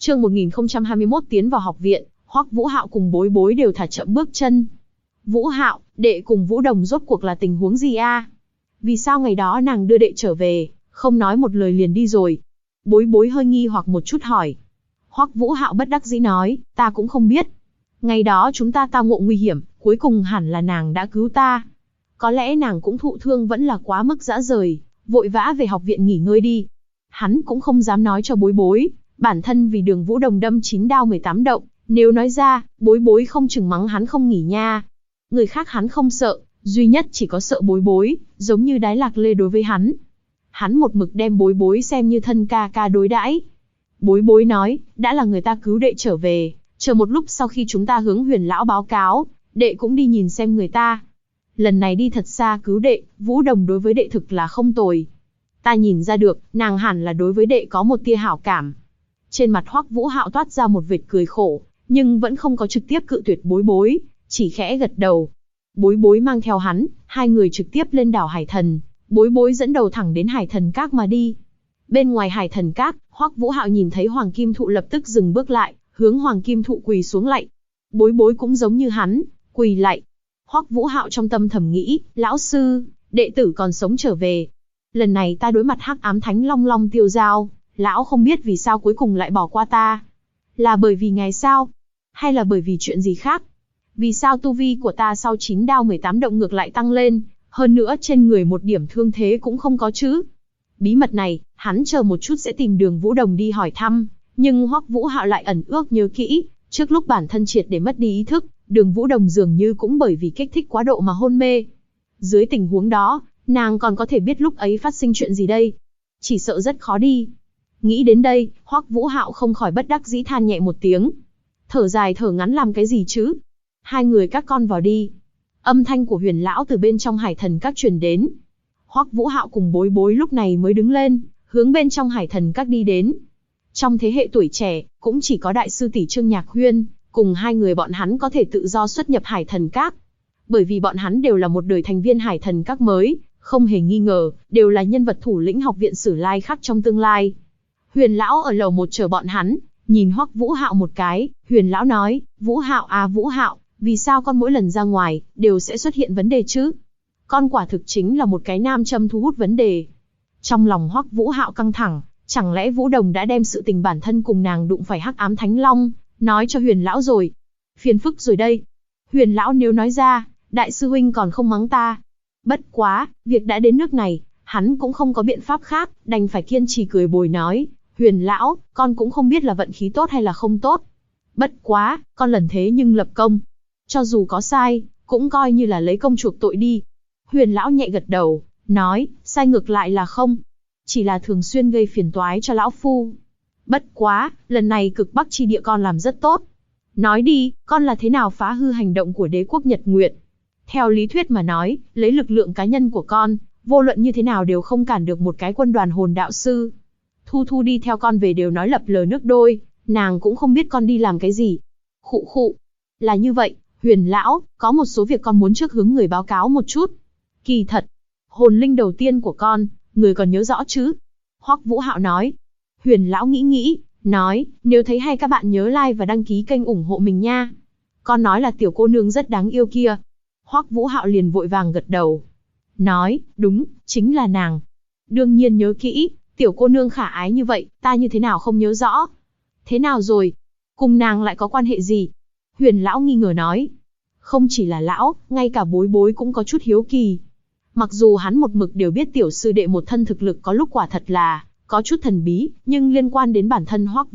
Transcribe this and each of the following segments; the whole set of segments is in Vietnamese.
Chương 1021 tiến vào học viện, Hoắc Vũ Hạo cùng Bối Bối đều thả chậm bước chân. Vũ Hạo, đệ cùng Vũ Đồng rốt cuộc là tình huống gì a? Vì sao ngày đó nàng đưa đệ trở về, không nói một lời liền đi rồi? Bối Bối hơi nghi hoặc một chút hỏi. Hoắc Vũ Hạo bất đắc dĩ nói, ta cũng không biết. Ngày đó chúng ta tao ngộ nguy hiểm, cuối cùng hẳn là nàng đã cứu ta. Có lẽ nàng cũng thụ thương vẫn là quá mức dã rời, vội vã về học viện nghỉ ngơi đi. Hắn cũng không dám nói cho Bối Bối, bản thân vì Đường Vũ Đồng đâm 9 đao 18 động, nếu nói ra, Bối Bối không chừng mắng hắn không nghỉ nha. Người khác hắn không sợ, duy nhất chỉ có sợ Bối Bối, giống như Đái Lạc Lê đối với hắn. Hắn một mực đem Bối Bối xem như thân ca ca đối đãi. Bối Bối nói, đã là người ta cứu đệ trở về, chờ một lúc sau khi chúng ta hướng Huyền lão báo cáo, đệ cũng đi nhìn xem người ta. Lần này đi thật xa cứu đệ, Vũ Đồng đối với đệ thực là không tồi. Ta nhìn ra được, nàng hẳn là đối với đệ có một tia hảo cảm. Trên mặt Hoắc Vũ Hạo toát ra một vệt cười khổ, nhưng vẫn không có trực tiếp cự tuyệt Bối Bối, chỉ khẽ gật đầu. Bối Bối mang theo hắn, hai người trực tiếp lên đảo Hải Thần, Bối Bối dẫn đầu thẳng đến Hải Thần Các mà đi. Bên ngoài Hải Thần Các, Hoắc Vũ Hạo nhìn thấy Hoàng Kim Thụ lập tức dừng bước lại, hướng Hoàng Kim Thụ quỳ xuống lạy. Bối Bối cũng giống như hắn, quỳ lạy. Hoắc Vũ Hạo trong tâm thầm nghĩ, lão sư, đệ tử còn sống trở về. Lần này ta đối mặt Hắc Ám Thánh Long Long Tiêu Dao, lão không biết vì sao cuối cùng lại bỏ qua ta. Là bởi vì ngài sao? Hay là bởi vì chuyện gì khác? Vì sao tu vi của ta sau 9 đao 18 động ngược lại tăng lên, hơn nữa trên người một điểm thương thế cũng không có chứ? Bí mật này, hắn chờ một chút sẽ tìm Đường Vũ Đồng đi hỏi thăm, nhưng Hoắc Vũ Hạo lại ẩn ước nhớ kỹ, trước lúc bản thân triệt để mất đi ý thức, Đường Vũ Đồng dường như cũng bởi vì kích thích quá độ mà hôn mê. Dưới tình huống đó, nàng còn có thể biết lúc ấy phát sinh chuyện gì đây? Chỉ sợ rất khó đi. Nghĩ đến đây, Hoắc Vũ Hạo không khỏi bất đắc dĩ than nhẹ một tiếng. Thở dài thở ngắn làm cái gì chứ? Hai người các con vào đi. Âm thanh của Huyền lão từ bên trong Hải Thần Các truyền đến. Hoắc Vũ Hạo cùng Bối Bối lúc này mới đứng lên, hướng bên trong Hải Thần Các đi đến. Trong thế hệ tuổi trẻ, cũng chỉ có đại sư tỷ Trương Nhạc Huyên, cùng hai người bọn hắn có thể tự do xuất nhập Hải Thần Các. Bởi vì bọn hắn đều là một đời thành viên Hải Thần Các mới, không hề nghi ngờ, đều là nhân vật thủ lĩnh học viện Sử Lai Khắc trong tương lai. Huyền lão ở lầu 1 chờ bọn hắn, nhìn Hoắc Vũ Hạo một cái, Huyền lão nói, Vũ Hạo à Vũ Hạo, vì sao con mỗi lần ra ngoài, đều sẽ xuất hiện vấn đề chứ? Con quả thực chính là một cái nam châm thu hút vấn đề. Trong lòng Hoắc Vũ Hạo căng thẳng, chẳng lẽ Vũ Đồng đã đem sự tình bản thân cùng nàng đụng phải Hắc Ám Thánh Long, nói cho Huyền lão rồi? Phiền phức rồi đây. Huyền lão nếu nói ra, đại sư huynh còn không mắng ta. Bất quá, việc đã đến nước này, hắn cũng không có biện pháp khác, đành phải kiên trì cười bồi nói, Huyền lão, con cũng không biết là vận khí tốt hay là không tốt. Bất quá, con lần thế nhưng lập công. Cho dù có sai, cũng coi như là lấy công chuộc tội đi. Huyền lão nhẹ gật đầu, nói, sai ngược lại là không. Chỉ là thường xuyên gây phiền toái cho lão phu. Bất quá, lần này cực Bắc chi địa con làm rất tốt. Nói đi, con là thế nào phá hư hành động của đế quốc Nhật Nguyệt? Theo lý thuyết mà nói, lấy lực lượng cá nhân của con, vô luận như thế nào đều không cản được một cái quân đoàn hồn đạo sư. Thu Thu đi theo con về đều nói lập lờ nước đôi, nàng cũng không biết con đi làm cái gì. Khụ khụ. Là như vậy, Huyền lão, có một số việc con muốn trước hướng người báo cáo một chút. Kỳ thật, hồn linh đầu tiên của con, người còn nhớ rõ chứ? Hoắc Vũ Hạo nói. Huyền lão nghĩ nghĩ, nói, nếu thấy hay các bạn nhớ like và đăng ký kênh ủng hộ mình nha. Con nói là tiểu cô nương rất đáng yêu kia. Hoắc Vũ Hạo liền vội vàng gật đầu. Nói, đúng, chính là nàng. Đương nhiên nhớ kỹ, tiểu cô nương khả ái như vậy, ta như thế nào không nhớ rõ. Thế nào rồi? Cùng nàng lại có quan hệ gì? Huyền lão nghi ngờ nói. Không chỉ là lão, ngay cả Bối Bối cũng có chút hiếu kỳ. Mặc dù hắn một mực đều biết tiểu sư đệ một thân thực lực có lúc quả thật là có chút thần bí, nhưng liên quan đến bản thân Hoắc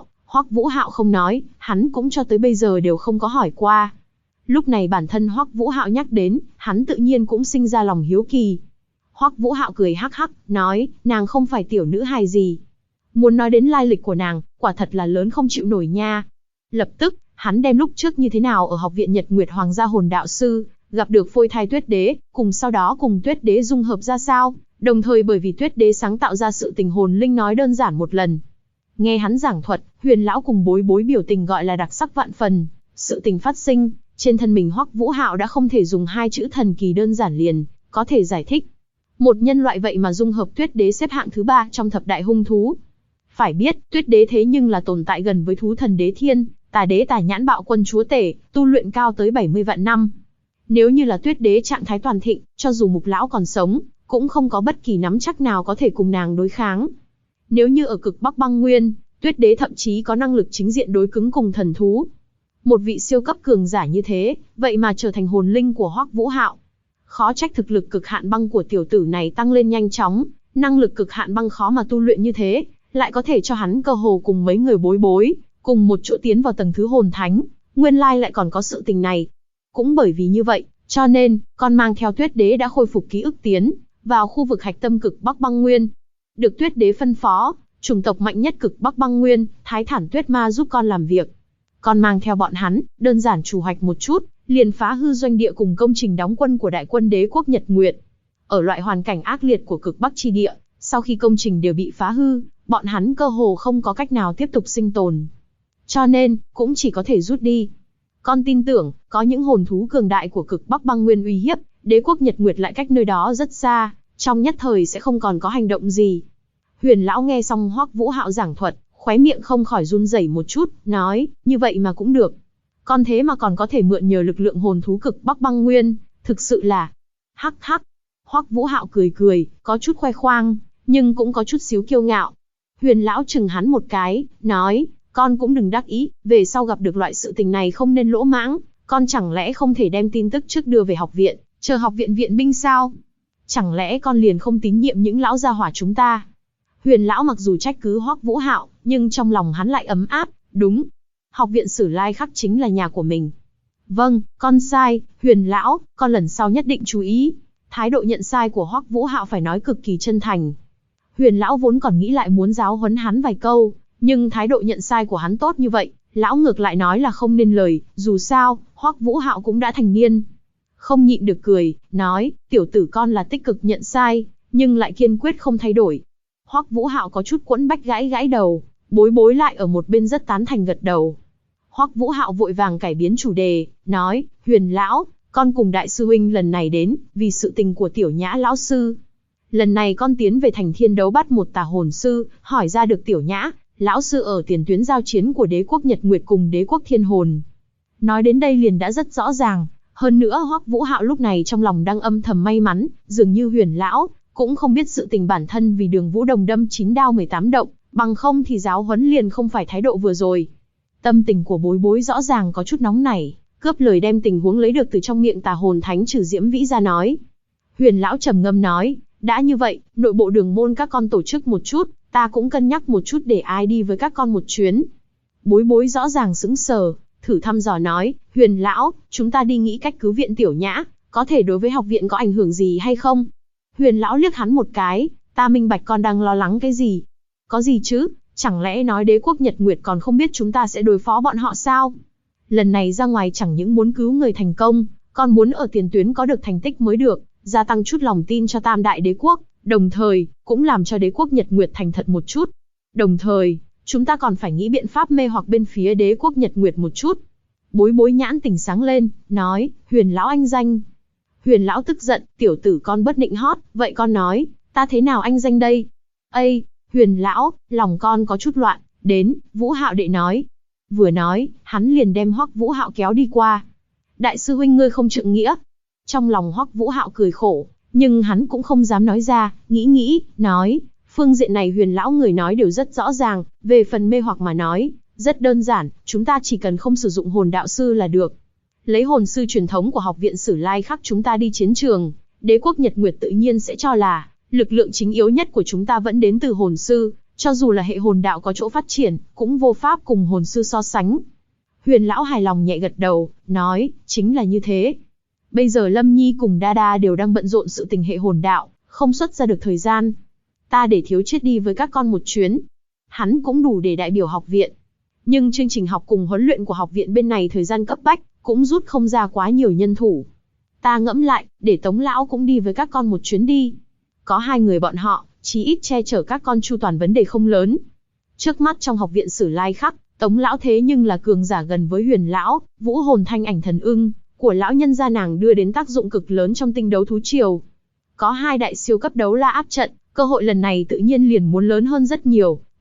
Vũ Hạo không nói, hắn cũng cho tới bây giờ đều không có hỏi qua. Lúc này bản thân Hoắc Vũ Hạo nhắc đến, hắn tự nhiên cũng sinh ra lòng hiếu kỳ. Hoắc Vũ Hạo cười hắc hắc, nói, nàng không phải tiểu nữ hài gì. Muốn nói đến lai lịch của nàng, quả thật là lớn không chịu nổi nha. Lập tức, hắn đem lúc trước như thế nào ở học viện Nhật Nguyệt Hoàng gia hồn đạo sư, gặp được phôi thai Tuyết Đế, cùng sau đó cùng Tuyết Đế dung hợp ra sao, đồng thời bởi vì Tuyết Đế sáng tạo ra sự tình hồn linh nói đơn giản một lần. Nghe hắn giảng thuật, Huyền lão cùng Bối Bối biểu tình gọi là đặc sắc vạn phần, sự tình phát sinh, trên thân mình Hoắc Vũ Hạo đã không thể dùng hai chữ thần kỳ đơn giản liền có thể giải thích. Một nhân loại vậy mà dung hợp Tuyết Đế xếp hạng thứ 3 trong thập đại hung thú. Phải biết, Tuyết Đế thế nhưng là tồn tại gần với thú thần Đế Thiên, Tà Đế Tà Nhãn Bạo Quân Chúa Tể, tu luyện cao tới 70 vạn năm. Nếu như là Tuyết Đế trạng thái toàn thịnh, cho dù Mục lão còn sống, cũng không có bất kỳ nắm chắc nào có thể cùng nàng đối kháng. Nếu như ở cực Bắc Băng Nguyên, Tuyết Đế thậm chí có năng lực chính diện đối cứng cùng thần thú. Một vị siêu cấp cường giả như thế, vậy mà trở thành hồn linh của Hoắc Vũ Hạo. Khó trách thực lực cực hạn băng của tiểu tử này tăng lên nhanh chóng, năng lực cực hạn băng khó mà tu luyện như thế, lại có thể cho hắn cơ hồ cùng mấy người bối bối, cùng một chỗ tiến vào tầng thứ hồn thánh, nguyên lai lại còn có sự tình này. Cũng bởi vì như vậy, cho nên, con mang theo Tuyết Đế đã khôi phục ký ức tiến vào khu vực hạch tâm cực Bắc Băng Nguyên. Được Tuyết Đế phân phó, chủng tộc mạnh nhất cực Bắc Băng Nguyên, Thái Thản Tuyết Ma giúp con làm việc. Con mang theo bọn hắn, đơn giản chủ hoạch một chút, liền phá hư doanh địa cùng công trình đóng quân của đại quân đế quốc Nhật Nguyệt. Ở loại hoàn cảnh ác liệt của cực Bắc chi địa, sau khi công trình đều bị phá hư, bọn hắn cơ hồ không có cách nào tiếp tục sinh tồn. Cho nên, cũng chỉ có thể rút đi. Con tin tưởng, có những hồn thú cường đại của cực Bắc Băng Nguyên uy hiếp, đế quốc Nhật Nguyệt lại cách nơi đó rất xa, trong nhất thời sẽ không còn có hành động gì. Huyền lão nghe xong Hoắc Vũ Hạo giảng thuật, khóe miệng không khỏi run rẩy một chút, nói, như vậy mà cũng được. Con thế mà còn có thể mượn nhờ lực lượng hồn thú cực Bắc Băng Nguyên, thực sự là... Hắc hắc. Hoắc Vũ Hạo cười cười, có chút khoe khoang, nhưng cũng có chút xíu kiêu ngạo. Huyền lão chừng hắn một cái, nói, con cũng đừng đắc ý, về sau gặp được loại sự tình này không nên lỗ mãng, con chẳng lẽ không thể đem tin tức trước đưa về học viện, chờ học viện viện binh sao? Chẳng lẽ con liền không tín nhiệm những lão gia hỏa chúng ta? Huyền lão mặc dù trách cứ Hoắc Vũ Hạo, nhưng trong lòng hắn lại ấm áp, đúng. Học viện Sử Lai Khắc chính là nhà của mình. Vâng, con sai, Huyền lão, con lần sau nhất định chú ý. Thái độ nhận sai của Hoắc Vũ Hạo phải nói cực kỳ chân thành. Huyền lão vốn còn nghĩ lại muốn giáo huấn hắn vài câu, nhưng thái độ nhận sai của hắn tốt như vậy, lão ngược lại nói là không nên lời, dù sao, Hoắc Vũ Hạo cũng đã thành niên. Không nhịn được cười, nói, tiểu tử con là tích cực nhận sai, nhưng lại kiên quyết không thay đổi. Hoắc Vũ Hạo có chút quẫn bách gãi gãi đầu, bối bối lại ở một bên rất tán thành gật đầu. Hoắc Vũ Hạo vội vàng cải biến chủ đề, nói, Huyền lão, con cùng đại sư huynh lần này đến, vì sự tình của Tiểu Nhã lão sư. Lần này con tiến về thành Thiên Đấu bắt một tà hồn sư, hỏi ra được Tiểu Nhã lão sư ở tiền tuyến giao chiến của đế quốc Nhật Nguyệt cùng đế quốc Thiên Hồn. Nói đến đây liền đã rất rõ ràng, hơn nữa Hoắc Vũ Hạo lúc này trong lòng đang âm thầm may mắn, dường như Huyền lão cũng không biết sự tình bản thân vì Đường Vũ Đồng đâm 9 đao 18 động, bằng không thì giáo huấn liền không phải thái độ vừa rồi. Tâm tình của bối bối rõ ràng có chút nóng nảy, cướp lời đem tình huống lấy được từ trong miệng tà hồn thánh Trừ Diễm Vĩ ra nói. Huyền lão trầm ngâm nói, đã như vậy, nội bộ đường môn các con tổ chức một chút, ta cũng cân nhắc một chút để ai đi với các con một chuyến. Bối bối rõ ràng sững sờ, thử thăm dò nói, Huyền lão, chúng ta đi nghĩ cách cứu viện Tiểu Nhã, có thể đối với học viện có ảnh hưởng gì hay không? Huyền lão liếc hắn một cái, ta minh bạch con đang lo lắng cái gì? Có gì chứ, chẳng lẽ nói đế quốc Nhật Nguyệt còn không biết chúng ta sẽ đối phó bọn họ sao? Lần này ra ngoài chẳng những muốn cứu người thành công, còn muốn ở tiền tuyến có được thành tích mới được, gia tăng chút lòng tin cho tam đại đế quốc, đồng thời, cũng làm cho đế quốc Nhật Nguyệt thành thật một chút. Đồng thời, chúng ta còn phải nghĩ biện pháp mê hoặc bên phía đế quốc Nhật Nguyệt một chút. Bối bối nhãn tỉnh sáng lên, nói, Huyền lão anh danh. Huyền lão tức giận, tiểu tử con bất nịnh hót, vậy con nói, ta thế nào anh danh đây? Ây, Huyền lão, lòng con có chút loạn, đến, Vũ Hạo đệ nói. Vừa nói, hắn liền đem Hoắc Vũ Hạo kéo đi qua. Đại sư huynh ngươi không trượng nghĩa. Trong lòng Hoắc Vũ Hạo cười khổ, nhưng hắn cũng không dám nói ra, nghĩ, nói, phương diện này Huyền lão người nói đều rất rõ ràng, về phần mê hoặc mà nói, rất đơn giản, chúng ta chỉ cần không sử dụng hồn đạo sư là được. Lấy hồn sư truyền thống của học viện Sử Lai Khắc chúng ta đi chiến trường, đế quốc Nhật Nguyệt tự nhiên sẽ cho là, lực lượng chính yếu nhất của chúng ta vẫn đến từ hồn sư, cho dù là hệ hồn đạo có chỗ phát triển, cũng vô pháp cùng hồn sư so sánh. Huyền lão hài lòng nhẹ gật đầu, nói, chính là như thế. Bây giờ Lâm Nhi cùng Đa Đa đều đang bận rộn sự tình hệ hồn đạo, không xuất ra được thời gian. Ta để Thiếu Chiết đi với các con một chuyến. Hắn cũng đủ để đại biểu học viện. Nhưng chương trình học cùng huấn luyện của học viện bên này thời gian cấp bách, cũng rút không ra quá nhiều nhân thủ. Ta ngẫm lại, để Tống lão cũng đi với các con một chuyến đi. Có hai người bọn họ, chí ít che chở các con chu toàn vấn đề không lớn. Trước mắt trong học viện Sử Lai Khắc, Tống lão thế nhưng là cường giả gần với Huyền lão, vũ hồn thanh ảnh thần ưng của lão nhân gia nàng đưa đến tác dụng cực lớn trong tinh đấu thú triều. Có hai đại siêu cấp đấu la áp trận, cơ hội lần này tự nhiên liền muốn lớn hơn rất nhiều,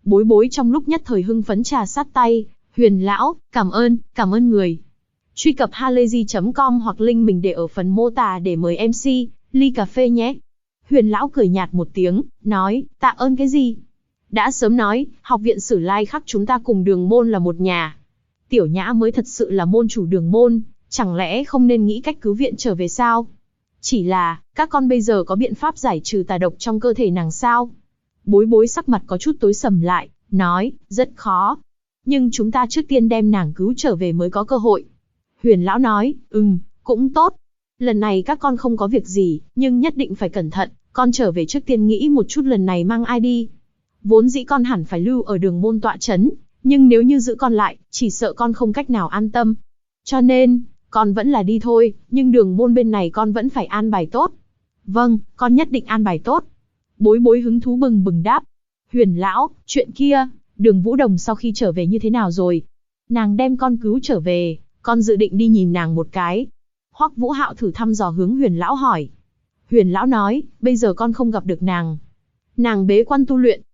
Bối bối trong lúc nhất thời hưng phấn trà sát tay, Huyền lão, cảm ơn người. Truy cập halayzi.com hoặc link mình để ở phần mô tả để mời MC, ly cà phê nhé. Huyền lão cười nhạt một tiếng, nói, tạ ơn cái gì? Đã sớm nói, học viện Sử Lai Khắc chúng ta cùng Đường môn là một nhà. Tiểu Nhã mới thật sự là môn chủ Đường môn, chẳng lẽ không nên nghĩ cách cứu viện trở về sao? Chỉ là, các con bây giờ có biện pháp giải trừ tà độc trong cơ thể nàng sao? Bối bối sắc mặt có chút tối sầm lại, nói, rất khó. Nhưng chúng ta trước tiên đem nàng cứu trở về mới có cơ hội. Huyền lão nói, cũng tốt. Lần này các con không có việc gì, nhưng nhất định phải cẩn thận, con trở về trước tiên nghĩ một chút lần này mang ai đi. Vốn dĩ con hẳn phải lưu ở Đường môn tọa chấn, nhưng nếu như giữ con lại, chỉ sợ con không cách nào an tâm. Cho nên, con vẫn là đi thôi, nhưng Đường môn bên này con vẫn phải an bài tốt. Vâng, con nhất định an bài tốt. Bối bối hứng thú bừng bừng đáp. Huyền lão, chuyện kia, Đường Vũ Đồng sau khi trở về như thế nào rồi? Nàng đem con cứu trở về, con dự định đi nhìn nàng một cái. Hoắc Vũ Hạo thử thăm dò hướng Huyền lão hỏi. Huyền lão nói, bây giờ con không gặp được nàng. Nàng bế quan tu luyện.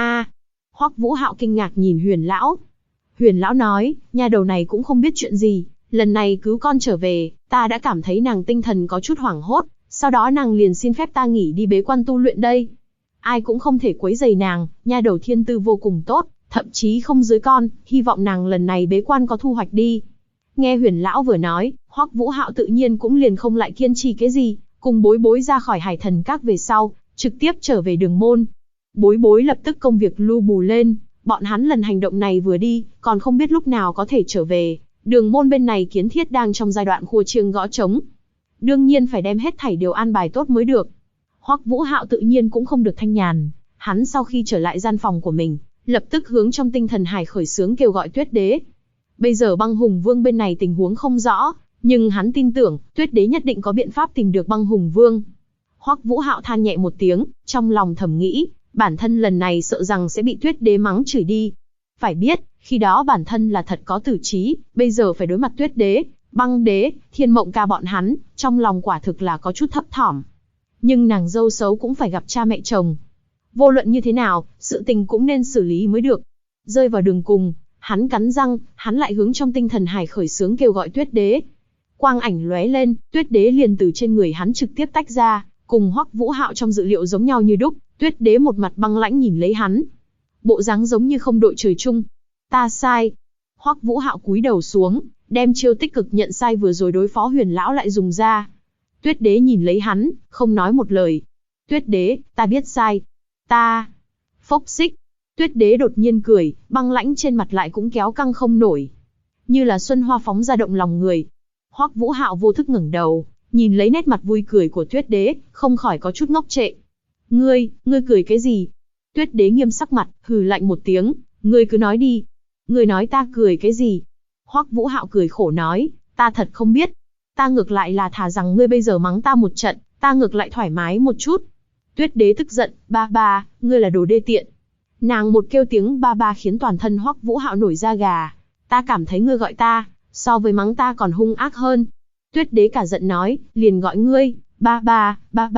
Hoắc Vũ Hạo kinh ngạc nhìn Huyền lão. Huyền lão nói, nha đầu này cũng không biết chuyện gì, lần này cứu con trở về, ta đã cảm thấy nàng tinh thần có chút hoảng hốt, sau đó nàng liền xin phép ta nghỉ đi bế quan tu luyện đây. Ai cũng không thể quấy rầy nàng, nha đầu thiên tư vô cùng tốt, thậm chí không dưới con, hy vọng nàng lần này bế quan có thu hoạch đi. Nghe Huyền lão vừa nói, Hoắc Vũ Hạo tự nhiên cũng liền không lại kiên trì cái gì, cùng bối bối ra khỏi Hải Thần Các về sau, trực tiếp trở về Đường môn. Bối bối lập tức công việc lu bù lên, bọn hắn lần hành động này vừa đi, còn không biết lúc nào có thể trở về. Đường môn bên này kiến thiết đang trong giai đoạn khua chiêng gõ trống. Đương nhiên phải đem hết thảy đều an bài tốt mới được. Hoắc Vũ Hạo tự nhiên cũng không được thanh nhàn, hắn sau khi trở lại gian phòng của mình, lập tức hướng trong tinh thần hải khởi xướng kêu gọi Tuyết Đế. Bây giờ Băng Hùng Vương bên này tình huống không rõ, nhưng hắn tin tưởng, Tuyết Đế nhất định có biện pháp tìm được Băng Hùng Vương. Hoắc Vũ Hạo than nhẹ một tiếng, trong lòng thầm nghĩ, bản thân lần này sợ rằng sẽ bị Tuyết Đế mắng chửi đi. Phải biết, khi đó bản thân là thật có tử trí, bây giờ phải đối mặt Tuyết Đế, Băng Đế, Thiên Mộng Ca bọn hắn, trong lòng quả thực là có chút thấp thỏm. Nhưng nàng dâu xấu cũng phải gặp cha mẹ chồng. Vô luận như thế nào, sự tình cũng nên xử lý mới được. Rơi vào đường cùng, hắn cắn răng, hắn lại hướng trong tinh thần hải khởi xướng kêu gọi Tuyết Đế. Quang ảnh lóe lên, Tuyết Đế liền từ trên người hắn trực tiếp tách ra, cùng Hoắc Vũ Hạo trong dự liệu giống nhau như đúc. Tuyết Đế một mặt băng lãnh nhìn lấy hắn, bộ dáng giống như không đội trời chung. Ta sai. Hoắc Vũ Hạo cúi đầu xuống, đem chiêu tích cực nhận sai vừa rồi đối phó Huyền lão lại dùng ra. Tuyết Đế nhìn lấy hắn, không nói một lời. Tuyết Đế, ta biết sai. Ta. Phốc xích. Tuyết Đế đột nhiên cười, băng lãnh trên mặt lại cũng kéo căng không nổi. Như là xuân hoa phóng ra động lòng người. Hoắc Vũ Hạo vô thức ngẩng đầu, nhìn lấy nét mặt vui cười của Tuyết Đế, không khỏi có chút ngốc trệ. Ngươi cười cái gì? Tuyết Đế nghiêm sắc mặt, hừ lạnh một tiếng, ngươi cứ nói đi. Ngươi nói ta cười cái gì? Hoắc Vũ Hạo cười khổ nói, ta thật không biết. Ta ngược lại là thà rằng ngươi bây giờ mắng ta một trận, ta ngược lại thoải mái một chút. Tuyết Đế tức giận, ba, ngươi là đồ đê tiện. Nàng một kêu tiếng ba khiến toàn thân Hoắc Vũ Hạo nổi da gà. Ta cảm thấy ngươi gọi ta, so với mắng ta còn hung ác hơn. Tuyết Đế cả giận nói, liền gọi ngươi, ba.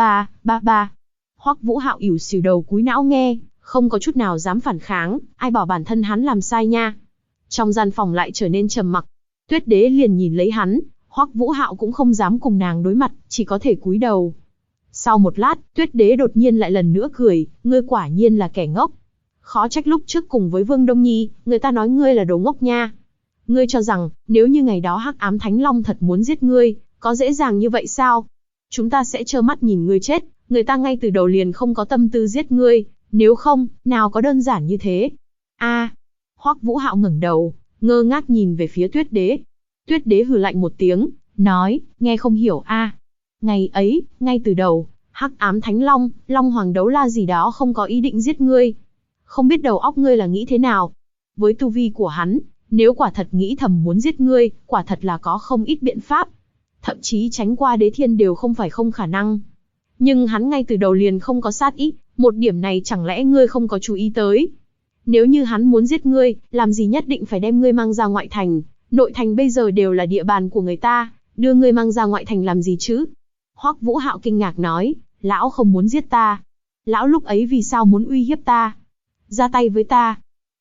Hoắc Vũ Hạo ỉu xìu đầu cúi não nghe, không có chút nào dám phản kháng, ai bảo bản thân hắn làm sai nha. Trong gian phòng lại trở nên trầm mặc. Tuyết Đế liền nhìn lấy hắn, Hoắc Vũ Hạo cũng không dám cùng nàng đối mặt, chỉ có thể cúi đầu. Sau một lát, Tuyết Đế đột nhiên lại lần nữa cười, ngươi quả nhiên là kẻ ngốc. Khó trách lúc trước cùng với Vương Đông Nhi, người ta nói ngươi là đồ ngốc nha. Ngươi cho rằng, nếu như ngày đó Hắc Ám Thánh Long thật muốn giết ngươi, có dễ dàng như vậy sao? Chúng ta sẽ trơ mắt nhìn ngươi chết, người ta ngay từ đầu liền không có tâm tư giết ngươi, nếu không, nào có đơn giản như thế. Hoắc Vũ Hạo ngẩng đầu, ngơ ngác nhìn về phía Tuyết Đế. Tuyết Đế hừ lạnh một tiếng, nói, nghe không hiểu Ngày ấy, ngay từ đầu, Hắc Ám Thánh Long, Long Hoàng Đấu La gì đó không có ý định giết ngươi. Không biết đầu óc ngươi là nghĩ thế nào? Với tu vi của hắn, nếu quả thật nghĩ thầm muốn giết ngươi, quả thật là có không ít biện pháp. Thậm chí tránh qua Đế Thiên đều không phải không khả năng. Nhưng hắn ngay từ đầu liền không có sát ý, một điểm này chẳng lẽ ngươi không có chú ý tới? Nếu như hắn muốn giết ngươi, làm gì nhất định phải đem ngươi mang ra ngoại thành? Nội thành bây giờ đều là địa bàn của người ta, đưa ngươi mang ra ngoại thành làm gì chứ? Hoắc Vũ Hạo kinh ngạc nói, lão không muốn giết ta. Lão lúc ấy vì sao muốn uy hiếp ta? Ra tay với ta,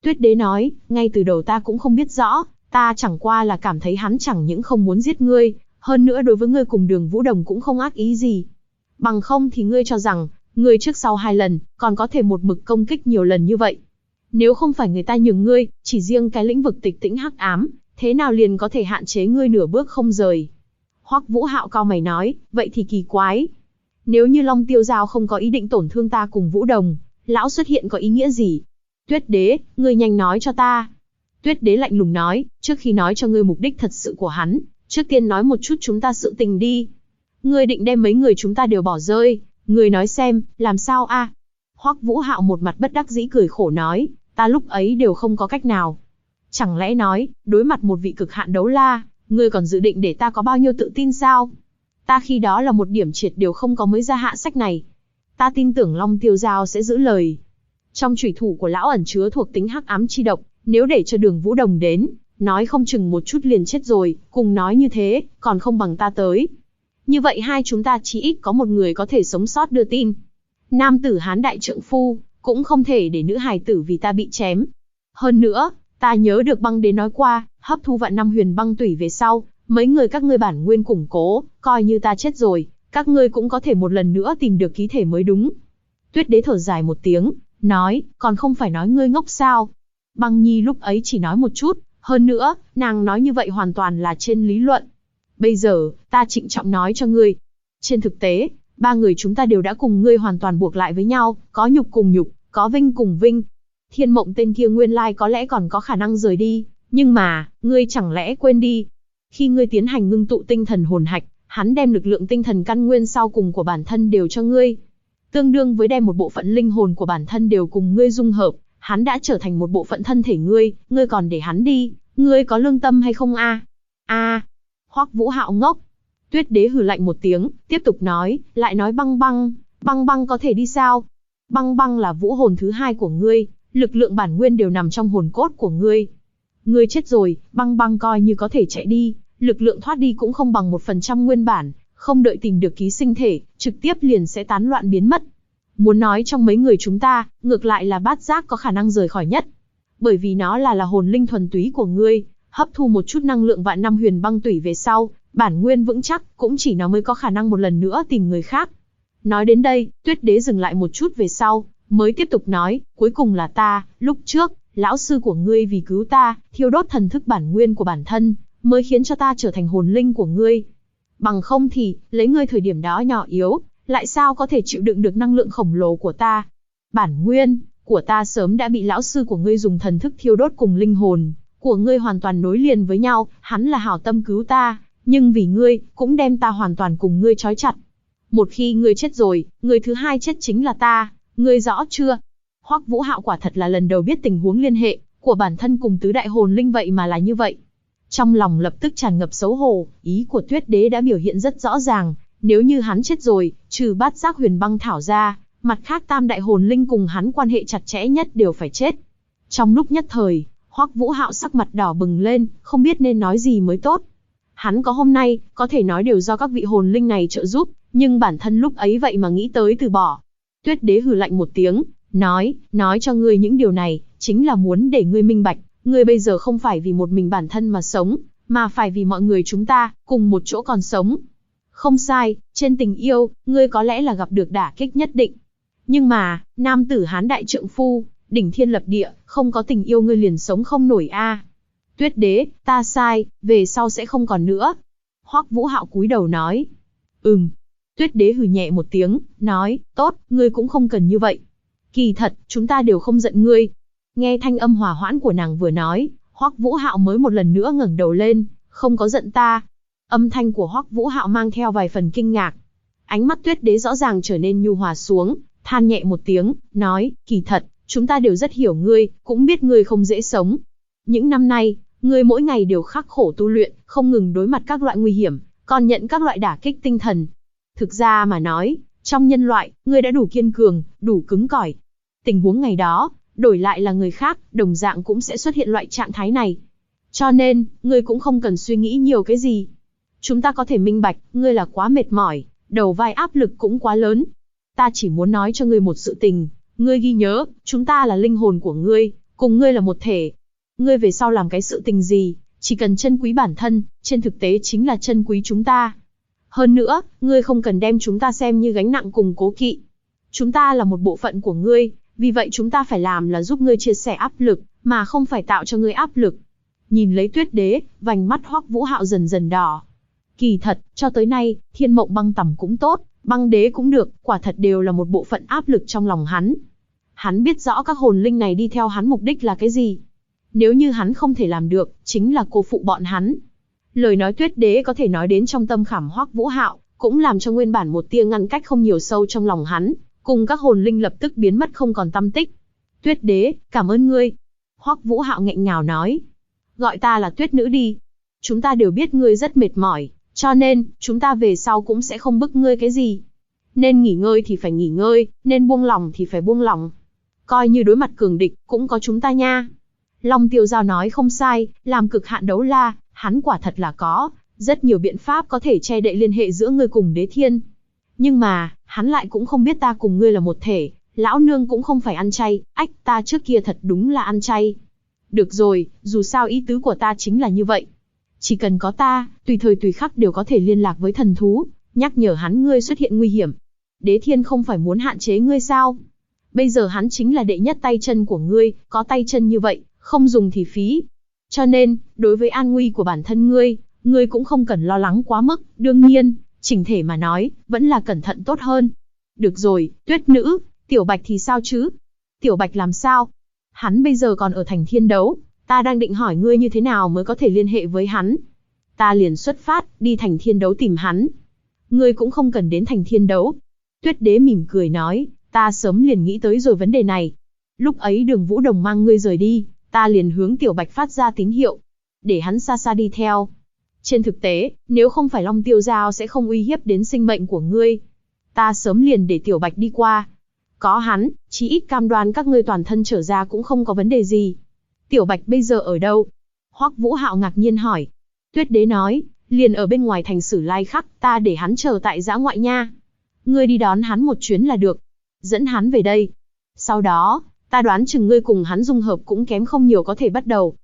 Tuyết đế nói, ngay từ đầu ta cũng không biết rõ, ta chẳng qua là cảm thấy hắn chẳng những không muốn giết ngươi, hơn nữa đối với ngươi cùng Đường Vũ Đồng cũng không ác ý gì. Bằng không thì ngươi cho rằng, ngươi trước sau 2 lần, còn có thể một mực công kích nhiều lần như vậy. Nếu không phải người ta nhường ngươi, chỉ riêng cái lĩnh vực tịch tĩnh hắc ám, thế nào liền có thể hạn chế ngươi nửa bước không rời. Hoắc Vũ Hạo cau mày nói, vậy thì kỳ quái. Nếu như Long Tiêu Giao không có ý định tổn thương ta cùng Vũ Đồng, lão xuất hiện có ý nghĩa gì? Tuyết đế, ngươi nhanh nói cho ta. Tuyết đế lạnh lùng nói, trước khi nói cho ngươi mục đích thật sự của hắn, trước tiên nói một chút chúng ta sự tình đi. Ngươi định đem mấy người chúng ta đều bỏ rơi, ngươi nói xem, làm sao a? Hoắc Vũ Hạo một mặt bất đắc dĩ cười khổ nói, ta lúc ấy đều không có cách nào. Chẳng lẽ nói, đối mặt một vị cực hạn đấu la, ngươi còn dự định để ta có bao nhiêu tự tin sao? Ta khi đó là một điểm triệt đều không có mới ra hạ sách này. Ta tin tưởng Long Tiêu Giao sẽ giữ lời. Trong chủy thủ của lão ẩn chứa thuộc tính hắc ám chi độc, nếu để cho Đường Vũ Đồng đến, nói không chừng một chút liền chết rồi, cùng nói như thế, còn không bằng ta tới. Như vậy hai chúng ta chỉ ít có một người có thể sống sót đưa tin. Nam tử Hán đại trượng phu, cũng không thể để nữ hài tử vì ta bị chém. Hơn nữa, ta nhớ được Băng Đế nói qua, hấp thu vạn năm huyền băng tủy về sau, mấy người các ngươi bản nguyên củng cố, coi như ta chết rồi, các ngươi cũng có thể một lần nữa tìm được ký thể mới đúng. Tuyết đế thở dài một tiếng, nói, còn không phải nói ngươi ngốc sao? Băng Nhi lúc ấy chỉ nói một chút, hơn nữa, nàng nói như vậy hoàn toàn là trên lý luận. Bây giờ, ta trịnh trọng nói cho ngươi. Trên thực tế, ba người chúng ta đều đã cùng ngươi hoàn toàn buộc lại với nhau, có nhục cùng nhục, có vinh cùng vinh. Thiên Mộng tên kia nguyên lai có lẽ còn có khả năng rời đi, nhưng mà, ngươi chẳng lẽ quên đi. Khi ngươi tiến hành ngưng tụ tinh thần hồn hạch, hắn đem lực lượng tinh thần căn nguyên sau cùng của bản thân đều cho ngươi. Tương đương với đem một bộ phận linh hồn của bản thân đều cùng ngươi dung hợp, hắn đã trở thành một bộ phận thân thể ngươi còn để hắn đi, ngươi có lương tâm hay không a? Hoắc Vũ Hạo ngốc. Tuyết đế hừ lạnh một tiếng, tiếp tục nói, lại nói Băng Băng có thể đi sao? Băng Băng là vũ hồn thứ 2 của ngươi, lực lượng bản nguyên đều nằm trong hồn cốt của ngươi. Ngươi chết rồi, Băng Băng coi như có thể chạy đi, lực lượng thoát đi cũng không bằng 1% nguyên bản, không đợi tìm được ký sinh thể, trực tiếp liền sẽ tán loạn biến mất. Muốn nói trong mấy người chúng ta, ngược lại là Bát Giác có khả năng rời khỏi nhất. Bởi vì nó là hồn linh thuần túy của ngươi, hấp thu một chút năng lượng vạn năm huyền băng tủy về sau, bản nguyên vững chắc, cũng chỉ nó mới có khả năng một lần nữa tìm người khác. Nói đến đây, Tuyết đế dừng lại một chút về sau, mới tiếp tục nói, cuối cùng là ta, lúc trước, lão sư của ngươi vì cứu ta, thiêu đốt thần thức bản nguyên của bản thân, mới khiến cho ta trở thành hồn linh của ngươi. Bằng không thì, lấy ngươi thời điểm đó nhỏ yếu, lại sao có thể chịu đựng được năng lượng khổng lồ của ta. Bản nguyên của ta sớm đã bị lão sư của ngươi dùng thần thức thiêu đốt cùng linh hồn của ngươi hoàn toàn nối liền với nhau, hắn là hảo tâm cứu ta, nhưng vì ngươi, cũng đem ta hoàn toàn cùng ngươi trói chặt. Một khi ngươi chết rồi, người thứ hai chết chính là ta, ngươi rõ chưa? Hoắc Vũ Hạo quả thật là lần đầu biết tình huống liên hệ của bản thân cùng tứ đại hồn linh vậy mà là như vậy. Trong lòng lập tức tràn ngập xấu hổ, ý của Tuyết đế đã biểu hiện rất rõ ràng, nếu như hắn chết rồi, trừ Bát Giác huyền băng thảo ra, mặt khác tam đại hồn linh cùng hắn quan hệ chặt chẽ nhất đều phải chết. Trong lúc nhất thời, Hoắc Vũ Hạo sắc mặt đỏ bừng lên, không biết nên nói gì mới tốt. Hắn có hôm nay, có thể nói đều do các vị hồn linh này trợ giúp, nhưng bản thân lúc ấy vậy mà nghĩ tới từ bỏ. Tuyết đế hừ lạnh một tiếng, nói cho ngươi những điều này, chính là muốn để ngươi minh bạch, ngươi bây giờ không phải vì một mình bản thân mà sống, mà phải vì mọi người chúng ta, cùng một chỗ còn sống. Không sai, trên tình yêu, ngươi có lẽ là gặp được đả kích nhất định. Nhưng mà, nam tử Hán đại trượng phu, đỉnh thiên lập địa, không có tình yêu ngươi liền sống không nổi a. Tuyết đế, ta sai, về sau sẽ không còn nữa. Hoắc Vũ Hạo cúi đầu nói. Tuyết đế hừ nhẹ một tiếng, nói, tốt, ngươi cũng không cần như vậy. Kỳ thật, chúng ta đều không giận ngươi. Nghe thanh âm hòa hoãn của nàng vừa nói, Hoắc Vũ Hạo mới một lần nữa ngẩng đầu lên, không có giận ta. Âm thanh của Hoắc Vũ Hạo mang theo vài phần kinh ngạc. Ánh mắt Tuyết đế rõ ràng trở nên nhu hòa xuống, than nhẹ một tiếng, nói, kỳ thật, chúng ta đều rất hiểu ngươi, cũng biết ngươi không dễ sống. Những năm nay, ngươi mỗi ngày đều khắc khổ tu luyện, không ngừng đối mặt các loại nguy hiểm, còn nhận các loại đả kích tinh thần. Thực ra mà nói, trong nhân loại, ngươi đã đủ kiên cường, đủ cứng cỏi. Tình huống ngày đó, đổi lại là người khác, đồng dạng cũng sẽ xuất hiện loại trạng thái này. Cho nên, ngươi cũng không cần suy nghĩ nhiều cái gì. Chúng ta có thể minh bạch, ngươi là quá mệt mỏi, đầu vai áp lực cũng quá lớn. Ta chỉ muốn nói cho ngươi một sự tình, ngươi ghi nhớ, chúng ta là linh hồn của ngươi, cùng ngươi là một thể. Ngươi về sau làm cái sự tình gì, chỉ cần trân quý bản thân, trên thực tế chính là trân quý chúng ta. Hơn nữa, ngươi không cần đem chúng ta xem như gánh nặng cùng cố kỵ. Chúng ta là một bộ phận của ngươi, vì vậy chúng ta phải làm là giúp ngươi chia sẻ áp lực, mà không phải tạo cho ngươi áp lực. Nhìn lấy Tuyết Đế, vành mắt Hoắc Vũ Hạo dần dần đỏ. Kỳ thật, cho tới nay, Thiên Mộng Băng Tầm cũng tốt, Băng Đế cũng được, quả thật đều là một bộ phận áp lực trong lòng hắn. Hắn biết rõ các hồn linh này đi theo hắn mục đích là cái gì. Nếu như hắn không thể làm được, chính là cô phụ bọn hắn. Lời nói Tuyết Đế có thể nói đến trong tâm khảm Hoắc Vũ Hạo, cũng làm cho nguyên bản một tia ngăn cách không nhiều sâu trong lòng hắn, cùng các hồn linh lập tức biến mất không còn tăm tích. Tuyết Đế, cảm ơn ngươi. Hoắc Vũ Hạo nghẹn ngào nói. Gọi ta là Tuyết Nữ đi. Chúng ta đều biết ngươi rất mệt mỏi, cho nên, chúng ta về sau cũng sẽ không bức ngươi cái gì. Nên nghỉ ngơi thì phải nghỉ ngơi, nên buông lỏng thì phải buông lỏng. Coi như đối mặt cường địch, cũng có chúng ta nha. Long Tiêu Giao nói không sai, làm cực hạn đấu la, hắn quả thật là có rất nhiều biện pháp có thể che đậy liên hệ giữa ngươi cùng Đế Thiên. Nhưng mà, hắn lại cũng không biết ta cùng ngươi là một thể, lão nương cũng không phải ăn chay, ách ta trước kia thật đúng là ăn chay. Được rồi, dù sao ý tứ của ta chính là như vậy. Chỉ cần có ta, tùy thời tùy khắc đều có thể liên lạc với thần thú, nhắc nhở hắn ngươi xuất hiện nguy hiểm. Đế Thiên không phải muốn hạn chế ngươi sao? Bây giờ hắn chính là đệ nhất tay chân của ngươi, có tay chân như vậy, không dùng thì phí. Cho nên, đối với an nguy của bản thân ngươi cũng không cần lo lắng quá mức, đương nhiên, chỉnh thể mà nói, vẫn là cẩn thận tốt hơn. Được rồi, Tuyết Nữ, Tiểu Bạch thì sao chứ? Tiểu Bạch làm sao? Hắn bây giờ còn ở thành Thiên Đấu, ta đang định hỏi ngươi như thế nào mới có thể liên hệ với hắn. Ta liền xuất phát, đi thành Thiên Đấu tìm hắn. Ngươi cũng không cần đến thành Thiên Đấu. Tuyết Đế mỉm cười nói, ta sớm liền nghĩ tới rồi vấn đề này. Lúc ấy Đường Vũ Đồng mang ngươi rời đi, ta liền hướng Tiểu Bạch phát ra tín hiệu, để hắn xa xa đi theo. Trên thực tế, nếu không phải Long Tiêu Giao sẽ không uy hiếp đến sinh mệnh của ngươi. Ta sớm liền để Tiểu Bạch đi qua. Có hắn, chí ít cam đoan các ngươi toàn thân trở ra cũng không có vấn đề gì. Tiểu Bạch bây giờ ở đâu? Hoắc Vũ Hạo ngạc nhiên hỏi. Tuyết Đế nói, liền ở bên ngoài thành Sử Lai Khắc, ta để hắn chờ tại dã ngoại nha. Ngươi đi đón hắn một chuyến là được. Dẫn hắn về đây. Sau đó, ta đoán chừng ngươi cùng hắn dung hợp cũng kém không nhiều có thể bắt đầu.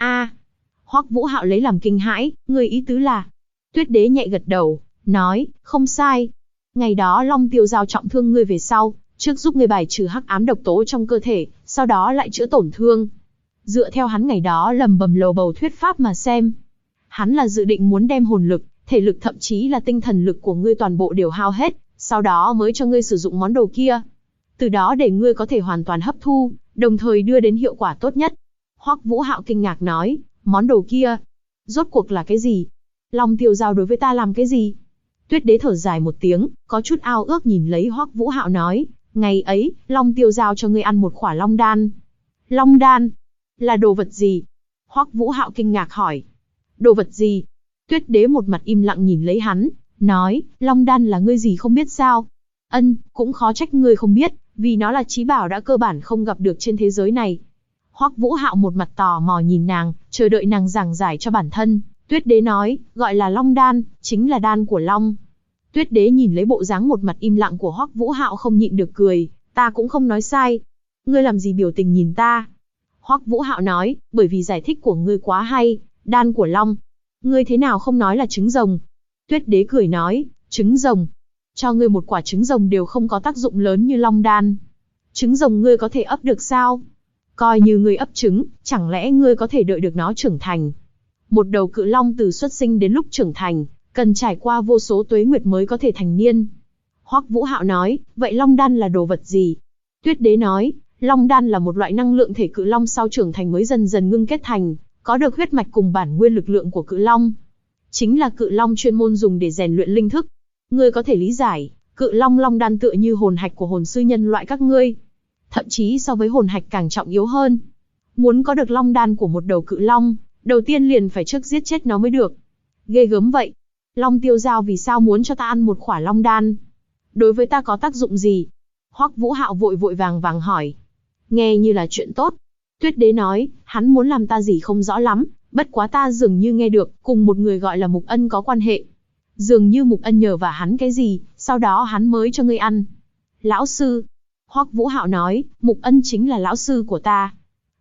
Hoắc Vũ Hạo lấy làm kinh hãi, ngươi ý tứ là? Tuyết Đế nhẹ gật đầu, nói, không sai. Ngày đó Long Tiêu Giao trọng thương ngươi về sau, trước giúp ngươi bài trừ hắc ám độc tố trong cơ thể, sau đó lại chữa tổn thương. Dựa theo hắn ngày đó lầm bầm lầu bầu thuyết pháp mà xem, hắn là dự định muốn đem hồn lực, thể lực thậm chí là tinh thần lực của ngươi toàn bộ đều hao hết, sau đó mới cho ngươi sử dụng món đồ kia. Từ đó để ngươi có thể hoàn toàn hấp thu, đồng thời đưa đến hiệu quả tốt nhất. Hoắc Vũ Hạo kinh ngạc nói, món đồ kia, rốt cuộc là cái gì? Long Tiêu Giao đối với ta làm cái gì? Tuyết Đế thở dài một tiếng, có chút ao ước nhìn lấy Hoắc Vũ Hạo nói, ngày ấy, Long Tiêu Giao cho ngươi ăn một khỏa Long Đan. Long Đan? Là đồ vật gì? Hoắc Vũ Hạo kinh ngạc hỏi. Đồ vật gì? Tuyết Đế một mặt im lặng nhìn lấy hắn, nói, Long Đan là ngươi gì không biết sao? Cũng khó trách ngươi không biết, vì nó là chí bảo đã cơ bản không gặp được trên thế giới này. Hoắc Vũ Hạo một mặt tò mò nhìn nàng, chờ đợi nàng giảng giải cho bản thân. Tuyết Đế nói, gọi là Long Đan, chính là đan của Long. Tuyết Đế nhìn lấy bộ dáng một mặt im lặng của Hoắc Vũ Hạo không nhịn được cười, ta cũng không nói sai. Ngươi làm gì biểu tình nhìn ta? Hoắc Vũ Hạo nói, bởi vì giải thích của ngươi quá hay, đan của Long. Ngươi thế nào không nói là trứng rồng? Tuyết Đế cười nói, trứng rồng. Cho ngươi một quả trứng rồng đều không có tác dụng lớn như Long Đan. Trứng rồng ngươi có thể ấp được sao? Coi như ngươi ấp trứng, chẳng lẽ ngươi có thể đợi được nó trưởng thành? Một đầu cự long từ xuất sinh đến lúc trưởng thành, cần trải qua vô số tuế nguyệt mới có thể thành niên. Hoắc Vũ Hạo nói, vậy Long Đan là đồ vật gì? Tuyết Đế nói, Long Đan là một loại năng lượng thể cự long sau trưởng thành mới dần dần ngưng kết thành, có được huyết mạch cùng bản nguyên lực lượng của cự long. Chính là cự long chuyên môn dùng để rèn luyện linh thức. Ngươi có thể lý giải, cự long Long Đan tựa như hồn hạch của hồn sư nhân loại các ngươi. Thậm chí so với hồn hạch càng trọng yếu hơn. Muốn có được Long Đan của một đầu cự long, đầu tiên liền phải trước giết chết nó mới được. Ghê gớm vậy. Long Tiêu Giao vì sao muốn cho ta ăn một khỏa Long Đan? Đối với ta có tác dụng gì? Hoắc Vũ Hạo vội vội vàng vàng hỏi. Nghe như là chuyện tốt. Tuyết Đế nói, hắn muốn làm ta gì không rõ lắm, bất quá ta dường như nghe được, cùng một người gọi là Mục Ân có quan hệ. Dường như Mục Ân nhờ vả hắn cái gì, sau đó hắn mới cho ngươi ăn. Lão sư. Hoắc Vũ Hạo nói, Mục Ân chính là lão sư của ta.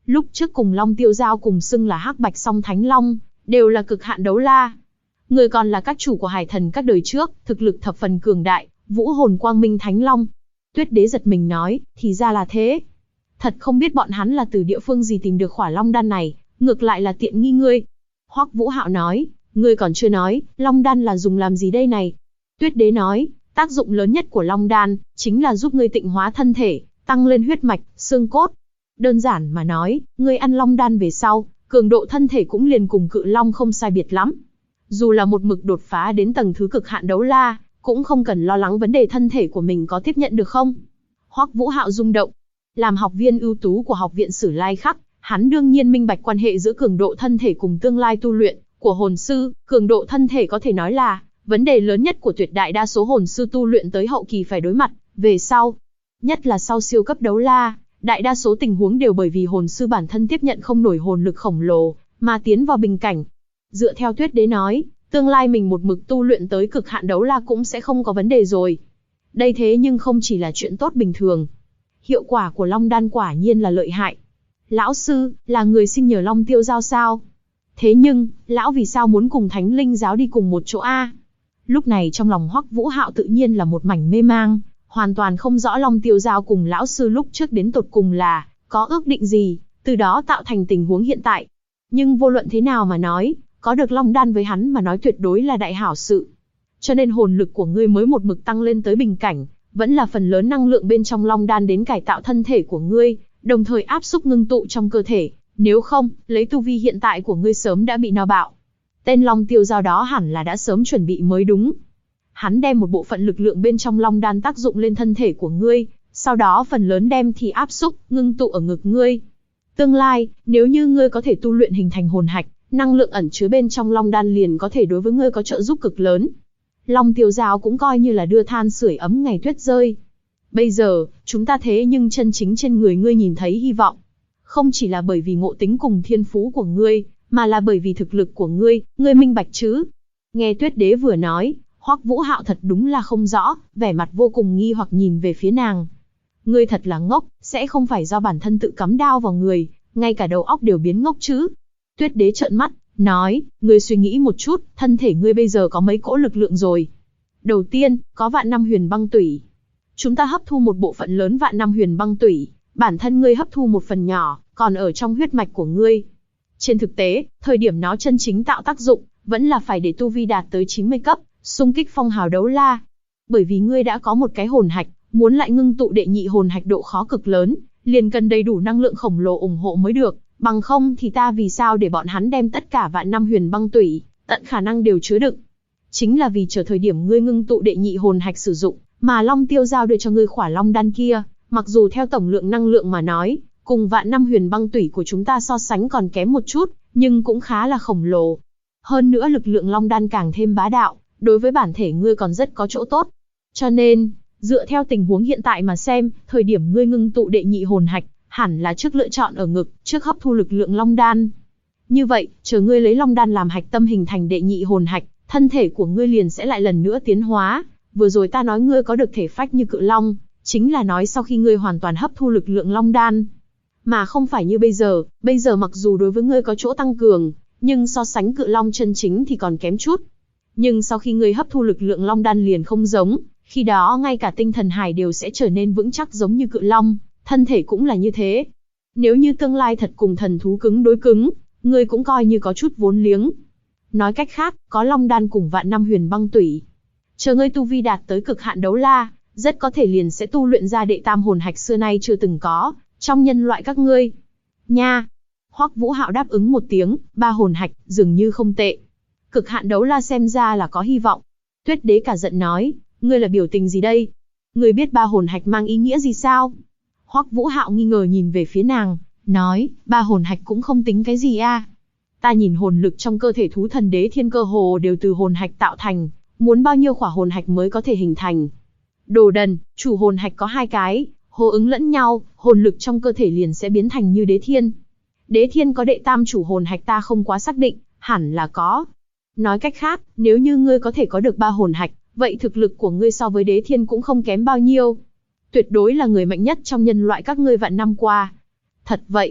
Lúc trước cùng Long Tiêu Giao cùng xưng là Hắc Bạch Song Thánh Long, đều là cực hạn đấu la. Người còn là các chủ của hải thần các đời trước, thực lực thập phần cường đại, vũ hồn quang minh Thánh Long. Tuyết Đế giật mình nói, thì ra là thế. Thật không biết bọn hắn là từ địa phương gì tìm được khỏa long đan này, ngược lại là tiện nghi ngươi. Hoắc Vũ Hạo nói, ngươi còn chưa nói, long đan là dùng làm gì đây này? Tuyết Đế nói, tác dụng lớn nhất của long đan, chính là giúp ngươi tịnh hóa thân thể, tăng lên huyết mạch, xương cốt. Đơn giản mà nói, ngươi ăn long đan về sau, cường độ thân thể cũng liền cùng cự long không sai biệt lắm. Dù là một mực đột phá đến tầng thứ cực hạn đấu la, cũng không cần lo lắng vấn đề thân thể của mình có tiếp nhận được không. Hoắc Vũ Hạo rung động. Làm học viên ưu tú của học viện Sử Lai Khắc, hắn đương nhiên minh bạch quan hệ giữa cường độ thân thể cùng tương lai tu luyện của hồn sư. Cường độ thân thể có thể nói là vấn đề lớn nhất của tuyệt đại đa số hồn sư tu luyện tới hậu kỳ phải đối mặt. Về sau, nhất là sau siêu cấp đấu la, đại đa số tình huống đều bởi vì hồn sư bản thân tiếp nhận không nổi hồn lực khổng lồ, mà tiến vào bình cảnh. Dựa theo Tuyết Đế nói, tương lai mình một mực tu luyện tới cực hạn đấu la cũng sẽ không có vấn đề rồi. Đây thế nhưng không chỉ là chuyện tốt bình thường. Hiệu quả của Long Đan quả nhiên là lợi hại. Lão sư, là người sinh nhờ Long Tiêu Giao sao? Thế nhưng, lão vì sao muốn cùng Thánh Linh giáo đi cùng một chỗ a? Lúc này trong lòng Hoắc Vũ Hạo tự nhiên là một mảnh mê mang, hoàn toàn không rõ Long Tiêu Giao cùng lão sư lúc trước đến tột cùng là có ước định gì, từ đó tạo thành tình huống hiện tại. Nhưng vô luận thế nào mà nói, có được Long Đan với hắn mà nói tuyệt đối là đại hảo sự. Cho nên hồn lực của ngươi mới một mực tăng lên tới bình cảnh, vẫn là phần lớn năng lượng bên trong Long Đan đến cải tạo thân thể của ngươi, đồng thời áp xúc ngưng tụ trong cơ thể. Nếu không, lấy tu vi hiện tại của ngươi sớm đã bị no bạo. Tên Long Tiêu Giao đó hẳn là đã sớm chuẩn bị mới đúng. Hắn đem một bộ phận lực lượng bên trong Long Đan tác dụng lên thân thể của ngươi, sau đó phần lớn đem thì áp xúc, ngưng tụ ở ngực ngươi. Tương lai, nếu như ngươi có thể tu luyện hình thành hồn hạch, năng lượng ẩn chứa bên trong Long Đan liền có thể đối với ngươi có trợ giúp cực lớn. Long Tiêu Giao cũng coi như là đưa than sưởi ấm ngày tuyết rơi. Bây giờ, chúng ta thế nhưng chân chính trên người ngươi nhìn thấy hy vọng. Không chỉ là bởi vì ngộ tính cùng thiên phú của ngươi, mà là bởi vì thực lực của ngươi minh bạch chứ? Nghe Tuyết Đế vừa nói, Hoắc Vũ Hạo thật đúng là không rõ, vẻ mặt vô cùng nghi hoặc nhìn về phía nàng. Ngươi thật là ngốc, sẽ không phải do bản thân tự cắm đao vào người, ngay cả đầu óc đều biến ngốc chứ? Tuyết Đế trợn mắt, nói, ngươi suy nghĩ một chút, thân thể ngươi bây giờ có mấy cỗ lực lượng rồi? Đầu tiên, có vạn năm huyền băng tủy. Chúng ta hấp thu một bộ phận lớn vạn năm huyền băng tủy, bản thân ngươi hấp thu một phần nhỏ, còn ở trong huyết mạch của ngươi. Trên thực tế, thời điểm nó chân chính tạo tác dụng, vẫn là phải để tu vi đạt tới 90 cấp, xung kích phong hào đấu la. Bởi vì ngươi đã có một cái hồn hạch, muốn lại ngưng tụ đệ nhị hồn hạch độ khó cực lớn, liền cần đầy đủ năng lượng khổng lồ ủng hộ mới được, bằng không thì ta vì sao để bọn hắn đem tất cả vạn năm huyền băng tủy, tận khả năng đều chứa đựng. Chính là vì chờ thời điểm ngươi ngưng tụ đệ nhị hồn hạch sử dụng, mà Long Tiêu Giao đưa cho ngươi khỏa long đan kia, mặc dù theo tổng lượng năng lượng mà nói, cùng vạn năm huyền băng tủy của chúng ta so sánh còn kém một chút, nhưng cũng khá là khổng lồ. Hơn nữa lực lượng long đan càng thêm bá đạo, đối với bản thể ngươi còn rất có chỗ tốt. Cho nên, dựa theo tình huống hiện tại mà xem, thời điểm ngươi ngưng tụ đệ nhị hồn hạch, hẳn là trước lựa chọn ở ngực, trước hấp thu lực lượng long đan. Như vậy, chờ ngươi lấy long đan làm hạch tâm hình thành đệ nhị hồn hạch, thân thể của ngươi liền sẽ lại lần nữa tiến hóa. Vừa rồi ta nói ngươi có được thể phách như cự long, chính là nói sau khi ngươi hoàn toàn hấp thu lực lượng long đan. Mà không phải như bây giờ mặc dù đối với ngươi có chỗ tăng cường, nhưng so sánh cự long chân chính thì còn kém chút. Nhưng sau khi ngươi hấp thu lực lượng long đan liền không giống, khi đó ngay cả tinh thần hải đều sẽ trở nên vững chắc giống như cự long, thân thể cũng là như thế. Nếu như tương lai thật cùng thần thú cứng đối cứng, ngươi cũng coi như có chút vốn liếng. Nói cách khác, có long đan cùng vạn năm huyền băng tủy. Chờ ngươi tu vi đạt tới cực hạn đấu la, rất có thể liền sẽ tu luyện ra đệ tam hồn hạch xưa nay chưa từng có, trong nhân loại các ngươi. Nha! Hoắc Vũ Hạo đáp ứng một tiếng, 3 hồn hạch, dường như không tệ. Cực hạn đấu la xem ra là có hy vọng. Tuyết Đế cả giận nói, ngươi là biểu tình gì đây? Ngươi biết 3 hồn hạch mang ý nghĩa gì sao? Hoắc Vũ Hạo nghi ngờ nhìn về phía nàng, nói, 3 hồn hạch cũng không tính cái gì a. Ta nhìn hồn lực trong cơ thể thú thần đế thiên cơ hồ đều từ hồn hạch tạo thành, muốn bao nhiêu khỏa hồn hạch mới có thể hình thành. Đồ đần, chủ hồn hạch có 2 cái, hô ứng lẫn nhau, hồn lực trong cơ thể liền sẽ biến thành như đế thiên. Đế thiên có đệ tam chủ hồn hạch ta không quá xác định, hẳn là có. Nói cách khác, nếu như ngươi có thể có được 3 hồn hạch, vậy thực lực của ngươi so với đế thiên cũng không kém bao nhiêu. Tuyệt đối là người mạnh nhất trong nhân loại các ngươi vạn năm qua. Thật vậy.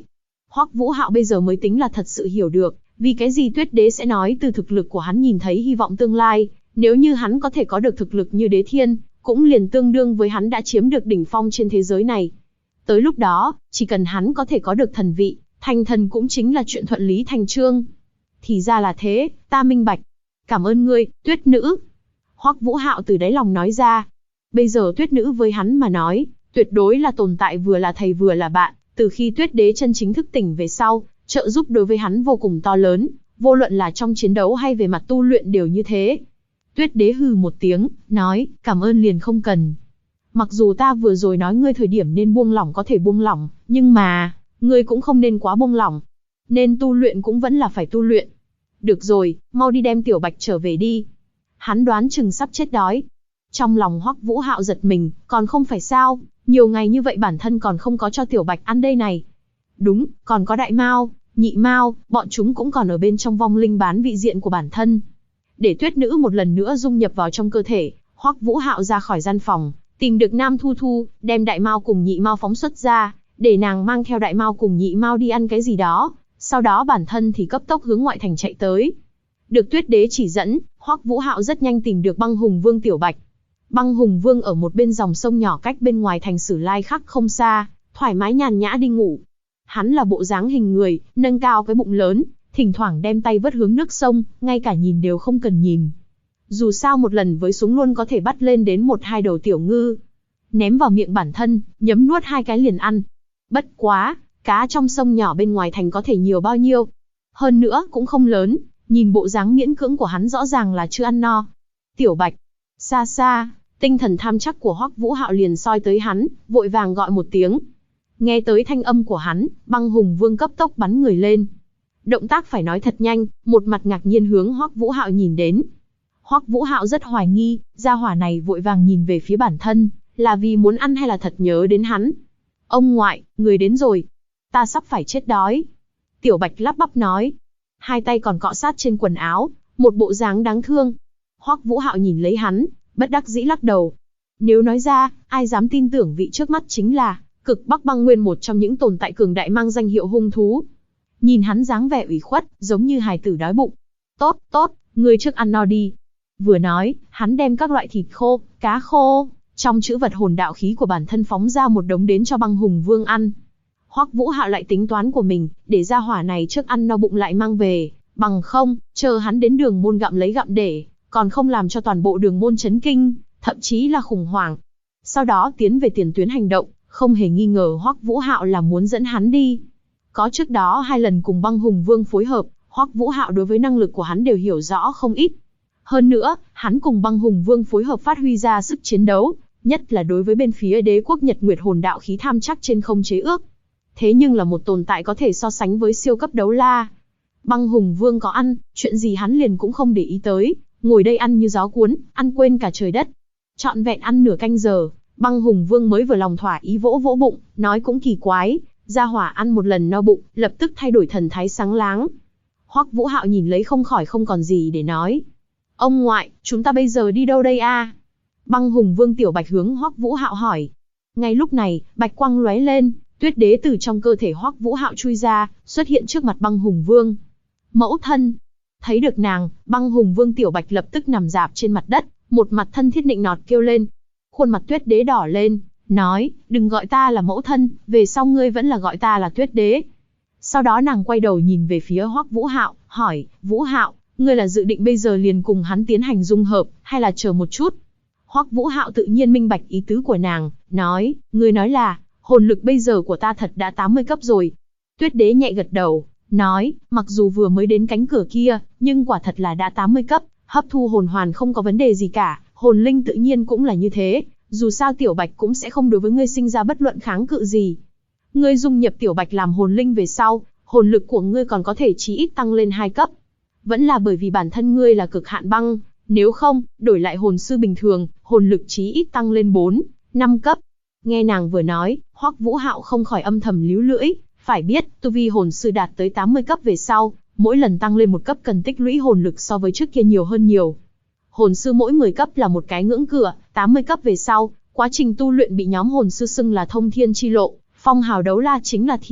Hoắc Vũ Hạo bây giờ mới tính là thật sự hiểu được, vì cái gì Tuyết Đế sẽ nói từ thực lực của hắn nhìn thấy hy vọng tương lai, nếu như hắn có thể có được thực lực như Đế Thiên, cũng liền tương đương với hắn đã chiếm được đỉnh phong trên thế giới này. Tới lúc đó, chỉ cần hắn có thể có được thần vị, thành thần cũng chính là chuyện thuận lý thành chương. Thì ra là thế, ta minh bạch. Cảm ơn ngươi, Tuyết Nữ. Hoắc Vũ Hạo từ đáy lòng nói ra. Bây giờ Tuyết Nữ với hắn mà nói, tuyệt đối là tồn tại vừa là thầy vừa là bạn. Từ khi Tuyết Đế chân chính thức tỉnh về sau, trợ giúp đối với hắn vô cùng to lớn, vô luận là trong chiến đấu hay về mặt tu luyện đều như thế. Tuyết Đế hừ một tiếng, nói, cảm ơn liền không cần. Mặc dù ta vừa rồi nói ngươi thời điểm nên buông lỏng có thể buông lỏng, nhưng mà, ngươi cũng không nên quá buông lỏng. Nên tu luyện cũng vẫn là phải tu luyện. Được rồi, mau đi đem Tiểu Bạch trở về đi. Hắn đoán chừng sắp chết đói. Trong lòng Hoắc Vũ Hạo giật mình, còn không phải sao, nhiều ngày như vậy bản thân còn không có cho Tiểu Bạch ăn đây này. Đúng, còn có Đại Mao, Nhị Mao, bọn chúng cũng còn ở bên trong vong linh bán vị diện của bản thân. Để Tuyết Nữ một lần nữa dung nhập vào trong cơ thể, Hoắc Vũ Hạo ra khỏi gian phòng, tìm được Nam Thu Thu, đem Đại Mao cùng Nhị Mao phóng xuất ra, để nàng mang theo Đại Mao cùng Nhị Mao đi ăn cái gì đó, sau đó bản thân thì cấp tốc hướng ngoại thành chạy tới. Được Tuyết Đế chỉ dẫn, Hoắc Vũ Hạo rất nhanh tìm được Băng Hùng Vương Tiểu Bạch. Băng Hùng Vương ở một bên dòng sông nhỏ cách bên ngoài thành Sử Lai Khắc không xa, thoải mái nhàn nhã đi ngủ. Hắn là bộ dáng hình người, nâng cao cái bụng lớn, thỉnh thoảng đem tay vớt hướng nước sông, ngay cả nhìn đều không cần nhìn. Dù sao một lần với súng luôn có thể bắt lên đến 1-2 đầu tiểu ngư. Ném vào miệng bản thân, nhấm nuốt 2 cái liền ăn. Bất quá, cá trong sông nhỏ bên ngoài thành có thể nhiều bao nhiêu. Hơn nữa cũng không lớn, nhìn bộ dáng miễn cưỡng của hắn rõ ràng là chưa ăn no. Tiểu Bạch, xa xa, tinh thần tham chắc của Hoắc Vũ Hạo liền soi tới hắn, vội vàng gọi một tiếng. Nghe tới thanh âm của hắn, Băng Hùng Vương cấp tốc bắn người lên. Động tác phải nói thật nhanh, một mặt ngạc nhiên hướng Hoắc Vũ Hạo nhìn đến. Hoắc Vũ Hạo rất hoài nghi, gia hỏa này vội vàng nhìn về phía bản thân, là vì muốn ăn hay là thật nhớ đến hắn. Ông ngoại, người đến rồi. Ta sắp phải chết đói. Tiểu Bạch lắp bắp nói. Hai tay còn cọ sát trên quần áo, một bộ dáng đáng thương. Hoắc Vũ Hạo nhìn lấy hắn, bất đắc dĩ lắc đầu. Nếu nói ra, ai dám tin tưởng vị trước mắt chính là Cực Bắc Băng Nguyên, một trong những tồn tại cường đại mang danh hiệu hung thú. Nhìn hắn dáng vẻ ủy khuất, giống như hài tử đói bụng. Tốt, tốt, ngươi trước ăn no đi. Vừa nói, hắn đem các loại thịt khô, cá khô, trong trữ vật hồn đạo khí của bản thân phóng ra một đống đến cho Băng Hùng Vương ăn. Hoắc Vũ Hạo lại tính toán của mình, để ra hỏa này trước ăn no bụng lại mang về, bằng không, chờ hắn đến Đường Môn gặm lấy gặm để, còn không làm cho toàn bộ Đường Môn chấn kinh, thậm chí là khủng hoảng. Sau đó tiến về tiền tuyến hành động, không hề nghi ngờ Hoắc Vũ Hạo là muốn dẫn hắn đi. Có trước đó 2 lần cùng Băng Hùng Vương phối hợp, Hoắc Vũ Hạo đối với năng lực của hắn đều hiểu rõ không ít. Hơn nữa, hắn cùng Băng Hùng Vương phối hợp phát huy ra sức chiến đấu, nhất là đối với bên phía đế quốc Nhật Nguyệt hồn đạo khí tham chắc trên không chế ước. Thế nhưng là một tồn tại có thể so sánh với siêu cấp đấu la. Băng Hùng Vương có ăn, chuyện gì hắn liền cũng không để ý tới, ngồi đây ăn như gió cuốn, ăn quên cả trời đất. Trọn vẹn ăn nửa canh giờ, Băng Hùng Vương mới vừa lòng thỏa ý vỗ vỗ bụng, nói cũng kỳ quái, gia hỏa ăn một lần no bụng, lập tức thay đổi thần thái sáng láng. Hoắc Vũ Hạo nhìn lấy không khỏi không còn gì để nói. Ông ngoại, chúng ta bây giờ đi đâu đây a? Băng Hùng Vương Tiểu Bạch hướng Hoắc Vũ Hạo hỏi. Ngay lúc này, bạch quang lóe lên, Tuyết Đế từ trong cơ thể Hoắc Vũ Hạo chui ra, xuất hiện trước mặt Băng Hùng Vương. Mẫu thân. Thấy được nàng, Băng Hùng Vương Tiểu Bạch lập tức nằm rạp trên mặt đất, một mặt thân thiết nịnh nọt kêu lên. Khuôn mặt Tuyết Đế đỏ lên, nói, đừng gọi ta là mẫu thân, về sau ngươi vẫn là gọi ta là Tuyết Đế. Sau đó nàng quay đầu nhìn về phía Hoắc Vũ Hạo, hỏi, Vũ Hạo, ngươi là dự định bây giờ liền cùng hắn tiến hành dung hợp, hay là chờ một chút? Hoắc Vũ Hạo tự nhiên minh bạch ý tứ của nàng, nói, ngươi nói là, hồn lực bây giờ của ta thật đã 80 cấp rồi. Tuyết Đế nhẹ gật đầu, nói, mặc dù vừa mới đến cánh cửa kia, nhưng quả thật là đã 80 cấp, hấp thu hồn hoàn không có vấn đề gì cả, hồn linh tự nhiên cũng là như thế, dù sao Tiểu Bạch cũng sẽ không đối với ngươi sinh ra bất luận kháng cự gì. Ngươi dung nhập Tiểu Bạch làm hồn linh về sau, hồn lực của ngươi còn có thể chí ít tăng lên 2 cấp. Vẫn là bởi vì bản thân ngươi là cực hạn băng, nếu không, đổi lại hồn sư bình thường, hồn lực chí ít tăng lên 4-5 cấp. Nghe nàng vừa nói, Hoắc Vũ Hạo không khỏi âm thầm líu lưỡi, phải biết, tu vi hồn sư đạt tới 80 cấp về sau, mỗi lần tăng lên một cấp cần tích lũy hồn lực so với trước kia nhiều hơn nhiều. Hồn sư mỗi 10 cấp là một cái ngưỡng cửa, 80 cấp về sau, quá trình tu luyện bị nhóm hồn sư xưng là thông thiên chi lộ, phong hào đấu la chính là thiên,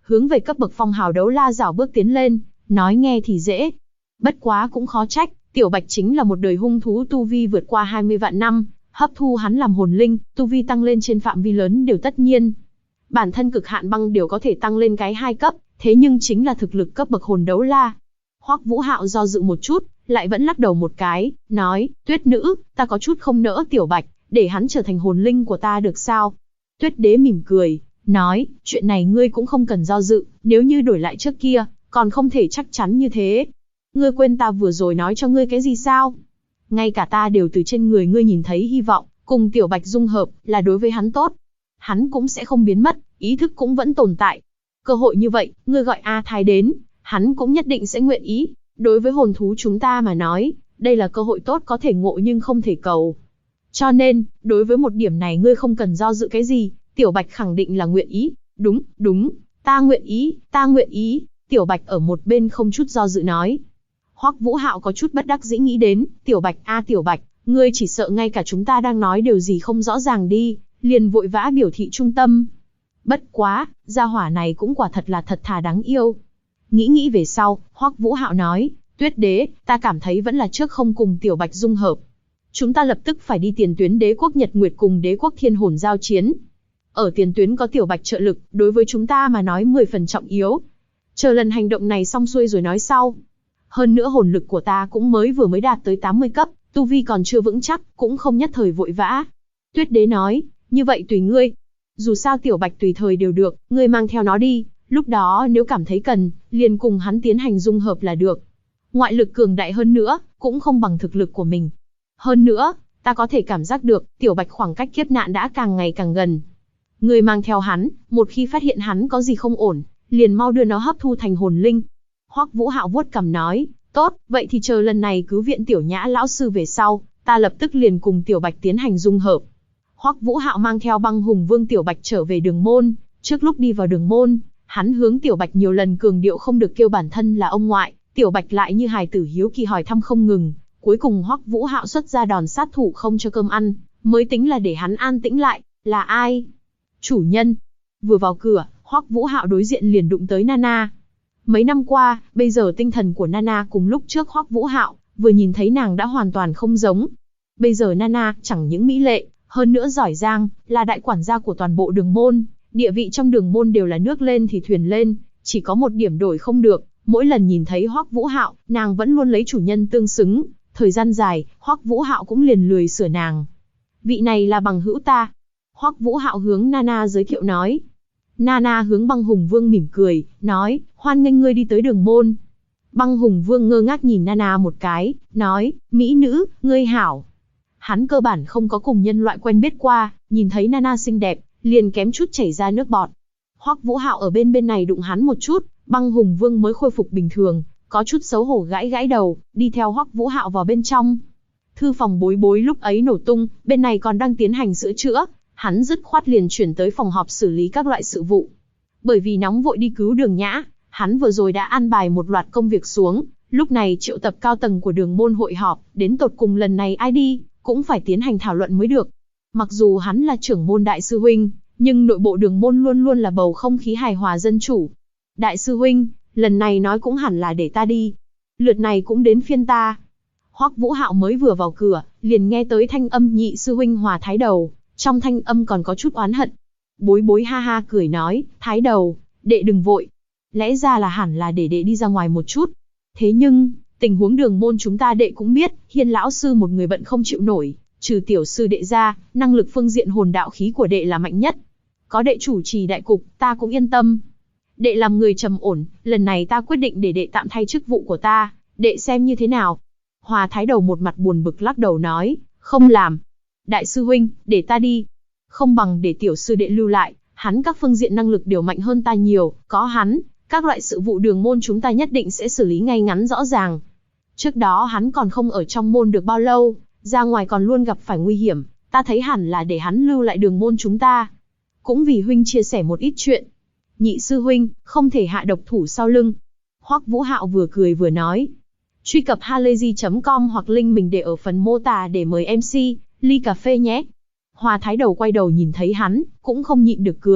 hướng về cấp bậc phong hào đấu la rảo bước tiến lên, nói nghe thì dễ. Bất quá cũng khó trách, Tiểu Bạch chính là một đời hung thú tu vi vượt qua 20 vạn năm, hấp thu hắn làm hồn linh, tu vi tăng lên trên phạm vi lớn đều tất nhiên. Bản thân cực hạn băng đều có thể tăng lên cái 2 cấp, thế nhưng chính là thực lực cấp bậc hồn đấu la. Hoắc Vũ Hạo do dự một chút, lại vẫn lắc đầu một cái, nói, Tuyết nữ, ta có chút không nỡ Tiểu Bạch, để hắn trở thành hồn linh của ta được sao? Tuyết đế mỉm cười, nói, chuyện này ngươi cũng không cần do dự, nếu như đổi lại trước kia, còn không thể chắc chắn như thế. Ngươi quên ta vừa rồi nói cho ngươi cái gì sao? Ngay cả ta đều từ trên người ngươi nhìn thấy hy vọng, cùng Tiểu Bạch dung hợp, là đối với hắn tốt. Hắn cũng sẽ không biến mất, ý thức cũng vẫn tồn tại. Cơ hội như vậy, ngươi gọi A Thái đến, hắn cũng nhất định sẽ nguyện ý. Đối với hồn thú chúng ta mà nói, đây là cơ hội tốt có thể ngộ nhưng không thể cầu. Cho nên, đối với một điểm này ngươi không cần do dự cái gì, Tiểu Bạch khẳng định là nguyện ý. Đúng, ta nguyện ý. Tiểu Bạch ở một bên không chút do dự nói. Hoắc Vũ Hạo có chút bất đắc dĩ nghĩ đến, Tiểu Bạch Tiểu Bạch, ngươi chỉ sợ ngay cả chúng ta đang nói điều gì không rõ ràng đi, liền vội vã biểu thị trung tâm. Bất quá, gia hỏa này cũng quả thật là thật thà đáng yêu. Nghĩ về sau, Hoắc Vũ Hạo nói, Tuyết đế, ta cảm thấy vẫn là trước không cùng Tiểu Bạch dung hợp. Chúng ta lập tức phải đi tiền tuyến đế quốc Nhật Nguyệt cùng đế quốc Thiên Hồn giao chiến. Ở tiền tuyến có Tiểu Bạch trợ lực, đối với chúng ta mà nói 10 phần trọng yếu. Chờ lần hành động này xong xuôi rồi nói sau. Hơn nữa hồn lực của ta cũng vừa mới đạt tới 80 cấp, tu vi còn chưa vững chắc, cũng không nhất thời vội vã. Tuyết đế nói, như vậy tùy ngươi. Dù sao Tiểu Bạch tùy thời đều được, ngươi mang theo nó đi, lúc đó nếu cảm thấy cần, liền cùng hắn tiến hành dung hợp là được. Ngoại lực cường đại hơn nữa, cũng không bằng thực lực của mình. Hơn nữa, ta có thể cảm giác được, Tiểu Bạch khoảng cách kiếp nạn đã càng ngày càng gần. Ngươi mang theo hắn, một khi phát hiện hắn có gì không ổn, liền mau đưa nó hấp thu thành hồn linh. Hoắc Vũ Hạo vuốt cằm nói, tốt, vậy thì chờ lần này cứu viện Tiểu Nhã lão sư về sau, ta lập tức liền cùng Tiểu Bạch tiến hành dung hợp. Hoắc Vũ Hạo mang theo Băng Hùng Vương Tiểu Bạch trở về đường môn, trước lúc đi vào đường môn, hắn hướng Tiểu Bạch nhiều lần cường điệu không được kêu bản thân là ông ngoại, Tiểu Bạch lại như hài tử hiếu kỳ hỏi thăm không ngừng, cuối cùng Hoắc Vũ Hạo xuất ra đòn sát thủ không cho cơm ăn, mới tính là để hắn an tĩnh lại, là ai? Chủ nhân. Vừa vào cửa, Hoắc Vũ Hạo đối diện liền đụng tới Nana. Mấy năm qua, bây giờ tinh thần của Nana cùng lúc trước Hoắc Vũ Hạo, vừa nhìn thấy nàng đã hoàn toàn không giống. Bây giờ Nana chẳng những mỹ lệ, hơn nữa giỏi giang, là đại quản gia của toàn bộ đường môn, địa vị trong đường môn đều là nước lên thì thuyền lên, chỉ có một điểm đổi không được, mỗi lần nhìn thấy Hoắc Vũ Hạo, nàng vẫn luôn lấy chủ nhân tương xứng, thời gian dài, Hoắc Vũ Hạo cũng liền lười sửa nàng. Vị này là bằng hữu ta. Hoắc Vũ Hạo hướng Nana giới thiệu nói. Nana hướng Băng Hùng Vương mỉm cười, nói, hoan nghênh ngươi đi tới đường môn. Băng Hùng Vương ngơ ngác nhìn Nana một cái, nói, mỹ nữ, ngươi hảo. Hắn cơ bản không có cùng nhân loại quen biết qua, nhìn thấy Nana xinh đẹp, liền kém chút chảy ra nước bọt. Hoắc Vũ Hạo ở bên này đụng hắn một chút, Băng Hùng Vương mới khôi phục bình thường, có chút xấu hổ gãi gãi đầu, đi theo Hoắc Vũ Hạo vào bên trong. Thư phòng Bối Bối lúc ấy nổ tung, bên này còn đang tiến hành sửa chữa, hắn dứt khoát liền chuyển tới phòng họp xử lý các loại sự vụ. Bởi vì nóng vội đi cứu Đường Nhã, hắn vừa rồi đã an bài một loạt công việc xuống, lúc này triệu tập cao tầng của đường môn hội họp, đến tột cùng lần này ai đi, cũng phải tiến hành thảo luận mới được. Mặc dù hắn là trưởng môn đại sư huynh, nhưng nội bộ đường môn luôn luôn là bầu không khí hài hòa dân chủ. Đại sư huynh, lần này nói cũng hẳn là để ta đi. Lượt này cũng đến phiên ta. Hoắc Vũ Hạo mới vừa vào cửa, liền nghe tới thanh âm nhị sư huynh Hòa Thái Đầu, trong thanh âm còn có chút oán hận. Bối Bối ha ha cười nói, Thái Đầu, đệ đừng vội. Lẽ ra là hẳn là để đệ đi ra ngoài một chút. Thế nhưng, tình huống đường môn chúng ta đệ cũng biết, Hiên lão sư một người bận không chịu nổi, trừ tiểu sư đệ ra, năng lực phương diện hồn đạo khí của đệ là mạnh nhất. Có đệ chủ trì đại cục, ta cũng yên tâm. Đệ làm người trầm ổn, lần này ta quyết định để đệ tạm thay chức vụ của ta, đệ xem như thế nào. Hòa Thái Đầu một mặt buồn bực lắc đầu nói, không làm. Đại sư huynh, để ta đi. Không bằng để tiểu sư đệ lưu lại, hắn các phương diện năng lực đều mạnh hơn ta nhiều, có hắn, các loại sự vụ đường môn chúng ta nhất định sẽ xử lý ngay ngắn rõ ràng. Trước đó hắn còn không ở trong môn được bao lâu, ra ngoài còn luôn gặp phải nguy hiểm, ta thấy hẳn là để hắn lưu lại đường môn chúng ta. Cũng vì huynh chia sẻ một ít chuyện. Nhị sư huynh, không thể hạ độc thủ sau lưng. Hoắc Vũ Hạo vừa cười vừa nói. Truy cập halayzi.com hoặc link mình để ở phần mô tả để mời MC, ly cà phê nhé. Hòa Thái Đầu quay đầu nhìn thấy hắn, cũng không nhịn được cười,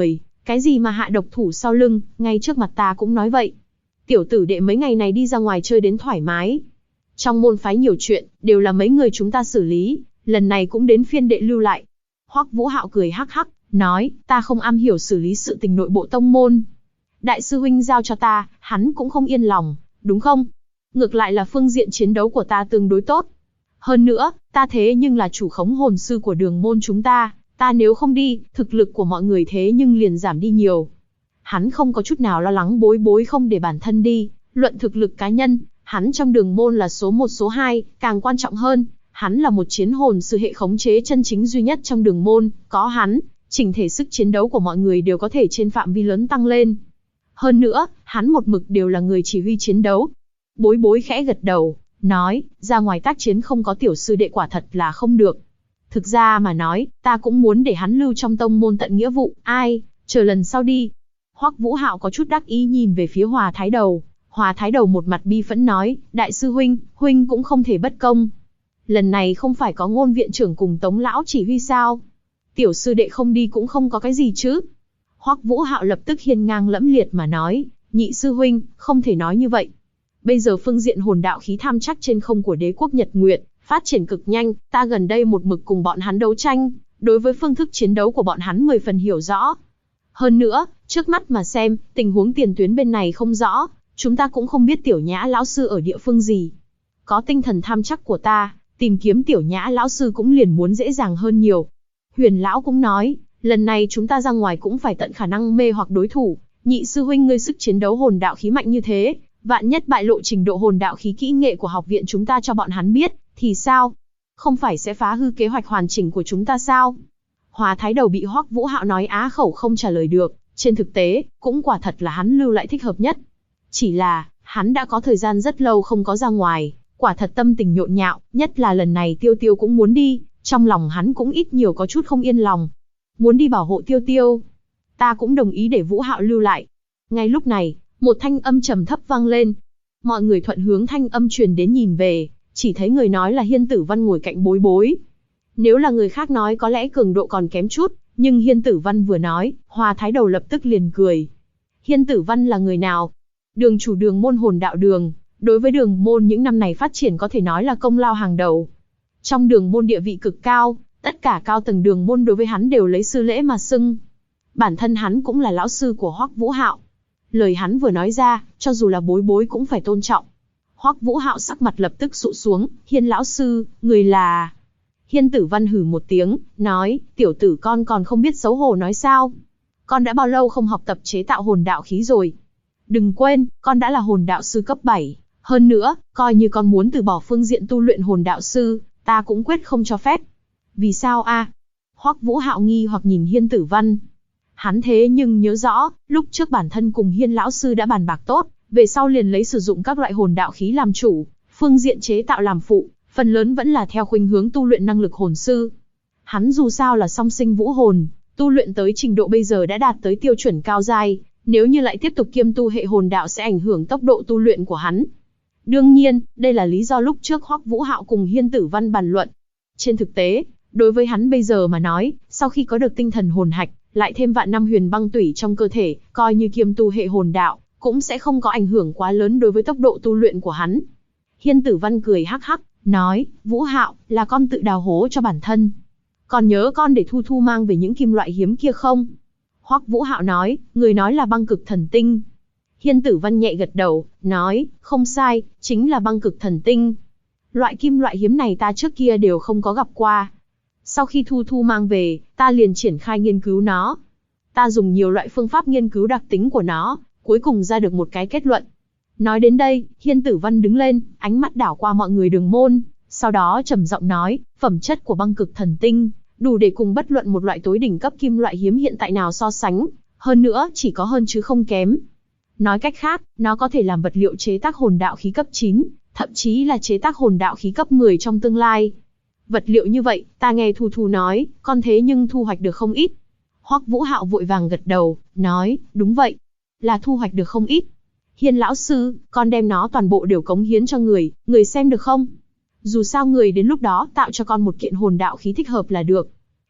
Cái gì mà hạ độc thủ sau lưng, ngay trước mặt ta cũng nói vậy. Tiểu tử đệ mấy ngày này đi ra ngoài chơi đến thoải mái. Trong môn phái nhiều chuyện, đều là mấy người chúng ta xử lý, lần này cũng đến phiên đệ lưu lại. Hoắc Vũ Hạo cười hắc hắc, nói, ta không am hiểu xử lý sự tình nội bộ tông môn. Đại sư huynh giao cho ta, hắn cũng không yên lòng, đúng không? Ngược lại là phương diện chiến đấu của ta tương đối tốt. Hơn nữa, ta thế nhưng là chủ khống hồn sư của đường môn chúng ta nếu không đi, thực lực của mọi người thế nhưng liền giảm đi nhiều. Hắn không có chút nào lo lắng Bối Bối không để bản thân đi, luận thực lực cá nhân, hắn trong đường môn là số 1 số 2, càng quan trọng hơn, hắn là một chiến hồn sư hệ khống chế chân chính duy nhất trong đường môn, có hắn, chỉnh thể sức chiến đấu của mọi người đều có thể trên phạm vi lớn tăng lên. Hơn nữa, hắn một mực đều là người chỉ huy chiến đấu. Bối Bối khẽ gật đầu, nói, ra ngoài tác chiến không có tiểu sư đệ quả thật là không được. Thực ra mà nói, ta cũng muốn để hắn lưu trong tông môn tận nghĩa vụ, ai, chờ lần sau đi. Hoắc Vũ Hạo có chút đắc ý nhìn về phía Hòa Thái Đầu. Hòa Thái Đầu một mặt bi phẫn nói, đại sư huynh, huynh cũng không thể bất công. Lần này không phải có Ngôn viện trưởng cùng Tống lão chỉ huy sao? Tiểu sư đệ không đi cũng không có cái gì chứ? Hoắc Vũ Hạo lập tức hiên ngang lẫm liệt mà nói, nhị sư huynh, không thể nói như vậy. Bây giờ phương diện hồn đạo khí tham chắc trên không của đế quốc Nhật Nguyệt phát triển cực nhanh, ta gần đây một mực cùng bọn hắn đấu tranh, đối với phương thức chiến đấu của bọn hắn 10 phần hiểu rõ. Hơn nữa, trước mắt mà xem, tình huống tiền tuyến bên này không rõ, chúng ta cũng không biết Tiểu Nhã lão sư ở địa phương gì. Có tinh thần tham chắc của ta, tìm kiếm Tiểu Nhã lão sư cũng liền muốn dễ dàng hơn nhiều. Huyền lão cũng nói, lần này chúng ta ra ngoài cũng phải tận khả năng mê hoặc đối thủ, nhị sư huynh ngươi sức chiến đấu hồn đạo khí mạnh như thế, vạn nhất bại lộ trình độ hồn đạo khí kỹ nghệ của học viện chúng ta cho bọn hắn biết, thì sao? Không phải sẽ phá hư kế hoạch hoàn chỉnh của chúng ta sao? Hòa Thái Đầu bị Hoắc Vũ Hạo nói á khẩu không trả lời được, trên thực tế, cũng quả thật là hắn lưu lại thích hợp nhất. Chỉ là, hắn đã có thời gian rất lâu không có ra ngoài, quả thật tâm tình nhộn nhạo, nhất là lần này Tiêu Tiêu cũng muốn đi, trong lòng hắn cũng ít nhiều có chút không yên lòng. Muốn đi bảo hộ Tiêu Tiêu. Ta cũng đồng ý để Vũ Hạo lưu lại. Ngay lúc này, một thanh âm trầm thấp vang lên. Mọi người thuận hướng thanh âm truyền đến nhìn về, chỉ thấy người nói là Hiên Tử Văn ngồi cạnh Bối Bối. Nếu là người khác nói có lẽ cường độ còn kém chút, nhưng Hiên Tử Văn vừa nói, Hòa Thái Đầu lập tức liền cười. Hiên Tử Văn là người nào? Đường chủ đường môn hồn đạo đường, đối với đường môn những năm này phát triển có thể nói là công lao hàng đầu. Trong đường môn địa vị cực cao, tất cả cao tầng đường môn đối với hắn đều lấy sư lễ mà xưng. Bản thân hắn cũng là lão sư của Hoắc Vũ Hạo. Lời hắn vừa nói ra, cho dù là Bối Bối cũng phải tôn trọng. Hoắc Vũ Hạo sắc mặt lập tức sụ xuống, Hiên lão sư, người là... Hiên Tử Văn hừ một tiếng, nói, tiểu tử con còn không biết xấu hổ nói sao. Con đã bao lâu không học tập chế tạo hồn đạo khí rồi. Đừng quên, con đã là hồn đạo sư cấp 7. Hơn nữa, coi như con muốn từ bỏ phương diện tu luyện hồn đạo sư, ta cũng quyết không cho phép. Vì sao a? Hoắc Vũ Hạo nghi hoặc nhìn Hiên Tử Văn. Hắn thế nhưng nhớ rõ, lúc trước bản thân cùng Hiên lão sư đã bàn bạc tốt, về sau liền lấy sử dụng các loại hồn đạo khí làm chủ, phương diện chế tạo làm phụ, phần lớn vẫn là theo khuynh hướng tu luyện năng lực hồn sư. Hắn dù sao là song sinh vũ hồn, tu luyện tới trình độ bây giờ đã đạt tới tiêu chuẩn cao giai, nếu như lại tiếp tục kiêm tu hệ hồn đạo sẽ ảnh hưởng tốc độ tu luyện của hắn. Đương nhiên, đây là lý do lúc trước Hoắc Vũ Hạo cùng Hiên Tử Văn bàn luận. Trên thực tế, đối với hắn bây giờ mà nói, sau khi có được tinh thần hồn hạch, lại thêm vạn năm huyền băng tủy trong cơ thể, coi như kiêm tu hệ hồn đạo, cũng sẽ không có ảnh hưởng quá lớn đối với tốc độ tu luyện của hắn. Hiên Tử Văn cười hắc hắc, nói, Vũ Hạo, là con tự đào hố cho bản thân. Còn nhớ con để Thu Thu mang về những kim loại hiếm kia không? Hoắc Vũ Hạo nói, người nói là băng cực thần tinh. Hiên Tử Văn nhẹ gật đầu, nói, không sai, chính là băng cực thần tinh. Loại kim loại hiếm này ta trước kia đều không có gặp qua. Sau khi Thu Thu mang về, ta liền triển khai nghiên cứu nó. Ta dùng nhiều loại phương pháp nghiên cứu đặc tính của nó, cuối cùng ra được một cái kết luận. Nói đến đây, Hiên Tử Văn đứng lên, ánh mắt đảo qua mọi người đường môn, sau đó trầm giọng nói, phẩm chất của băng cực thần tinh, đủ để cùng bất luận một loại tối đỉnh cấp kim loại hiếm hiện tại nào so sánh, hơn nữa chỉ có hơn chứ không kém. Nói cách khác, nó có thể làm vật liệu chế tác hồn đạo khí cấp 9, thậm chí là chế tác hồn đạo khí cấp 10 trong tương lai. Vật liệu như vậy, ta nghe Thu Thu nói, con thế nhưng thu hoạch được không ít. Hoắc Vũ Hạo vội vàng gật đầu, nói, đúng vậy, là thu hoạch được không ít. Hiên lão sư, con đem nó toàn bộ đều cống hiến cho người, người xem được không? Dù sao người đến lúc đó tạo cho con một kiện hồn đạo khí thích hợp là được.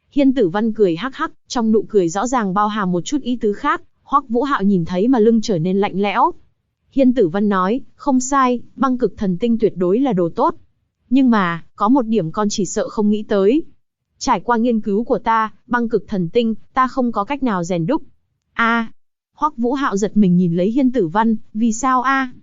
Hiên Tử Văn cười hắc hắc, trong nụ cười rõ ràng bao hàm một chút ý tứ khác, Hoắc Vũ Hạo nhìn thấy mà lưng trở nên lạnh lẽo. Hiên Tử Văn nói, không sai, băng cực thần tinh tuyệt đối là đồ tốt. Nhưng mà, có một điểm con chỉ sợ không nghĩ tới. Trải qua nghiên cứu của ta, băng cực thần tinh, ta không có cách nào rèn đúc. Hoắc Vũ Hạo giật mình nhìn lấy Hiên Tử Văn, vì sao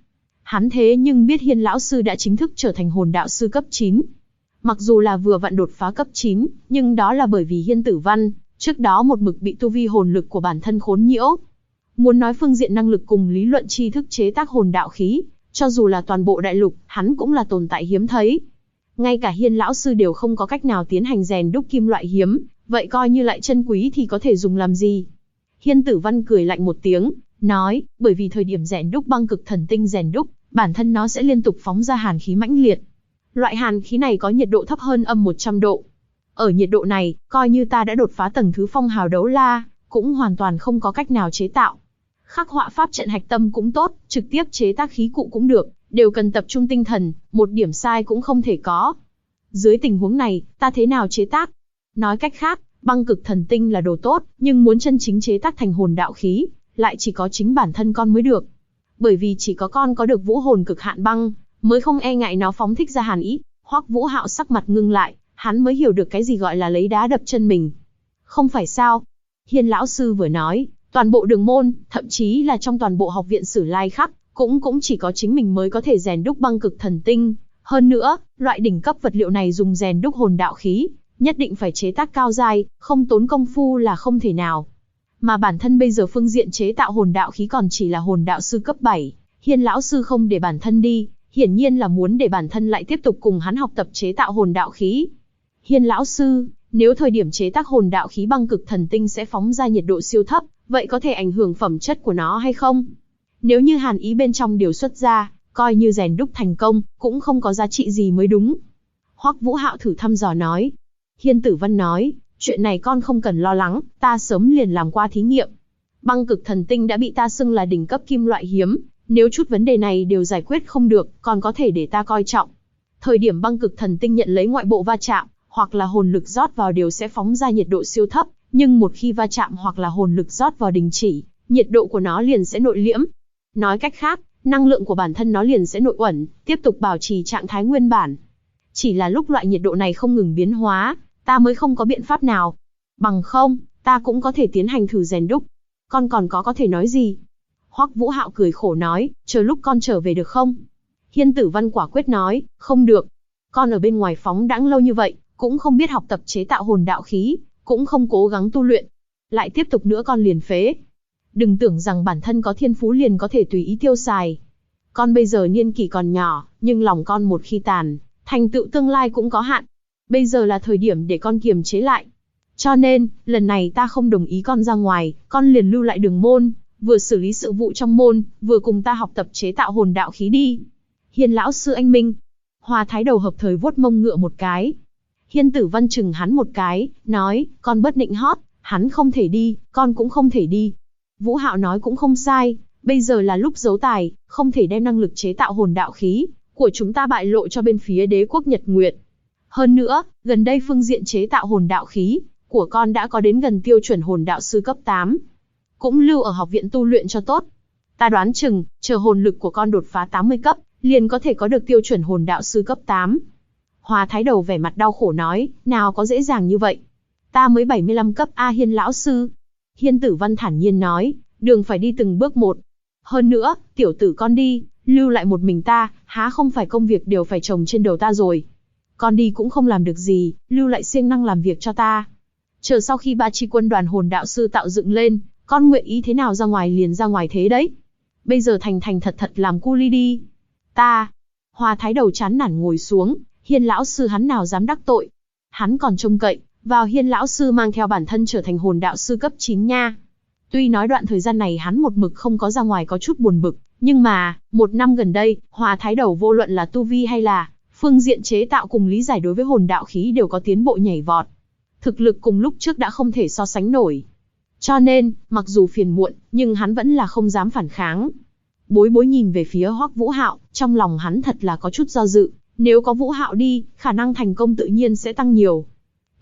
Hắn thế nhưng biết Hiên lão sư đã chính thức trở thành hồn đạo sư cấp 9. Mặc dù là vừa vặn đột phá cấp 9, nhưng đó là bởi vì Hiên Tử Văn, trước đó một mực bị tu vi hồn lực của bản thân khốn nhiễu. Muốn nói phương diện năng lực cùng lý luận tri thức chế tác hồn đạo khí, cho dù là toàn bộ đại lục, hắn cũng là tồn tại hiếm thấy. Ngay cả Hiên lão sư đều không có cách nào tiến hành rèn đúc kim loại hiếm, vậy coi như lại chân quý thì có thể dùng làm gì? Hiên Tử Văn cười lạnh một tiếng, nói, bởi vì thời điểm rèn đúc băng cực thần tinh rèn đúc, bản thân nó sẽ liên tục phóng ra hàn khí mãnh liệt. Loại hàn khí này có nhiệt độ thấp hơn âm 100 độ. Ở nhiệt độ này, coi như ta đã đột phá tầng thứ phong hào đấu la, cũng hoàn toàn không có cách nào chế tạo. Khắc họa pháp trận hạch tâm cũng tốt, trực tiếp chế tác khí cụ cũng được, đều cần tập trung tinh thần, một điểm sai cũng không thể có. Dưới tình huống này, ta thế nào chế tác? Nói cách khác, băng cực thần tinh là đồ tốt, nhưng muốn chân chính chế tác thành hồn đạo khí, lại chỉ có chính bản thân con mới được. Bởi vì chỉ có con có được vũ hồn cực hạn băng, mới không e ngại nó phóng thích ra hàn ý. Hoắc Vũ Hạo sắc mặt ngưng lại, hắn mới hiểu được cái gì gọi là lấy đá đập chân mình. Không phải sao? Hiên lão sư vừa nói, toàn bộ đường môn, thậm chí là trong toàn bộ học viện Sử Lai Khắc, cũng chỉ có chính mình mới có thể rèn đúc băng cực thần tinh. Hơn nữa, loại đỉnh cấp vật liệu này dùng rèn đúc hồn đạo khí, nhất định phải chế tác cao giai, không tốn công phu là không thể nào. Mà bản thân bây giờ phương diện chế tạo hồn đạo khí còn chỉ là hồn đạo sư cấp 7, Hiên lão sư không để bản thân đi, hiển nhiên là muốn để bản thân lại tiếp tục cùng hắn học tập chế tạo hồn đạo khí. Hiên lão sư, nếu thời điểm chế tác hồn đạo khí băng cực thần tinh sẽ phóng ra nhiệt độ siêu thấp, vậy có thể ảnh hưởng phẩm chất của nó hay không? Nếu như hàn ý bên trong điều xuất ra, coi như rèn đúc thành công, cũng không có giá trị gì mới đúng. Hoắc Vũ Hạo thử thăm dò nói. Hiên Tử Văn nói, chuyện này con không cần lo lắng, ta sớm liền làm qua thí nghiệm. Băng cực thần tinh đã bị ta xưng là đỉnh cấp kim loại hiếm, nếu chút vấn đề này đều giải quyết không được, còn có thể để ta coi trọng. Thời điểm băng cực thần tinh nhận lấy ngoại bộ va chạm, hoặc là hồn lực rót vào đều sẽ phóng ra nhiệt độ siêu thấp, nhưng một khi va chạm hoặc là hồn lực rót vào đình chỉ, nhiệt độ của nó liền sẽ nội liễm. Nói cách khác, năng lượng của bản thân nó liền sẽ nội uẩn, tiếp tục bảo trì trạng thái nguyên bản. Chỉ là lúc loại nhiệt độ này không ngừng biến hóa, ta mới không có biện pháp nào. Bằng không, ta cũng có thể tiến hành thử rèn đúc. Con còn có thể nói gì? Hoắc Vũ Hạo cười khổ nói, chờ lúc con trở về được không? Hiên Tử Văn quả quyết nói, không được. Con ở bên ngoài phóng đãng lâu như vậy, cũng không biết học tập chế tạo hồn đạo khí, cũng không cố gắng tu luyện. Lại tiếp tục nữa con liền phế. Đừng tưởng rằng bản thân có thiên phú liền có thể tùy ý tiêu xài. Con bây giờ niên kỷ còn nhỏ, nhưng lòng con một khi tàn, thành tựu tương lai cũng có hạn. Bây giờ là thời điểm để con kiềm chế lại. Cho nên, lần này ta không đồng ý con ra ngoài, con liền lưu lại đường môn, vừa xử lý sự vụ trong môn, vừa cùng ta học tập chế tạo hồn đạo khí đi. Hiên lão sư anh minh. Hoa Thái Đầu hợp thời vuốt mông ngựa một cái. Hiên Tử Văn chừng hắn một cái, nói, con bất nịnh hót, hắn không thể đi, con cũng không thể đi. Vũ Hạo nói cũng không sai, bây giờ là lúc giấu tài, không thể đem năng lực chế tạo hồn đạo khí của chúng ta bại lộ cho bên phía đế quốc Nhật Nguyệt. Hơn nữa, gần đây phương diện chế tạo hồn đạo khí của con đã có đến gần tiêu chuẩn hồn đạo sư cấp 8. Cũng lưu ở học viện tu luyện cho tốt. Ta đoán chừng, chờ hồn lực của con đột phá 80 cấp, liền có thể có được tiêu chuẩn hồn đạo sư cấp 8. Hoa Thái Đầu vẻ mặt đau khổ nói, nào có dễ dàng như vậy. Ta mới 75 cấp A Hiên lão sư. Hiên Tử Văn thản nhiên nói, đường phải đi từng bước một. Hơn nữa, tiểu tử con đi, lưu lại một mình ta, há không phải công việc đều phải chồng trên đầu ta rồi. Con đi cũng không làm được gì, lưu lại siêng năng làm việc cho ta. Chờ sau khi ba chi quân đoàn hồn đạo sư tạo dựng lên, con nguyện ý thế nào ra ngoài liền ra ngoài thế đấy. Bây giờ thành thành thật thật làm cu li đi. Ta. Hoa Thái Đầu chán nản ngồi xuống, Hiên lão sư hắn nào dám đắc tội. Hắn còn trông cậy vào Hiên lão sư mang theo bản thân trở thành hồn đạo sư cấp 9 nha. Tuy nói đoạn thời gian này hắn một mực không có ra ngoài có chút buồn bực, nhưng mà, một năm gần đây, Hoa Thái Đầu vô luận là tu vi hay là phương diện chế tạo cùng lý giải đối với hồn đạo khí đều có tiến bộ nhảy vọt. Thực lực cùng lúc trước đã không thể so sánh nổi. Cho nên, mặc dù phiền muộn, nhưng hắn vẫn là không dám phản kháng. Bối Bối nhìn về phía Hoắc Vũ Hạo, trong lòng hắn thật là có chút do dự, nếu có Vũ Hạo đi, khả năng thành công tự nhiên sẽ tăng nhiều.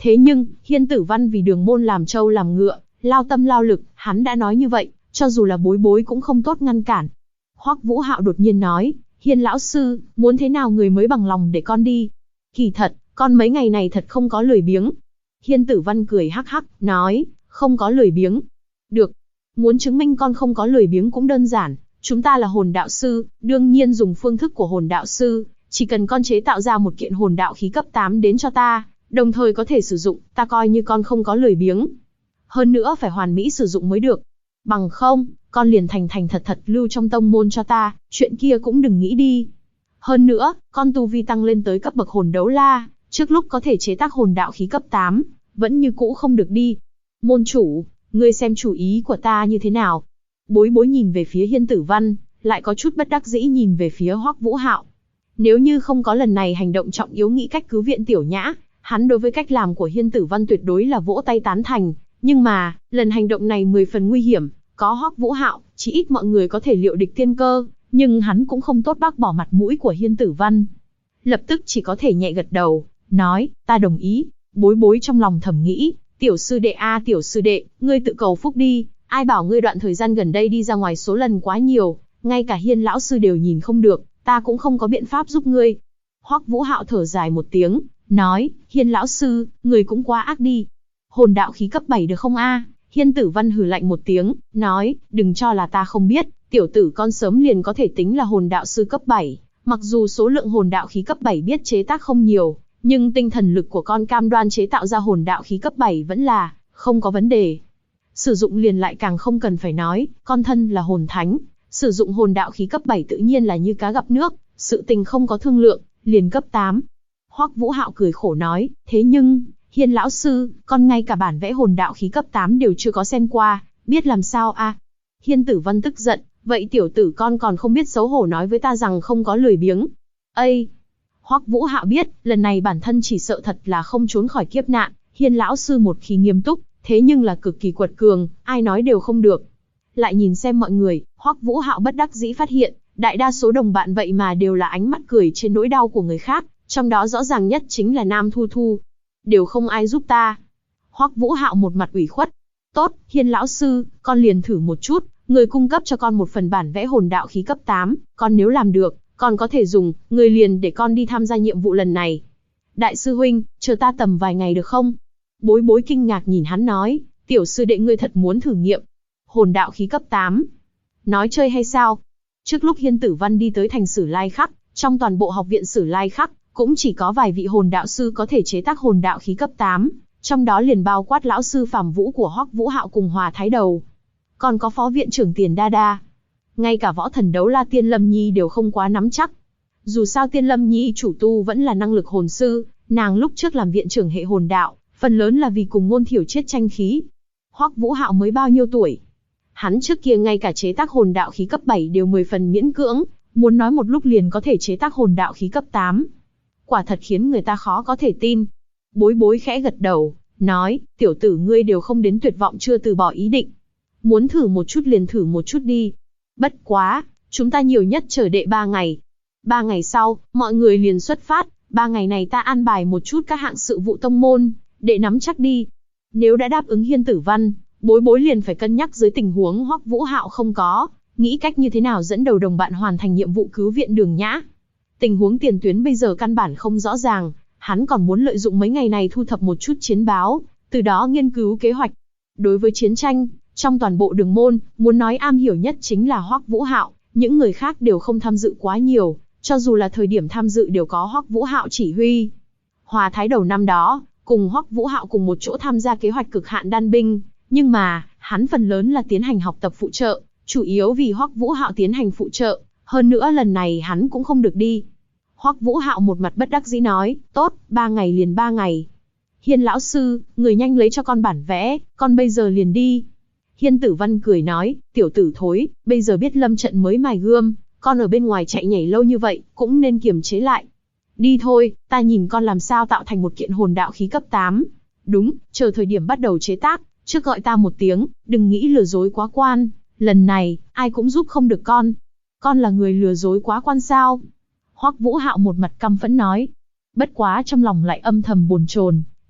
Thế nhưng, Hiên Tử Văn vì Đường Môn làm trâu làm ngựa, lao tâm lao lực, hắn đã nói như vậy, cho dù là Bối Bối cũng không tốt ngăn cản. Hoắc Vũ Hạo đột nhiên nói, Hiên lão sư, muốn thế nào người mới bằng lòng để con đi? Kỳ thật, con mấy ngày này thật không có lười biếng. Hiên Tử Văn cười hắc hắc, nói, không có lười biếng. Được, muốn chứng minh con không có lười biếng cũng đơn giản, chúng ta là hồn đạo sư, đương nhiên dùng phương thức của hồn đạo sư, chỉ cần con chế tạo ra một kiện hồn đạo khí cấp 8 đến cho ta, đồng thời có thể sử dụng, ta coi như con không có lười biếng. Hơn nữa phải hoàn mỹ sử dụng mới được. Bằng không, con liền thành thành thật thật lưu trong tông môn cho ta, chuyện kia cũng đừng nghĩ đi. Hơn nữa, con tu vi tăng lên tới cấp bậc hồn đấu la, trước lúc có thể chế tác hồn đạo khí cấp 8, vẫn như cũ không được đi. Môn chủ, ngươi xem chủ ý của ta như thế nào? Bối Bối nhìn về phía Hiên Tử Văn, lại có chút bất đắc dĩ nhìn về phía Hoắc Vũ Hạo. Nếu như không có lần này hành động trọng yếu nghĩ cách cứu viện Tiểu Nhã, hắn đối với cách làm của Hiên Tử Văn tuyệt đối là vỗ tay tán thành. Nhưng mà, lần hành động này 10 phần nguy hiểm, có Hoắc Vũ Hạo, chỉ ít mọi người có thể liệu địch tiên cơ, nhưng hắn cũng không tốt bác bỏ mặt mũi của Hiên Tử Văn. Lập tức chỉ có thể nhẹ gật đầu, nói, ta đồng ý. Bối Bối trong lòng thầm nghĩ, tiểu sư đệ a tiểu sư đệ, ngươi tự cầu phúc đi, ai bảo ngươi đoạn thời gian gần đây đi ra ngoài số lần quá nhiều, ngay cả Hiên lão sư đều nhìn không được, ta cũng không có biện pháp giúp ngươi. Hoắc Vũ Hạo thở dài một tiếng, nói, Hiên lão sư, ngươi cũng quá ác đi. Hồn đạo khí cấp 7 được không a? Hiên Tử Văn hừ lạnh một tiếng, nói, đừng cho là ta không biết, tiểu tử con sớm liền có thể tính là hồn đạo sư cấp 7, mặc dù số lượng hồn đạo khí cấp 7 biết chế tác không nhiều, nhưng tinh thần lực của con cam đoan chế tạo ra hồn đạo khí cấp 7 vẫn là không có vấn đề. Sử dụng liền lại càng không cần phải nói, con thân là hồn thánh, sử dụng hồn đạo khí cấp 7 tự nhiên là như cá gặp nước, sự tình không có thương lượng, liền cấp 8. Hoắc Vũ Hạo cười khổ nói, thế nhưng, Hiên lão sư, con ngay cả bản vẽ hồn đạo khí cấp 8 đều chưa có xem qua, biết làm sao a? Hiên Tử Văn tức giận, vậy tiểu tử con còn không biết xấu hổ nói với ta rằng không có lười biếng. Ây! Hoắc Vũ Hạo biết, lần này bản thân chỉ sợ thật là không trốn khỏi kiếp nạn, Hiên lão sư một khi nghiêm túc, thế nhưng là cực kỳ quật cường, ai nói đều không được. Lại nhìn xem mọi người, Hoắc Vũ Hạo bất đắc dĩ phát hiện, đại đa số đồng bạn vậy mà đều là ánh mắt cười trên nỗi đau của người khác, trong đó rõ ràng nhất chính là Nam Thu Thu. Đều không ai giúp ta. Hoắc Vũ Hạo một mặt ủy khuất. Tốt, Hiên lão sư, con liền thử một chút, người cung cấp cho con một phần bản vẽ hồn đạo khí cấp 8, con nếu làm được, con có thể dùng, người liền để con đi tham gia nhiệm vụ lần này. Đại sư huynh, chờ ta tầm vài ngày được không? Bối Bối kinh ngạc nhìn hắn nói, tiểu sư đệ ngươi thật muốn thử nghiệm. Hồn đạo khí cấp 8. Nói chơi hay sao? Trước lúc Hiên Tử Văn đi tới thành Sử Lai Khắc, trong toàn bộ học viện Sử Lai Khắc, cũng chỉ có vài vị hồn đạo sư có thể chế tác hồn đạo khí cấp 8, trong đó liền bao quát lão sư Phàm Vũ của Hoắc Vũ Hạo cùng Hòa Thái Đầu. Còn có phó viện trưởng Tiền Đa Đa. Ngay cả võ thần đấu la Tiên Lâm Nhi đều không quá nắm chắc. Dù sao Tiên Lâm Nhi chủ tu vẫn là năng lực hồn sư, nàng lúc trước làm viện trưởng hệ hồn đạo, phần lớn là vì cùng Ngôn Thiểu Triết tranh khí. Hoắc Vũ Hạo mới bao nhiêu tuổi? Hắn trước kia ngay cả chế tác hồn đạo khí cấp 7 đều 10 phần miễn cưỡng, muốn nói một lúc liền có thể chế tác hồn đạo khí cấp 8. Quả thật khiến người ta khó có thể tin. Bối Bối khẽ gật đầu, nói, tiểu tử ngươi đều không đến tuyệt vọng chưa từ bỏ ý định. Muốn thử một chút liền thử một chút đi. Bất quá, chúng ta nhiều nhất chờ đệ 3 ngày. 3 ngày sau, mọi người liền xuất phát, 3 ngày này ta an bài một chút các hạng sự vụ tông môn, để nắm chắc đi. Nếu đã đáp ứng Hiên Tử Văn, Bối Bối liền phải cân nhắc dưới tình huống Hoắc Vũ Hạo không có, nghĩ cách như thế nào dẫn đầu đồng bạn hoàn thành nhiệm vụ cứu viện Đường Nhã. Tình huống tiền tuyến bây giờ căn bản không rõ ràng, hắn còn muốn lợi dụng mấy ngày này thu thập một chút chiến báo, từ đó nghiên cứu kế hoạch. Đối với chiến tranh, trong toàn bộ Đường môn, muốn nói am hiểu nhất chính là Hoắc Vũ Hạo, những người khác đều không tham dự quá nhiều, cho dù là thời điểm tham dự đều có Hoắc Vũ Hạo chỉ huy. Hòa Thái Đầu năm đó, cùng Hoắc Vũ Hạo cùng một chỗ tham gia kế hoạch cực hạn đan binh, nhưng mà, hắn phần lớn là tiến hành học tập phụ trợ, chủ yếu vì Hoắc Vũ Hạo tiến hành phụ trợ, hơn nữa lần này hắn cũng không được đi. Hoắc Vũ Hạo một mặt bất đắc dĩ nói, tốt, 3 ngày liền 3 ngày. Hiên lão sư, người nhanh lấy cho con bản vẽ, con bây giờ liền đi. Hiên Tử Văn cười nói, tiểu tử thối, bây giờ biết lâm trận mới mài gươm, con ở bên ngoài chạy nhảy lâu như vậy, cũng nên kiềm chế lại. Đi thôi, ta nhìn con làm sao tạo thành một kiện hồn đạo khí cấp 8. Đúng, chờ thời điểm bắt đầu chế tác, trước gọi ta một tiếng, đừng nghĩ lừa dối quá quan, lần này, ai cũng giúp không được con. Con là người lừa dối quá quan sao? Hoắc Vũ Hạo một mặt căm phẫn nói. Bất quá trong lòng lại âm thầm bồn chồn,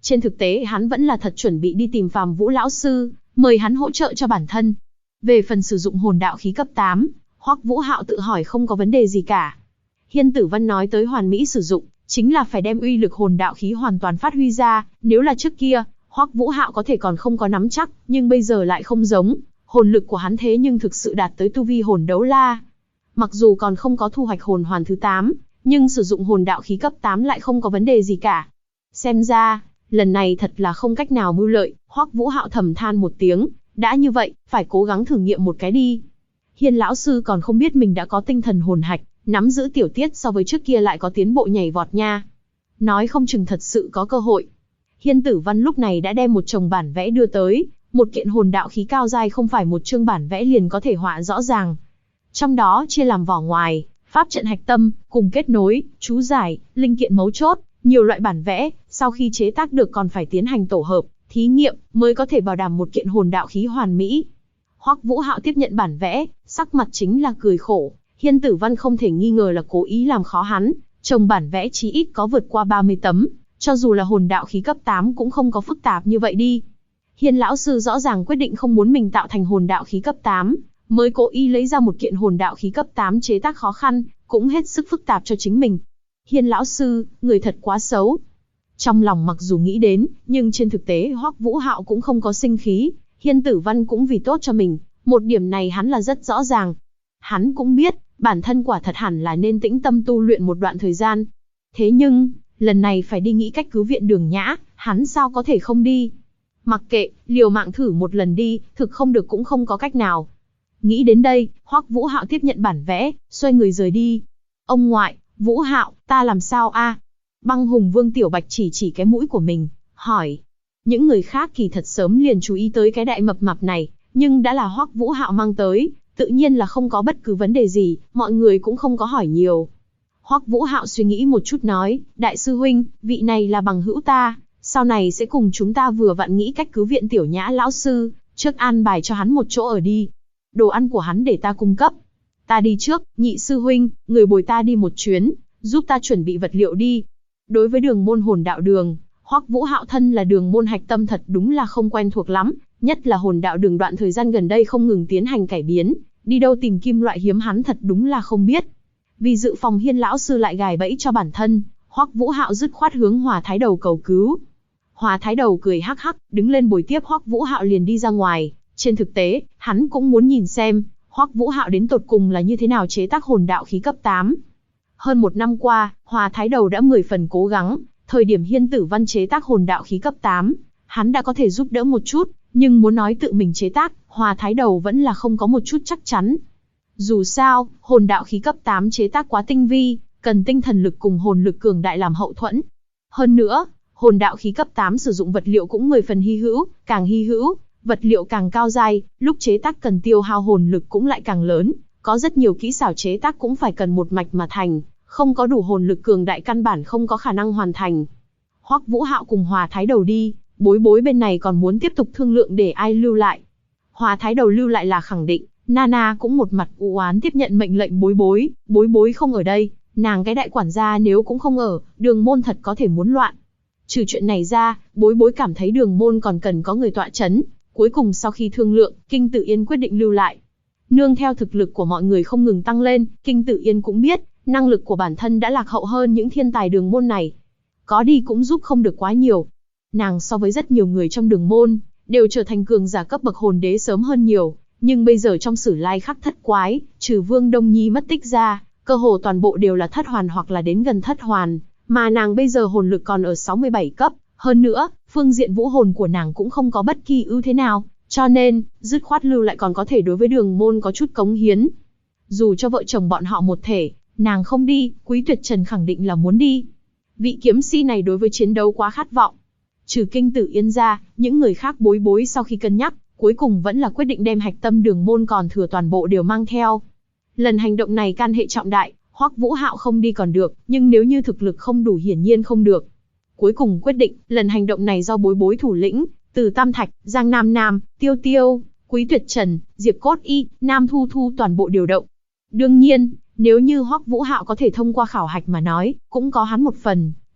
Trên thực tế hắn vẫn là thật chuẩn bị đi tìm Phàm Vũ lão sư, mời hắn hỗ trợ cho bản thân. Về phần sử dụng hồn đạo khí cấp 8, Hoắc Vũ Hạo tự hỏi không có vấn đề gì cả. Hiên Tử Văn nói tới hoàn mỹ sử dụng, chính là phải đem uy lực hồn đạo khí hoàn toàn phát huy ra, nếu là trước kia, Hoắc Vũ Hạo có thể còn không có nắm chắc, nhưng bây giờ lại không giống, hồn lực của hắn thế nhưng thực sự đạt tới tu vi hồn đấu la. Mặc dù còn không có thu hoạch hồn hoàn thứ 8, nhưng sử dụng hồn đạo khí cấp 8 lại không có vấn đề gì cả. Xem ra, lần này thật là không cách nào mưu lợi, Hoắc Vũ Hạo thầm than một tiếng, đã như vậy, phải cố gắng thử nghiệm một cái đi. Hiên lão sư còn không biết mình đã có tinh thần hồn hạch, nắm giữ tiểu tiết so với trước kia lại có tiến bộ nhảy vọt nha. Nói không chừng thật sự có cơ hội. Hiên Tử Văn lúc này đã đem một chồng bản vẽ đưa tới, một kiện hồn đạo khí cao giai không phải một chương bản vẽ liền có thể họa rõ ràng. Trong đó chia làm vỏ ngoài, pháp trận hạch tâm, cùng kết nối, chú giải, linh kiện mấu chốt, nhiều loại bản vẽ, sau khi chế tác được còn phải tiến hành tổ hợp, thí nghiệm, mới có thể bảo đảm một kiện hồn đạo khí hoàn mỹ. Hoắc Vũ Hạo tiếp nhận bản vẽ, sắc mặt chính là cười khổ. Hiên Tử Văn không thể nghi ngờ là cố ý làm khó hắn, chồng bản vẽ chí ít có vượt qua 30 tấm, cho dù là hồn đạo khí cấp 8 cũng không có phức tạp như vậy đi. Hiên lão sư rõ ràng quyết định không muốn mình tạo thành hồn đạo khí cấp 8, mới cố ý lấy ra một kiện hồn đạo khí cấp 8 chế tác khó khăn, cũng hết sức phức tạp cho chính mình. Hiên lão sư, người thật quá xấu. Trong lòng mặc dù nghĩ đến, nhưng trên thực tế Hoắc Vũ Hạo cũng không có sinh khí, Hiên Tử Văn cũng vì tốt cho mình, một điểm này hắn là rất rõ ràng. Hắn cũng biết, bản thân quả thật hẳn là nên tĩnh tâm tu luyện một đoạn thời gian. Thế nhưng, lần này phải đi nghĩ cách cứu viện Đường Nhã, hắn sao có thể không đi. Mặc kệ, liều mạng thử một lần đi, thực không được cũng không có cách nào. Nghĩ đến đây, Hoắc Vũ Hạo tiếp nhận bản vẽ, xoay người rời đi. Ông ngoại, Vũ Hạo, ta làm sao a? Băng Hùng Vương Tiểu Bạch chỉ cái mũi của mình, hỏi. Những người khác kỳ thật sớm liền chú ý tới cái đại mập mạp này, nhưng đã là Hoắc Vũ Hạo mang tới, tự nhiên là không có bất cứ vấn đề gì, mọi người cũng không có hỏi nhiều. Hoắc Vũ Hạo suy nghĩ một chút nói, đại sư huynh, vị này là bằng hữu ta, sau này sẽ cùng chúng ta vừa vặn nghĩ cách cứu viện Tiểu Nhã lão sư, trước an bài cho hắn một chỗ ở đi. Đồ ăn của hắn để ta cung cấp. Ta đi trước, nhị sư huynh, người bồi ta đi một chuyến, giúp ta chuẩn bị vật liệu đi. Đối với đường môn hồn đạo đường, Hoắc Vũ Hạo thân là đường môn hạch tâm thật đúng là không quen thuộc lắm, nhất là hồn đạo đường đoạn thời gian gần đây không ngừng tiến hành cải biến, đi đâu tìm kim loại hiếm hắn thật đúng là không biết. Vì dự phòng Hiên lão sư lại gài bẫy cho bản thân, Hoắc Vũ Hạo dứt khoát hướng Hòa Thái Đầu cầu cứu. Hòa Thái Đầu cười hắc hắc, đứng lên bồi tiếp Hoắc Vũ Hạo liền đi ra ngoài. Trên thực tế, hắn cũng muốn nhìn xem, Hoắc Vũ Hạo đến tột cùng là như thế nào chế tác hồn đạo khí cấp 8. Hơn một năm qua, Hòa Thái Đầu đã 10 phần cố gắng, thời điểm Hiên Tử Văn chế tác hồn đạo khí cấp 8, hắn đã có thể giúp đỡ một chút, nhưng muốn nói tự mình chế tác, Hòa Thái Đầu vẫn là không có một chút chắc chắn. Dù sao, hồn đạo khí cấp 8 chế tác quá tinh vi, cần tinh thần lực cùng hồn lực cường đại làm hậu thuẫn. Hơn nữa, hồn đạo khí cấp 8 sử dụng vật liệu cũng 10 phần hy hữu, càng hy hữu, vật liệu càng cao giai, lúc chế tác cần tiêu hao hồn lực cũng lại càng lớn, có rất nhiều kỹ xảo chế tác cũng phải cần một mạch mà thành, không có đủ hồn lực cường đại căn bản không có khả năng hoàn thành. Hoắc Vũ Hạo cùng Hòa Thái Đầu đi, Bối Bối bên này còn muốn tiếp tục thương lượng để ai lưu lại. Hòa Thái Đầu lưu lại là khẳng định, Nana cũng một mặt u oán tiếp nhận mệnh lệnh Bối Bối không ở đây, nàng cái đại quản gia nếu cũng không ở, đường môn thật có thể muốn loạn. Trừ chuyện này ra, Bối Bối cảm thấy đường môn còn cần có người tọa chấn. Cuối cùng sau khi thương lượng, Kinh Tử Yên quyết định lưu lại. Nương theo thực lực của mọi người không ngừng tăng lên, Kinh Tử Yên cũng biết, năng lực của bản thân đã lạc hậu hơn những thiên tài đường môn này. Có đi cũng giúp không được quá nhiều. Nàng so với rất nhiều người trong đường môn, đều trở thành cường giả cấp bậc hồn đế sớm hơn nhiều. Nhưng bây giờ trong sử lai khắc thất quái, trừ Vương Đông Nhi mất tích ra, cơ hồ toàn bộ đều là thất hoàn hoặc là đến gần thất hoàn. Mà nàng bây giờ hồn lực còn ở 67 cấp. Hơn nữa, phương diện vũ hồn của nàng cũng không có bất kỳ ưu thế nào, cho nên, dứt khoát lưu lại còn có thể đối với đường môn có chút cống hiến. Dù cho vợ chồng bọn họ một thể, nàng không đi, Quý Tuyệt Trần khẳng định là muốn đi. Vị kiếm sĩ này đối với chiến đấu quá khát vọng. Trừ Kinh Tử Yên ra, những người khác Bối Bối sau khi cân nhắc, cuối cùng vẫn là quyết định đem hạch tâm đường môn còn thừa toàn bộ đều mang theo. Lần hành động này can hệ trọng đại, Hoắc Vũ Hạo không đi còn được, nhưng nếu như thực lực không đủ hiển nhiên không được. Cuối cùng quyết định, lần hành động này do Bối Bối thủ lĩnh, từ Tam Thạch, Giang Nam Nam, Tiêu Tiêu, Quý Tuyệt Trần, Diệp Cốt Y, Nam Thu Thu toàn bộ điều động. Đương nhiên, nếu như Hoắc Vũ Hạo có thể thông qua khảo hạch mà nói, cũng có hắn một phần.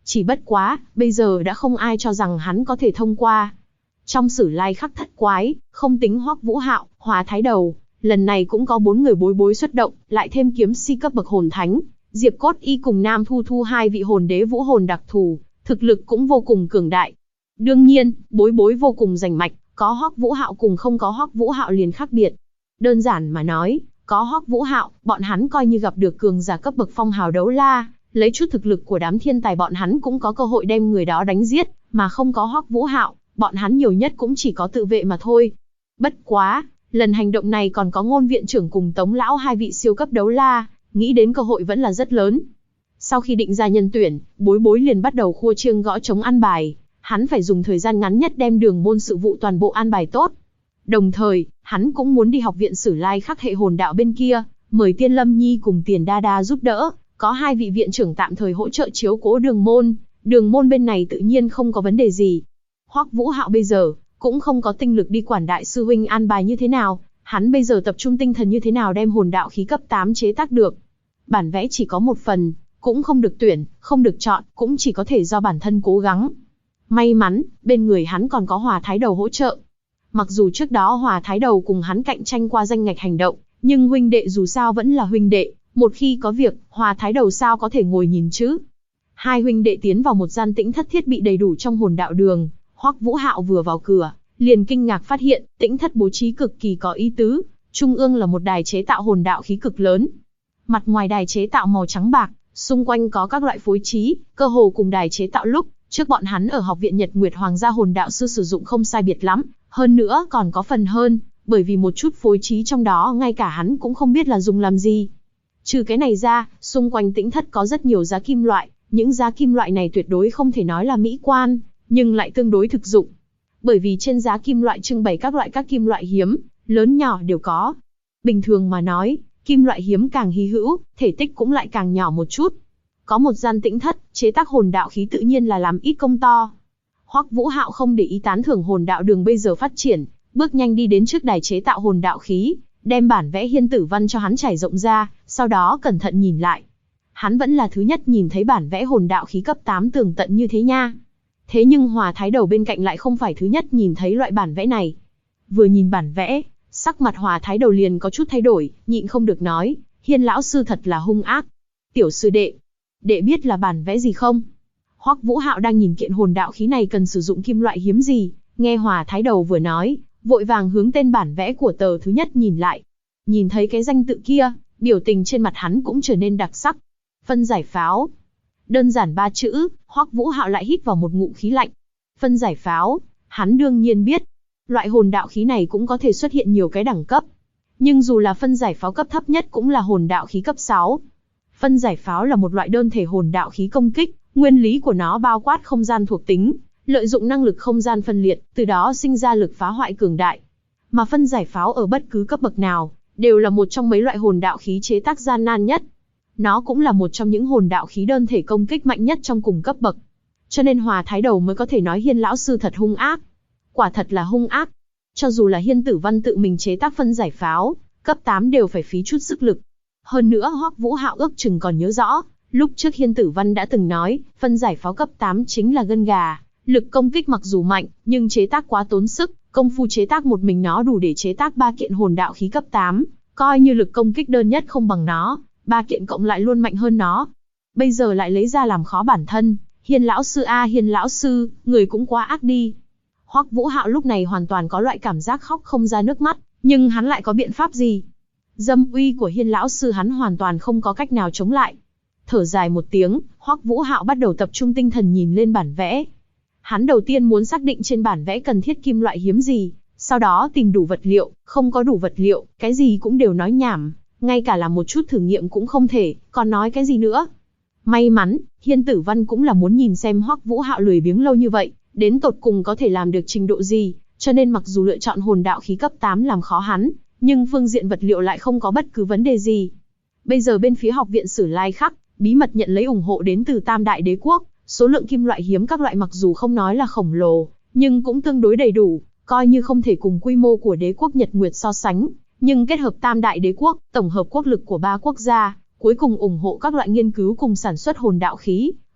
Chỉ bất quá, bây giờ đã không ai cho rằng hắn có thể thông qua. Trong Sử Lai Khắc thất quái, không tính Hoắc Vũ Hạo, Hòa Thái Đầu, lần này cũng có 4 người bối bối xuất động, lại thêm kiếm si cấp bậc hồn thánh, Diệp Cốt Y cùng Nam Thu Thu 2 vị hồn đế vũ hồn đặc thù, thực lực cũng vô cùng cường đại. Đương nhiên, bối bối vô cùng rành mạch, có Hoắc Vũ Hạo cùng không có Hoắc Vũ Hạo liền khác biệt. Đơn giản mà nói, có Hoắc Vũ Hạo, bọn hắn coi như gặp được cường giả cấp bậc phong hào đấu la, lấy chút thực lực của đám thiên tài bọn hắn cũng có cơ hội đem người đó đánh giết, mà không có Hoắc Vũ Hạo, bọn hắn nhiều nhất cũng chỉ có tự vệ mà thôi. Bất quá, lần hành động này còn có Ngôn viện trưởng cùng Tống lão 2 vị siêu cấp đấu la, nghĩ đến cơ hội vẫn là rất lớn. Sau khi định ra nhân tuyển, bối bối liền bắt đầu khua chiêng gõ trống an bài, hắn phải dùng thời gian ngắn nhất đem đường môn sự vụ toàn bộ an bài tốt. Đồng thời, hắn cũng muốn đi học viện Sử Lai Khắc hệ hồn đạo bên kia, mời Tiên Lâm Nhi cùng Tiền Đa Đa giúp đỡ, có 2 vị viện trưởng tạm thời hỗ trợ chiếu cố đường môn bên này tự nhiên không có vấn đề gì. Hoắc Vũ Hạo bây giờ cũng không có tinh lực đi quản đại sư huynh an bài như thế nào, hắn bây giờ tập trung tinh thần như thế nào đem hồn đạo khí cấp 8 chế tác được. Bản vẽ chỉ có một phần, cũng không được tuyển, không được chọn, cũng chỉ có thể do bản thân cố gắng. May mắn, bên người hắn còn có Hòa Thái Đầu hỗ trợ. Mặc dù trước đó Hòa Thái Đầu cùng hắn cạnh tranh qua danh ngạch hành động, nhưng huynh đệ dù sao vẫn là huynh đệ, một khi có việc, Hòa Thái Đầu sao có thể ngồi nhìn chứ. 2 huynh đệ tiến vào một gian tĩnh thất thiết bị đầy đủ trong hồn đạo đường, Hoắc Vũ Hạo vừa vào cửa, liền kinh ngạc phát hiện, tĩnh thất bố trí cực kỳ có ý tứ, trung ương là một đài chế tạo hồn đạo khí cực lớn. Mặt ngoài đài chế tạo màu trắng bạc, xung quanh có các loại phối trí, cơ hồ cùng đài chế tạo lúc trước bọn hắn ở học viện Nhật Nguyệt Hoàng gia hồn đạo sư sử dụng không sai biệt lắm, hơn nữa còn có phần hơn, bởi vì một chút phối trí trong đó ngay cả hắn cũng không biết là dùng làm gì. Trừ cái này ra, xung quanh tĩnh thất có rất nhiều giá kim loại, những giá kim loại này tuyệt đối không thể nói là mỹ quan, nhưng lại tương đối thực dụng. Bởi vì trên giá kim loại trưng bày các kim loại hiếm, lớn nhỏ đều có. Bình thường mà nói, kim loại hiếm càng hy hữu, thể tích cũng lại càng nhỏ một chút. Có một gian tĩnh thất, chế tác hồn đạo khí tự nhiên là làm ít công to. Hoắc Vũ Hạo không để ý tán thưởng hồn đạo đường bây giờ phát triển, bước nhanh đi đến trước đài chế tạo hồn đạo khí, đem bản vẽ Hiên Tử Văn cho hắn trải rộng ra, sau đó cẩn thận nhìn lại. Hắn vẫn là thứ nhất nhìn thấy bản vẽ hồn đạo khí cấp 8 tường tận như thế nha. Thế nhưng Hòa Thái Đầu bên cạnh lại không phải thứ nhất nhìn thấy loại bản vẽ này. Vừa nhìn bản vẽ, sắc mặt Hòa Thái Đầu liền có chút thay đổi, nhịn không được nói, Hiên lão sư thật là hung ác. Tiểu sư đệ, đệ biết là bản vẽ gì không? Hoắc Vũ Hạo đang nhìn kiện hồn đạo khí này cần sử dụng kim loại hiếm gì, nghe Hòa Thái Đầu vừa nói, vội vàng hướng tên bản vẽ của tờ thứ nhất nhìn lại. Nhìn thấy cái danh tự kia, biểu tình trên mặt hắn cũng trở nên đặc sắc. Phân giải pháo. Đơn giản 3 chữ, Hoắc Vũ Hạo lại hít vào một ngụm khí lạnh. Phân giải pháo, hắn đương nhiên biết. Loại hồn đạo khí này cũng có thể xuất hiện nhiều cái đẳng cấp. Nhưng dù là phân giải pháo cấp thấp nhất cũng là hồn đạo khí cấp 6. Phân giải pháo là một loại đơn thể hồn đạo khí công kích, nguyên lý của nó bao quát không gian thuộc tính, lợi dụng năng lực không gian phân liệt, từ đó sinh ra lực phá hoại cường đại. Mà phân giải pháo ở bất cứ cấp bậc nào, đều là một trong mấy loại hồn đạo khí chế tác gian nan nhất. Nó cũng là một trong những hồn đạo khí đơn thể công kích mạnh nhất trong cùng cấp bậc. Cho nên Hòa Thái Đầu mới có thể nói Hiên lão sư thật hung ác. Quả thật là hung ác. Cho dù là Hiên Tử Văn tự mình chế tác phân giải pháo, cấp 8 đều phải phí chút sức lực. Hơn nữa Hoắc Vũ Hạo ước chừng còn nhớ rõ, lúc trước Hiên Tử Văn đã từng nói, phân giải pháo cấp 8 chính là gân gà, lực công kích mặc dù mạnh, nhưng chế tác quá tốn sức, công phu chế tác một mình nó đủ để chế tác 3 kiện hồn đạo khí cấp 8, coi như lực công kích đơn nhất không bằng nó, 3 kiện cộng lại luôn mạnh hơn nó. Bây giờ lại lấy ra làm khó bản thân, Hiên lão sư a Hiên lão sư, người cũng quá ác đi. Hoắc Vũ Hạo lúc này hoàn toàn có loại cảm giác khóc không ra nước mắt, nhưng hắn lại có biện pháp gì? Dâm uy của Hiên lão sư hắn hoàn toàn không có cách nào chống lại. Thở dài một tiếng, Hoắc Vũ Hạo bắt đầu tập trung tinh thần nhìn lên bản vẽ. Hắn đầu tiên muốn xác định trên bản vẽ cần thiết kim loại hiếm gì, sau đó tìm đủ vật liệu, không có đủ vật liệu, cái gì cũng đều nói nhảm, ngay cả là một chút thử nghiệm cũng không thể, còn nói cái gì nữa. May mắn, Hiên Tử Văn cũng là muốn nhìn xem Hoắc Vũ Hạo lười biếng lâu như vậy, đến tột cùng có thể làm được trình độ gì, cho nên mặc dù lựa chọn hồn đạo khí cấp 8 làm khó hắn, nhưng phương diện vật liệu lại không có bất cứ vấn đề gì. Bây giờ bên phía học viện Sử Lai Khắc, bí mật nhận lấy ủng hộ đến từ Tam Đại Đế Quốc, số lượng kim loại hiếm các loại mặc dù không nói là khổng lồ, nhưng cũng tương đối đầy đủ, coi như không thể cùng quy mô của đế quốc Nhật Nguyệt so sánh, nhưng kết hợp Tam Đại Đế Quốc, tổng hợp quốc lực của 3 quốc gia, cuối cùng ủng hộ các loại nghiên cứu cùng sản xuất hồn đạo khí,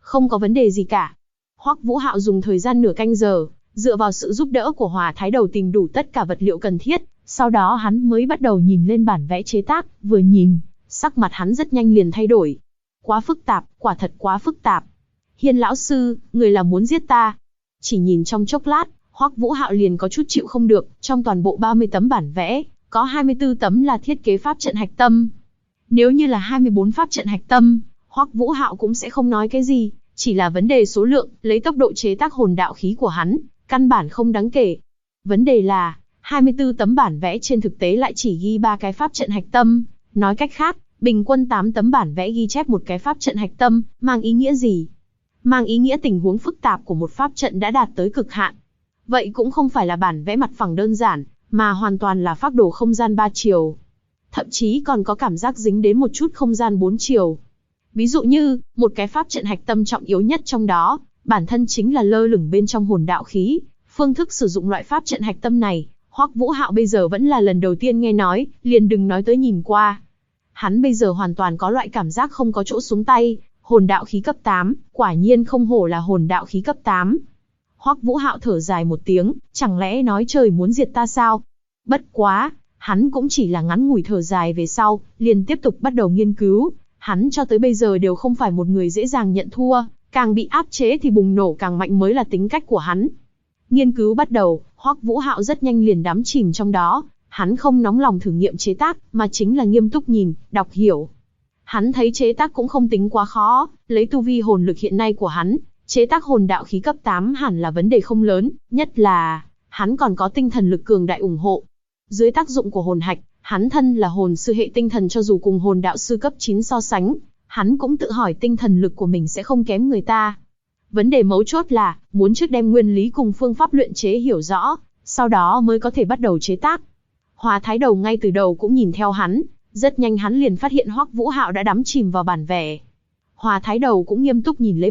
không có vấn đề gì cả. Hoắc Vũ Hạo dùng thời gian nửa canh giờ, dựa vào sự giúp đỡ của Hòa Thái Đầu tìm đủ tất cả vật liệu cần thiết, sau đó hắn mới bắt đầu nhìn lên bản vẽ chế tác, vừa nhìn, sắc mặt hắn rất nhanh liền thay đổi. Quá phức tạp, quả thật quá phức tạp. Hiên lão sư, người là muốn giết ta? Chỉ nhìn trong chốc lát, Hoắc Vũ Hạo liền có chút chịu không được, trong toàn bộ 30 tấm bản vẽ, có 24 tấm là thiết kế pháp trận hạch tâm. Nếu như là 24 pháp trận hạch tâm, Hoắc Vũ Hạo cũng sẽ không nói cái gì, chỉ là vấn đề số lượng, lấy tốc độ chế tác hồn đạo khí của hắn, căn bản không đáng kể. Vấn đề là, 24 tấm bản vẽ trên thực tế lại chỉ ghi 3 cái pháp trận hạch tâm, nói cách khác, bình quân 8 tấm bản vẽ ghi chép một cái pháp trận hạch tâm, mang ý nghĩa gì? Mang ý nghĩa tình huống phức tạp của một pháp trận đã đạt tới cực hạn. Vậy cũng không phải là bản vẽ mặt phẳng đơn giản, mà hoàn toàn là phác đồ không gian 3 chiều. Thậm chí còn có cảm giác dính đến một chút không gian 4 chiều. Ví dụ như, một cái pháp trận hạch tâm trọng yếu nhất trong đó, bản thân chính là lơ lửng bên trong hồn đạo khí. Phương thức sử dụng loại pháp trận hạch tâm này, Hoắc Vũ Hạo bây giờ vẫn là lần đầu tiên nghe nói, liền đừng nói tới nhìn qua. Hắn bây giờ hoàn toàn có loại cảm giác không có chỗ xuống tay, hồn đạo khí cấp 8, quả nhiên không hổ là hồn đạo khí cấp 8. Hoắc Vũ Hạo thở dài một tiếng, chẳng lẽ nói trời muốn diệt ta sao? Bất quá, hắn cũng chỉ là ngắn ngủi thở dài về sau, liền tiếp tục bắt đầu nghiên cứu. Hắn cho tới bây giờ đều không phải một người dễ dàng nhận thua, càng bị áp chế thì bùng nổ càng mạnh mới là tính cách của hắn. Nghiên cứu bắt đầu, Hoắc Vũ Hạo rất nhanh liền đắm chìm trong đó, hắn không nóng lòng thử nghiệm chế tác, mà chính là nghiêm túc nhìn, đọc hiểu. Hắn thấy chế tác cũng không tính quá khó, lấy tu vi hồn lực hiện nay của hắn, chế tác hồn đạo khí cấp 8 hẳn là vấn đề không lớn, nhất là, hắn còn có tinh thần lực cường đại ủng hộ. Dưới tác dụng của hồn hạch, hắn thân là hồn sư hệ tinh thần cho dù cùng hồn đạo sư cấp 9 so sánh, hắn cũng tự hỏi tinh thần lực của mình sẽ không kém người ta. Vấn đề mấu chốt là, muốn trước đem nguyên lý cùng phương pháp luyện chế hiểu rõ, sau đó mới có thể bắt đầu chế tác. Hòa Thái Đầu ngay từ đầu cũng nhìn theo hắn, rất nhanh hắn liền phát hiện Hoắc Vũ Hạo đã đắm chìm vào bản vẽ. Hòa Thái Đầu cũng nghiêm túc nhìn lấy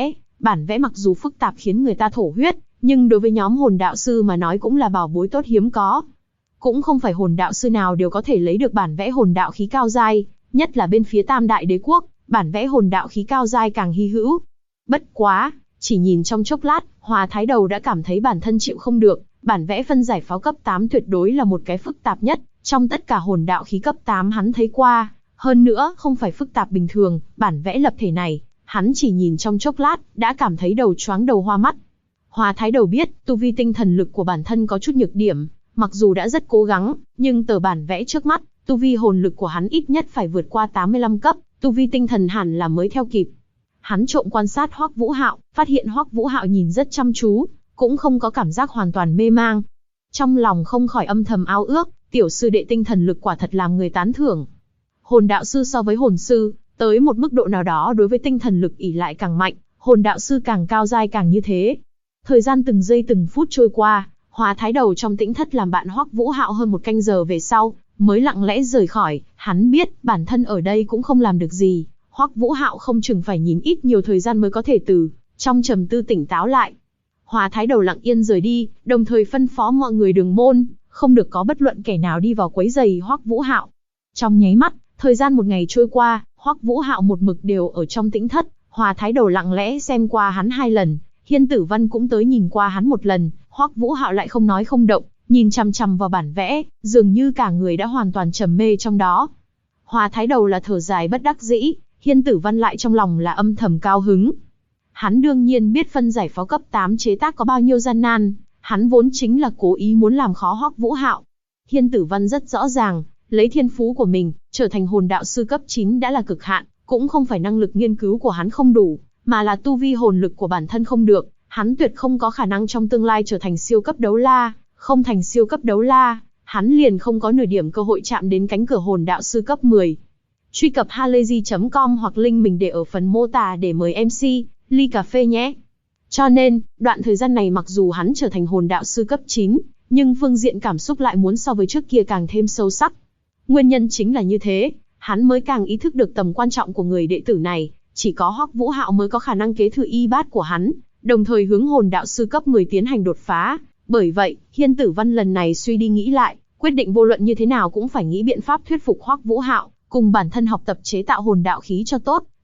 bản vẽ mặc dù phức tạp khiến người ta thổ huyết, nhưng đối với nhóm hồn đạo sư mà nói cũng là bảo bối tốt hiếm có. Cũng không phải hồn đạo sư nào đều có thể lấy được bản vẽ hồn đạo khí cao giai, nhất là bên phía Tam Đại Đế Quốc, bản vẽ hồn đạo khí cao giai càng hy hữu. Bất quá, chỉ nhìn trong chốc lát, Hòa Thái Đầu đã cảm thấy bản thân chịu không được, bản vẽ phân giải pháo cấp 8 tuyệt đối là một cái phức tạp nhất, trong tất cả hồn đạo khí cấp 8 hắn thấy qua, hơn nữa không phải phức tạp bình thường, bản vẽ lập thể này, hắn chỉ nhìn trong chốc lát, đã cảm thấy đầu choáng đầu hoa mắt. Hòa Thái Đầu biết, tu vi tinh thần lực của bản thân có chút nhược điểm, mặc dù đã rất cố gắng, nhưng tờ bản vẽ trước mắt, tu vi hồn lực của hắn ít nhất phải vượt qua 85 cấp, tu vi tinh thần hẳn là mới theo kịp. Hắn trộm quan sát Hoắc Vũ Hạo, phát hiện Hoắc Vũ Hạo nhìn rất chăm chú, cũng không có cảm giác hoàn toàn mê mang. Trong lòng không khỏi âm thầm ao ước, tiểu sư đệ tinh thần lực quả thật làm người tán thưởng. Hồn đạo sư so với hồn sư, tới một mức độ nào đó đối với tinh thần lực ỷ lại càng mạnh, hồn đạo sư càng cao giai càng như thế. Thời gian từng giây từng phút trôi qua, Hòa Thái Đầu trong tĩnh thất làm bạn Hoắc Vũ Hạo hơn một canh giờ về sau, mới lặng lẽ rời khỏi, hắn biết bản thân ở đây cũng không làm được gì, Hoắc Vũ Hạo không chừng phải nhìn ít nhiều thời gian mới có thể từ trong trầm tư tỉnh táo lại. Hòa Thái Đầu lặng yên rời đi, đồng thời phân phó mọi người đường môn, không được có bất luận kẻ nào đi vào quấy rầy Hoắc Vũ Hạo. Trong nháy mắt, thời gian một ngày trôi qua, Hoắc Vũ Hạo một mực đều ở trong tĩnh thất, Hòa Thái Đầu lặng lẽ xem qua hắn 2 lần, Hiên Tử Văn cũng tới nhìn qua hắn 1 lần, Hoắc Vũ Hạo lại không nói không động, nhìn chằm chằm vào bản vẽ, dường như cả người đã hoàn toàn trầm mê trong đó. Hòa Thái Đầu là thở dài bất đắc dĩ, Hiên Tử Văn lại trong lòng là âm thầm cao hứng. Hắn đương nhiên biết phân giải pháo cấp 8 chế tác có bao nhiêu gian nan, hắn vốn chính là cố ý muốn làm khó Hoắc Vũ Hạo. Hiên Tử Văn rất rõ ràng, lấy thiên phú của mình, trở thành hồn đạo sư cấp 9 đã là cực hạn, cũng không phải năng lực nghiên cứu của hắn không đủ, mà là tu vi hồn lực của bản thân không được, hắn tuyệt không có khả năng trong tương lai trở thành siêu cấp đấu la, không thành siêu cấp đấu la, hắn liền không có nửa điểm cơ hội chạm đến cánh cửa hồn đạo sư cấp 10. Truy cập halayzi.com hoặc link mình để ở phần mô tả để mời MC, ly cà phê nhé. Cho nên, đoạn thời gian này mặc dù hắn trở thành hồn đạo sư cấp 9, nhưng phương diện cảm xúc lại muốn so với trước kia càng thêm sâu sắc. Nguyên nhân chính là như thế, hắn mới càng ý thức được tầm quan trọng của người đệ tử này, chỉ có Hoắc Vũ Hạo mới có khả năng kế thừa y bát của hắn, đồng thời hướng hồn đạo sư cấp 10 tiến hành đột phá. Bởi vậy, Hiên Tử Văn lần này suy đi nghĩ lại, quyết định vô luận như thế nào cũng phải nghĩ biện pháp thuyết phục Hoắc Vũ Hạo, cùng bản thân học tập chế tạo hồn đạo khí cho tốt,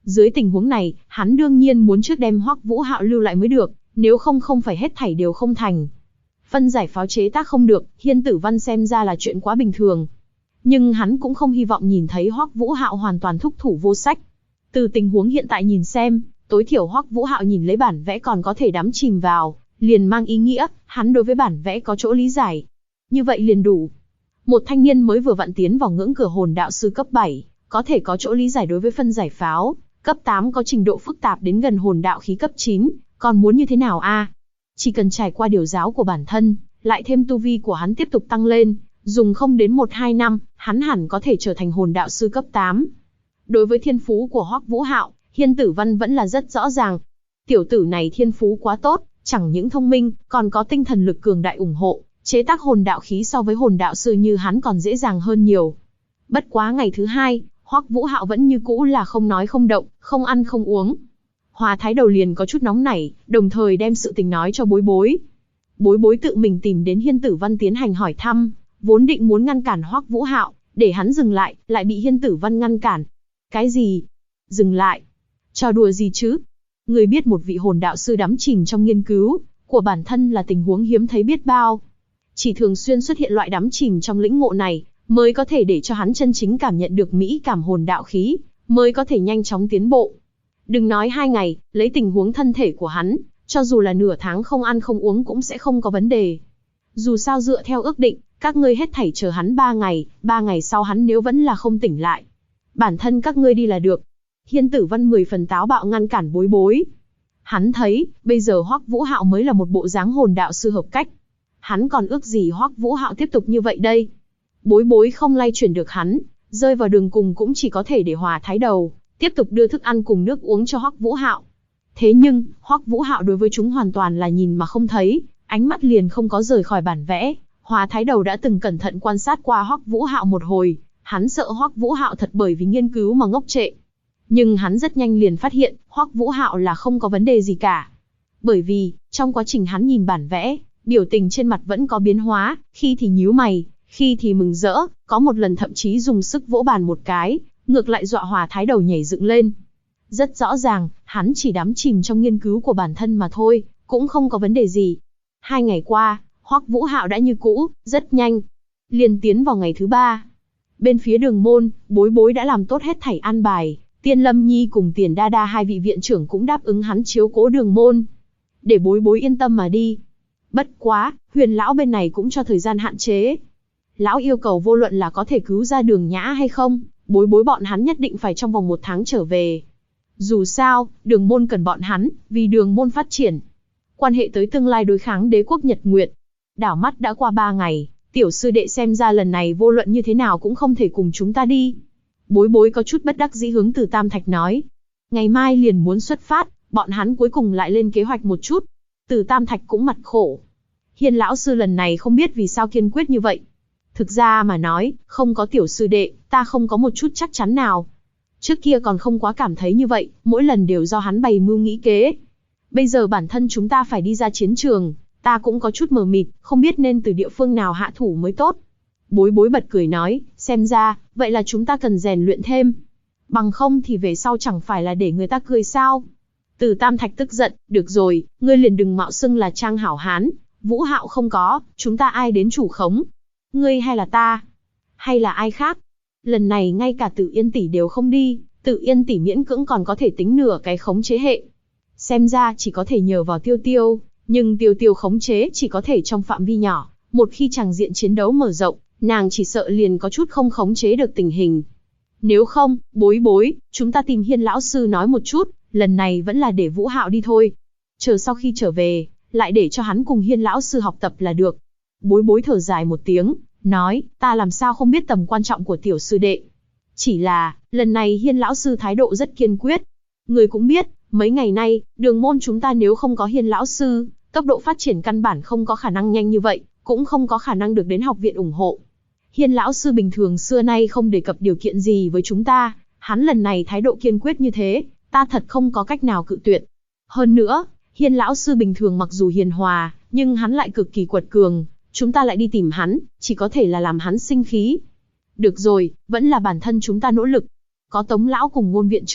Dưới tình huống này, hắn đương nhiên muốn trước đem Hoắc Vũ Hạo lưu lại mới được, nếu không không phải hết thảy đều không thành. Phân giải pháo chế tác không được, Hiên Tử Văn xem ra là chuyện quá bình thường. Nhưng hắn cũng không hy vọng nhìn thấy Hoắc Vũ Hạo hoàn toàn thúc thủ vô sách. Từ tình huống hiện tại nhìn xem, tối thiểu Hoắc Vũ Hạo nhìn lấy bản vẽ còn có thể đắm chìm vào, liền mang ý nghĩa, hắn đối với bản vẽ có chỗ lý giải. Như vậy liền đủ. Một thanh niên mới vừa vặn tiến vào ngưỡng cửa hồn đạo sư cấp 7, có thể có chỗ lý giải đối với phân giải pháo, cấp 8 có trình độ phức tạp đến gần hồn đạo khí cấp 9, còn muốn như thế nào a? Chỉ cần trải qua điều giáo của bản thân, lại thêm tu vi của hắn tiếp tục tăng lên, dùng không đến 1-2 năm, hắn hẳn có thể trở thành hồn đạo sư cấp 8. Đối với thiên phú của Hoắc Vũ Hạo, Hiên Tử Văn vẫn là rất rõ ràng. Tiểu tử này thiên phú quá tốt, chẳng những thông minh, còn có tinh thần lực cường đại ủng hộ, chế tác hồn đạo khí so với hồn đạo sư như hắn còn dễ dàng hơn nhiều. Bất quá ngày thứ 2, Hoắc Vũ Hạo vẫn như cũ là không nói không động, không ăn không uống. Hòa Thái Đầu liền có chút nóng nảy, đồng thời đem sự tình nói cho Bối Bối. Bối Bối tự mình tìm đến Hiên Tử Văn tiến hành hỏi thăm, vốn định muốn ngăn cản Hoắc Vũ Hạo, để hắn dừng lại, lại bị Hiên Tử Văn ngăn cản. Cái gì? Dừng lại? Trò đùa gì chứ? Người biết một vị hồn đạo sư đắm chìm trong nghiên cứu của bản thân là tình huống hiếm thấy biết bao. Chỉ thường xuyên xuất hiện loại đắm chìm trong lĩnh ngộ này, mới có thể để cho hắn chân chính cảm nhận được mỹ cảm hồn đạo khí, mới có thể nhanh chóng tiến bộ. Đừng nói 2 ngày, lấy tình huống thân thể của hắn, cho dù là nửa tháng không ăn không uống cũng sẽ không có vấn đề. Dù sao dựa theo ước định, các ngươi hết thảy chờ hắn 3 ngày, 3 ngày sau hắn nếu vẫn là không tỉnh lại, bản thân các ngươi đi là được. Hiên Tử Văn 10 phần táo bạo ngăn cản Bối Bối. Hắn thấy, bây giờ Hoắc Vũ Hạo mới là một bộ dáng hồn đạo sư hợp cách. Hắn còn ước gì Hoắc Vũ Hạo tiếp tục như vậy đây. Bối Bối không lay chuyển được hắn, rơi vào đường cùng cũng chỉ có thể để Hòa Thái Đầu tiếp tục đưa thức ăn cùng nước uống cho Hoắc Vũ Hạo. Thế nhưng, Hoắc Vũ Hạo đối với chúng hoàn toàn là nhìn mà không thấy, ánh mắt liền không có rời khỏi bản vẽ. Hòa Thái Đầu đã từng cẩn thận quan sát qua Hoắc Vũ Hạo một hồi, hắn sợ Hoắc Vũ Hạo thật bởi vì nghiên cứu mà ngốc trệ. Nhưng hắn rất nhanh liền phát hiện, Hoắc Vũ Hạo là không có vấn đề gì cả. Bởi vì, trong quá trình hắn nhìn bản vẽ, biểu tình trên mặt vẫn có biến hóa, khi thì nhíu mày, khi thì mừng rỡ, có một lần thậm chí dùng sức vỗ bàn một cái, ngược lại dọa Hòa Thái Đầu nhảy dựng lên. Rất rõ ràng, hắn chỉ đắm chìm trong nghiên cứu của bản thân mà thôi, cũng không có vấn đề gì. 2 ngày qua, Hoắc Vũ Hạo đã như cũ, rất nhanh. Liền tiến vào ngày thứ 3. Bên phía Đường Môn, Bối Bối đã làm tốt hết thảy an bài, Tiên Lâm Nhi cùng Tiền Đa Đa 2 vị viện trưởng cũng đáp ứng hắn chiếu cố Đường Môn, để Bối Bối yên tâm mà đi. Bất quá, Huyền lão bên này cũng cho thời gian hạn chế. Lão yêu cầu vô luận là có thể cứu ra Đường Nhã hay không, Bối Bối bọn hắn nhất định phải trong vòng 1 tháng trở về. Dù sao, Đường Môn cần bọn hắn, vì Đường Môn phát triển. Quan hệ tới tương lai đối kháng đế quốc Nhật Nguyệt. Đảo mắt đã qua 3 ngày, tiểu sư đệ xem ra lần này vô luận như thế nào cũng không thể cùng chúng ta đi. Bối Bối có chút bất đắc dĩ hướng Từ Tam Thạch nói. Ngày mai liền muốn xuất phát, bọn hắn cuối cùng lại lên kế hoạch một chút. Từ Tam Thạch cũng mặt khổ. Hiên lão sư lần này không biết vì sao kiên quyết như vậy. Thực ra mà nói, không có tiểu sư đệ, ta không có một chút chắc chắn nào. Trước kia còn không quá cảm thấy như vậy, mỗi lần đều do hắn bày mưu nghĩ kế. Bây giờ bản thân chúng ta phải đi ra chiến trường, ta cũng có chút mờ mịt, không biết nên từ địa phương nào hạ thủ mới tốt. Bối Bối bật cười nói, xem ra, vậy là chúng ta cần rèn luyện thêm. Bằng không thì về sau chẳng phải là để người ta cười sao. Từ Tam Thạch tức giận, được rồi, ngươi liền đừng mạo xưng là Trang hảo hán, Vũ Hạo không có, chúng ta ai đến chủ khống? Ngươi hay là ta? Hay là ai khác? Lần này ngay cả Tử Yên tỷ đều không đi, Tử Yên tỷ miễn cưỡng còn có thể tính nửa cái khống chế hệ. Xem ra chỉ có thể nhờ vào Tiêu Tiêu, nhưng Tiêu Tiêu khống chế chỉ có thể trong phạm vi nhỏ, một khi tràng diện chiến đấu mở rộng, nàng chỉ sợ liền có chút không khống chế được tình hình. Nếu không, Bối Bối, chúng ta tìm Hiên lão sư nói một chút, lần này vẫn là để Vũ Hạo đi thôi. Chờ sau khi trở về, lại để cho hắn cùng Hiên lão sư học tập là được. Bối Bối thở dài một tiếng, nói, ta làm sao không biết tầm quan trọng của tiểu sư đệ. Chỉ là, lần này Hiên lão sư thái độ rất kiên quyết. Người cũng biết, mấy ngày nay, Đường Môn chúng ta nếu không có Hiên lão sư, tốc độ phát triển căn bản không có khả năng nhanh như vậy, cũng không có khả năng được đến học viện ủng hộ. Hiên lão sư bình thường xưa nay không đề cập điều kiện gì với chúng ta, hắn lần này thái độ kiên quyết như thế, ta thật không có cách nào cự tuyệt. Hơn nữa, Hiên lão sư bình thường mặc dù hiền hòa, nhưng hắn lại cực kỳ quật cường, chúng ta lại đi tìm hắn, chỉ có thể là làm hắn sinh khí. Được rồi, vẫn là bản thân chúng ta nỗ lực. Có Tống lão cùng Ngôn viện trưởng,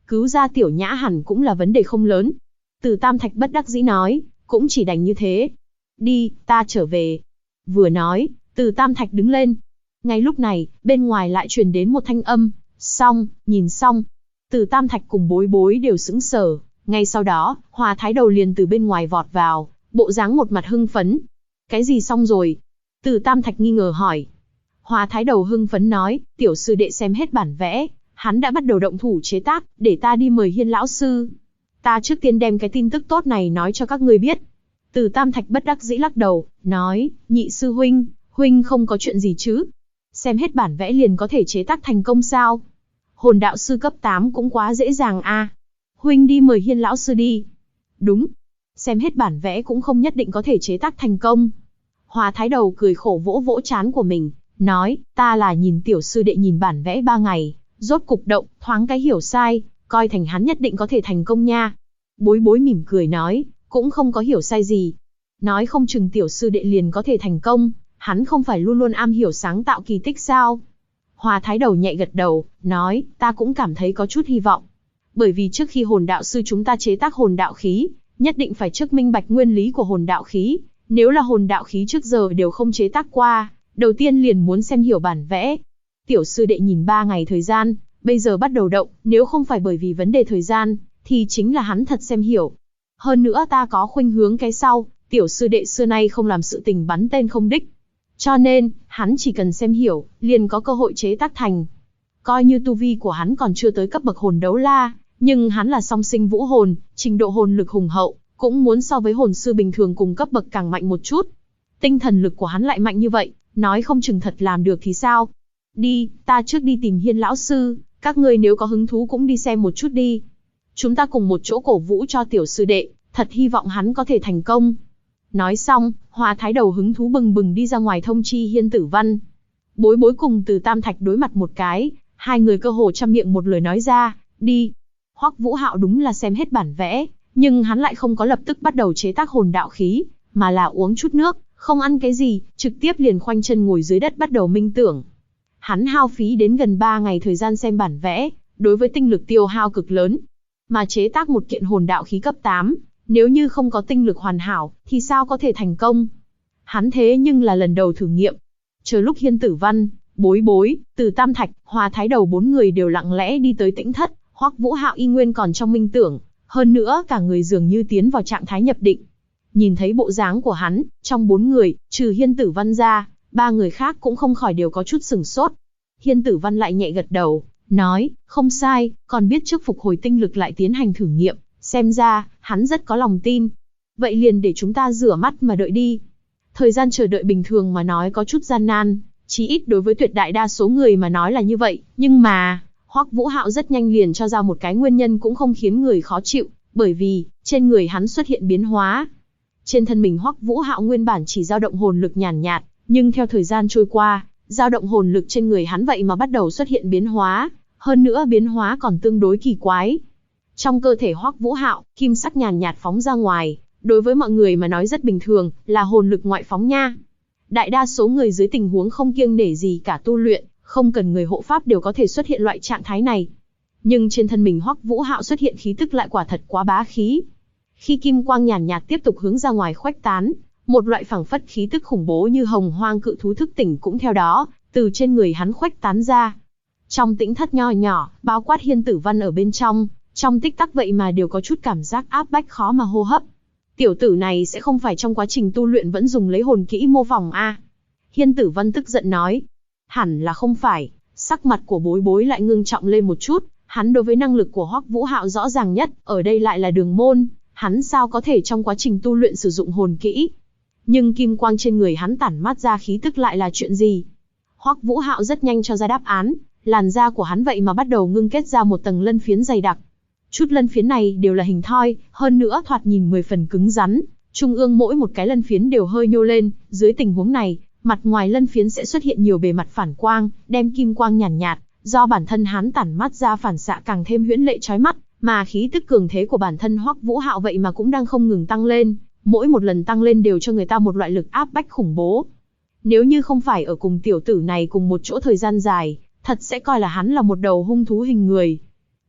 cứu ra Tiểu Nhã hẳn cũng là vấn đề không lớn. Từ Tam Thạch bất đắc dĩ nói, cũng chỉ đành như thế. Đi, ta trở về. Vừa nói, Từ Tam Thạch đứng lên. Ngay lúc này, bên ngoài lại truyền đến một thanh âm. Xong, nhìn xong. Từ Tam Thạch cùng Bối Bối đều sững sờ. Ngay sau đó, Hòa Thái Đầu liền từ bên ngoài vọt vào, bộ dáng một mặt hưng phấn. Cái gì xong rồi? Từ Tam Thạch nghi ngờ hỏi. Hòa Thái Đầu hưng phấn nói, tiểu sư đệ xem hết bản vẽ, hắn đã bắt đầu động thủ chế tác, để ta đi mời Hiên lão sư. Ta trước tiên đem cái tin tức tốt này nói cho các ngươi biết. Từ Tam Thạch bất đắc dĩ lắc đầu, nói, nhị sư huynh, huynh không có chuyện gì chứ? Xem hết bản vẽ liền có thể chế tác thành công sao? Hồn đạo sư cấp 8 cũng quá dễ dàng a. Huynh đi mời Hiên lão sư đi. Đúng. Xem hết bản vẽ cũng không nhất định có thể chế tác thành công. Hòa Thái Đầu cười khổ vỗ vỗ trán của mình, nói, ta là nhìn tiểu sư đệ nhìn bản vẽ 3 ngày, rốt cục động, thoáng cái hiểu sai, coi thành hắn nhất định có thể thành công nha. Bối Bối mỉm cười nói, cũng không có hiểu sai gì. Nói không chừng tiểu sư đệ liền có thể thành công, hắn không phải luôn luôn am hiểu sáng tạo kỳ tích sao? Hòa Thái Đầu nhẹ gật đầu, nói, ta cũng cảm thấy có chút hy vọng. Bởi vì trước khi hồn đạo sư chúng ta chế tác hồn đạo khí, nhất định phải trước minh bạch nguyên lý của hồn đạo khí. Nếu là hồn đạo khí trước giờ đều không chế tác qua, đầu tiên liền muốn xem hiểu bản vẽ. Tiểu sư đệ nhìn 3 ngày thời gian, bây giờ bắt đầu động, nếu không phải bởi vì vấn đề thời gian, thì chính là hắn thật xem hiểu. Hơn nữa ta có khuynh hướng cái sau, tiểu sư đệ xưa nay không làm sự tình bắn tên không đích. Cho nên, hắn chỉ cần xem hiểu, liền có cơ hội chế tác thành. Coi như tu vi của hắn còn chưa tới cấp bậc hồn đấu la, nhưng hắn là song sinh vũ hồn, trình độ hồn lực hùng hậu, cũng muốn so với hồn sư bình thường cùng cấp bậc càng mạnh một chút. Tinh thần lực của hắn lại mạnh như vậy, nói không chừng thật làm được thì sao? Đi, ta trước đi tìm Hiên lão sư, các ngươi nếu có hứng thú cũng đi xem một chút đi. Chúng ta cùng một chỗ cổ vũ cho tiểu sư đệ, thật hy vọng hắn có thể thành công. Nói xong, Hòa Thái Đầu hứng thú bừng bừng đi ra ngoài thông chi Hiên Tử Văn. Bối Bối cùng Từ Tam Thạch đối mặt một cái, hai người cơ hồ trăm miệng một lời nói ra, đi. Hoắc Vũ Hạo đúng là xem hết bản vẽ, nhưng hắn lại không có lập tức bắt đầu chế tác hồn đạo khí, mà là uống chút nước, không ăn cái gì, trực tiếp liền khoanh chân ngồi dưới đất bắt đầu minh tưởng. Hắn hao phí đến gần 3 ngày thời gian xem bản vẽ, đối với tinh lực tiêu hao cực lớn. Mà chế tác một kiện hồn đạo khí cấp 8, nếu như không có tinh lực hoàn hảo, thì sao có thể thành công? Hắn thế nhưng là lần đầu thử nghiệm. Chờ lúc Hiên Tử Văn, Bối Bối, Từ Tam Thạch, Hòa Thái Đầu 4 người đều lặng lẽ đi tới tĩnh thất, Hoắc Vũ Hạo y nguyên còn trong minh tưởng, hơn nữa cả người dường như tiến vào trạng thái nhập định. Nhìn thấy bộ dáng của hắn, trong 4 người, trừ Hiên Tử Văn ra, 3 người khác cũng không khỏi đều có chút sửng sốt. Hiên Tử Văn lại nhẹ gật đầu, nói, không sai, còn biết trước phục hồi tinh lực lại tiến hành thử nghiệm, xem ra, hắn rất có lòng tin. Vậy liền để chúng ta rửa mắt mà đợi đi. Thời gian chờ đợi bình thường mà nói có chút gian nan, chí ít đối với tuyệt đại đa số người mà nói là như vậy, nhưng mà, Hoắc Vũ Hạo rất nhanh liền cho ra một cái nguyên nhân cũng không khiến người khó chịu, bởi vì, trên người hắn xuất hiện biến hóa. Trên thân mình Hoắc Vũ Hạo nguyên bản chỉ dao động hồn lực nhàn nhạt, nhưng theo thời gian trôi qua, dao động hồn lực trên người hắn vậy mà bắt đầu xuất hiện biến hóa, hơn nữa biến hóa còn tương đối kỳ quái. Trong cơ thể Hoắc Vũ Hạo, kim sắc nhàn nhạt phóng ra ngoài, đối với mọi người mà nói rất bình thường, là hồn lực ngoại phóng nha. Đại đa số người dưới tình huống không kiêng nể gì cả tu luyện, không cần người hộ pháp đều có thể xuất hiện loại trạng thái này. Nhưng trên thân mình Hoắc Vũ Hạo xuất hiện khí tức lại quả thật quá bá khí. Khi kim quang nhàn nhạt tiếp tục hướng ra ngoài khuếch tán, một loại phảng phất khí tức khủng bố như hồng hoang cự thú thức tỉnh cũng theo đó, từ trên người hắn khuếch tán ra. Trong tĩnh thất nho nhỏ, bao quát Hiên Tử Văn ở bên trong tích tắc vậy mà đều có chút cảm giác áp bách khó mà hô hấp. Tiểu tử này sẽ không phải trong quá trình tu luyện vẫn dùng lấy hồn kỹ mô phỏng a? Hiên Tử Văn tức giận nói. Hẳn là không phải, sắc mặt của Bối Bối lại ngưng trọng lên một chút, hắn đối với năng lực của Hoắc Vũ Hạo rõ ràng nhất, ở đây lại là đường môn, hắn sao có thể trong quá trình tu luyện sử dụng hồn kỹ. Nhưng kim quang trên người hắn tản mát ra khí tức lại là chuyện gì? Hoắc Vũ Hạo rất nhanh cho ra đáp án, làn da của hắn vậy mà bắt đầu ngưng kết ra một tầng lân phiến dày đặc. Chút lân phiến này đều là hình thoi, hơn nữa thoạt nhìn 10 phần cứng rắn, trung ương mỗi một cái lân phiến đều hơi nhô lên, dưới tình huống này, mặt ngoài lân phiến sẽ xuất hiện nhiều bề mặt phản quang, đem kim quang nhàn nhạt, do bản thân hắn tản mát ra phản xạ càng thêm huyễn lệ chói mắt, mà khí tức cường thế của bản thân Hoắc Vũ Hạo vậy mà cũng đang không ngừng tăng lên, mỗi một lần tăng lên đều cho người ta một loại lực áp bách khủng bố. Nếu như không phải ở cùng tiểu tử này cùng một chỗ thời gian dài, thật sẽ coi là hắn là một đầu hung thú hình người.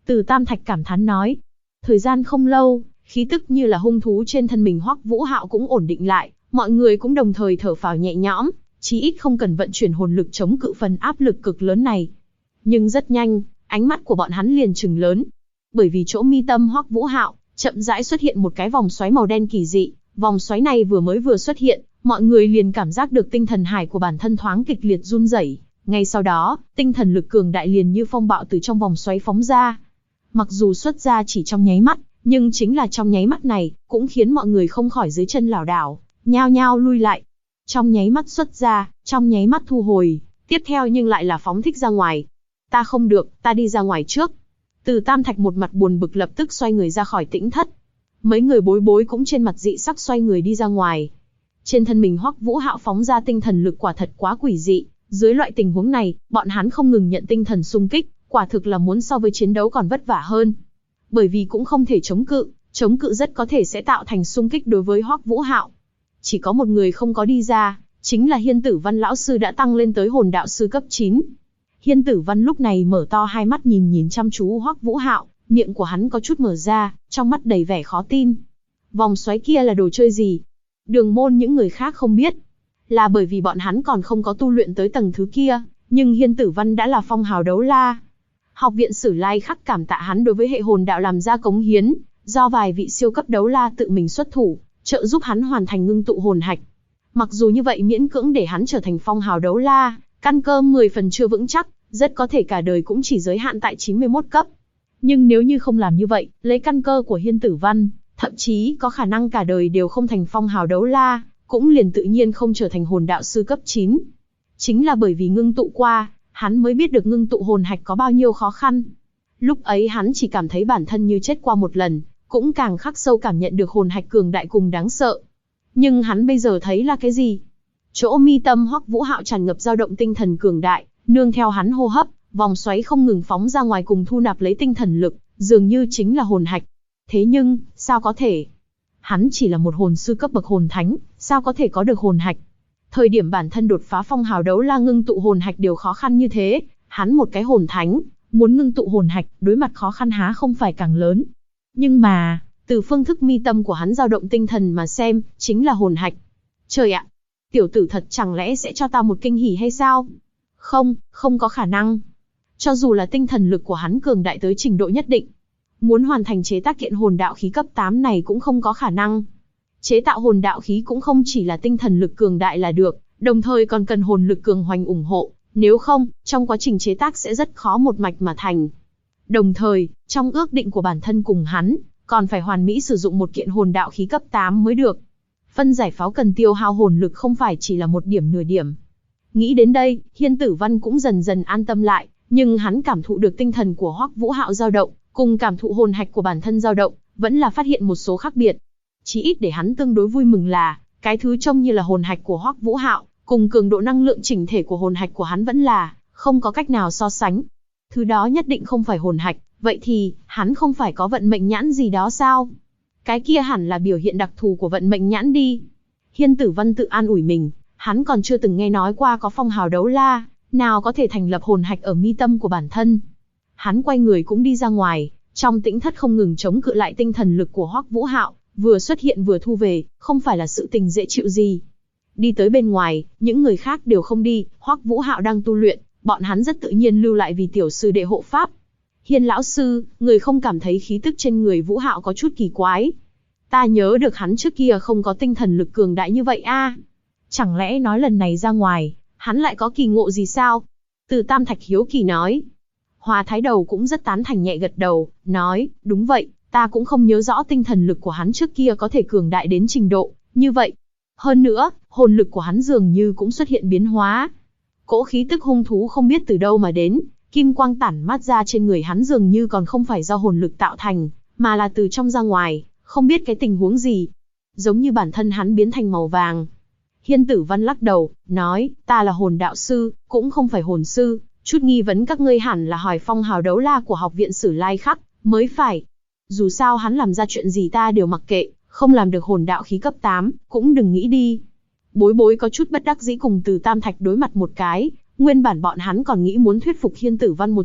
Từ Tam Thạch cảm thán nói. Thời gian không lâu, khí tức như là hung thú trên thân mình Hoắc Vũ Hạo cũng ổn định lại, mọi người cũng đồng thời thở phào nhẹ nhõm, chí ít không cần vận chuyển hồn lực chống cự phần áp lực cực lớn này. Nhưng rất nhanh, ánh mắt của bọn hắn liền trừng lớn, bởi vì chỗ mi tâm Hoắc Vũ Hạo chậm rãi xuất hiện một cái vòng xoáy màu đen kỳ dị. Vòng xoáy này vừa xuất hiện, mọi người liền cảm giác được tinh thần hải của bản thân thoáng kịch liệt run rẩy. Ngay sau đó, tinh thần lực cường đại liền như phong bạo từ trong vòng xoáy phóng ra. Mặc dù xuất ra chỉ trong nháy mắt, nhưng chính là trong nháy mắt này, cũng khiến mọi người không khỏi dưới chân lảo đảo, nhao nhao lui lại. Trong nháy mắt xuất ra, trong nháy mắt thu hồi, tiếp theo nhưng lại là phóng thích ra ngoài. Ta không được, ta đi ra ngoài trước. Từ Tam Thạch một mặt buồn bực lập tức xoay người ra khỏi tĩnh thất. Mấy người bối bối cũng trên mặt dị sắc xoay người đi ra ngoài. Trên thân mình Hoắc Vũ Hạo phóng ra tinh thần lực quả thật quá quỷ dị. Dưới loại tình huống này, bọn hắn không ngừng nhận tinh thần xung kích, quả thực là muốn so với chiến đấu còn vất vả hơn. Bởi vì cũng không thể chống cự rất có thể sẽ tạo thành xung kích đối với Hoắc Vũ Hạo. Chỉ có một người không có đi ra, chính là Hiên Tử Văn lão sư đã tăng lên tới hồn đạo sư cấp 9. Hiên Tử Văn lúc này mở to hai mắt nhìn chăm chú Hoắc Vũ Hạo, miệng của hắn có chút mở ra, trong mắt đầy vẻ khó tin. Vòng xoáy kia là đồ chơi gì? Đường môn những người khác không biết, là bởi vì bọn hắn còn không có tu luyện tới tầng thứ kia, nhưng Hiên Tử Văn đã là phong hào đấu la. Học viện Sử Lai Khắc cảm tạ hắn đối với hệ hồn đạo làm ra cống hiến, do vài vị siêu cấp đấu la tự mình xuất thủ, trợ giúp hắn hoàn thành ngưng tụ hồn hạch. Mặc dù như vậy miễn cưỡng để hắn trở thành phong hào đấu la, căn cơ 10 phần chưa vững chắc, rất có thể cả đời cũng chỉ giới hạn tại 91 cấp. Nhưng nếu như không làm như vậy, lấy căn cơ của Hiên Tử Văn, thậm chí có khả năng cả đời đều không thành phong hào đấu la, cũng liền tự nhiên không trở thành hồn đạo sư cấp 9. Chính là bởi vì ngưng tụ qua, hắn mới biết được ngưng tụ hồn hạch có bao nhiêu khó khăn. Lúc ấy hắn chỉ cảm thấy bản thân như chết qua một lần, cũng càng khắc sâu cảm nhận được hồn hạch cường đại cùng đáng sợ. Nhưng hắn bây giờ thấy là cái gì? Chỗ mi tâm Hoắc Vũ Hạo tràn ngập dao động tinh thần cường đại, nương theo hắn hô hấp, vòng xoáy không ngừng phóng ra ngoài cùng thu nạp lấy tinh thần lực, dường như chính là hồn hạch. Thế nhưng, sao có thể? Hắn chỉ là một hồn sư cấp bậc hồn thánh, sao có thể có được hồn hạch? Thời điểm bản thân đột phá phong hào đấu la ngưng tụ hồn hạch đều khó khăn như thế, hắn một cái hồn thánh, muốn ngưng tụ hồn hạch, đối mặt khó khăn há không phải càng lớn. Nhưng mà, từ phương thức mi tâm của hắn dao động tinh thần mà xem, chính là hồn hạch. Trời ạ, tiểu tử thật chẳng lẽ sẽ cho ta một kinh hỉ hay sao? Không, không có khả năng. Cho dù là tinh thần lực của hắn cường đại tới trình độ nhất định, muốn hoàn thành chế tác kiện hồn đạo khí cấp 8 này cũng không có khả năng. Chế tạo hồn đạo khí cũng không chỉ là tinh thần lực cường đại là được, đồng thời còn cần hồn lực cường hoành ủng hộ, nếu không, trong quá trình chế tác sẽ rất khó một mạch mà thành. Đồng thời, trong ước định của bản thân cùng hắn, còn phải hoàn mỹ sử dụng một kiện hồn đạo khí cấp 8 mới được. Phân giải pháo cần tiêu hao hồn lực không phải chỉ là một điểm nửa điểm. Nghĩ đến đây, Hiên Tử Văn cũng dần dần an tâm lại, nhưng hắn cảm thụ được tinh thần của Hoắc Vũ Hạo dao động, cùng cảm thụ hồn hạch của bản thân dao động, vẫn là phát hiện một số khác biệt. Chỉ ít để hắn tương đối vui mừng là, cái thứ trông như là hồn hạch của Hoắc Vũ Hạo, cùng cường độ năng lượng chỉnh thể của hồn hạch của hắn vẫn là không có cách nào so sánh. Thứ đó nhất định không phải hồn hạch, vậy thì, hắn không phải có vận mệnh nhãn gì đó sao? Cái kia hẳn là biểu hiện đặc thù của vận mệnh nhãn đi. Hiên Tử Văn tự an ủi mình, hắn còn chưa từng nghe nói qua có phong hào đấu la, nào có thể thành lập hồn hạch ở mi tâm của bản thân. Hắn quay người cũng đi ra ngoài, trong tĩnh thất không ngừng chống cự lại tinh thần lực của Hoắc Vũ Hạo, vừa xuất hiện vừa thu về, không phải là sự tình dễ chịu gì. Đi tới bên ngoài, những người khác đều không đi, Hoắc Vũ Hạo đang tu luyện, bọn hắn rất tự nhiên lưu lại vì tiểu sư đệ hộ pháp. Hiên lão sư, người không cảm thấy khí tức trên người Vũ Hạo có chút kỳ quái? Ta nhớ được hắn trước kia không có tinh thần lực cường đại như vậy a. Chẳng lẽ nói lần này ra ngoài, hắn lại có kỳ ngộ gì sao? Từ Tam Thạch hiếu kỳ nói. Hoa Thái Đầu cũng rất tán thành nhẹ gật đầu, nói, đúng vậy, ta cũng không nhớ rõ tinh thần lực của hắn trước kia có thể cường đại đến trình độ như vậy. Hơn nữa, hồn lực của hắn dường như cũng xuất hiện biến hóa. Cỗ khí tức hung thú không biết từ đâu mà đến, kim quang tản mát ra trên người hắn dường như còn không phải do hồn lực tạo thành, mà là từ trong ra ngoài, không biết cái tình huống gì. Giống như bản thân hắn biến thành màu vàng. Hiên Tử Văn lắc đầu, nói, ta là hồn đạo sư, cũng không phải hồn sư, chút nghi vấn các ngươi hẳn là hỏi phong hào đấu la của học viện Sử Lai Khắc, mới phải. Dù sao hắn làm ra chuyện gì ta đều mặc kệ, không làm được hồn đạo khí cấp 8, cũng đừng nghĩ đi. Bối bối có chút bất đắc dĩ cùng Từ Tam Thạch đối mặt một cái, nguyên bản bọn hắn còn nghĩ muốn thuyết phục Hiên Tử Văn một chút,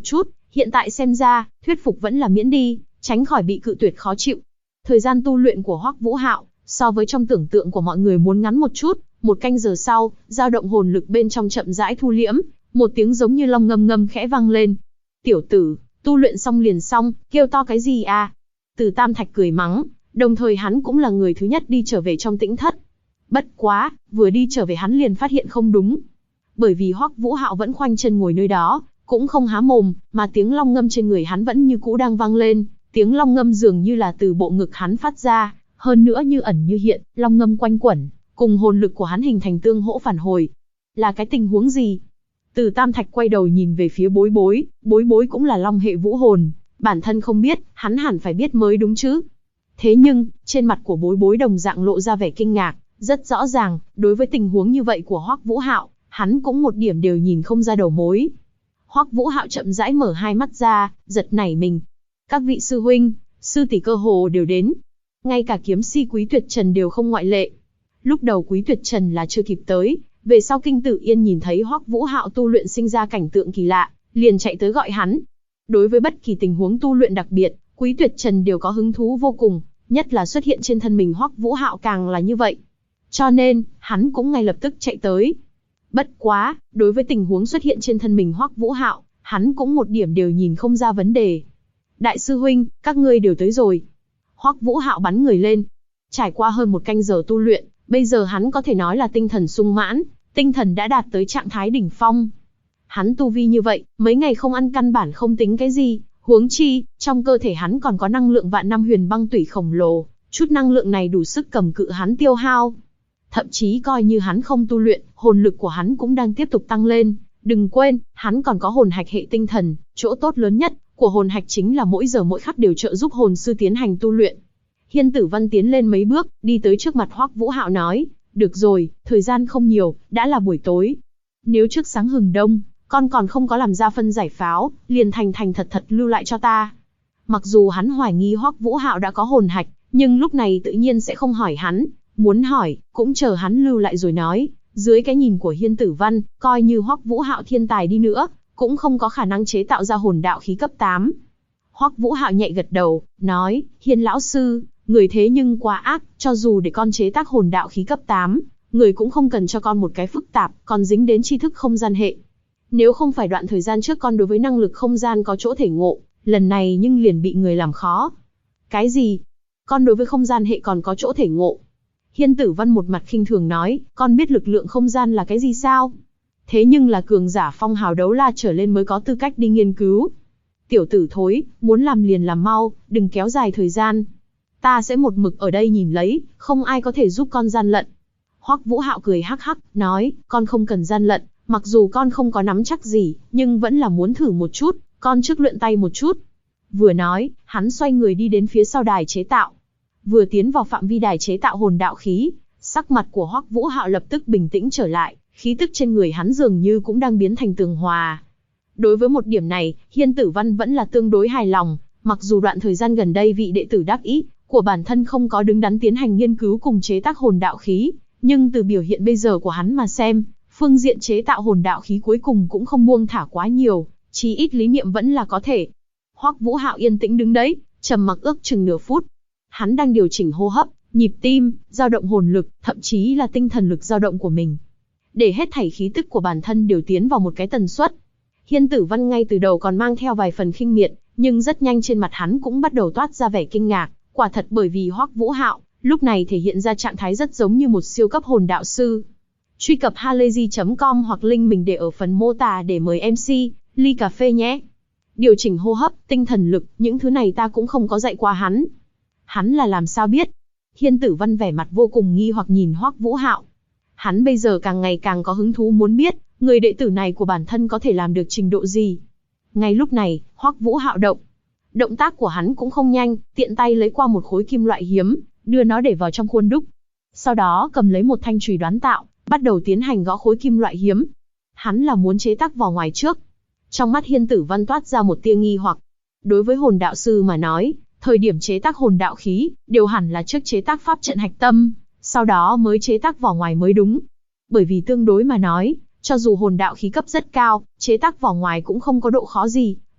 Hiện tại xem ra, thuyết phục vẫn là miễn đi, tránh khỏi bị cự tuyệt khó chịu. Thời gian tu luyện của Hoắc Vũ Hạo, so với trong tưởng tượng của mọi người muốn ngắn một chút, 1 canh giờ sau, dao động hồn lực bên trong chậm rãi thu liễm, một tiếng giống như long ngâm ngâm khẽ vang lên. Tiểu tử, tu luyện xong liền xong, kêu to cái gì à? Từ Tam Thạch cười mắng, đồng thời hắn cũng là người thứ nhất đi trở về trong tĩnh thất. Bất quá, vừa đi trở về hắn liền phát hiện không đúng. Bởi vì Hoắc Vũ Hạo vẫn khoanh chân ngồi nơi đó, cũng không há mồm, mà tiếng long ngâm trên người hắn vẫn như cũ đang vang lên, tiếng long ngâm dường như là từ bộ ngực hắn phát ra, hơn nữa như ẩn như hiện, long ngâm quanh quẩn, cùng hồn lực của hắn hình thành tương hỗ phản hồi. Là cái tình huống gì? Từ Tam Thạch quay đầu nhìn về phía Bối Bối, Bối Bối cũng là long hệ vũ hồn, bản thân không biết, hắn hẳn phải biết mới đúng chứ. Thế nhưng, trên mặt của Bối Bối đồng dạng lộ ra vẻ kinh ngạc, rất rõ ràng, đối với tình huống như vậy của Hoắc Vũ Hạo, hắn cũng một điểm đều nhìn không ra đầu mối. Hoắc Vũ Hạo chậm rãi mở hai mắt ra, giật nảy mình. Các vị sư huynh, sư tỷ cơ hồ đều đến. Ngay cả kiếm si Quý Tuyệt Trần đều không ngoại lệ. Lúc đầu Quý Tuyệt Trần là chưa kịp tới, về sau Kinh Tử Yên nhìn thấy Hoắc Vũ Hạo tu luyện sinh ra cảnh tượng kỳ lạ, liền chạy tới gọi hắn. Đối với bất kỳ tình huống tu luyện đặc biệt, Quý Tuyệt Trần đều có hứng thú vô cùng, nhất là xuất hiện trên thân mình Hoắc Vũ Hạo càng là như vậy. Cho nên, hắn cũng ngay lập tức chạy tới. Bất quá, đối với tình huống xuất hiện trên thân mình Hoắc Vũ Hạo, hắn cũng một điểm đều nhìn không ra vấn đề. Đại sư huynh, các ngươi đều tới rồi. Hoắc Vũ Hạo bắn người lên. Trải qua hơn 1 canh giờ tu luyện, bây giờ hắn có thể nói là tinh thần sung mãn, tinh thần đã đạt tới trạng thái đỉnh phong. Hắn tu vi như vậy, mấy ngày không ăn căn bản không tính cái gì, huống chi, trong cơ thể hắn còn có năng lượng vạn năm huyền băng tủy khổng lồ, chút năng lượng này đủ sức cầm cự hắn tiêu hao. Thậm chí coi như hắn không tu luyện, hồn lực của hắn cũng đang tiếp tục tăng lên. Đừng quên, hắn còn có hồn hạch hệ tinh thần, chỗ tốt lớn nhất của hồn hạch chính là mỗi giờ mỗi khắc đều trợ giúp hồn sư tiến hành tu luyện. Hiên Tử Văn tiến lên mấy bước, đi tới trước mặt Hoắc Vũ Hạo nói, được rồi, thời gian không nhiều, đã là buổi tối. Nếu trước sáng hừng đông, con còn không có làm ra phân giải pháo, liền thành thật thật lưu lại cho ta. Mặc dù hắn hoài nghi Hoắc Vũ Hạo đã có hồn hạch, nhưng lúc này tự nhiên sẽ không hỏi hắn, muốn hỏi, cũng chờ hắn lưu lại rồi nói. Dưới cái nhìn của Hiên Tử Văn, coi như Hoắc Vũ Hạo thiên tài đi nữa, cũng không có khả năng chế tạo ra hồn đạo khí cấp 8. Hoắc Vũ Hạo nhẹ gật đầu, nói, Hiên lão sư, người thế nhưng quá ác, cho dù để con chế tác hồn đạo khí cấp 8, người cũng không cần cho con một cái phức tạp, còn dính đến tri thức không gian hệ. Nếu không phải đoạn thời gian trước con đối với năng lực không gian có chỗ thể ngộ, lần này nhưng liền bị người làm khó. Cái gì? Con đối với không gian hệ còn có chỗ thể ngộ? Hiên Tử Văn một mặt khinh thường nói, con biết lực lượng không gian là cái gì sao? Thế nhưng là cường giả phong hào đấu la trở lên mới có tư cách đi nghiên cứu. Tiểu tử thối, muốn làm liền làm mau, đừng kéo dài thời gian. Ta sẽ một mực ở đây nhìn lấy, không ai có thể giúp con gian lận. Hoắc Vũ Hạo cười hắc hắc, nói, con không cần gian lận, mặc dù con không có nắm chắc gì, nhưng vẫn là muốn thử một chút, con trước luyện tay một chút. Vừa nói, hắn xoay người đi đến phía sau đài chế tạo. Vừa tiến vào phạm vi đài chế tạo hồn đạo khí, sắc mặt của Hoắc Vũ Hạo lập tức bình tĩnh trở lại, khí tức trên người hắn dường như cũng đang biến thành tường hòa. Đối với một điểm này, Hiên Tử Văn vẫn là tương đối hài lòng, mặc dù đoạn thời gian gần đây vị đệ tử đắc ý của bản thân không có đứng đắn tiến hành nghiên cứu cùng chế tác hồn đạo khí, nhưng từ biểu hiện bây giờ của hắn mà xem, phương diện chế tạo hồn đạo khí cuối cùng cũng không buông thả quá nhiều, chí ít lý niệm vẫn là có thể. Hoắc Vũ Hạo yên tĩnh đứng đấy, trầm mặc ước chừng nửa phút. Hắn đang điều chỉnh hô hấp, nhịp tim, dao động hồn lực, thậm chí là tinh thần lực dao động của mình. Để hết thảy khí tức của bản thân đều tiến vào một cái tần suất. Hiên Tử Văn ngay từ đầu còn mang theo vài phần khinh miệt, nhưng rất nhanh trên mặt hắn cũng bắt đầu toát ra vẻ kinh ngạc, quả thật bởi vì Hoắc Vũ Hạo lúc này thể hiện ra trạng thái rất giống như một siêu cấp hồn đạo sư. Truy cập halayzi.com hoặc link mình để ở phần mô tả để mời MC ly cà phê nhé. Điều chỉnh hô hấp, tinh thần lực, những thứ này ta cũng không có dạy qua hắn. Hắn là làm sao biết? Hiên Tử Văn vẻ mặt vô cùng nghi hoặc nhìn Hoắc Vũ Hạo. Hắn bây giờ càng ngày càng có hứng thú muốn biết, người đệ tử này của bản thân có thể làm được trình độ gì. Ngay lúc này, Hoắc Vũ Hạo động. Động tác của hắn cũng không nhanh, tiện tay lấy qua một khối kim loại hiếm, đưa nó để vào trong khuôn đúc. Sau đó cầm lấy một thanh chùy đoán tạo, bắt đầu tiến hành gõ khối kim loại hiếm. Hắn là muốn chế tác vỏ ngoài trước. Trong mắt Hiên Tử Văn toát ra một tia nghi hoặc. Đối với hồn đạo sư mà nói, thời điểm chế tác hồn đạo khí, đều hẳn là trước chế tác pháp trận hạch tâm, sau đó mới chế tác vỏ ngoài mới đúng. Bởi vì tương đối mà nói, cho dù hồn đạo khí cấp rất cao, chế tác vỏ ngoài cũng không có độ khó gì,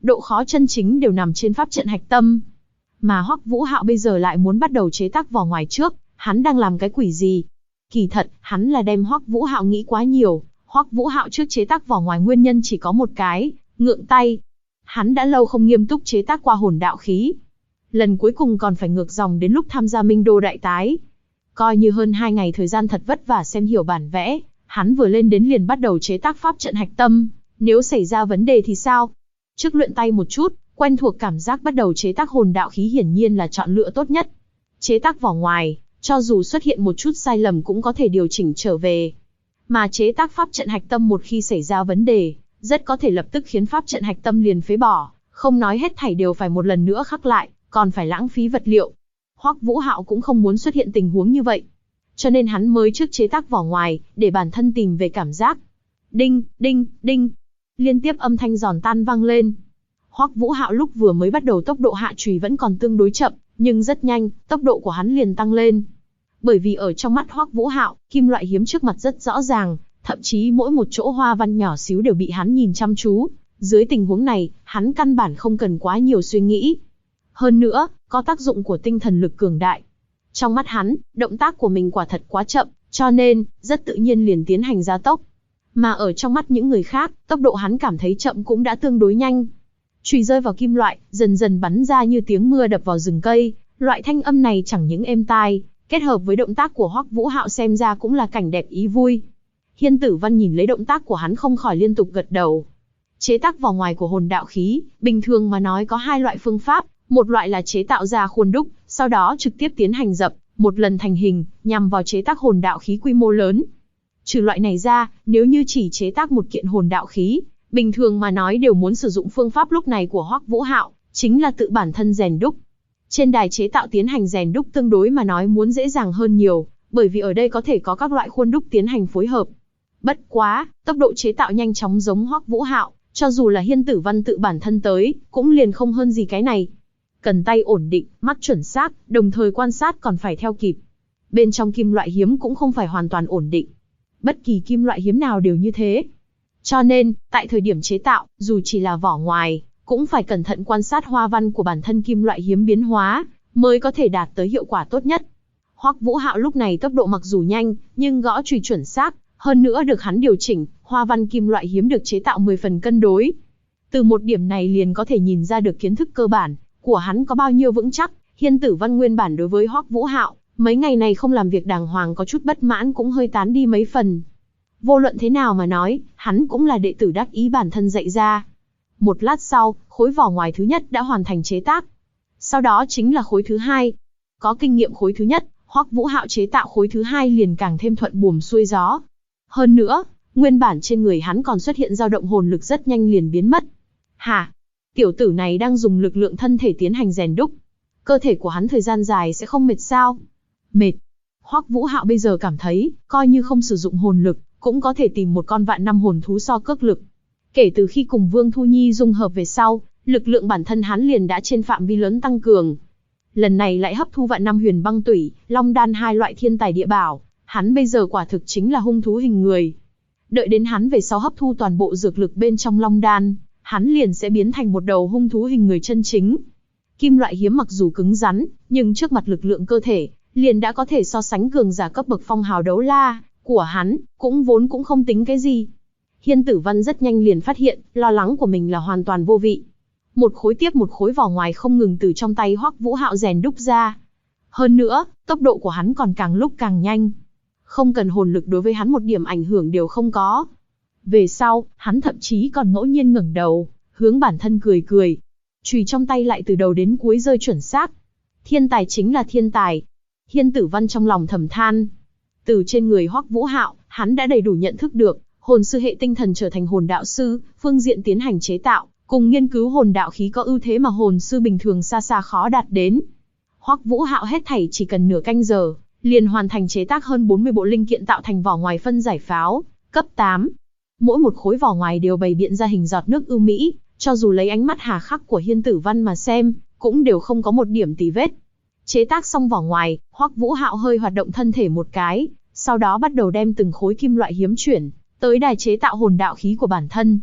độ khó chân chính đều nằm trên pháp trận hạch tâm. Mà Hoắc Vũ Hạo bây giờ lại muốn bắt đầu chế tác vỏ ngoài trước, hắn đang làm cái quỷ gì? Kỳ thật, hắn là đem Hoắc Vũ Hạo nghĩ quá nhiều. Hoắc Vũ Hạo trước chế tác vỏ ngoài nguyên nhân chỉ có một cái, ngượng tay. Hắn đã lâu không nghiêm túc chế tác qua hồn đạo khí. Lần cuối cùng còn phải ngược dòng đến lúc tham gia Minh Đô đại tái. Coi như hơn 2 ngày thời gian thật vất vả xem hiểu bản vẽ, hắn vừa lên đến liền bắt đầu chế tác pháp trận hạch tâm. Nếu xảy ra vấn đề thì sao? Trước luyện tay một chút, quen thuộc cảm giác bắt đầu chế tác hồn đạo khí hiển nhiên là chọn lựa tốt nhất. Chế tác vỏ ngoài, cho dù xuất hiện một chút sai lầm cũng có thể điều chỉnh trở về. Mà chế tác pháp trận hạch tâm một khi xảy ra vấn đề, rất có thể lập tức khiến pháp trận hạch tâm liền phế bỏ, không nói hết thảy đều phải một lần nữa khắc lại, còn phải lãng phí vật liệu. Hoắc Vũ Hạo cũng không muốn xuất hiện tình huống như vậy. Cho nên hắn mới trước chế tác vỏ ngoài, để bản thân tìm về cảm giác. Đinh, đinh, đinh. Liên tiếp âm thanh giòn tan vang lên. Hoắc Vũ Hạo lúc vừa mới bắt đầu tốc độ hạ chùy vẫn còn tương đối chậm, nhưng rất nhanh, tốc độ của hắn liền tăng lên. Bởi vì ở trong mắt Hoắc Vũ Hạo, kim loại hiếm trước mặt rất rõ ràng, thậm chí mỗi một chỗ hoa văn nhỏ xíu đều bị hắn nhìn chăm chú. Dưới tình huống này, hắn căn bản không cần quá nhiều suy nghĩ. Hơn nữa, có tác dụng của tinh thần lực cường đại. Trong mắt hắn, động tác của mình quả thật quá chậm, cho nên, rất tự nhiên liền tiến hành gia tốc. Mà ở trong mắt những người khác, tốc độ hắn cảm thấy chậm cũng đã tương đối nhanh. Chùy rơi vào kim loại, dần dần bắn ra như tiếng mưa đập vào rừng cây, loại thanh âm này chẳng những êm tai, kết hợp với động tác của Hoắc Vũ Hạo xem ra cũng là cảnh đẹp ý vui. Hiên Tử Văn nhìn lấy động tác của hắn không khỏi liên tục gật đầu. Chế tác vỏ ngoài của hồn đạo khí, bình thường mà nói có 2 loại phương pháp, một loại là chế tạo ra khuôn đúc, sau đó trực tiếp tiến hành dập, một lần thành hình, nhằm vào chế tác hồn đạo khí quy mô lớn. Trừ loại này ra, nếu như chỉ chế tác một kiện hồn đạo khí, bình thường mà nói đều muốn sử dụng phương pháp lúc này của Hoắc Vũ Hạo, chính là tự bản thân rèn đúc. Trên đài chế tạo tiến hành rèn đúc tương đối mà nói muốn dễ dàng hơn nhiều, bởi vì ở đây có thể có các loại khuôn đúc tiến hành phối hợp. Bất quá, tốc độ chế tạo nhanh chóng giống Hoắc Vũ Hạo, cho dù là Hiên Tử Văn tự bản thân tới, cũng liền không hơn gì cái này. Cần tay ổn định, mắt chuẩn xác, đồng thời quan sát còn phải theo kịp. Bên trong kim loại hiếm cũng không phải hoàn toàn ổn định. Bất kỳ kim loại hiếm nào đều như thế. Cho nên, tại thời điểm chế tạo, dù chỉ là vỏ ngoài, cũng phải cẩn thận quan sát hoa văn của bản thân kim loại hiếm biến hóa, mới có thể đạt tới hiệu quả tốt nhất. Hoắc Vũ Hạo lúc này tốc độ mặc dù nhanh, nhưng gõ chùy chuẩn xác, hơn nữa được hắn điều chỉnh, hoa văn kim loại hiếm được chế tạo 10 phần cân đối. Từ một điểm này liền có thể nhìn ra được kiến thức cơ bản của hắn có bao nhiêu vững chắc. Hiên Tử Văn nguyên bản đối với Hoắc Vũ Hạo, mấy ngày này không làm việc đàng hoàng có chút bất mãn cũng hơi tán đi mấy phần. Vô luận thế nào mà nói, hắn cũng là đệ tử đắc ý bản thân dạy ra. Một lát sau, khối vỏ ngoài thứ nhất đã hoàn thành chế tác. Sau đó chính là khối thứ hai. Có kinh nghiệm khối thứ nhất, Hoắc Vũ Hạo chế tạo khối thứ hai liền càng thêm thuận buồm xuôi gió. Hơn nữa, nguyên bản trên người hắn còn xuất hiện dao động hồn lực rất nhanh liền biến mất. Hả? Tiểu tử này đang dùng lực lượng thân thể tiến hành rèn đúc. Cơ thể của hắn thời gian dài sẽ không mệt sao? Mệt. Hoắc Vũ Hạo bây giờ cảm thấy, coi như không sử dụng hồn lực, cũng có thể tìm một con vạn năm hồn thú so cước lực. Kể từ khi cùng Vương Thu Nhi dung hợp về sau, lực lượng bản thân hắn liền đã trên phạm vi lớn tăng cường. Lần này lại hấp thu vạn năm huyền băng tủy, long đan 2 loại thiên tài địa bảo, hắn bây giờ quả thực chính là hung thú hình người. Đợi đến hắn về sau hấp thu toàn bộ dược lực bên trong long đan, hắn liền sẽ biến thành một đầu hung thú hình người chân chính. Kim loại hiếm mặc dù cứng rắn, nhưng trước mặt lực lượng cơ thể, liền đã có thể so sánh cường giả cấp bậc phong hào đấu la của hắn, cũng vốn cũng không tính cái gì. Hiên Tử Văn rất nhanh liền phát hiện, lo lắng của mình là hoàn toàn vô vị. Một khối tiếp một khối vỏ ngoài không ngừng từ trong tay Hoắc Vũ Hạo rèn đúc ra. Hơn nữa, tốc độ của hắn còn càng lúc càng nhanh. Không cần hồn lực đối với hắn một điểm ảnh hưởng đều không có. Về sau, hắn thậm chí còn ngẫu nhiên ngẩng đầu, hướng bản thân cười cười. Chùy trong tay lại từ đầu đến cuối rơi chuẩn xác. Thiên tài chính là thiên tài. Hiên Tử Văn trong lòng thầm than. Từ trên người Hoắc Vũ Hạo, hắn đã đầy đủ nhận thức được, hồn sư hệ tinh thần trở thành hồn đạo sư, phương diện tiến hành chế tạo, cùng nghiên cứu hồn đạo khí có ưu thế mà hồn sư bình thường xa xa khó đạt đến. Hoắc Vũ Hạo hết thảy chỉ cần nửa canh giờ, liền hoàn thành chế tác hơn 40 bộ linh kiện tạo thành vỏ ngoài phân giải pháo, cấp 8. Mỗi một khối vỏ ngoài đều bày biện ra hình giọt nước ưu mỹ, cho dù lấy ánh mắt hà khắc của Hiên Tử Văn mà xem, cũng đều không có một điểm tì vết. Chế tác xong vỏ ngoài, Hoắc Vũ Hạo hơi hoạt động thân thể một cái, sau đó bắt đầu đem từng khối kim loại hiếm chuyển tới đài chế tạo hồn đạo khí của bản thân.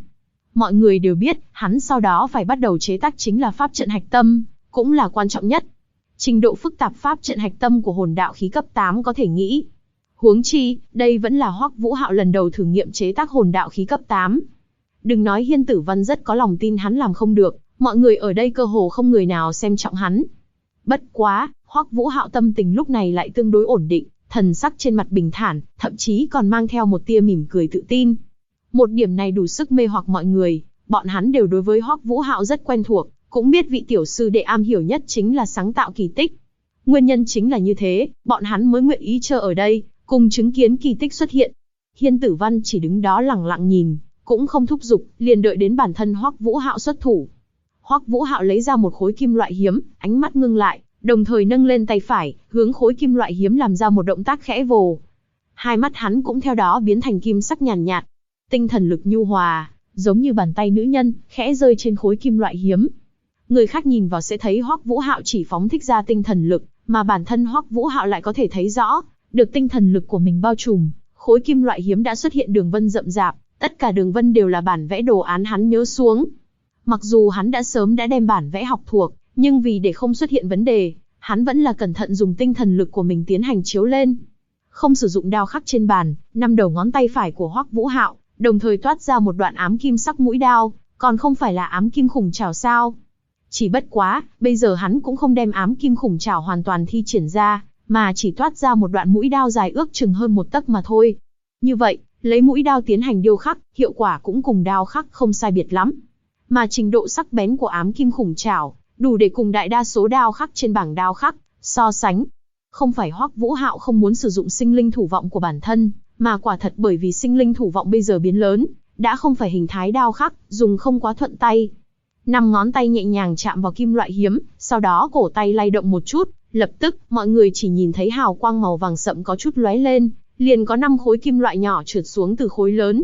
Mọi người đều biết, hắn sau đó phải bắt đầu chế tác chính là pháp trận hạch tâm, cũng là quan trọng nhất. Trình độ phức tạp pháp trận hạch tâm của hồn đạo khí cấp 8 có thể nghĩ. Huống chi, đây vẫn là Hoắc Vũ Hạo lần đầu thử nghiệm chế tác hồn đạo khí cấp 8. Đừng nói Hiên Tử Văn rất có lòng tin hắn làm không được, mọi người ở đây cơ hồ không người nào xem trọng hắn. Bất quá, Hoắc Vũ Hạo tâm tình lúc này lại tương đối ổn định, thần sắc trên mặt bình thản, thậm chí còn mang theo một tia mỉm cười tự tin. Một điểm này đủ sức mê hoặc mọi người, bọn hắn đều đối với Hoắc Vũ Hạo rất quen thuộc, cũng biết vị tiểu sư đệ am hiểu nhất chính là sáng tạo kỳ tích. Nguyên nhân chính là như thế, bọn hắn mới nguyện ý chờ ở đây, cùng chứng kiến kỳ tích xuất hiện. Hiên Tử Văn chỉ đứng đó lặng lặng nhìn, cũng không thúc giục, liền đợi đến bản thân Hoắc Vũ Hạo xuất thủ. Hoắc Vũ Hạo lấy ra một khối kim loại hiếm, ánh mắt ngưng lại, đồng thời nâng lên tay phải, hướng khối kim loại hiếm làm ra một động tác khẽ vồ. Hai mắt hắn cũng theo đó biến thành kim sắc nhàn nhạt, tinh thần lực nhu hòa, giống như bàn tay nữ nhân, khẽ rơi trên khối kim loại hiếm. Người khác nhìn vào sẽ thấy Hoắc Vũ Hạo chỉ phóng thích ra tinh thần lực, mà bản thân Hoắc Vũ Hạo lại có thể thấy rõ, được tinh thần lực của mình bao trùm, khối kim loại hiếm đã xuất hiện đường vân rậm rạp, tất cả đường vân đều là bản vẽ đồ án hắn nhớ xuống. Mặc dù hắn đã sớm đem bản vẽ học thuộc, nhưng vì để không xuất hiện vấn đề, hắn vẫn là cẩn thận dùng tinh thần lực của mình tiến hành chiếu lên. Không sử dụng đao khắc trên bàn, 5 đầu ngón tay phải của Hoắc Vũ Hạo đồng thời toát ra một đoạn ám kim sắc mũi đao, còn không phải là ám kim khủng trảo sao? Chỉ bất quá, bây giờ hắn cũng không đem ám kim khủng trảo hoàn toàn thi triển ra, mà chỉ toát ra một đoạn mũi đao dài ước chừng hơn 1 tấc mà thôi. Như vậy, lấy mũi đao tiến hành điêu khắc, hiệu quả cũng cùng đao khắc không sai biệt lắm. Mà trình độ sắc bén của ám kim khủng trảo, đủ để cùng đại đa số đao khắc trên bảng đao khắc so sánh. Không phải Hoắc Vũ Hạo không muốn sử dụng sinh linh thủ vọng của bản thân, mà quả thật bởi vì sinh linh thủ vọng bây giờ biến lớn, đã không phải hình thái đao khắc, dùng không quá thuận tay. 5 ngón tay nhẹ nhàng chạm vào kim loại hiếm, sau đó cổ tay lay động một chút, lập tức, mọi người chỉ nhìn thấy hào quang màu vàng sậm có chút lóe lên, liền có 5 khối kim loại nhỏ trượt xuống từ khối lớn.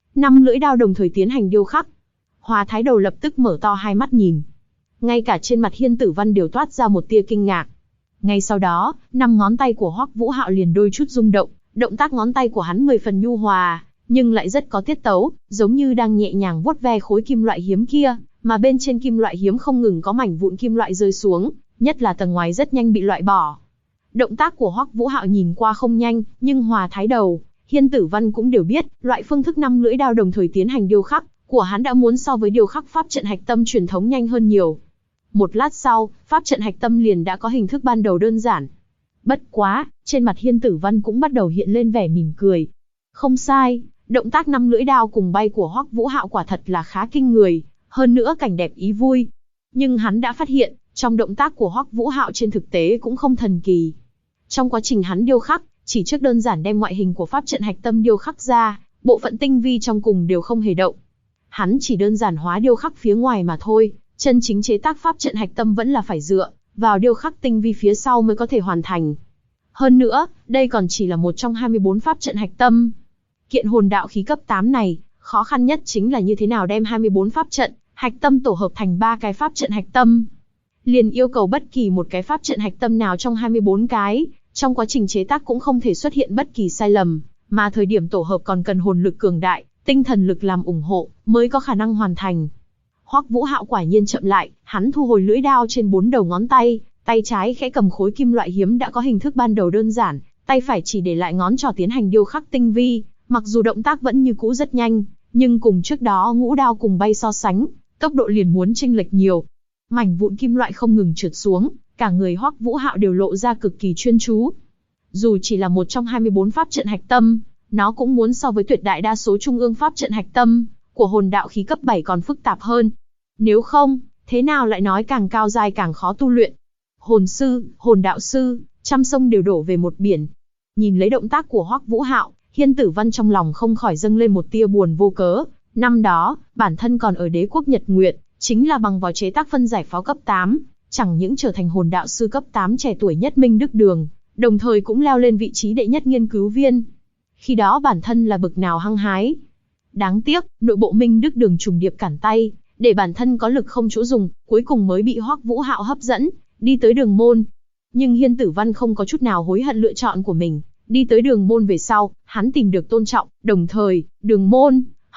5 lưỡi đao đồng thời tiến hành điêu khắc. Hòa Thái Đầu lập tức mở to hai mắt nhìn. Ngay cả trên mặt Hiên Tử Văn đều toát ra một tia kinh ngạc. Ngay sau đó, 5 ngón tay của Hoắc Vũ Hạo liền đôi chút rung động, động tác ngón tay của hắn 10 phần nhu hòa, nhưng lại rất có tiết tấu, giống như đang nhẹ nhàng vuốt ve khối kim loại hiếm kia, mà bên trên kim loại hiếm không ngừng có mảnh vụn kim loại rơi xuống, nhất là tầng ngoài rất nhanh bị loại bỏ. Động tác của Hoắc Vũ Hạo nhìn qua không nhanh, nhưng Hòa Thái Đầu, Hiên Tử Văn cũng đều biết, loại phương thức 5 lưỡi đao đồng thời tiến hành điêu khắc của hắn đã muốn so với điêu khắc pháp trận hạch tâm truyền thống nhanh hơn nhiều. Một lát sau, pháp trận hạch tâm liền đã có hình thức ban đầu đơn giản. Bất quá, trên mặt Hiên Tử Văn cũng bắt đầu hiện lên vẻ mỉm cười. Không sai, động tác 5 lưỡi đao cùng bay của Hoắc Vũ Hạo quả thật là khá kinh người, hơn nữa cảnh đẹp ý vui. Nhưng hắn đã phát hiện, trong động tác của Hoắc Vũ Hạo trên thực tế cũng không thần kỳ. Trong quá trình hắn điêu khắc, chỉ trước đơn giản đem ngoại hình của pháp trận hạch tâm điêu khắc ra, bộ phận tinh vi trong cùng đều không hề động. Hắn chỉ đơn giản hóa điêu khắc phía ngoài mà thôi, chân chính chế tác pháp trận hạch tâm vẫn là phải dựa vào điêu khắc tinh vi phía sau mới có thể hoàn thành. Hơn nữa, đây còn chỉ là một trong 24 pháp trận hạch tâm. Kiện hồn đạo khí cấp 8 này, khó khăn nhất chính là như thế nào đem 24 pháp trận hạch tâm tổ hợp thành 3 cái pháp trận hạch tâm. Liền yêu cầu bất kỳ một cái pháp trận hạch tâm nào trong 24 cái, trong quá trình chế tác cũng không thể xuất hiện bất kỳ sai lầm, mà thời điểm tổ hợp còn cần hồn lực cường đại, tinh thần lực làm ủng hộ, mới có khả năng hoàn thành. Hoắc Vũ Hạo quả nhiên chậm lại, hắn thu hồi lưỡi đao trên 4 đầu ngón tay, tay trái khẽ cầm khối kim loại hiếm đã có hình thức ban đầu đơn giản, tay phải chỉ để lại ngón trỏ tiến hành điêu khắc tinh vi, mặc dù động tác vẫn như cũ rất nhanh, nhưng cùng trước đó ngũ đao cùng bay so sánh, tốc độ liền muốn chênh lệch nhiều. Mảnh vụn kim loại không ngừng trượt xuống, cả người Hoắc Vũ Hạo đều lộ ra cực kỳ chuyên chú. Dù chỉ là một trong 24 pháp trận hạch tâm, nó cũng muốn so với tuyệt đại đa số trung ương pháp trận hạch tâm của hồn đạo khí cấp 7 còn phức tạp hơn. Nếu không, thế nào lại nói càng cao giai càng khó tu luyện? Hồn sư, hồn đạo sư, trăm sông đều đổ về một biển. Nhìn lấy động tác của Hoắc Vũ Hạo, Hiên Tử Văn trong lòng không khỏi dâng lên một tia buồn vô cớ. Năm đó, bản thân còn ở đế quốc Nhật Nguyệt, chính là bằng vào chế tác phân giải pháo cấp 8, chẳng những trở thành hồn đạo sư cấp 8 trẻ tuổi nhất Minh Đức Đường, đồng thời cũng leo lên vị trí đệ nhất nghiên cứu viên. Khi đó bản thân là bực nào hăng hái. Đáng tiếc, nội bộ Minh Đức Đường trùng điệp cản tay, để bản thân có lực không chỗ dùng, cuối cùng mới bị Hoắc Vũ Hạo hấp dẫn, đi tới Đường Môn. Nhưng Hiên Tử Văn không có chút nào hối hận lựa chọn của mình, đi tới Đường Môn về sau, hắn tìm được tôn trọng, đồng thời, Đường Môn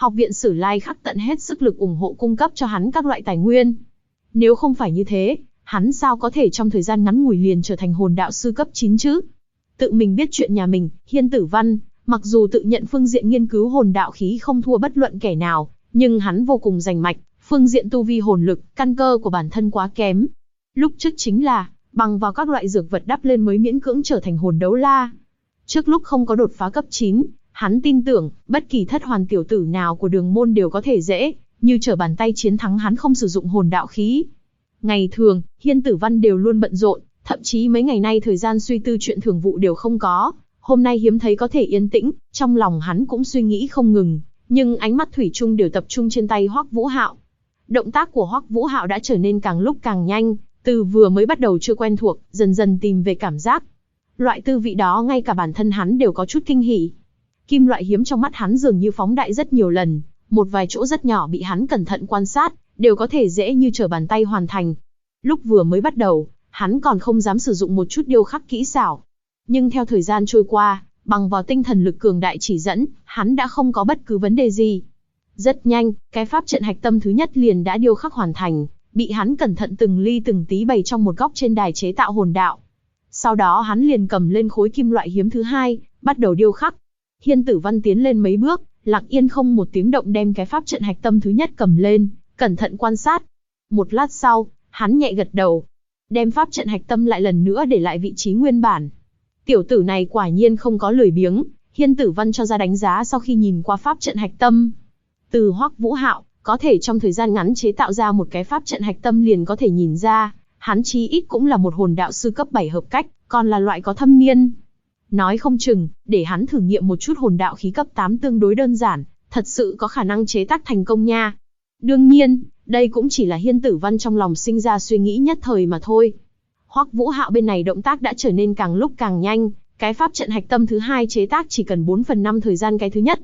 Học viện Sử Lai Khắc tận hết sức lực ủng hộ cung cấp cho hắn các loại tài nguyên. Nếu không phải như thế, hắn sao có thể trong thời gian ngắn ngủi liền trở thành hồn đạo sư cấp 9 chứ? Tự mình biết chuyện nhà mình, Hiên Tử Văn, mặc dù tự nhận phương diện nghiên cứu hồn đạo khí không thua bất luận kẻ nào, nhưng hắn vô cùng rành mạch, phương diện tu vi hồn lực, căn cơ của bản thân quá kém. Lúc trước chính là, bằng vào các loại dược vật đắp lên mới miễn cưỡng trở thành hồn đấu la. Trước lúc không có đột phá cấp 9, hắn tin tưởng, bất kỳ thất hoàn tiểu tử nào của đường môn đều có thể dễ, như trở bàn tay chiến thắng hắn không sử dụng hồn đạo khí. Ngày thường, Hiên Tử Văn đều luôn bận rộn, thậm chí mấy ngày nay thời gian suy tư chuyện thường vụ đều không có. Hôm nay hiếm thấy có thể yên tĩnh, trong lòng hắn cũng suy nghĩ không ngừng, nhưng ánh mắt thủy chung đều tập trung trên tay Hoắc Vũ Hạo. Động tác của Hoắc Vũ Hạo đã trở nên càng lúc càng nhanh, từ vừa mới bắt đầu chưa quen thuộc, dần dần tìm về cảm giác. Loại tư vị đó ngay cả bản thân hắn đều có chút kinh hỉ. Kim loại hiếm trong mắt hắn dường như phóng đại rất nhiều lần, một vài chỗ rất nhỏ bị hắn cẩn thận quan sát, đều có thể dễ như trở bàn tay hoàn thành. Lúc vừa mới bắt đầu, hắn còn không dám sử dụng một chút điêu khắc kỹ xảo. Nhưng theo thời gian trôi qua, bằng vào tinh thần lực cường đại chỉ dẫn, hắn đã không có bất cứ vấn đề gì. Rất nhanh, cái pháp trận hạch tâm thứ nhất liền đã điêu khắc hoàn thành, bị hắn cẩn thận từng ly từng tí bày trong một góc trên đài chế tạo hồn đạo. Sau đó hắn liền cầm lên khối kim loại hiếm thứ hai, bắt đầu điêu khắc. Hiên Tử Văn tiến lên mấy bước, lặng yên không một tiếng động đem cái pháp trận hạch tâm thứ nhất cầm lên, cẩn thận quan sát. Một lát sau, hắn nhẹ gật đầu, đem pháp trận hạch tâm lại lần nữa để lại vị trí nguyên bản. Tiểu tử này quả nhiên không có lười biếng, Hiên Tử Văn cho ra đánh giá sau khi nhìn qua pháp trận hạch tâm. Từ Hoắc Vũ Hạo, có thể trong thời gian ngắn chế tạo ra một cái pháp trận hạch tâm liền có thể nhìn ra, hắn chí ít cũng là một hồn đạo sư cấp 7 hợp cách, còn là loại có thâm niên. Nói không chừng, để hắn thử nghiệm một chút hồn đạo khí cấp 8 tương đối đơn giản, thật sự có khả năng chế tác thành công nha. Đương nhiên, đây cũng chỉ là Hiên Tử Văn trong lòng sinh ra suy nghĩ nhất thời mà thôi. Hoắc Vũ Hạo bên này động tác đã trở nên càng lúc càng nhanh, cái pháp trận hạch tâm thứ hai chế tác chỉ cần 4/5 thời gian cái thứ nhất.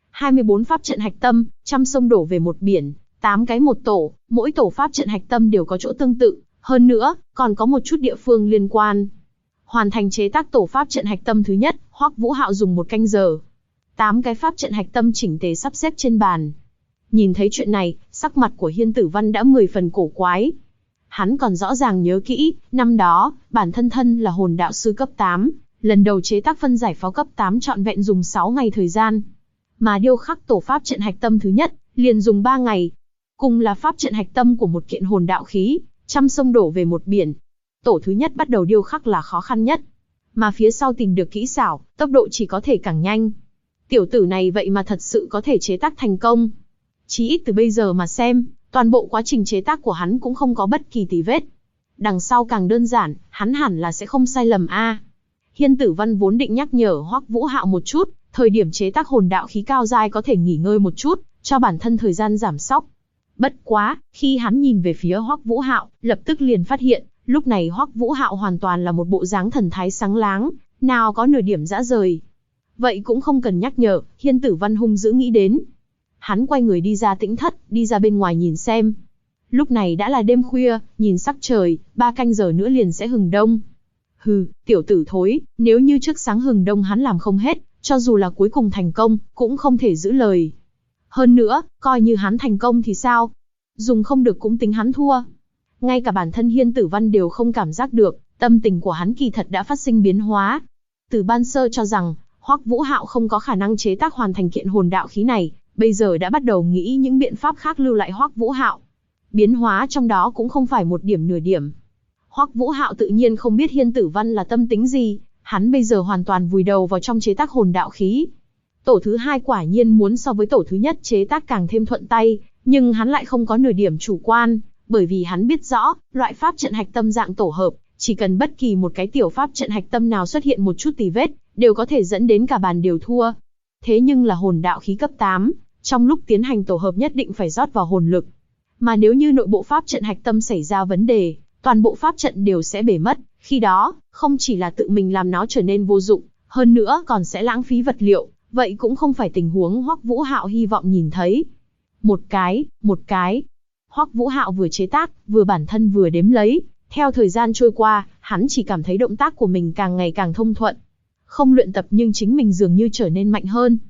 24 pháp trận hạch tâm, trăm sông đổ về một biển, 8 cái một tổ, mỗi tổ pháp trận hạch tâm đều có chỗ tương tự, hơn nữa, còn có một chút địa phương liên quan. Hoàn thành chế tác tổ pháp trận hạch tâm thứ nhất, Hoắc Vũ Hạo dùng 1 canh giờ. 8 cái pháp trận hạch tâm chỉnh tề sắp xếp trên bàn. Nhìn thấy chuyện này, sắc mặt của Hiên Tử Văn đã 10 phần cổ quái. Hắn còn rõ ràng nhớ kỹ, năm đó, bản thân là hồn đạo sư cấp 8, lần đầu chế tác phân giải pháo cấp 8 trọn vẹn dùng 6 ngày thời gian. Mà điêu khắc tổ pháp trận hạch tâm thứ nhất, liền dùng 3 ngày. Cùng là pháp trận hạch tâm của một kiện hồn đạo khí, trăm sông đổ về một biển. Tổ thứ nhất bắt đầu điêu khắc là khó khăn nhất. Mà phía sau tìm được kỹ xảo, tốc độ chỉ có thể càng nhanh. Tiểu tử này vậy mà thật sự có thể chế tác thành công. Chí ít từ bây giờ mà xem, toàn bộ quá trình chế tác của hắn cũng không có bất kỳ tì vết. Đằng sau càng đơn giản, hắn hẳn là sẽ không sai lầm a. Hiên Tử Văn vốn định nhắc nhở Hoắc Vũ Hạo một chút, thời điểm chế tác hồn đạo khí cao giai có thể nghỉ ngơi một chút, cho bản thân thời gian giảm sóc. Bất quá, khi hắn nhìn về phía Hoắc Vũ Hạo, lập tức liền phát hiện, lúc này Hoắc Vũ Hạo hoàn toàn là một bộ dáng thần thái sáng láng, nào có nửa điểm dã rời. Vậy cũng không cần nhắc nhở, Hiên Tử Văn hung dữ nghĩ đến. Hắn quay người đi ra tĩnh thất, đi ra bên ngoài nhìn xem. Lúc này đã là đêm khuya, nhìn sắc trời, 3 canh giờ nữa liền sẽ hừng đông. Hừ, tiểu tử thối, nếu như trước sáng hừng đông hắn làm không hết, cho dù là cuối cùng thành công, cũng không thể giữ lời. Hơn nữa, coi như hắn thành công thì sao? Dùng không được cũng tính hắn thua. Ngay cả bản thân Hiên Tử Văn đều không cảm giác được, tâm tình của hắn kỳ thật đã phát sinh biến hóa. Từ ban sơ cho rằng, Hoắc Vũ Hạo không có khả năng chế tác hoàn thành kiện hồn đạo khí này, bây giờ đã bắt đầu nghĩ những biện pháp khác lưu lại Hoắc Vũ Hạo. Biến hóa trong đó cũng không phải một điểm nửa điểm. Hoắc Vũ Hạo tự nhiên không biết Hiên Tử Văn là tâm tính gì, hắn bây giờ hoàn toàn vùi đầu vào trong chế tác hồn đạo khí. Tổ thứ hai quả nhiên muốn so với tổ thứ nhất chế tác càng thêm thuận tay, nhưng hắn lại không có nửa điểm chủ quan, bởi vì hắn biết rõ, loại pháp trận hạch tâm dạng tổ hợp, chỉ cần bất kỳ một cái tiểu pháp trận hạch tâm nào xuất hiện một chút tì vết, đều có thể dẫn đến cả bàn đều thua. Thế nhưng là hồn đạo khí cấp 8, trong lúc tiến hành tổ hợp nhất định phải rót vào hồn lực. Mà nếu như nội bộ pháp trận hạch tâm xảy ra vấn đề, toàn bộ pháp trận đều sẽ bể mất, khi đó, không chỉ là tự mình làm nó trở nên vô dụng, hơn nữa còn sẽ lãng phí vật liệu, vậy cũng không phải tình huống Hoắc Vũ Hạo hy vọng nhìn thấy. Một cái. Hoắc Vũ Hạo vừa chế tác, vừa bản thân vừa đếm lấy, theo thời gian trôi qua, hắn chỉ cảm thấy động tác của mình càng ngày càng thông thuận. Không luyện tập nhưng chính mình dường như trở nên mạnh hơn.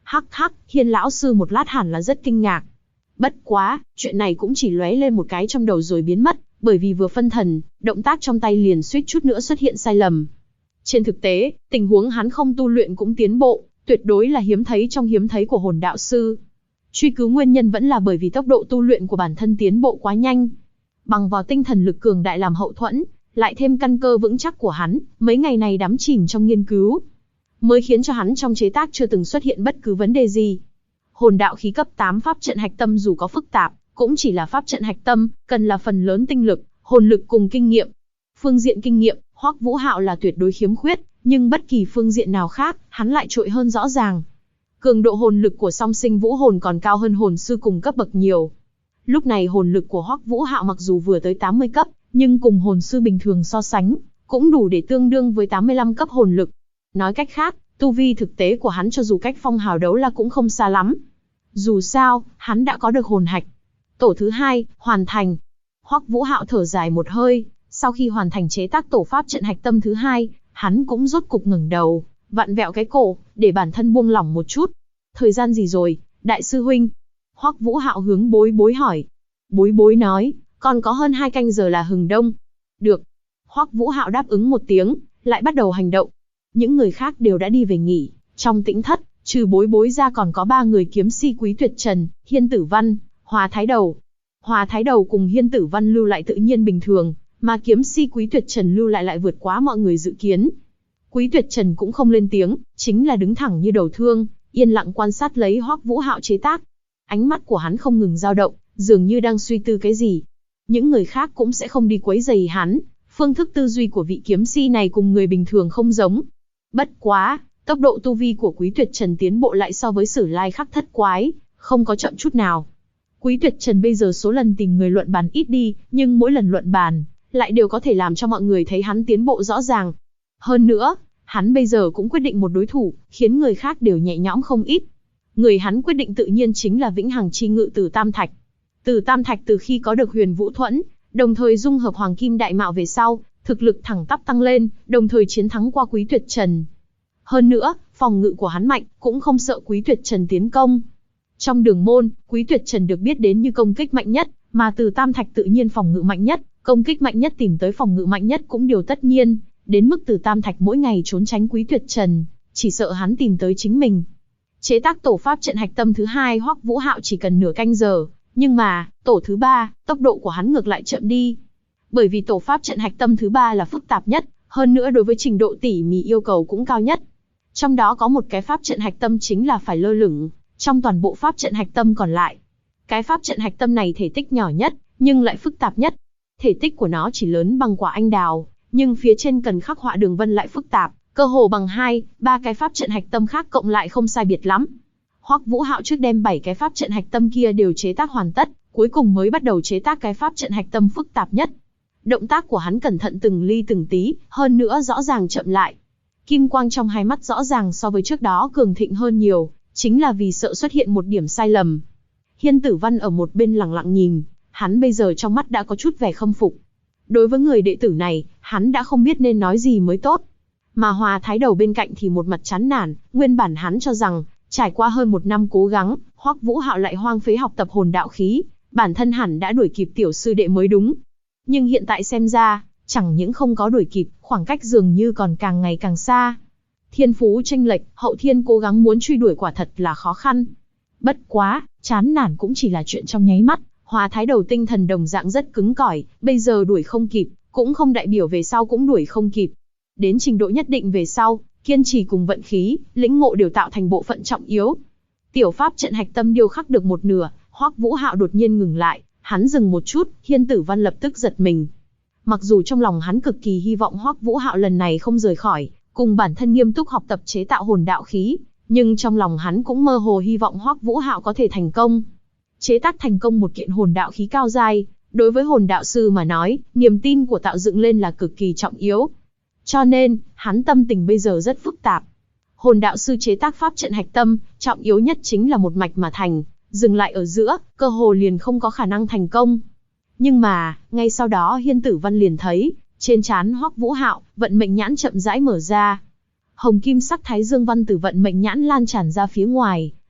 Hắc hắc, Hiên lão sư một lát hẳn là rất kinh ngạc. Bất quá, chuyện này cũng chỉ lóe lên một cái trong đầu rồi biến mất, bởi vì vừa phân thần, động tác trong tay liền suýt chút nữa xuất hiện sai lầm. Trên thực tế, tình huống hắn không tu luyện cũng tiến bộ, tuyệt đối là hiếm thấy trong hiếm thấy của hồn đạo sư. Truy cứu nguyên nhân vẫn là bởi vì tốc độ tu luyện của bản thân tiến bộ quá nhanh. Bằng vào tinh thần lực cường đại làm hậu thuẫn, lại thêm căn cơ vững chắc của hắn, mấy ngày này đắm chìm trong nghiên cứu, mới khiến cho hắn trong chế tác chưa từng xuất hiện bất cứ vấn đề gì. Hồn đạo khí cấp 8 pháp trận hạch tâm dù có phức tạp, cũng chỉ là pháp trận hạch tâm, cần là phần lớn tinh lực, hồn lực cùng kinh nghiệm. Phương diện kinh nghiệm, Hoắc Vũ Hạo là tuyệt đối khiếm khuyết, nhưng bất kỳ phương diện nào khác, hắn lại trội hơn rõ ràng. Cường độ hồn lực của song sinh vũ hồn còn cao hơn hồn sư cùng cấp bậc nhiều. Lúc này hồn lực của Hoắc Vũ Hạo mặc dù vừa tới 80 cấp, nhưng cùng hồn sư bình thường so sánh, cũng đủ để tương đương với 85 cấp hồn lực. Nói cách khác, tu vi thực tế của hắn cho dù cách phong hào đấu la cũng không xa lắm. Dù sao, hắn đã có được hồn hạch. Tổ thứ 2, hoàn thành. Hoắc Vũ Hạo thở dài một hơi, sau khi hoàn thành chế tác tổ pháp trận hạch tâm thứ 2, hắn cũng rốt cục ngẩng đầu, vặn vẹo cái cổ, để bản thân buông lỏng một chút. Thời gian gì rồi, đại sư huynh? Hoắc Vũ Hạo hướng Bối Bối hỏi. Bối Bối nói, còn có hơn 2 canh giờ là hừng đông. Được. Hoắc Vũ Hạo đáp ứng một tiếng, lại bắt đầu hành động. Những người khác đều đã đi về nghỉ, trong tĩnh thất, trừ Bối Bối ra còn có 3 người kiếm si Quý Tuyệt Trần, Hiên Tử Văn, Hòa Thái Đầu. Hòa Thái Đầu cùng Hiên Tử Văn lưu lại tự nhiên bình thường, mà kiếm si Quý Tuyệt Trần lưu lại vượt quá mọi người dự kiến. Quý Tuyệt Trần cũng không lên tiếng, chính là đứng thẳng như đầu thương, yên lặng quan sát lấy Hoắc Vũ Hạo chế tác. Ánh mắt của hắn không ngừng dao động, dường như đang suy tư cái gì. Những người khác cũng sẽ không đi quấy rầy hắn, phương thức tư duy của vị kiếm si này cùng người bình thường không giống. Bất quá, tốc độ tu vi của Quý Tuyệt Trần tiến bộ lại so với Sử Lai Khắc Thất Quái, không có chậm chút nào. Quý Tuyệt Trần bây giờ số lần tìm người luận bàn ít đi, nhưng mỗi lần luận bàn, lại đều có thể làm cho mọi người thấy hắn tiến bộ rõ ràng. Hơn nữa, hắn bây giờ cũng quyết định một đối thủ, khiến người khác đều nhẹ nhõm không ít. Người hắn quyết định tự nhiên chính là Vĩnh Hằng Chi Ngự Tử Tam Thạch. Tử Tam Thạch từ khi có được Huyền Vũ Thuẫn, đồng thời dung hợp Hoàng Kim Đại Mạo về sau, thực lực thẳng tắp tăng lên, đồng thời chiến thắng qua Quý Tuyệt Trần. Hơn nữa, phòng ngự của hắn mạnh, cũng không sợ Quý Tuyệt Trần tiến công. Trong đường môn, Quý Tuyệt Trần được biết đến như công kích mạnh nhất, mà Tử Tam Thạch tự nhiên phòng ngự mạnh nhất, công kích mạnh nhất tìm tới phòng ngự mạnh nhất cũng điều tất nhiên, đến mức Tử Tam Thạch mỗi ngày trốn tránh Quý Tuyệt Trần, chỉ sợ hắn tìm tới chính mình. Chế tác tổ pháp trận hạch tâm thứ 2 Hoắc Vũ Hạo chỉ cần nửa canh giờ, nhưng mà, tổ thứ 3, tốc độ của hắn ngược lại chậm đi. Bởi vì tổ pháp trận hạch tâm thứ 3 là phức tạp nhất, hơn nữa đối với trình độ tỉ mỉ yêu cầu cũng cao nhất. Trong đó có một cái pháp trận hạch tâm chính là phải lơ lửng trong toàn bộ pháp trận hạch tâm còn lại. Cái pháp trận hạch tâm này thể tích nhỏ nhất, nhưng lại phức tạp nhất. Thể tích của nó chỉ lớn bằng quả anh đào, nhưng phía trên cần khắc họa đường vân lại phức tạp, cơ hồ bằng 2-3 cái pháp trận hạch tâm khác cộng lại không sai biệt lắm. Hoắc Vũ Hạo trước đem 7 cái pháp trận hạch tâm kia đều chế tác hoàn tất, cuối cùng mới bắt đầu chế tác cái pháp trận hạch tâm phức tạp nhất. Động tác của hắn cẩn thận từng ly từng tí, hơn nữa rõ ràng chậm lại. Kim quang trong hai mắt rõ ràng so với trước đó cường thịnh hơn nhiều, chính là vì sợ xuất hiện một điểm sai lầm. Hiên Tử Văn ở một bên lặng lặng nhìn, hắn bây giờ trong mắt đã có chút vẻ khâm phục. Đối với người đệ tử này, hắn đã không biết nên nói gì mới tốt. Mà Hòa Thái Đầu bên cạnh thì một mặt chán nản, nguyên bản hắn cho rằng, trải qua hơn 1 năm cố gắng, Hoắc Vũ Hạo lại hoang phế học tập hồn đạo khí, bản thân hẳn đã đuổi kịp tiểu sư đệ mới đúng. Nhưng hiện tại xem ra, chẳng những không có đuổi kịp, khoảng cách dường như còn càng ngày càng xa. Thiên phú chênh lệch, hậu thiên cố gắng muốn truy đuổi quả thật là khó khăn. Bất quá, chán nản cũng chỉ là chuyện trong nháy mắt, Hòa Thái Đầu tinh thần đồng dạng rất cứng cỏi, bây giờ đuổi không kịp, cũng không đại biểu về sau cũng đuổi không kịp. Đến trình độ nhất định về sau, kiên trì cùng vận khí, lĩnh ngộ đều tạo thành bộ phận trọng yếu. Tiểu pháp trận hạch tâm điêu khắc được một nửa, Hoắc Vũ Hạo đột nhiên ngừng lại, hắn dừng một chút, Hiên Tử Văn lập tức giật mình. Mặc dù trong lòng hắn cực kỳ hy vọng Hoắc Vũ Hạo lần này không rời khỏi, cùng bản thân nghiêm túc học tập chế tạo hồn đạo khí, nhưng trong lòng hắn cũng mơ hồ hy vọng Hoắc Vũ Hạo có thể thành công. Chế tác thành công một kiện hồn đạo khí cao giai, đối với hồn đạo sư mà nói, niềm tin của tạo dựng lên là cực kỳ trọng yếu. Cho nên, hắn tâm tình bây giờ rất phức tạp. Hồn đạo sư chế tác pháp trận hạch tâm, trọng yếu nhất chính là một mạch mà thành, dừng lại ở giữa, cơ hồ liền không có khả năng thành công. Nhưng mà, ngay sau đó Hiên Tử Văn liền thấy, trên trán Hoắc Vũ Hạo, vận mệnh nhãn chậm rãi mở ra. Hồng kim sắc thái dương văn từ vận mệnh nhãn lan tràn ra phía ngoài,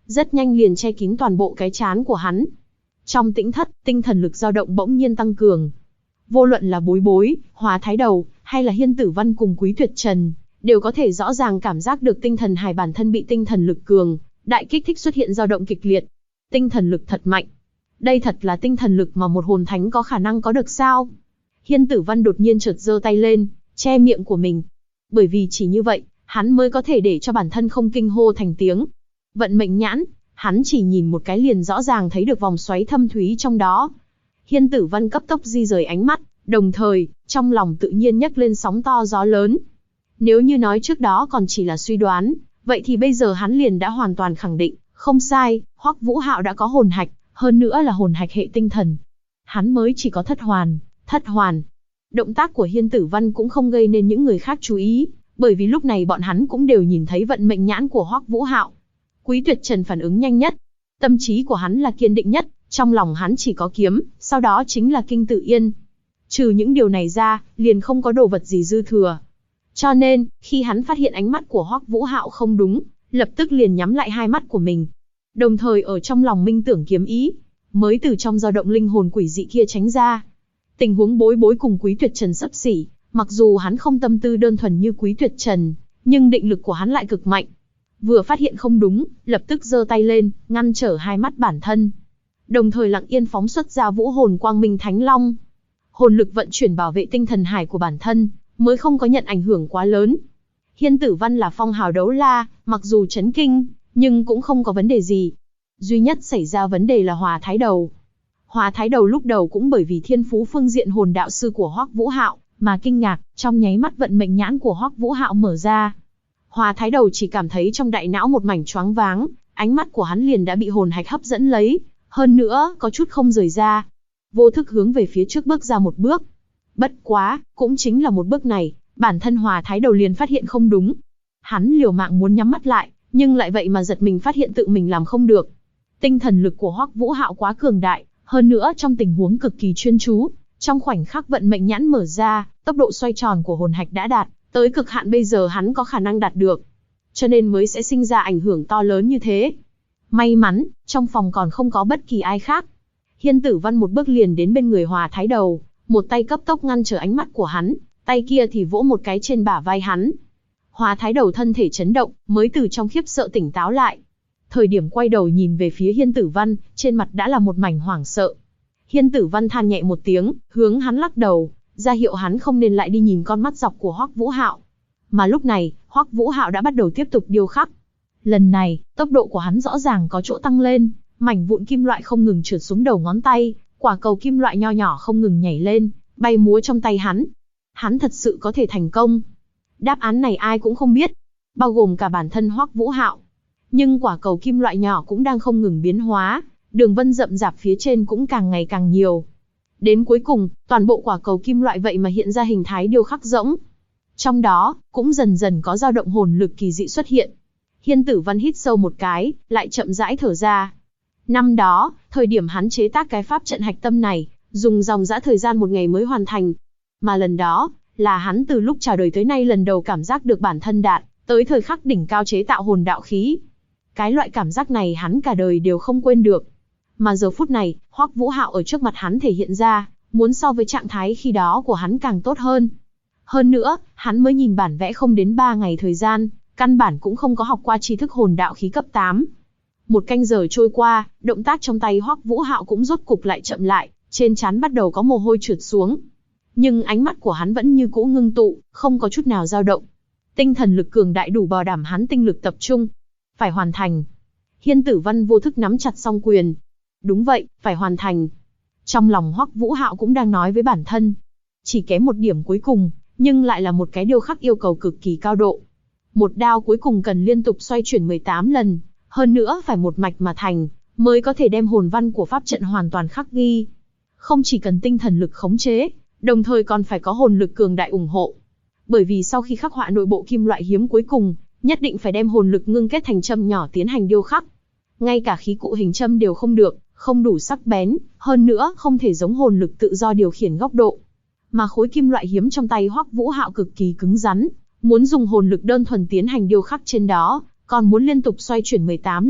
rất nhanh liền che kín toàn bộ cái trán của hắn. Trong tĩnh thất, tinh thần lực dao động bỗng nhiên tăng cường. Vô luận là Bối Bối, Hóa Thái Đầu, hay là Hiên Tử Văn cùng Quý Tuyệt Trần, đều có thể rõ ràng cảm giác được tinh thần hải bản thân bị tinh thần lực cường đại kích thích xuất hiện dao động kịch liệt. Tinh thần lực thật mạnh. Đây thật là tinh thần lực mà một hồn thánh có khả năng có được sao? Hiên Tử Văn đột nhiên chợt giơ tay lên, che miệng của mình. Bởi vì chỉ như vậy, hắn mới có thể để cho bản thân không kinh hô thành tiếng. Vận mệnh nhãn, hắn chỉ nhìn một cái liền rõ ràng thấy được vòng xoáy thâm thúy trong đó. Hiên Tử Văn cấp tốc di rời ánh mắt, đồng thời, trong lòng tự nhiên nhấc lên sóng to gió lớn. Nếu như nói trước đó còn chỉ là suy đoán, vậy thì bây giờ hắn liền đã hoàn toàn khẳng định, không sai, Hoắc Vũ Hạo đã có hồn hạch, hơn nữa là hồn hạch hệ tinh thần. Hắn mới chỉ có thất hoàn. Động tác của Hiên Tử Văn cũng không gây nên những người khác chú ý, bởi vì lúc này bọn hắn cũng đều nhìn thấy vận mệnh nhãn của Hoắc Vũ Hạo. Quý Tuyệt Trần phản ứng nhanh nhất, tâm trí của hắn là kiên định nhất, trong lòng hắn chỉ có kiếm, sau đó chính là Kinh Tử Yên. Trừ những điều này ra, liền không có đồ vật gì dư thừa. Cho nên, khi hắn phát hiện ánh mắt của Hoắc Vũ Hạo không đúng, lập tức liền nhắm lại hai mắt của mình. Đồng thời ở trong lòng minh tưởng kiếm ý, mới từ trong dao động linh hồn quỷ dị kia tránh ra. Tình huống Bối Bối cùng Quý Tuyệt Trần xấp xỉ, mặc dù hắn không tâm tư đơn thuần như Quý Tuyệt Trần, nhưng định lực của hắn lại cực mạnh. Vừa phát hiện không đúng, lập tức giơ tay lên, ngăn trở hai mắt bản thân. Đồng thời lặng yên phóng xuất ra vũ hồn quang minh thánh long. Hồn lực vận chuyển bảo vệ tinh thần hải của bản thân, mới không có nhận ảnh hưởng quá lớn. Hiên Tử Văn là phong hào đấu la, mặc dù chấn kinh, nhưng cũng không có vấn đề gì. Duy nhất xảy ra vấn đề là Hóa Thái Đầu. Hóa Thái Đầu lúc đầu cũng bởi vì thiên phú phương diện hồn đạo sư của Hoắc Vũ Hạo mà kinh ngạc, trong nháy mắt vận mệnh nhãn của Hoắc Vũ Hạo mở ra. Hóa Thái Đầu chỉ cảm thấy trong đại não một mảnh choáng váng, ánh mắt của hắn liền đã bị hồn hạch hấp dẫn lấy, hơn nữa có chút không rời ra. Vô thức hướng về phía trước bước ra một bước. Bất quá, cũng chính là một bước này, bản thân Hóa Thái Đầu liền phát hiện không đúng. Hắn liều mạng muốn nhắm mắt lại, nhưng lại vậy mà giật mình phát hiện tự mình làm không được. Tinh thần lực của Hoắc Vũ Hạo quá cường đại, hơn nữa trong tình huống cực kỳ chuyên chú, trong khoảnh khắc vận mệnh nhãn mở ra, tốc độ xoay tròn của hồn hạch đã đạt tới cực hạn bây giờ hắn có khả năng đạt được. Cho nên mới sẽ sinh ra ảnh hưởng to lớn như thế. May mắn, trong phòng còn không có bất kỳ ai khác. Hiên Tử Văn một bước liền đến bên người Hóa Thái Đầu, một tay cấp tốc ngăn trở ánh mắt của hắn, tay kia thì vỗ một cái trên bả vai hắn. Hóa Thái Đầu thân thể chấn động, mới từ trong khiếp sợ tỉnh táo lại. Thời điểm quay đầu nhìn về phía Hiên Tử Văn, trên mặt đã là một mảnh hoảng sợ. Hiên Tử Văn than nhẹ một tiếng, hướng hắn lắc đầu, ra hiệu hắn không nên lại đi nhìn con mắt dọc của Hoắc Vũ Hạo. Mà lúc này, Hoắc Vũ Hạo đã bắt đầu tiếp tục điêu khắc. Lần này, tốc độ của hắn rõ ràng có chỗ tăng lên, mảnh vụn kim loại không ngừng trượt xuống đầu ngón tay, quả cầu kim loại nho nhỏ không ngừng nhảy lên, bay múa trong tay hắn. Hắn thật sự có thể thành công. Đáp án này ai cũng không biết, bao gồm cả bản thân Hoắc Vũ Hạo. Nhưng quả cầu kim loại nhỏ cũng đang không ngừng biến hóa, đường vân rậm rạp phía trên cũng càng ngày càng nhiều. Đến cuối cùng, toàn bộ quả cầu kim loại vậy mà hiện ra hình thái điêu khắc rỗng. Trong đó, cũng dần dần có dao động hồn lực kỳ dị xuất hiện. Hiên Tử Văn hít sâu một cái, lại chậm rãi thở ra. Năm đó, thời điểm hắn chế tác cái pháp trận hạch tâm này, dùng dòng dã thời gian một ngày mới hoàn thành. Mà lần đó, là hắn từ lúc chào đời tới nay lần đầu cảm giác được bản thân đạt tới thời khắc đỉnh cao chế tạo hồn đạo khí. Cái loại cảm giác này hắn cả đời đều không quên được. Mà giờ phút này, Hoắc Vũ Hạo ở trước mặt hắn thể hiện ra, muốn so với trạng thái khi đó của hắn càng tốt hơn. Hơn nữa, hắn mới nhìn bản vẽ không đến 3 ngày thời gian, căn bản cũng không có học qua tri thức hồn đạo khí cấp 8. Một canh giờ trôi qua, động tác trong tay Hoắc Vũ Hạo cũng rốt cục lại chậm lại, trên trán bắt đầu có mồ hôi trượt xuống. Nhưng ánh mắt của hắn vẫn như cũ ngưng tụ, không có chút nào dao động. Tinh thần lực cường đại đủ bảo đảm hắn tinh lực tập trung. Phải hoàn thành. Hiên Tử Văn vô thức nắm chặt song quyền. Đúng vậy, phải hoàn thành. Trong lòng Hoắc Vũ Hạo cũng đang nói với bản thân. Chỉ kém một điểm cuối cùng, nhưng lại là một cái điêu khắc yêu cầu cực kỳ cao độ. Một đao cuối cùng cần liên tục xoay chuyển 18 lần, hơn nữa phải một mạch mà thành, mới có thể đem hồn văn của pháp trận hoàn toàn khắc ghi. Không chỉ cần tinh thần lực khống chế, đồng thời còn phải có hồn lực cường đại ủng hộ. Bởi vì sau khi khắc họa nội bộ kim loại hiếm cuối cùng, nhất định phải đem hồn lực ngưng kết thành châm nhỏ tiến hành điêu khắc. Ngay cả khí cụ hình châm đều không được, không đủ sắc bén, hơn nữa không thể giống hồn lực tự do điều khiển góc độ. Mà khối kim loại hiếm trong tay Hoắc Vũ Hạo cực kỳ cứng rắn, muốn dùng hồn lực đơn thuần tiến hành điêu khắc trên đó, còn muốn liên tục xoay chuyển 18 lần,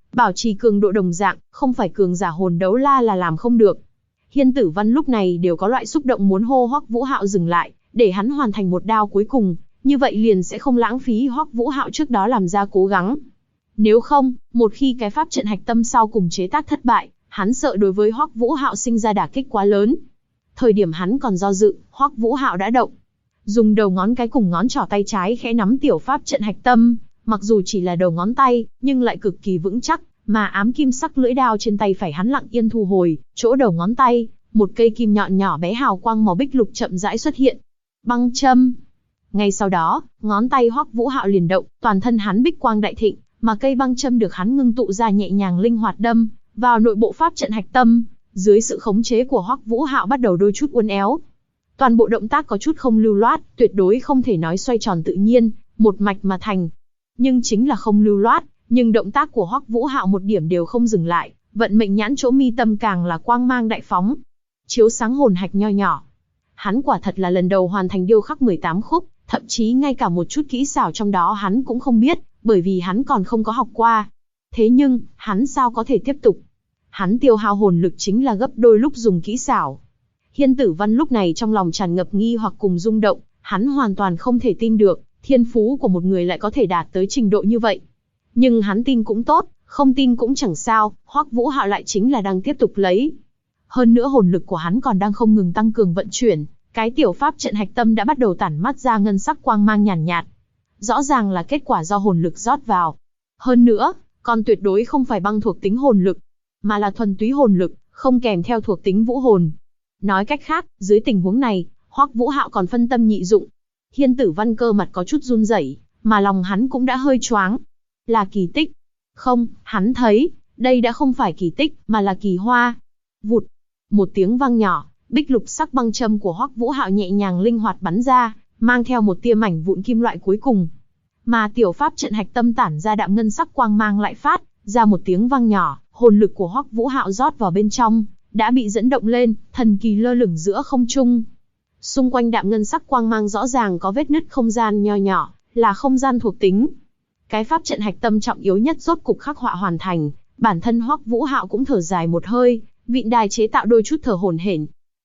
Bảo trì cường độ đồng dạng, không phải cường giả hồn đấu la là làm không được. Hiên Tử Văn lúc này đều có loại xúc động muốn hô Hoắc Vũ Hạo dừng lại, để hắn hoàn thành một đao cuối cùng, như vậy liền sẽ không lãng phí Hoắc Vũ Hạo trước đó làm ra cố gắng. Nếu không, một khi cái pháp trận hạch tâm sau cùng chế tác thất bại, hắn sợ đối với Hoắc Vũ Hạo sinh ra đả kích quá lớn. Thời điểm hắn còn do dự, Hoắc Vũ Hạo đã động. Dùng đầu ngón cái cùng ngón trỏ tay trái khẽ nắm tiểu pháp trận hạch tâm, mặc dù chỉ là đầu ngón tay, nhưng lại cực kỳ vững chắc, mà ám kim sắc lưỡi đao trên tay phải hắn lặng yên thu hồi, chỗ đầu ngón tay, một cây kim nhọn nhỏ bé hào quang màu bích lục chậm rãi xuất hiện. Băng châm. Ngay sau đó, ngón tay Hoắc Vũ Hạo liền động, toàn thân hắn bích quang đại thịnh, mà cây băng châm được hắn ngưng tụ ra nhẹ nhàng linh hoạt đâm vào nội bộ pháp trận hạch tâm, dưới sự khống chế của Hoắc Vũ Hạo bắt đầu đôi chút uốn éo. Toàn bộ động tác có chút không lưu loát, tuyệt đối không thể nói xoay tròn tự nhiên, một mạch mà thành. Nhưng chính là không lưu loát, nhưng động tác của Hoắc Vũ Hạo một điểm đều không dừng lại, vận mệnh nhãn chỗ mi tâm càng là quang mang đại phóng, chiếu sáng hồn hạch nho nhỏ. Hắn quả thật là lần đầu hoàn thành điêu khắc 18 khúc, thậm chí ngay cả một chút kỹ xảo trong đó hắn cũng không biết, bởi vì hắn còn không có học qua. Thế nhưng, hắn sao có thể tiếp tục? Hắn tiêu hao hồn lực chính là gấp đôi lúc dùng kỹ xảo. Hiên Tử Văn lúc này trong lòng tràn ngập nghi hoặc cùng rung động, hắn hoàn toàn không thể tin được, thiên phú của một người lại có thể đạt tới trình độ như vậy. Nhưng hắn tin cũng tốt, không tin cũng chẳng sao, Hoắc Vũ Hạo lại chính là đang tiếp tục lấy. Hơn nữa hồn lực của hắn còn đang không ngừng tăng cường vận chuyển, cái tiểu pháp trận hạch tâm đã bắt đầu tản mắt ra ngân sắc quang mang nhàn nhạt. Rõ ràng là kết quả do hồn lực rót vào. Hơn nữa, còn tuyệt đối không phải băng thuộc tính hồn lực, mà là thuần túy hồn lực, không kèm theo thuộc tính vũ hồn. Nói cách khác, dưới tình huống này, Hoắc Vũ Hạo còn phân tâm nhị dụng. Hiên Tử Văn cơ mặt có chút run rẩy, mà lòng hắn cũng đã hơi choáng. Là kỳ tích. Không, hắn thấy, đây đã không phải kỳ tích, mà là kỳ hoa. Vụt. Một tiếng vang nhỏ, bích lục sắc băng châm của Hoắc Vũ Hạo nhẹ nhàng linh hoạt bắn ra, mang theo một tia mảnh vụn kim loại cuối cùng. Mà tiểu pháp trận hạch tâm tản ra đạm ngân sắc quang mang lại phát ra một tiếng vang nhỏ, hồn lực của Hoắc Vũ Hạo rót vào bên trong, đã bị dẫn động lên, thần kỳ lơ lửng giữa không trung. Xung quanh đạm ngân sắc quang mang rõ ràng có vết nứt không gian nho nhỏ, là không gian thuộc tính. Cái pháp trận hạch tâm trọng yếu nhất rốt cục khắc họa hoàn thành, bản thân Hoắc Vũ Hạo cũng thở dài một hơi, vịn đài chế tạo đôi chút thở hổn hển.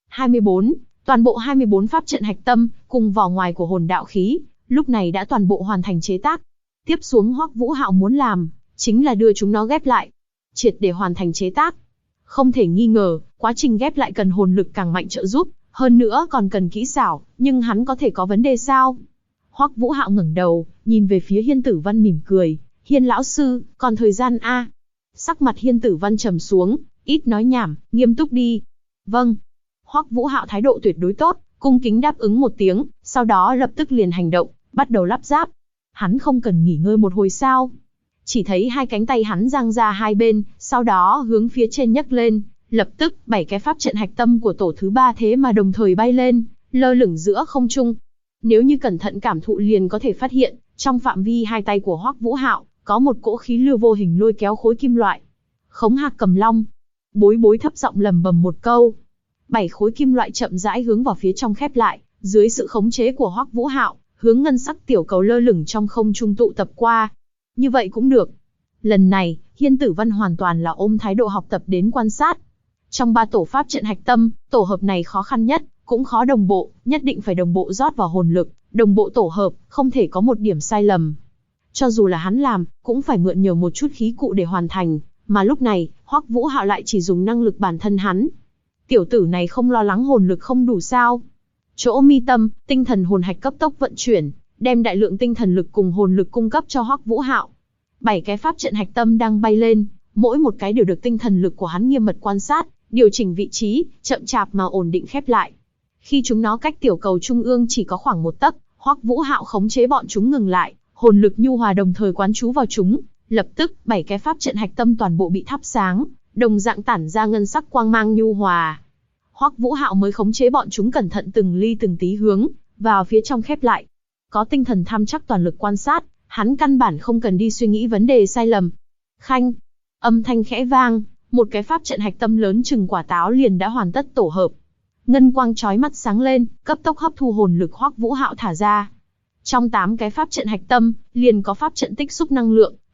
24, toàn bộ 24 pháp trận hạch tâm cùng vỏ ngoài của hồn đạo khí, lúc này đã toàn bộ hoàn thành chế tác. Tiếp xuống Hoắc Vũ Hạo muốn làm, chính là đưa chúng nó ghép lại, triệt để hoàn thành chế tác. Không thể nghi ngờ, quá trình ghép lại cần hồn lực càng mạnh trợ giúp, hơn nữa còn cần kỹ xảo, nhưng hắn có thể có vấn đề sao? Hoắc Vũ Hạo ngẩng đầu, nhìn về phía Hiên Tử Văn mỉm cười, Hiên lão sư, còn thời gian a? Sắc mặt Hiên Tử Văn trầm xuống, ít nói nhảm, nghiêm túc đi. Vâng. Hoắc Vũ Hạo thái độ tuyệt đối tốt, cung kính đáp ứng một tiếng, sau đó lập tức liền hành động, bắt đầu lắp ráp. Hắn không cần nghỉ ngơi một hồi sao? Chỉ thấy hai cánh tay hắn dang ra hai bên, sau đó hướng phía trên nhấc lên, lập tức 7 cái pháp trận hạch tâm của tổ thứ 3 thế mà đồng thời bay lên, lơ lửng giữa không trung. Nếu như cẩn thận cảm thụ liền có thể phát hiện, trong phạm vi hai tay của Hoắc Vũ Hạo, có một cỗ khí lưu vô hình lôi kéo khối kim loại. Khống Hạc Cầm Long. Bối Bối thấp giọng lẩm bẩm một câu. 7 khối kim loại chậm rãi hướng vào phía trong khép lại, dưới sự khống chế của Hoắc Vũ Hạo, hướng ngân sắc tiểu cầu lơ lửng trong không trung tụ tập qua. Như vậy cũng được. Lần này, Hiên Tử Văn hoàn toàn là ôm thái độ học tập đến quan sát. Trong 3 tổ pháp trận hạch tâm, tổ hợp này khó khăn nhất, cũng khó đồng bộ, nhất định phải đồng bộ rót vào hồn lực, đồng bộ tổ hợp, không thể có một điểm sai lầm. Cho dù là hắn làm, cũng phải mượn nhờ một chút khí cụ để hoàn thành, mà lúc này, Hoắc Vũ Hạo lại chỉ dùng năng lực bản thân hắn. Tiểu tử này không lo lắng hồn lực không đủ sao? Chỗ mi tâm, tinh thần hồn hạch cấp tốc vận chuyển, đem đại lượng tinh thần lực cùng hồn lực cung cấp cho Hoắc Vũ Hạo. 7 cái pháp trận hạch tâm đang bay lên, mỗi một cái đều được tinh thần lực của hắn nghiêm mật quan sát, điều chỉnh vị trí, chậm chạp mà ổn định khép lại. Khi chúng nó cách tiểu cầu trung ương chỉ có khoảng 1 tấc, Hoắc Vũ Hạo khống chế bọn chúng ngừng lại, hồn lực nhu hòa đồng thời quán chú vào chúng, lập tức 7 cái pháp trận hạch tâm toàn bộ bị thắp sáng, đồng dạng tản ra ngân sắc quang mang nhu hòa. Hoắc Vũ Hạo mới khống chế bọn chúng cẩn thận từng ly từng tí hướng vào phía trong khép lại. Có tinh thần tham chắc toàn lực quan sát, hắn căn bản không cần đi suy nghĩ vấn đề sai lầm. Khanh, âm thanh khẽ vang, một cái pháp trận hạch tâm lớn chừng quả táo liền đã hoàn tất tổ hợp. Ngân quang chói mắt sáng lên, cấp tốc hấp thu hồn lực Hoắc Vũ Hạo thả ra. Trong 8 cái pháp trận hạch tâm, liền có pháp trận tích xúc năng lượng,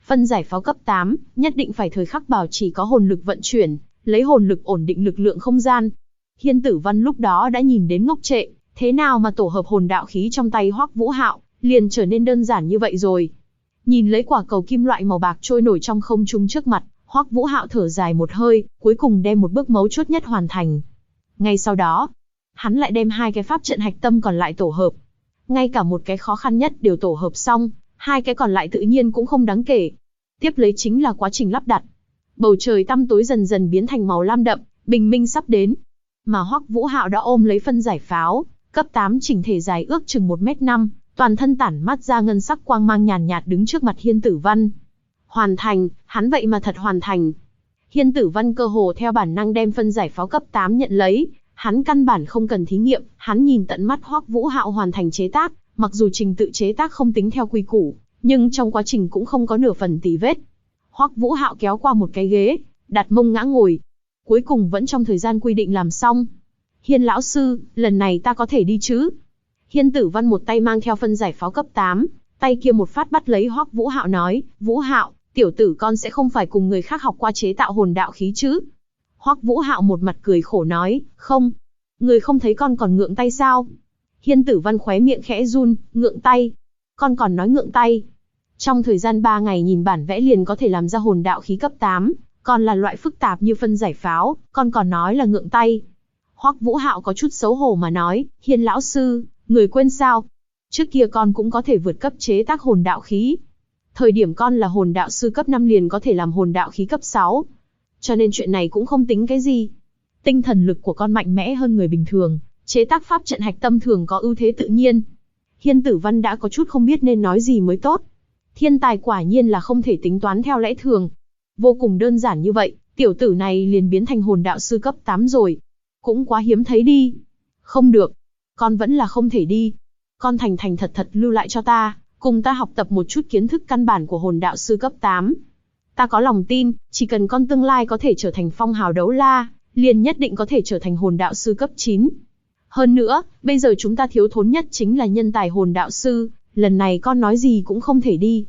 Phân giải pháo cấp 8, nhất định phải thời khắc bảo trì có hồn lực vận chuyển, lấy hồn lực ổn định lực lượng không gian. Hiên Tử Văn lúc đó đã nhìn đến ngốc trệ, thế nào mà tổ hợp hồn đạo khí trong tay Hoắc Vũ Hạo liền trở nên đơn giản như vậy rồi. Nhìn lấy quả cầu kim loại màu bạc trôi nổi trong không trung trước mặt, Hoắc Vũ Hạo thở dài một hơi, cuối cùng đem một bước mấu chốt nhất hoàn thành. Ngay sau đó, hắn lại đem 2 cái pháp trận hạch tâm còn lại tổ hợp. Ngay cả một cái khó khăn nhất đều tổ hợp xong, 2 cái còn lại tự nhiên cũng không đáng kể. Tiếp lấy chính là quá trình lắp đặt. Bầu trời tăm tối dần dần biến thành màu lam đậm, bình minh sắp đến. Mà Hoắc Vũ Hạo đã ôm lấy phân giải pháo, cấp 8 chỉnh thể dài ước chừng 1m5, toàn thân tản mát ra ngân sắc quang mang nhàn nhạt đứng trước mặt Hiên Tử Văn. Hoàn thành, hắn vậy mà thật hoàn thành. Hiên Tử Văn cơ hồ theo bản năng đem phân giải pháo cấp 8 nhận lấy, hắn căn bản không cần thí nghiệm, hắn nhìn tận mắt Hoắc Vũ Hạo hoàn thành chế tác, mặc dù trình tự chế tác không tính theo quy củ, nhưng trong quá trình cũng không có nửa phần tì vết. Hoắc Vũ Hạo kéo qua một cái ghế, đặt mông ngã ngồi. Cuối cùng vẫn trong thời gian quy định làm xong. Hiên lão sư, lần này ta có thể đi chứ? Hiên Tử Văn một tay mang theo phân giải pháo cấp 8, tay kia một phát bắt lấy Hoắc Vũ Hạo nói, Vũ Hạo, tiểu tử con sẽ không phải cùng người khác học qua chế tạo hồn đạo khí chứ? Hoắc Vũ Hạo một mặt cười khổ nói, không. Người không thấy con còn ngượng tay sao? Hiên Tử Văn khóe miệng khẽ run, ngượng tay. Con còn nói ngượng tay. Trong thời gian 3 ngày nhìn bản vẽ liền có thể làm ra hồn đạo khí cấp 8, còn là loại phức tạp như phân giải pháo, con còn nói là ngượng tay. Hoắc Vũ Hạo có chút xấu hổ mà nói, Hiên lão sư, người quên sao? Trước kia con cũng có thể vượt cấp chế tác hồn đạo khí. Thời điểm con là hồn đạo sư cấp 5 liền có thể làm hồn đạo khí cấp 6. Cho nên chuyện này cũng không tính cái gì. Tinh thần lực của con mạnh mẽ hơn người bình thường, chế tác pháp trận hạch tâm thường có ưu thế tự nhiên. Hiên Tử Văn đã có chút không biết nên nói gì mới tốt. Thiên tài quả nhiên là không thể tính toán theo lẽ thường. Vô cùng đơn giản như vậy, tiểu tử này liền biến thành hồn đạo sư cấp 8 rồi. Cũng quá hiếm thấy đi. Không được. Con vẫn là không thể đi. Con thành thành thật thật lưu lại cho ta, cùng ta học tập một chút kiến thức căn bản của hồn đạo sư cấp 8. Ta có lòng tin, chỉ cần con tương lai có thể trở thành phong hào đấu la, liền nhất định có thể trở thành hồn đạo sư cấp 9. Hơn nữa, bây giờ chúng ta thiếu thốn nhất chính là nhân tài hồn đạo sư, lần này con nói gì cũng không thể đi.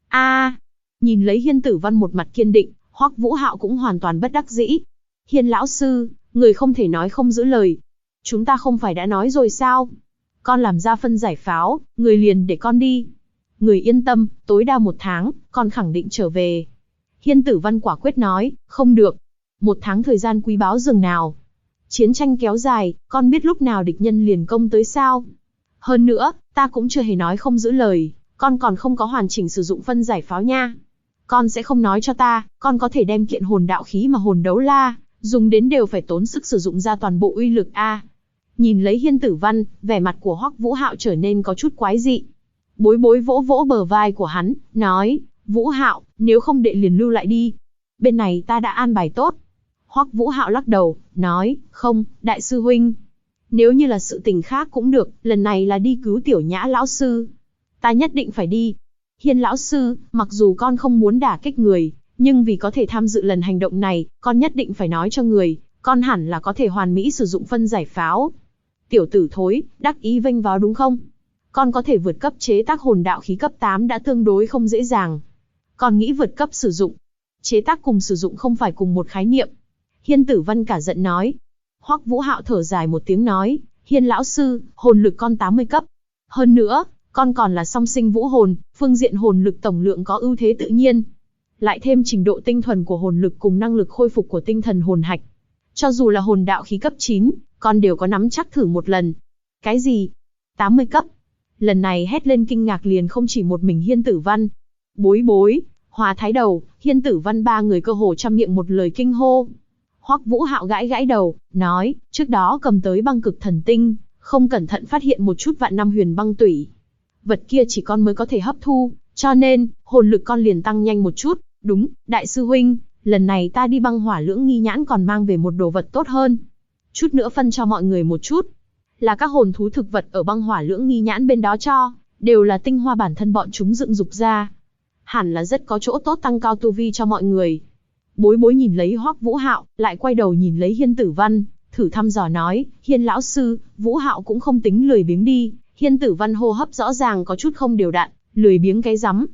Nhìn lấy Hiên Tử Văn một mặt kiên định, Hoắc Vũ Hạo cũng hoàn toàn bất đắc dĩ. Hiên lão sư, người không thể nói không giữ lời. Chúng ta không phải đã nói rồi sao? Con làm ra phân giải pháo, người liền để con đi. Người yên tâm, tối đa 1 tháng, con khẳng định trở về. Hiên Tử Văn quả quyết nói, không được. 1 tháng thời gian quý báu dường nào. Chiến tranh kéo dài, con biết lúc nào địch nhân liền công tới sao? Hơn nữa, ta cũng chưa hề nói không giữ lời, con còn không có hoàn chỉnh sử dụng phân giải pháo nha. Con sẽ không nói cho ta, con có thể đem kiện hồn đạo khí mà hồn đấu la dùng đến đều phải tốn sức sử dụng ra toàn bộ uy lực a. Nhìn lấy Hiên Tử Văn, vẻ mặt của Hoắc Vũ Hạo trở nên có chút quái dị. Bối bối vỗ vỗ bờ vai của hắn, nói, Vũ Hạo, nếu không đệ liền lưu lại đi. Bên này ta đã an bài tốt. Hoắc Vũ Hạo lắc đầu, nói, không, đại sư huynh. Nếu như là sự tình khác cũng được, lần này là đi cứu Tiểu Nhã lão sư. Ta nhất định phải đi. Hiên lão sư, mặc dù con không muốn đả kích người, nhưng vì có thể tham dự lần hành động này, con nhất định phải nói cho người, con hẳn là có thể hoàn mỹ sử dụng phân giải pháo. Tiểu tử thối, đắc ý vênh váo đúng không? Con có thể vượt cấp chế tác hồn đạo khí cấp 8 đã tương đối không dễ dàng. Còn nghĩ vượt cấp sử dụng. Chế tác cùng sử dụng không phải cùng một khái niệm. Hiên Tử Văn cả giận nói. Hoắc Vũ Hạo thở dài một tiếng nói, Hiên lão sư, hồn lực con 80 cấp. Hơn nữa, con còn là song sinh vũ hồn, phương diện hồn lực tổng lượng có ưu thế tự nhiên. Lại thêm trình độ tinh thuần của hồn lực cùng năng lực khôi phục của tinh thần hồn hạch. Cho dù là hồn đạo khí cấp 9, con đều có nắm chắc thử một lần. Cái gì? 80 cấp? Lần này hét lên kinh ngạc liền không chỉ một mình Hiên Tử Văn. Bối bối, Hòa Thái Đầu, Hiên Tử Văn 3 người cơ hồ trăm miệng một lời kinh hô. Hoắc Vũ Hạo gãi gãi đầu, nói, trước đó cầm tới băng cực thần tinh, không cẩn thận phát hiện một chút vạn năm huyền băng tủy. Vật kia chỉ con mới có thể hấp thu, cho nên, hồn lực con liền tăng nhanh một chút. Đúng, đại sư huynh, lần này ta đi băng hỏa lưỡng nghi nhãn còn mang về một đồ vật tốt hơn. Chút nữa phân cho mọi người một chút. Là các hồn thú thực vật ở băng hỏa lưỡng nghi nhãn bên đó cho, đều là tinh hoa bản thân bọn chúng dựng dục ra. Hẳn là rất có chỗ tốt tăng cao tu vi cho mọi người. Bối bối nhìn lấy Hoắc Vũ Hạo, lại quay đầu nhìn lấy Hiên Tử Văn, thử thăm dò nói, Hiên lão sư, Vũ Hạo cũng không tính lười biếng đi. Hiên Tử Văn hô hấp rõ ràng có chút không đều đặn, lười biếng cái rắm.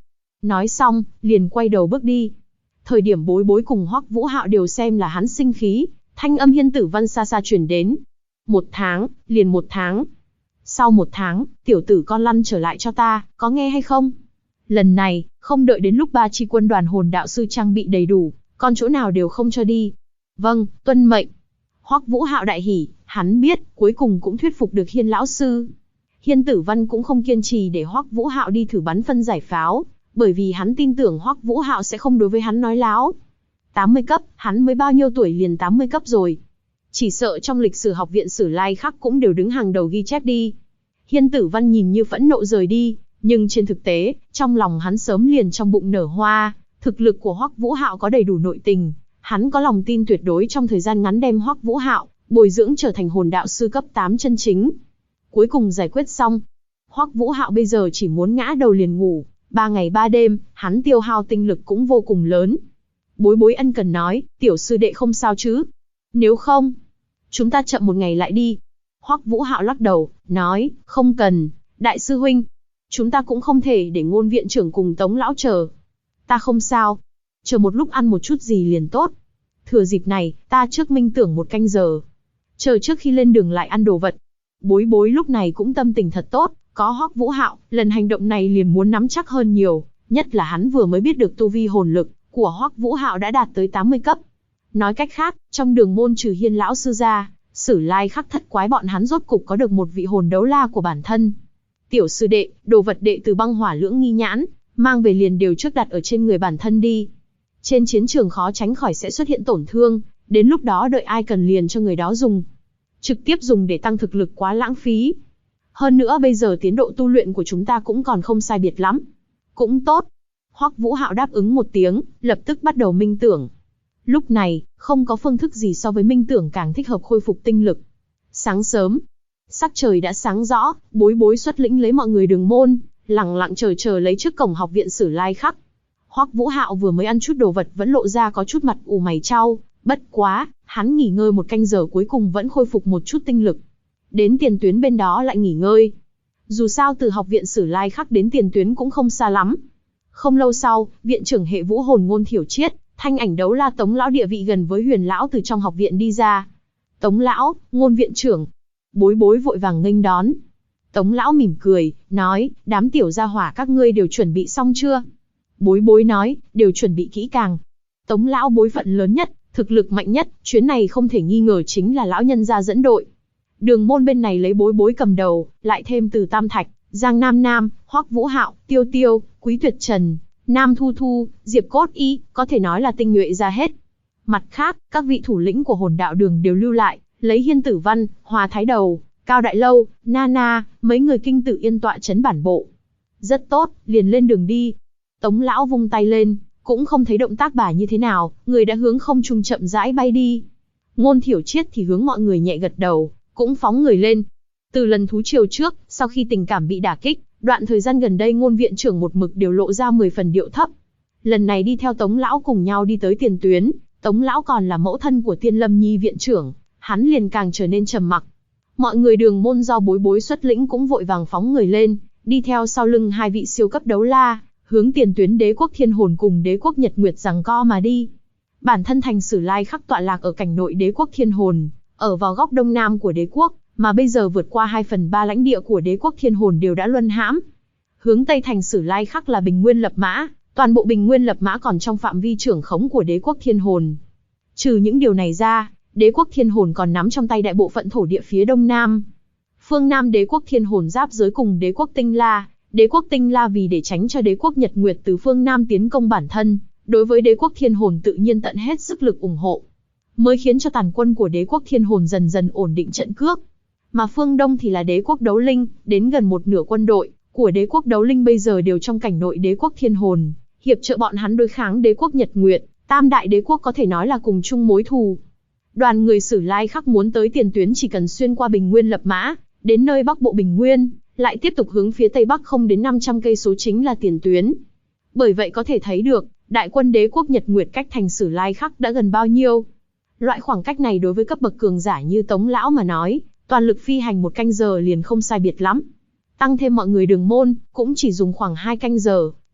Nói xong, liền quay đầu bước đi. Thời điểm Bối Bối cùng Hoắc Vũ Hạo đều xem là hắn sinh khí, thanh âm Hiên Tử Văn xa xa truyền đến. 1 tháng, liền 1 tháng. Sau 1 tháng, tiểu tử con lăn trở lại cho ta, có nghe hay không? Lần này, không đợi đến lúc 3 chi quân đoàn hồn đạo sư trang bị đầy đủ, con chỗ nào đều không cho đi. Vâng, tuân mệnh. Hoắc Vũ Hạo đại hỉ, hắn biết, cuối cùng cũng thuyết phục được Hiên lão sư. Hiên Tử Văn cũng không kiên trì để Hoắc Vũ Hạo đi thử bắn phân giải pháo, bởi vì hắn tin tưởng Hoắc Vũ Hạo sẽ không đối với hắn nói láo. 80 cấp, hắn mới bao nhiêu tuổi liền 80 cấp rồi. Chỉ sợ trong lịch sử học viện Sử Lai Khắc cũng đều đứng hàng đầu ghi chép đi. Hiên Tử Văn nhìn như phẫn nộ rời đi, nhưng trên thực tế, trong lòng hắn sớm liền trong bụng nở hoa, thực lực của Hoắc Vũ Hạo có đầy đủ nội tình, hắn có lòng tin tuyệt đối trong thời gian ngắn đem Hoắc Vũ Hạo bồi dưỡng trở thành hồn đạo sư cấp 8 chân chính. Cuối cùng giải quyết xong, Hoắc Vũ Hạo bây giờ chỉ muốn ngã đầu liền ngủ, 3 ngày 3 đêm, hắn tiêu hao tinh lực cũng vô cùng lớn. Bối Bối ân cần nói, tiểu sư đệ không sao chứ? Nếu không, chúng ta chậm 1 ngày lại đi. Hoắc Vũ Hạo lắc đầu, nói, không cần, đại sư huynh. Chúng ta cũng không thể để Ngôn viện trưởng cùng Tống lão chờ. Ta không sao. Chờ một lúc ăn một chút gì liền tốt. Thừa dịp này, ta trước minh tưởng 1 canh giờ. Chờ trước khi lên đường lại ăn đồ vật. Bối Bối lúc này cũng tâm tình thật tốt, có Hoắc Vũ Hạo, lần hành động này liền muốn nắm chắc hơn nhiều, nhất là hắn vừa mới biết được tu vi hồn lực của Hoắc Vũ Hạo đã đạt tới 80 cấp. Nói cách khác, trong đường môn trừ Hiên lão sư ra, Sử Lai Khắc thất quái bọn hắn rốt cục có được một vị hồn đấu la của bản thân. Tiểu sư đệ, đồ vật đệ từ Băng Hỏa Lưỡng Nghi Nhãn, mang về liền đều trước đặt ở trên người bản thân đi. Trên chiến trường khó tránh khỏi sẽ xuất hiện tổn thương, đến lúc đó đợi ai cần liền cho người đó dùng. Trực tiếp dùng để tăng thực lực quá lãng phí. Hơn nữa bây giờ tiến độ tu luyện của chúng ta cũng còn không sai biệt lắm. Cũng tốt. Hoắc Vũ Hạo đáp ứng một tiếng, lập tức bắt đầu minh tưởng. Lúc này, không có phương thức gì so với minh tưởng càng thích hợp khôi phục tinh lực. Sáng sớm, sắc trời đã sáng rõ, Bối Bối xuất lĩnh lấy mọi người đường môn, lẳng lặng chờ lấy trước cổng học viện Sử Lai Khắc. Hoắc Vũ Hạo vừa mới ăn chút đồ vật vẫn lộ ra có chút mặt ủ mày chau, bất quá, hắn nghỉ ngơi 1 canh giờ cuối cùng vẫn khôi phục một chút tinh lực. Đến tiền tuyến bên đó lại nghỉ ngơi. Dù sao từ học viện Sử Lai Khắc đến tiền tuyến cũng không xa lắm. Không lâu sau, viện trưởng hệ vũ hồn Ngôn Thiểu Triết, thanh ảnh đấu la Tống lão địa vị gần với Huyền lão từ trong học viện đi ra. Tống lão, Ngôn viện trưởng. Bối Bối vội vàng nghênh đón. Tống lão mỉm cười, nói, đám tiểu gia hỏa các ngươi đều chuẩn bị xong chưa? Bối Bối nói, đều chuẩn bị kỹ càng. Tống lão bối phận lớn nhất, thực lực mạnh nhất, chuyến này không thể nghi ngờ chính là lão nhân gia dẫn đội. Đường môn bên này lấy Bối Bối cầm đầu, lại thêm Từ Tam Thạch, Giang Nam Nam, Hoắc Vũ Hạo, Tiêu Tiêu, Quý Tuyệt Trần, Nam Thu Thu, Diệp Cốt Y, có thể nói là tinh nhuệ ra hết. Mặt khác, các vị thủ lĩnh của hồn đạo đường đều lưu lại, lấy Hiên Tử Văn, Hòa Thái Đầu, Cao Đại Lâu, Nana, mấy người kinh tử yên tọa trấn bản bộ. Rất tốt, liền lên đường đi. Tống lão vung tay lên, cũng không thấy động tác bà như thế nào, người đã hướng không trung chậm rãi bay đi. Ngôn Thiểu Triết thì hướng mọi người nhẹ gật đầu, cũng phóng người lên. Từ lần thú triều trước, sau khi tình cảm bị đả kích, đoạn thời gian gần đây Ngôn viện trưởng một mực đều lộ ra 10 phần điệu thấp. Lần này đi theo Tống lão cùng nhau đi tới tiền tuyến, Tống lão còn là mẫu thân của Tiên Lâm Nhi viện trưởng, hắn liền càng trở nên trầm mặc. Mọi người đường môn do Bối Bối xuất lĩnh cũng vội vàng phóng người lên, đi theo sau lưng 2 vị siêu cấp đấu la, hướng tiền tuyến Đế quốc Thiên Hồn cùng Đế quốc Nhật Nguyệt giằng co mà đi. Bản thân thành Sử Lai Khắc tọa lạc ở cảnh nội Đế quốc Thiên Hồn, ở vào góc đông nam của đế quốc, mà bây giờ vượt qua 2/3 lãnh địa của Đế quốc Thiên Hồn đều đã luân hãm. Hướng tây thành Sử Lai Khắc là Bình Nguyên Lập Mã, toàn bộ Bình Nguyên Lập Mã còn trong phạm vi trưởng khống của Đế quốc Thiên Hồn. Trừ những điều này ra, Đế quốc Thiên Hồn còn nắm trong tay đại bộ phận thổ địa phía đông nam. Phương Nam Đế quốc Thiên Hồn giáp giới cùng Đế quốc Tinh La. Đế quốc Tinh La vì để tránh cho Đế quốc Nhật Nguyệt từ phương Nam tiến công bản thân, đối với Đế quốc Thiên Hồn tự nhiên tận hết sức lực ủng hộ, mới khiến cho tàn quân của Đế quốc Thiên Hồn dần dần ổn định trận cước. Mà phương Đông thì là Đế quốc Đấu Linh, đến gần một nửa quân đội của Đế quốc Đấu Linh bây giờ đều trong cảnh nội Đế quốc Thiên Hồn, hiệp trợ bọn hắn đối kháng Đế quốc Nhật Nguyệt, tam đại đế quốc có thể nói là cùng chung mối thù. Đoàn người Sử Lai Khắc muốn tới tiền tuyến chỉ cần xuyên qua Bình Nguyên Lập Mã, đến nơi Bắc Bộ Bình Nguyên, lại tiếp tục hướng phía tây bắc không đến 500 cây số chính là tiền tuyến. Bởi vậy có thể thấy được, đại quân Đế quốc Nhật Nguyệt cách thành Sử Lai Khắc đã gần bao nhiêu. Loại khoảng cách này đối với cấp bậc cường giả như Tống lão mà nói, toàn lực phi hành 1 canh giờ liền không sai biệt lắm. Tăng thêm mọi người đường môn, cũng chỉ dùng khoảng 2 canh giờ,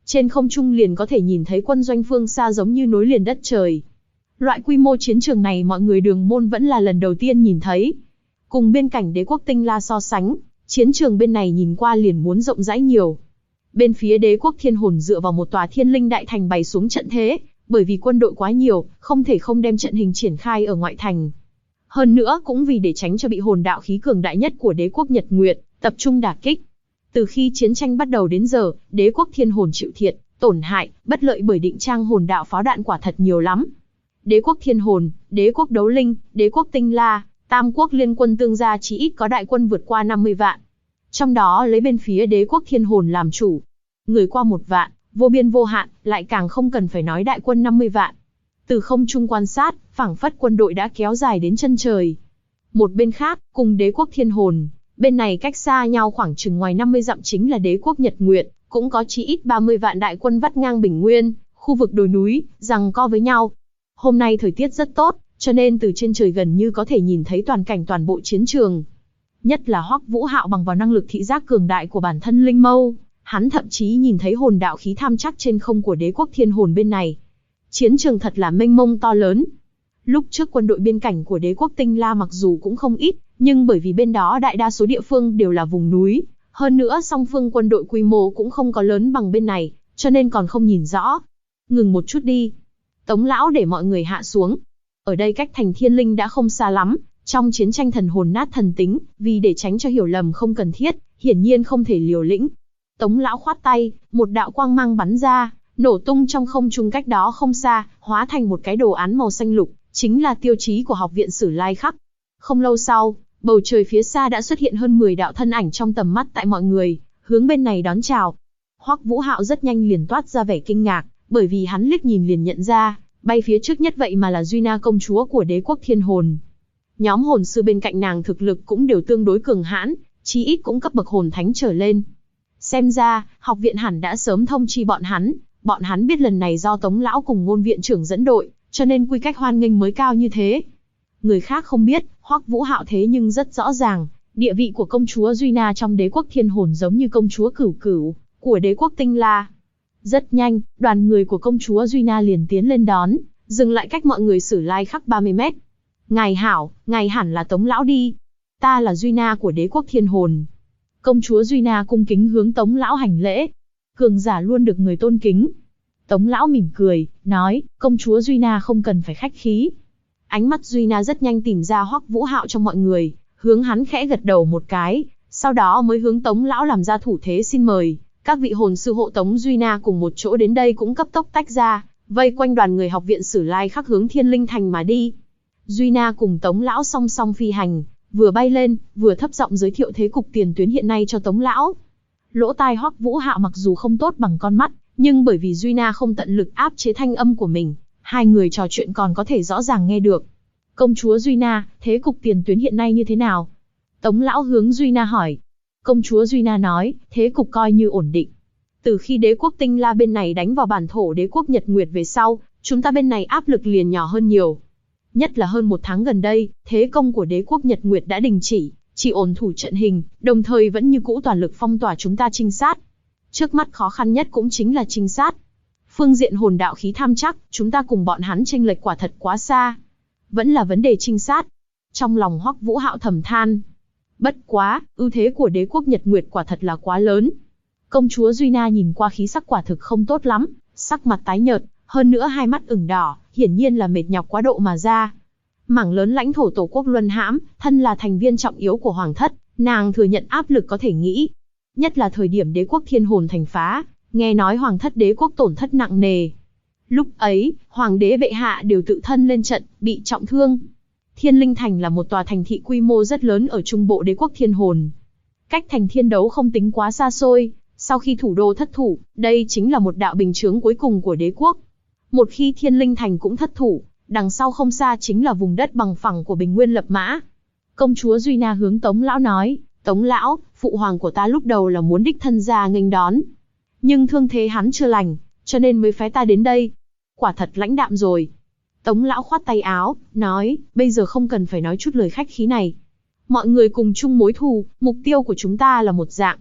Trên không trung liền có thể nhìn thấy quân doanh phương xa giống như nối liền đất trời. Loại quy mô chiến trường này mọi người Đường Môn vẫn là lần đầu tiên nhìn thấy. Cùng bên cảnh đế quốc Tinh La so sánh, chiến trường bên này nhìn qua liền muốn rộng rãi nhiều. Bên phía đế quốc Thiên Hồn dựa vào một tòa Thiên Linh đại thành bày xuống trận thế, bởi vì quân đội quá nhiều, không thể không đem trận hình triển khai ở ngoại thành. Hơn nữa cũng vì để tránh cho bị hồn đạo khí cường đại nhất của đế quốc Nhật Nguyệt tập trung đả kích. Từ khi chiến tranh bắt đầu đến giờ, đế quốc Thiên Hồn chịu thiệt, tổn hại, bất lợi bởi định trang hồn đạo pháo đạn quả thật nhiều lắm. Đế quốc Thiên Hồn, đế quốc Đấu Linh, đế quốc Tinh La, tam quốc liên quân tương gia chỉ ít có đại quân vượt qua 50 vạn. Trong đó lấy bên phía đế quốc Thiên Hồn làm chủ. Người qua 1 vạn, vô biên vô hạn, lại càng không cần phải nói đại quân 50 vạn. Từ không trung quan sát, phảng phất quân đội đã kéo dài đến chân trời. Một bên khác, cùng đế quốc Thiên Hồn, bên này cách xa nhau khoảng chừng ngoài 50 dặm chính là đế quốc Nhật Nguyệt, cũng có chí ít 30 vạn đại quân vắt ngang Bình Nguyên, khu vực đồi núi, giằng co với nhau. Hôm nay thời tiết rất tốt, cho nên từ trên trời gần như có thể nhìn thấy toàn cảnh toàn bộ chiến trường. Nhất là Hoắc Vũ Hạo bằng vào năng lực thị giác cường đại của bản thân Linh Mâu, hắn thậm chí nhìn thấy hồn đạo khí tham chắc trên không của đế quốc Thiên Hồn bên này. Chiến trường thật là mênh mông to lớn. Lúc trước quân đội biên cảnh của đế quốc Tinh La mặc dù cũng không ít, nhưng bởi vì bên đó đại đa số địa phương đều là vùng núi, hơn nữa song phương quân đội quy mô cũng không có lớn bằng bên này, cho nên còn không nhìn rõ. Ngừng một chút đi. Tống lão để mọi người hạ xuống. Ở đây cách thành Thiên Linh đã không xa lắm, trong chiến tranh thần hồn nát thần tính, vì để tránh cho hiểu lầm không cần thiết, hiển nhiên không thể liều lĩnh. Tống lão khoát tay, một đạo quang mang bắn ra, nổ tung trong không trung cách đó không xa, hóa thành một cái đồ án màu xanh lục, chính là tiêu chí của học viện Sử Lai Khắc. Không lâu sau, bầu trời phía xa đã xuất hiện hơn 10 đạo thân ảnh trong tầm mắt tại mọi người, hướng bên này đón chào. Hoắc Vũ Hạo rất nhanh liền toát ra vẻ kinh ngạc, bởi vì hắn liếc nhìn liền nhận ra, bay phía trước nhất vậy mà là Duy Na công chúa của đế quốc Thiên Hồn. Nhóm hồn sư bên cạnh nàng thực lực cũng đều tương đối cường hãn, chí ít cũng cấp bậc hồn thánh trở lên. Xem ra, học viện hẳn đã sớm thông chi bọn hắn biết lần này do Tống lão cùng Ngôn viện trưởng dẫn đội, cho nên quy cách hoan nghênh mới cao như thế. Người khác không biết, Hoắc Vũ Hạo thế nhưng rất rõ ràng, địa vị của công chúa Duy Na trong đế quốc Thiên Hồn giống như công chúa Cửu Cửu của đế quốc Tinh La. Rất nhanh, đoàn người của công chúa Duy Na liền tiến lên đón, dừng lại cách mọi người Sử Lai Khắc 30 mét. Ngài hảo, ngài hẳn là Tống lão đi. Ta là Duy Na của đế quốc Thiên Hồn. Công chúa Duy Na cung kính hướng Tống lão hành lễ. Cường giả luôn được người tôn kính. Tống lão mỉm cười, nói, công chúa Duy Na không cần phải khách khí. Ánh mắt Duy Na rất nhanh tìm ra Hoắc Vũ Hạo trong mọi người, hướng hắn khẽ gật đầu một cái, sau đó mới hướng Tống lão làm ra thủ thế xin mời. Các vị hồn sư hộ tống Duy Na cùng một chỗ đến đây cũng cấp tốc tách ra, vây quanh đoàn người học viện Sử Lai Khắc hướng Thiên Linh Thành mà đi. Duy Na cùng Tống lão song song phi hành, vừa bay lên, vừa thấp giọng giới thiệu thế cục tiền tuyến hiện nay cho Tống lão. Lỗ tai Hoắc Vũ Hạo mặc dù không tốt bằng con mắt, nhưng bởi vì Duy Na không tận lực áp chế thanh âm của mình, hai người trò chuyện còn có thể rõ ràng nghe được. Công chúa Duy Na, thế cục tiền tuyến hiện nay như thế nào? Tống lão hướng Duy Na hỏi. Công chúa Duy Na nói, thế cục coi như ổn định. Từ khi đế quốc Tinh La bên này đánh vào bản thổ đế quốc Nhật Nguyệt về sau, chúng ta bên này áp lực liền nhỏ hơn nhiều. Nhất là hơn 1 tháng gần đây, thế công của đế quốc Nhật Nguyệt đã đình chỉ ổn thủ trận hình, đồng thời vẫn như cũ toàn lực phong tỏa chúng ta trinh sát. Trước mắt khó khăn nhất cũng chính là trinh sát. Phương diện hồn đạo khí tham chắc, chúng ta cùng bọn hắn chênh lệch quả thật quá xa. Vẫn là vấn đề trinh sát. Trong lòng Hoắc Vũ Hạo thầm than. Bất quá, ưu thế của đế quốc Nhật Nguyệt quả thật là quá lớn. Công chúa Duy Na nhìn qua khí sắc quả thực không tốt lắm, sắc mặt tái nhợt, hơn nữa hai mắt ửng đỏ, hiển nhiên là mệt nhọc quá độ mà ra. Mảng lớn lãnh thổ tổ quốc luân hãm, thân là thành viên trọng yếu của hoàng thất, nàng thừa nhận áp lực có thể nghĩ. Nhất là thời điểm đế quốc Thiên Hồn thành phá, nghe nói hoàng thất đế quốc tổn thất nặng nề. Lúc ấy, hoàng đế bệ hạ đều tự thân lên trận, bị trọng thương. Thiên Linh Thành là một tòa thành thị quy mô rất lớn ở trung bộ đế quốc Thiên Hồn. Cách thành thiên đấu không tính quá xa xôi, sau khi thủ đô thất thủ, đây chính là một đạo bình chướng cuối cùng của đế quốc. Một khi Thiên Linh Thành cũng thất thủ, đằng sau không xa chính là vùng đất bằng phẳng của Bình Nguyên Lập Mã. Công chúa Duy Na hướng Tống lão nói, Tống lão, phụ hoàng của ta lúc đầu là muốn đích thân ra nghênh đón. Nhưng thương thế hắn chưa lành, cho nên mới phái ta đến đây. Quả thật lãnh đạm rồi. Tống lão khoát tay áo, nói, bây giờ không cần phải nói chút lời khách khí này. Mọi người cùng chung mối thù, mục tiêu của chúng ta là một dạng.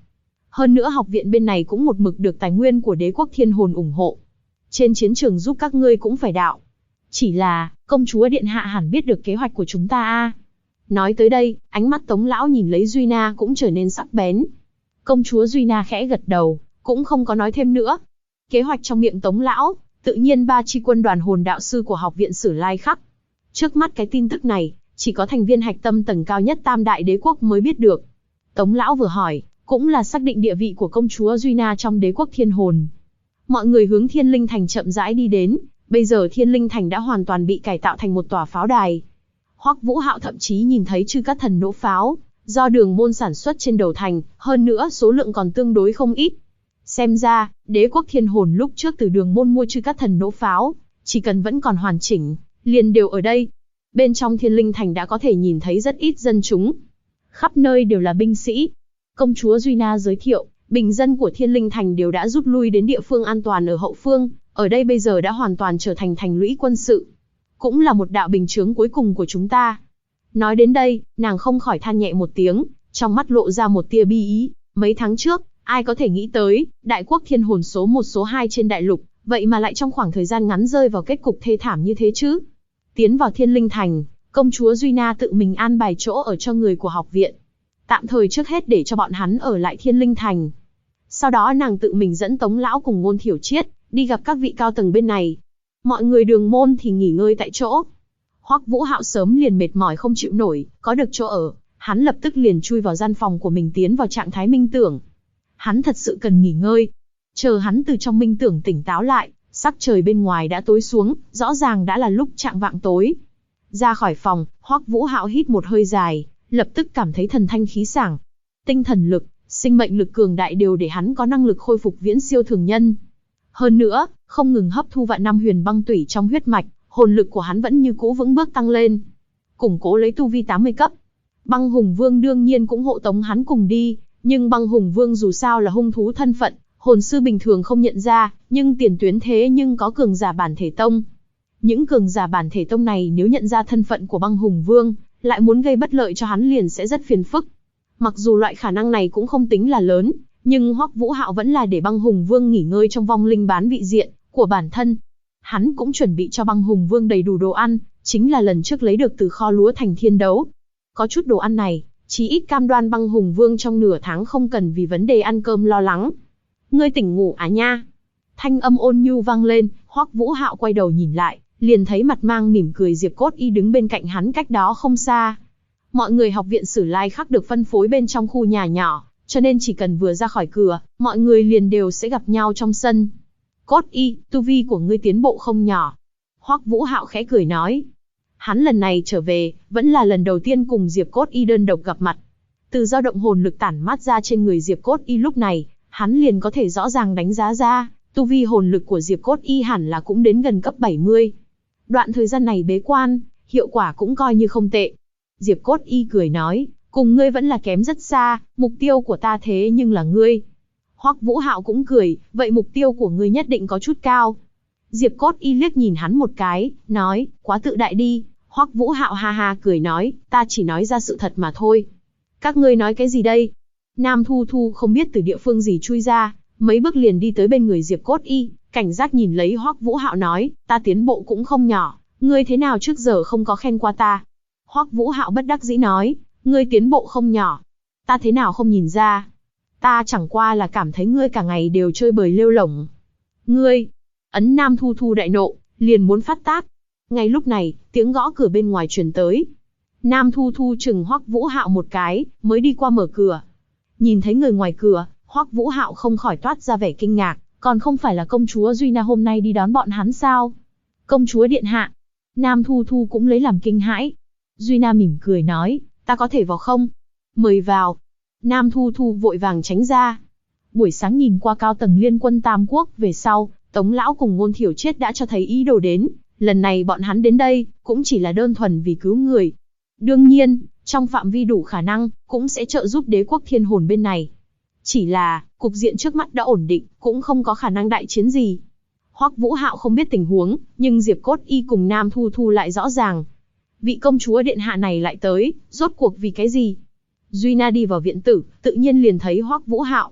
Hơn nữa học viện bên này cũng một mực được tài nguyên của đế quốc thiên hồn ủng hộ. Trên chiến trường giúp các ngươi cũng phải đạo. Chỉ là, công chúa điện hạ hẳn biết được kế hoạch của chúng ta a. Nói tới đây, ánh mắt Tống lão nhìn lấy Duy Na cũng trở nên sắc bén. Công chúa Duy Na khẽ gật đầu, cũng không có nói thêm nữa. Kế hoạch trong miệng Tống lão, tự nhiên 3 chi quân đoàn hồn đạo sư của học viện Sử Lai Khắc. Trước mắt cái tin tức này, chỉ có thành viên hạch tâm tầng cao nhất Tam Đại Đế quốc mới biết được. Tống lão vừa hỏi, cũng là xác định địa vị của công chúa Duy Na trong đế quốc thiên hồn. Mọi người hướng Thiên Linh Thành chậm rãi đi đến, bây giờ Thiên Linh Thành đã hoàn toàn bị cải tạo thành một tòa pháo đài. Hoắc Vũ Hạo thậm chí nhìn thấy chư các thần nỗ pháo, do đường môn sản xuất trên đầu thành, hơn nữa số lượng còn tương đối không ít. Xem ra, đế quốc thiên hồn lúc trước từ đường môn mua chư các thần nỗ pháo, chỉ cần vẫn còn hoàn chỉnh, liền đều ở đây. Bên trong Thiên Linh Thành đã có thể nhìn thấy rất ít dân chúng. Khắp nơi đều là binh sĩ. Công chúa Duy Na giới thiệu, bình dân của Thiên Linh Thành đều đã rút lui đến địa phương an toàn ở hậu phương, ở đây bây giờ đã hoàn toàn trở thành thành lũy quân sự. Cũng là một đạo bình chướng cuối cùng của chúng ta. Nói đến đây, nàng không khỏi than nhẹ một tiếng, trong mắt lộ ra một tia bi ý. Mấy tháng trước, ai có thể nghĩ tới, đại quốc thiên hồn số 1 số 2 trên đại lục, vậy mà lại trong khoảng thời gian ngắn rơi vào kết cục thê thảm như thế chứ. Tiến vào Thiên Linh Thành, công chúa Duy Na tự mình an bài chỗ ở cho người của học viện. Tạm thời trước hết để cho bọn hắn ở lại Thiên Linh Thành. Sau đó nàng tự mình dẫn Tống lão cùng Ngôn Thiểu Triết đi gặp các vị cao tầng bên này. Mọi người đường môn thì nghỉ ngơi tại chỗ. Hoắc Vũ Hạo sớm liền mệt mỏi không chịu nổi, có được chỗ ở, hắn lập tức liền chui vào gian phòng của mình tiến vào trạng thái minh tưởng. Hắn thật sự cần nghỉ ngơi. Chờ hắn từ trong minh tưởng tỉnh táo lại, sắc trời bên ngoài đã tối xuống, rõ ràng đã là lúc chạng vạng tối. Ra khỏi phòng, Hoắc Vũ Hạo hít một hơi dài, lập tức cảm thấy thần thanh khí sảng. Tinh thần lực, sinh mệnh lực cường đại đều để hắn có năng lực khôi phục viễn siêu thường nhân. Hơn nữa, không ngừng hấp thu vạn năm huyền băng tủy trong huyết mạch, hồn lực của hắn vẫn như cũ vững bước tăng lên, củng cố lấy tu vi 80 cấp. Băng Hùng Vương đương nhiên cũng hộ tống hắn cùng đi, nhưng Băng Hùng Vương dù sao là hung thú thân phận, hồn sư bình thường không nhận ra, nhưng tiền tuyến thế nhưng có cường giả bản thể tông. Những cường giả bản thể tông này nếu nhận ra thân phận của Băng Hùng Vương, lại muốn gây bất lợi cho hắn liền sẽ rất phiền phức. Mặc dù loại khả năng này cũng không tính là lớn, nhưng Hoắc Vũ Hạo vẫn là để Băng Hùng Vương nghỉ ngơi trong vong linh bán vị diện của bản thân. Hắn cũng chuẩn bị cho Băng Hùng Vương đầy đủ đồ ăn, chính là lần trước lấy được từ kho lúa thành thiên đấu. Có chút đồ ăn này, chí ít cam đoan Băng Hùng Vương trong nửa tháng không cần vì vấn đề ăn cơm lo lắng. Ngươi tỉnh ngủ à nha? Thanh âm ôn nhu vang lên, Hoắc Vũ Hạo quay đầu nhìn lại, liền thấy mặt mang mỉm cười Diệp Cốt Y đứng bên cạnh hắn cách đó không xa. Mọi người học viện Sử Lai Khắc được phân phối bên trong khu nhà nhỏ, cho nên chỉ cần vừa ra khỏi cửa, mọi người liền đều sẽ gặp nhau trong sân. Cốt Y, tu vi của ngươi tiến bộ không nhỏ. Hoắc Vũ Hạo khẽ cười nói. Hắn lần này trở về, vẫn là lần đầu tiên cùng Diệp Cốt Y đơn độc gặp mặt. Từ dao động hồn lực tản mát ra trên người Diệp Cốt Y lúc này, hắn liền có thể rõ ràng đánh giá ra, tu vi hồn lực của Diệp Cốt Y hẳn là cũng đến gần cấp 70. Đoạn thời gian này bế quan, hiệu quả cũng coi như không tệ. Diệp Cốt Y cười nói, cùng ngươi vẫn là kém rất xa, mục tiêu của ta thế nhưng là ngươi. Hoắc Vũ Hạo cũng cười, vậy mục tiêu của ngươi nhất định có chút cao. Diệp Cốt Y liếc nhìn hắn một cái, nói, quá tự đại đi. Hoắc Vũ Hạo ha ha cười nói, ta chỉ nói ra sự thật mà thôi. Các ngươi nói cái gì đây? Nam Thu Thu không biết từ địa phương gì chui ra, mấy bước liền đi tới bên người Diệp Cốt Y, cảnh giác nhìn lấy Hoắc Vũ Hạo nói, ta tiến bộ cũng không nhỏ, ngươi thế nào trước giờ không có khen qua ta? Hoắc Vũ Hạo bất đắc dĩ nói, ngươi tiến bộ không nhỏ, ta thế nào không nhìn ra? Ta chẳng qua là cảm thấy ngươi cả ngày đều chơi bời lêu lổng. Ngươi, ấn Nam Thu Thu đại nộ, liền muốn phát tác. Ngay lúc này, tiếng gõ cửa bên ngoài truyền tới. Nam Thu Thu chừng Hoắc Vũ Hạo một cái, mới đi qua mở cửa. Nhìn thấy người ngoài cửa, Hoắc Vũ Hạo không khỏi toát ra vẻ kinh ngạc, còn không phải là công chúa Duy Na hôm nay đi đón bọn hắn sao? Công chúa điện hạ. Nam Thu Thu cũng lấy làm kinh hãi. Duy Na mỉm cười nói, ta có thể vào không? Mời vào. Nam Thu Thu vội vàng tránh ra. Buổi sáng nhìn qua cao tầng liên quân Tam Quốc về sau, Tống lão cùng Ngôn Thiểu Triết đã cho thấy ý đồ đến. Lần này bọn hắn đến đây, cũng chỉ là đơn thuần vì cứu người. Đương nhiên, trong phạm vi đủ khả năng, cũng sẽ trợ giúp đế quốc thiên hồn bên này. Chỉ là, cục diện trước mắt đã ổn định, cũng không có khả năng đại chiến gì. Hoắc Vũ Hạo không biết tình huống, nhưng Diệp Cốt Y cùng Nam Thu Thu lại rõ ràng. Vị công chúa điện hạ này lại tới, rốt cuộc vì cái gì? Duy Na đi vào viện tử, tự nhiên liền thấy Hoắc Vũ Hạo.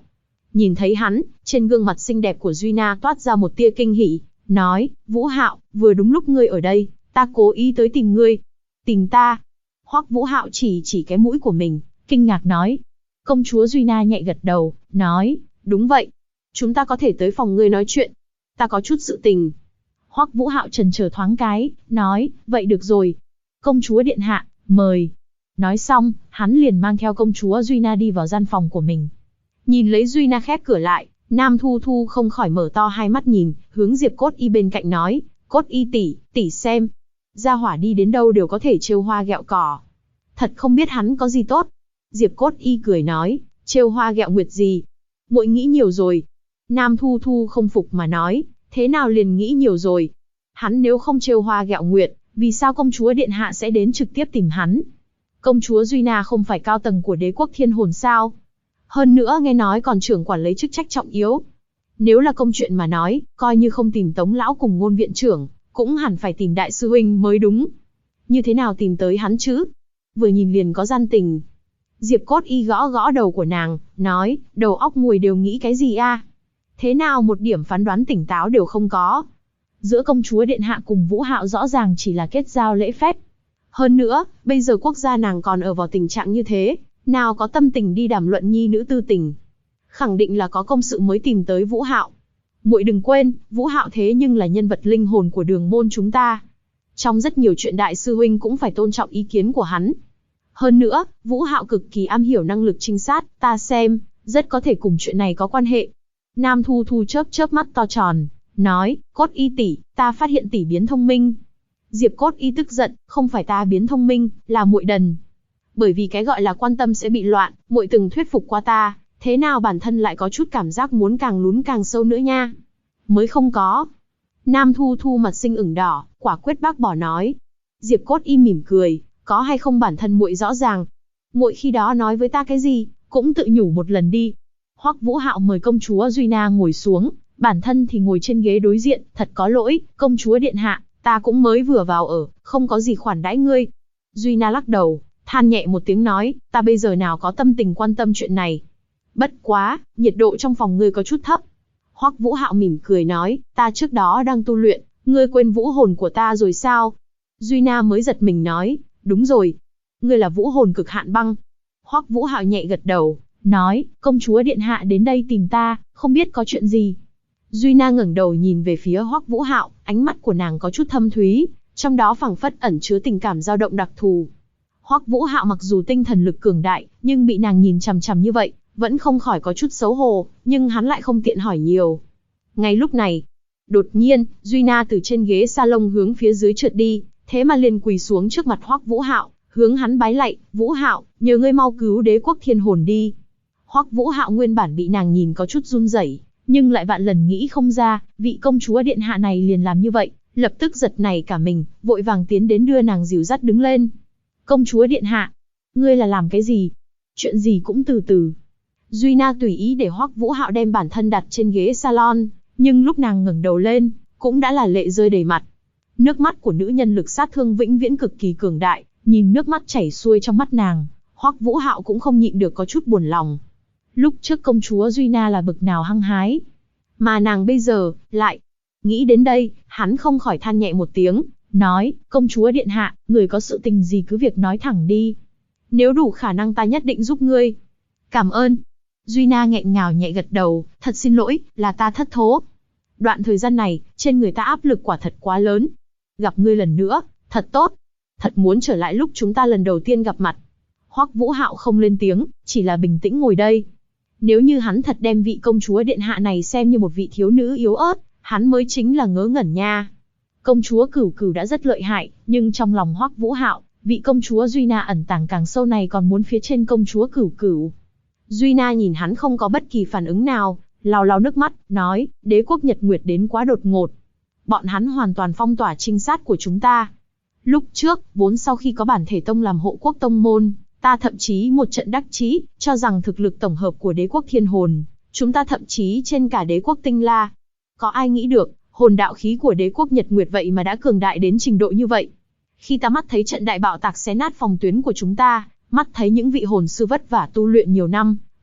Nhìn thấy hắn, trên gương mặt xinh đẹp của Duy Na toát ra một tia kinh hỉ, nói, Vũ Hạo, vừa đúng lúc ngươi ở đây, ta cố ý tới tìm ngươi. Tìm ta? Hoắc Vũ Hạo chỉ cái mũi của mình, kinh ngạc nói. Công chúa Duy Na nhẹ gật đầu, nói, đúng vậy. Chúng ta có thể tới phòng ngươi nói chuyện. Ta có chút sự tình. Hoắc Vũ Hạo chần chờ thoáng cái, nói, vậy được rồi. Công chúa điện hạ, mời. Nói xong, hắn liền mang theo công chúa Duy Na đi vào gian phòng của mình. Nhìn lấy Duy Na khép cửa lại, Nam Thu Thu không khỏi mở to hai mắt nhìn, hướng Diệp Cốt Y bên cạnh nói, Cốt Y tỷ xem. Gia hỏa đi đến đâu đều có thể trêu hoa ghẹo cỏ. Thật không biết hắn có gì tốt. Diệp Cốt Y cười nói, trêu hoa ghẹo nguyệt gì. Muội nghĩ nhiều rồi. Nam Thu Thu không phục mà nói, thế nào liền nghĩ nhiều rồi. Hắn nếu không trêu hoa ghẹo nguyệt, vì sao công chúa điện hạ sẽ đến trực tiếp tìm hắn? Công chúa Duy Na không phải cao tầng của đế quốc thiên hồn sao? Hơn nữa nghe nói còn trưởng quản lấy chức trách trọng yếu. Nếu là công chuyện mà nói, coi như không tìm Tống lão cùng Ngôn viện trưởng, cũng hẳn phải tìm đại sư huynh mới đúng. Như thế nào tìm tới hắn chứ? Vừa nhìn liền có gian tình. Diệp Cốt Y gõ gõ đầu của nàng, nói, đầu óc nguội đều nghĩ cái gì a? Thế nào một điểm phán đoán tỉnh táo đều không có. Giữa công chúa điện hạ cùng Vũ Hạo rõ ràng chỉ là kết giao lễ phép. Hơn nữa, bây giờ quốc gia nàng còn ở vào tình trạng như thế, nào có tâm tình đi đàm luận nhi nữ tư tình. Khẳng định là có công sự mới tìm tới Vũ Hạo. Muội đừng quên, Vũ Hạo thế nhưng là nhân vật linh hồn của đường môn chúng ta. Trong rất nhiều chuyện đại sư huynh cũng phải tôn trọng ý kiến của hắn. Hơn nữa, Vũ Hạo cực kỳ am hiểu năng lực trinh sát, ta xem, rất có thể cùng chuyện này có quan hệ. Nam Thu Thu chớp chớp mắt to tròn, nói, Cốt Y tỷ, ta phát hiện tỷ biến thông minh. Diệp Cốt Y tức giận, không phải ta biến thông minh, là muội đần. Bởi vì cái gọi là quan tâm sẽ bị loạn, muội từng thuyết phục qua ta, thế nào bản thân lại có chút cảm giác muốn càng lún càng sâu nữa nha. Mới không có. Nam Thu Thu mặt xinh ửng đỏ, quả quyết bác bỏ nói. Diệp Cốt Y mỉm cười, có hay không bản thân muội rõ ràng. Muội khi đó nói với ta cái gì, cũng tự nhủ một lần đi. Hoắc Vũ Hạo mời công chúa Duy Na ngồi xuống, bản thân thì ngồi trên ghế đối diện, thật có lỗi, công chúa điện hạ, ta cũng mới vừa vào ở, không có gì khoản đãi ngươi. Duy Na lắc đầu, than nhẹ một tiếng nói, ta bây giờ nào có tâm tình quan tâm chuyện này. Bất quá, nhiệt độ trong phòng ngươi có chút thấp. Hoắc Vũ Hạo mỉm cười nói, ta trước đó đang tu luyện, ngươi quên vũ hồn của ta rồi sao? Duy Na mới giật mình nói, đúng rồi, ngươi là vũ hồn cực hạn băng. Hoắc Vũ Hạo nhẹ gật đầu, nói, công chúa điện hạ đến đây tìm ta, không biết có chuyện gì. Duy Na ngẩng đầu nhìn về phía Hoắc Vũ Hạo, ánh mắt của nàng có chút thâm thúy, trong đó phảng phất ẩn chứa tình cảm dao động đặc thù. Hoắc Vũ Hạo mặc dù tinh thần lực cường đại, nhưng bị nàng nhìn chằm chằm như vậy, vẫn không khỏi có chút xấu hổ, nhưng hắn lại không tiện hỏi nhiều. Ngay lúc này, đột nhiên, Duy Na từ trên ghế salon hướng phía dưới trượt đi, thế mà liền quỳ xuống trước mặt Hoắc Vũ Hạo, hướng hắn bái lạy, Vũ Hạo, nhờ ngươi mau cứu đế quốc thiên hồn đi. Hoắc Vũ Hạo nguyên bản bị nàng nhìn có chút run rẩy, nhưng lại vạn lần nghĩ không ra, vị công chúa điện hạ này liền làm như vậy, lập tức giật nảy cả mình, vội vàng tiến đến đưa nàng dìu dắt đứng lên. Công chúa điện hạ, ngươi là làm cái gì? Chuyện gì cũng từ từ. Duy Na tùy ý để Hoắc Vũ Hạo đem bản thân đặt trên ghế salon, nhưng lúc nàng ngẩng đầu lên, cũng đã là lệ rơi đầy mặt. Nước mắt của nữ nhân lực sát thương vĩnh viễn cực kỳ cường đại, nhìn nước mắt chảy xuôi trong mắt nàng, Hoắc Vũ Hạo cũng không nhịn được có chút buồn lòng. Lúc trước công chúa Duy Na là bực nào hăng hái, mà nàng bây giờ, lại. Nghĩ đến đây, hắn không khỏi than nhẹ một tiếng, nói, công chúa điện hạ, người có sự tình gì cứ việc nói thẳng đi. Nếu đủ khả năng ta nhất định giúp ngươi. Cảm ơn. Duy Na nghẹn ngào nhẹ gật đầu, thật xin lỗi, là ta thất thố. Đoạn thời gian này, trên người ta áp lực quả thật quá lớn. Gặp ngươi lần nữa, thật tốt. Thật muốn trở lại lúc chúng ta lần đầu tiên gặp mặt. Hoắc Vũ Hạo không lên tiếng, chỉ là bình tĩnh ngồi đây. Nếu như hắn thật đem vị công chúa điện hạ này xem như một vị thiếu nữ yếu ớt, hắn mới chính là ngớ ngẩn nha. Công chúa Cửu Cửu đã rất lợi hại, nhưng trong lòng Hoắc Vũ Hạo, vị công chúa Duy Na ẩn tàng càng sâu này còn muốn phía trên công chúa Cửu Cửu. Duy Na nhìn hắn không có bất kỳ phản ứng nào, lau lau nước mắt, nói, đế quốc Nhật Nguyệt đến quá đột ngột. Bọn hắn hoàn toàn phong tỏa trinh sát của chúng ta. Lúc trước, vốn sau khi có bản thể tông làm hộ quốc tông môn, ta thậm chí một trận đắc chí, cho rằng thực lực tổng hợp của đế quốc thiên hồn, chúng ta thậm chí trên cả đế quốc tinh la. Có ai nghĩ được, hồn đạo khí của đế quốc Nhật Nguyệt vậy mà đã cường đại đến trình độ như vậy. Khi ta mắt thấy trận đại bạo tạc xé nát phòng tuyến của chúng ta, mắt thấy những vị hồn sư vất vả tu luyện nhiều năm,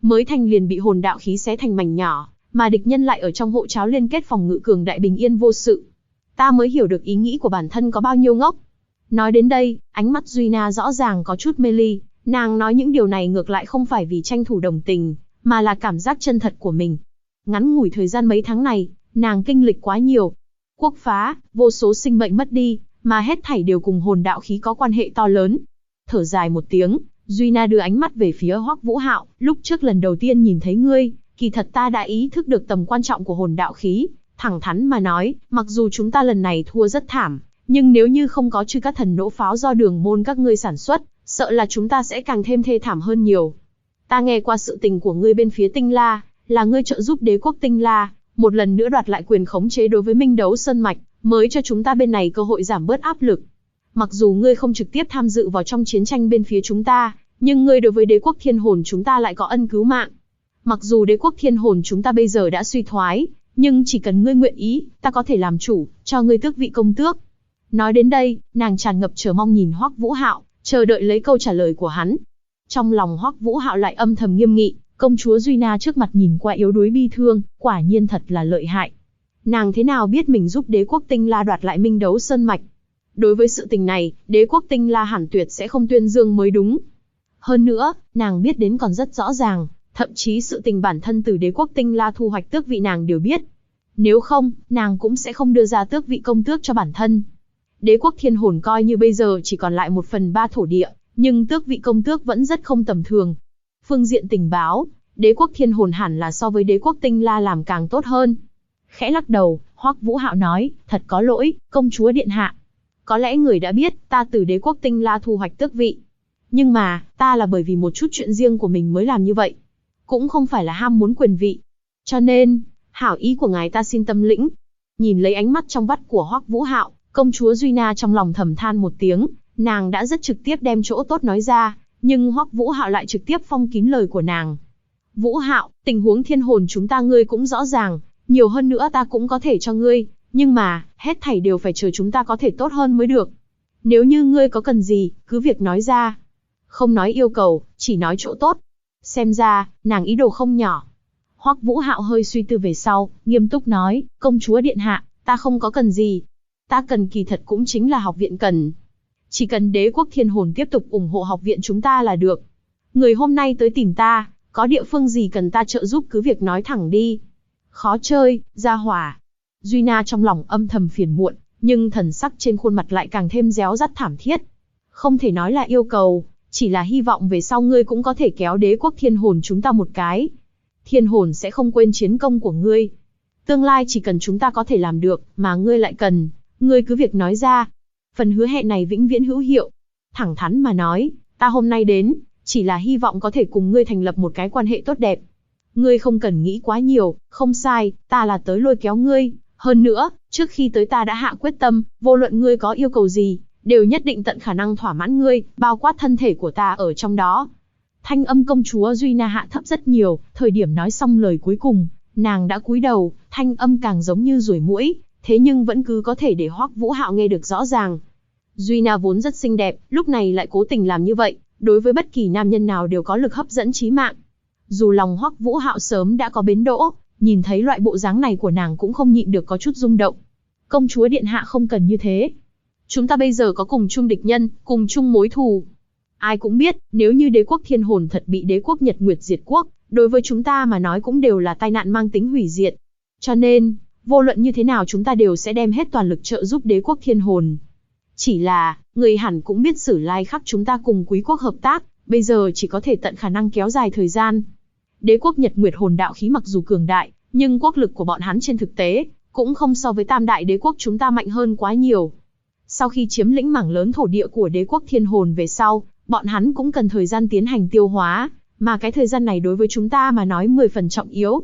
mới thành liền bị hồn đạo khí xé thành mảnh nhỏ, mà địch nhân lại ở trong hộ tráo liên kết phòng ngự cường đại bình yên vô sự. Ta mới hiểu được ý nghĩ của bản thân có bao nhiêu ngốc. Nói đến đây, ánh mắt Duy Na rõ ràng có chút mê ly, nàng nói những điều này ngược lại không phải vì tranh thủ đồng tình, mà là cảm giác chân thật của mình. Ngắn ngủi thời gian mấy tháng này, nàng kinh lịch quá nhiều. Quốc phá, vô số sinh mệnh mất đi, mà hết thảy đều cùng hồn đạo khí có quan hệ to lớn. Thở dài một tiếng, Duy Na đưa ánh mắt về phía Hoắc Vũ Hạo, lúc trước lần đầu tiên nhìn thấy ngươi, kỳ thật ta đã ý thức được tầm quan trọng của hồn đạo khí, thẳng thắn mà nói, mặc dù chúng ta lần này thua rất thảm, nhưng nếu như không có chư các thần nỗ pháo do Đường môn các ngươi sản xuất, sợ là chúng ta sẽ càng thêm thê thảm hơn nhiều. Ta nghe qua sự tình của ngươi bên phía Tinh La, là ngươi trợ giúp đế quốc Tinh La, một lần nữa đoạt lại quyền khống chế đối với Minh Đấu Sơn Mạch, mới cho chúng ta bên này cơ hội giảm bớt áp lực. Mặc dù ngươi không trực tiếp tham dự vào trong chiến tranh bên phía chúng ta, nhưng ngươi đối với đế quốc Thiên Hồn chúng ta lại có ân cứu mạng. Mặc dù đế quốc Thiên Hồn chúng ta bây giờ đã suy thoái, nhưng chỉ cần ngươi nguyện ý, ta có thể làm chủ, cho ngươi tước vị công tước. Nói đến đây, nàng tràn ngập chờ mong nhìn Hoắc Vũ Hạo, chờ đợi lấy câu trả lời của hắn. Trong lòng Hoắc Vũ Hạo lại âm thầm nghiêm nghị, công chúa Duy Na trước mặt nhìn qua yếu đuối bi thương, quả nhiên thật là lợi hại. Nàng thế nào biết mình giúp đế quốc Tinh La đoạt lại Minh Đấu Sơn Mạch? Đối với sự tình này, đế quốc Tinh La hẳn tuyệt sẽ không tuyên dương mới đúng. Hơn nữa, nàng biết đến còn rất rõ ràng, thậm chí sự tình bản thân từ đế quốc Tinh La thu hoạch tước vị nàng đều biết. Nếu không, nàng cũng sẽ không đưa ra tước vị công tước cho bản thân. Đế quốc Thiên Hồn coi như bây giờ chỉ còn lại 1/3 thổ địa, nhưng tước vị công tước vẫn rất không tầm thường. Phương diện tình báo, đế quốc Thiên Hồn hẳn là so với đế quốc Tinh La làm càng tốt hơn. Khẽ lắc đầu, Hoắc Vũ Hạo nói, thật có lỗi, công chúa điện hạ. Có lẽ người đã biết, ta từ đế quốc Tinh La thu hoạch tước vị. Nhưng mà, ta là bởi vì một chút chuyện riêng của mình mới làm như vậy. Cũng không phải là ham muốn quyền vị. Cho nên, hảo ý của ngài ta xin tâm lĩnh. Nhìn lấy ánh mắt trong vắt của Hoắc Vũ Hạo, công chúa Duy Na trong lòng thầm than một tiếng, nàng đã rất trực tiếp đem chỗ tốt nói ra, nhưng Hoắc Vũ Hạo lại trực tiếp phong kín lời của nàng. Vũ Hạo, tình huống Thiên Hồn chúng ta ngươi cũng rõ ràng, nhiều hơn nữa ta cũng có thể cho ngươi, nhưng mà, hết thảy đều phải chờ chúng ta có thể tốt hơn mới được. Nếu như ngươi có cần gì, cứ việc nói ra. Không nói yêu cầu, chỉ nói chỗ tốt. Xem ra, nàng ý đồ không nhỏ. Hoắc Vũ Hạo hơi suy tư về sau, nghiêm túc nói, công chúa điện hạ, ta không có cần gì. Ta cần kỳ thật cũng chính là học viện cần. Chỉ cần đế quốc Thiên Hồn tiếp tục ủng hộ học viện chúng ta là được. Người hôm nay tới tìm ta, có địa phương gì cần ta trợ giúp cứ việc nói thẳng đi. Khó chơi, gia hỏa. Duy Na trong lòng âm thầm phiền muộn, nhưng thần sắc trên khuôn mặt lại càng thêm réo rắt thảm thiết. Không thể nói là yêu cầu, chỉ là hy vọng về sau ngươi cũng có thể kéo đế quốc Thiên Hồn chúng ta một cái. Thiên Hồn sẽ không quên chiến công của ngươi. Tương lai chỉ cần chúng ta có thể làm được, mà ngươi lại cần, ngươi cứ việc nói ra. Phần hứa hẹn này vĩnh viễn hữu hiệu. Thẳng thắn mà nói, ta hôm nay đến, chỉ là hy vọng có thể cùng ngươi thành lập một cái quan hệ tốt đẹp. Ngươi không cần nghĩ quá nhiều, không sai, ta là tới lôi kéo ngươi. Hơn nữa, trước khi tới ta đã hạ quyết tâm, vô luận ngươi có yêu cầu gì, đều nhất định tận khả năng thỏa mãn ngươi, bao quát thân thể của ta ở trong đó. Thanh âm công chúa Duy Na hạ thấp rất nhiều, thời điểm nói xong lời cuối cùng, nàng đã cúi đầu, thanh âm càng giống như ruồi muỗi, thế nhưng vẫn cứ có thể để Hoắc Vũ Hạo nghe được rõ ràng. Duy Na vốn rất xinh đẹp, lúc này lại cố tình làm như vậy, đối với bất kỳ nam nhân nào đều có lực hấp dẫn chí mạng. Dù lòng Hoắc Vũ Hạo sớm đã có bến đỗ, nhìn thấy loại bộ dáng này của nàng cũng không nhịn được có chút rung động. Công chúa điện hạ không cần như thế. Chúng ta bây giờ có cùng chung địch nhân, cùng chung mối thù. Ai cũng biết, nếu như đế quốc Thiên Hồn thật bị đế quốc Nhật Nguyệt diệt quốc, đối với chúng ta mà nói cũng đều là tai nạn mang tính hủy diệt. Cho nên, vô luận như thế nào chúng ta đều sẽ đem hết toàn lực trợ giúp đế quốc Thiên Hồn. Chỉ là, người hẳn cũng biết sử lai khắc chúng ta cùng quý quốc hợp tác, bây giờ chỉ có thể tận khả năng kéo dài thời gian. Đế quốc Nhật Nguyệt hồn đạo khí mặc dù cường đại, nhưng quốc lực của bọn hắn trên thực tế, cũng không so với tam đại đế quốc chúng ta mạnh hơn quá nhiều. Sau khi chiếm lĩnh mảng lớn thổ địa của đế quốc Thiên Hồn về sau, bọn hắn cũng cần thời gian tiến hành tiêu hóa, mà cái thời gian này đối với chúng ta mà nói 10 phần trọng yếu.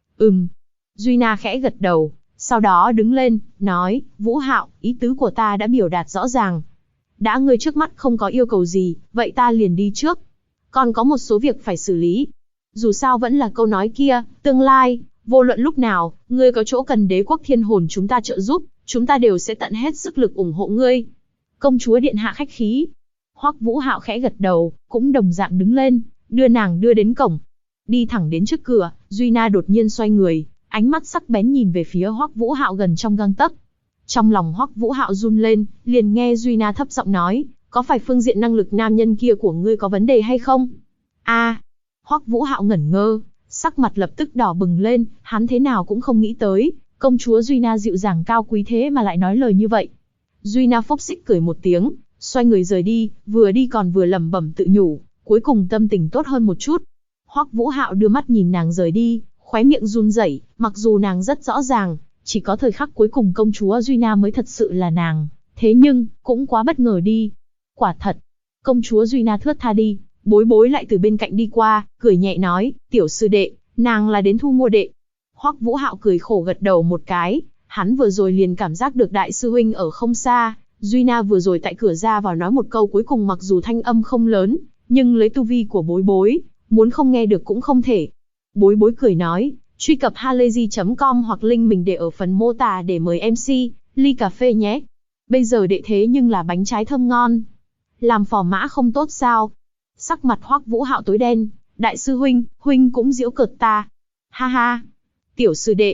Duy Na khẽ gật đầu, sau đó đứng lên, nói, Vũ Hạo, ý tứ của ta đã biểu đạt rõ ràng. Đã ngươi trước mắt không có yêu cầu gì, vậy ta liền đi trước. Còn có một số việc phải xử lý. Dù sao vẫn là câu nói kia, tương lai, vô luận lúc nào, ngươi có chỗ cần đế quốc Thiên Hồn chúng ta trợ giúp, chúng ta đều sẽ tận hết sức lực ủng hộ ngươi. Công chúa điện hạ khách khí. Hoắc Vũ Hạo khẽ gật đầu, cũng đồng dạng đứng lên, đưa nàng đưa đến cổng. Đi thẳng đến trước cửa, Duy Na đột nhiên xoay người, ánh mắt sắc bén nhìn về phía Hoắc Vũ Hạo gần trong gang tấc. Trong lòng Hoắc Vũ Hạo run lên, liền nghe Duy Na thấp giọng nói, có phải phương diện năng lực nam nhân kia của ngươi có vấn đề hay không? Hoắc Vũ Hạo ngẩn ngơ, sắc mặt lập tức đỏ bừng lên, hắn thế nào cũng không nghĩ tới, công chúa Duy Na dịu dàng cao quý thế mà lại nói lời như vậy. Duy Na phốc xích cười một tiếng, xoay người rời đi, vừa đi còn vừa lẩm bẩm tự nhủ, cuối cùng tâm tình tốt hơn một chút. Hoắc Vũ Hạo đưa mắt nhìn nàng rời đi, khóe miệng run rẩy, mặc dù nàng rất rõ ràng, chỉ có thời khắc cuối cùng công chúa Duy Na mới thật sự là nàng, thế nhưng, cũng quá bất ngờ đi. Quả thật, công chúa Duy Na thướt tha đi, Bối Bối lại từ bên cạnh đi qua, cười nhẹ nói, tiểu sư đệ, nàng là đến thu mua đệ. Hoắc Vũ Hạo cười khổ gật đầu một cái, hắn vừa rồi liền cảm giác được đại sư huynh ở không xa, Duy Na vừa rồi tại cửa ra vào nói một câu cuối cùng mặc dù thanh âm không lớn, nhưng lấy tu vi của Bối Bối, muốn không nghe được cũng không thể. Bối Bối cười nói, truy cập halayzi.com hoặc link mình để ở phần mô tả để mời MC, ly cà phê nhé. Bây giờ đệ thế nhưng là bánh trái thơm ngon. Làm phò mã không tốt sao? Sắc mặt Hoắc Vũ Hạo tối đen, đại sư huynh cũng giễu cợt ta. Ha ha. Tiểu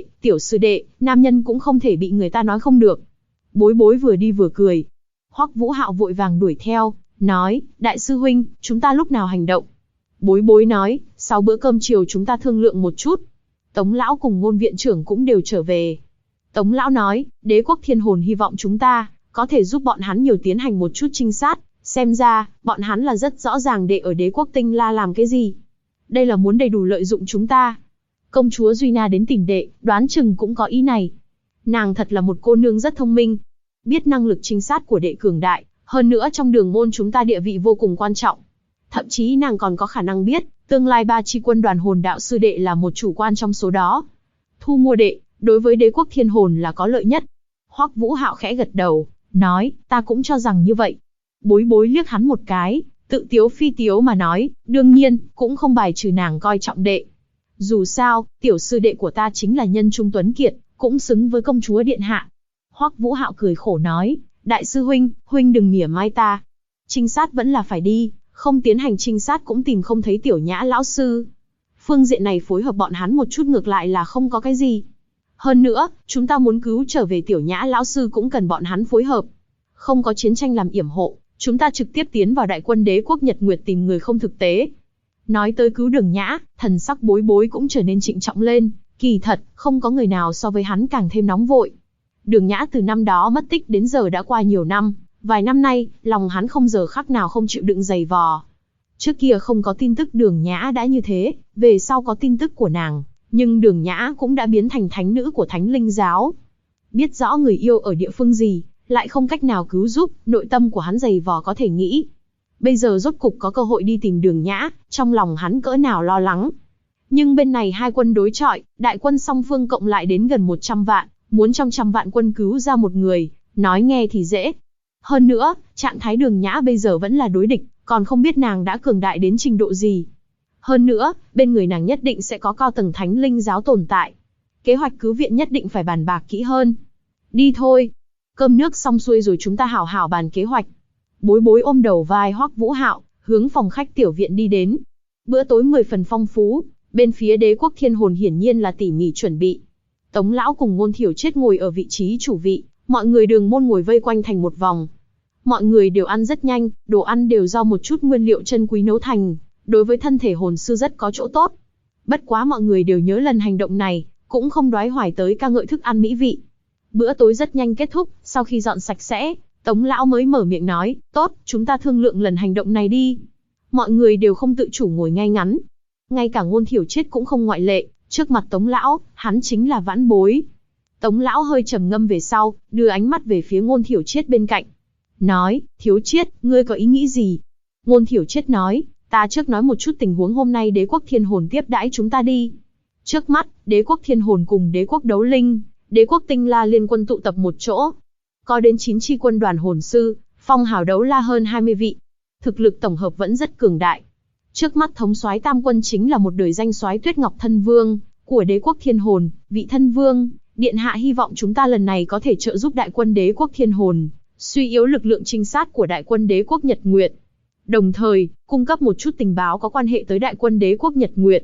sư đệ, nam nhân cũng không thể bị người ta nói không được. Bối Bối vừa đi vừa cười. Hoắc Vũ Hạo vội vàng đuổi theo, nói, đại sư huynh, chúng ta lúc nào hành động? Bối Bối nói, sau bữa cơm chiều chúng ta thương lượng một chút. Tống lão cùng Ngôn viện trưởng cũng đều trở về. Tống lão nói, Đế quốc Thiên Hồn hy vọng chúng ta có thể giúp bọn hắn nhiều tiến hành một chút trinh sát, xem ra, bọn hắn là rất rõ ràng đệ ở Đế quốc Tinh La làm cái gì. Đây là muốn đầy đủ lợi dụng chúng ta. Công chúa Duy Na đến tìm đệ, đoán chừng cũng có ý này. Nàng thật là một cô nương rất thông minh, biết năng lực trinh sát của đệ cường đại, hơn nữa trong đường môn chúng ta địa vị vô cùng quan trọng. Thậm chí nàng còn có khả năng biết, tương lai 3 chi quân đoàn hồn đạo sư đệ là một chủ quan trong số đó. Thu mua đệ, đối với Đế quốc Thiên Hồn là có lợi nhất. Hoắc Vũ Hạo khẽ gật đầu, nói, ta cũng cho rằng như vậy. Bối Bối liếc hắn một cái, tự tiếu phi tiếu mà nói, đương nhiên, cũng không bài trừ nàng coi trọng đệ. Dù sao, tiểu sư đệ của ta chính là nhân trung tuấn kiệt, cũng xứng với công chúa điện hạ. Hoắc Vũ Hạo cười khổ nói, đại sư huynh đừng mỉa mai ta. Trinh sát vẫn là phải đi, không tiến hành trinh sát cũng tìm không thấy Tiểu Nhã lão sư. Phương diện này phối hợp bọn hắn một chút ngược lại là không có cái gì. Hơn nữa, chúng ta muốn cứu trở về Tiểu Nhã lão sư cũng cần bọn hắn phối hợp. Không có chiến tranh làm yểm hộ, chúng ta trực tiếp tiến vào đại quân Đế quốc Nhật Nguyệt tìm người không thực tế. Nói tới cứu Đường Nhã, thần sắc Bối Bối cũng trở nên trịnh trọng lên, kỳ thật, không có người nào so với hắn càng thêm nóng vội. Đường Nhã từ năm đó mất tích đến giờ đã qua nhiều năm, vài năm nay, lòng hắn không giờ khắc nào không chịu đựng dày vò. Trước kia không có tin tức Đường Nhã đã như thế, về sau có tin tức của nàng, nhưng Đường Nhã cũng đã biến thành thánh nữ của Thánh Linh giáo. Biết rõ người yêu ở địa phương gì, lại không cách nào cứu giúp, nội tâm của hắn dày vò có thể nghĩ. Bây giờ rốt cục có cơ hội đi tìm Đường Nhã, trong lòng hắn cỡ nào lo lắng. Nhưng bên này hai quân đối chọi, đại quân song phương cộng lại đến gần 100 vạn, muốn trong 100 vạn quân cứu ra một người, nói nghe thì dễ. Hơn nữa, trạng thái Đường Nhã bây giờ vẫn là đối địch, còn không biết nàng đã cường đại đến trình độ gì. Hơn nữa, bên người nàng nhất định sẽ có cao tầng Thánh Linh giáo tồn tại. Kế hoạch cứu viện nhất định phải bàn bạc kỹ hơn. Đi thôi. Cơm nước xong xuôi rồi chúng ta hảo hảo bàn kế hoạch. Bối Bối ôm đầu vai Hoắc Vũ Hạo, hướng phòng khách tiểu viện đi đến. Bữa tối 10 phần phong phú, bên phía Đế quốc Thiên Hồn hiển nhiên là tỉ mỉ chuẩn bị. Tống lão cùng Ngôn Thiểu Triết ngồi ở vị trí chủ vị, mọi người Đường môn ngồi vây quanh thành một vòng. Mọi người đều ăn rất nhanh, đồ ăn đều do một chút nguyên liệu chân quý nấu thành, đối với thân thể hồn sư rất có chỗ tốt. Bất quá mọi người đều nhớ lần hành động này, cũng không đoái hoài tới ca ngợi thức ăn mỹ vị. Bữa tối rất nhanh kết thúc, sau khi dọn sạch sẽ, Tống lão mới mở miệng nói, tốt, chúng ta thương lượng lần hành động này đi. Mọi người đều không tự chủ ngồi ngay ngắn. Ngay cả Ngôn Thiểu Triết cũng không ngoại lệ, trước mặt Tống lão, hắn chính là vãn bối. Tống lão hơi trầm ngâm về sau, đưa ánh mắt về phía Ngôn Thiểu Triết bên cạnh. Nói, Thiếu Triết, ngươi có ý nghĩ gì? Ngôn Thiểu Triết nói, ta trước nói một chút tình huống hôm nay Đế quốc Thiên Hồn tiếp đãi chúng ta đi. Trước mắt, Đế quốc Thiên Hồn cùng Đế quốc Đấu Linh, Đế quốc Tinh La liên quân tụ tập một chỗ. Có đến 9 chi quân đoàn hồn sư, phong hào đấu la hơn 20 vị. Thực lực tổng hợp vẫn rất cường đại. Trước mắt thống soái tam quân chính là một đời danh soái Tuyết Ngọc Thân Vương của Đế quốc Thiên Hồn, vị Thân Vương, điện hạ hy vọng chúng ta lần này có thể trợ giúp đại quân Đế quốc Thiên Hồn, suy yếu lực lượng trinh sát của đại quân Đế quốc Nhật Nguyệt. Đồng thời, cung cấp một chút tình báo có quan hệ tới đại quân Đế quốc Nhật Nguyệt.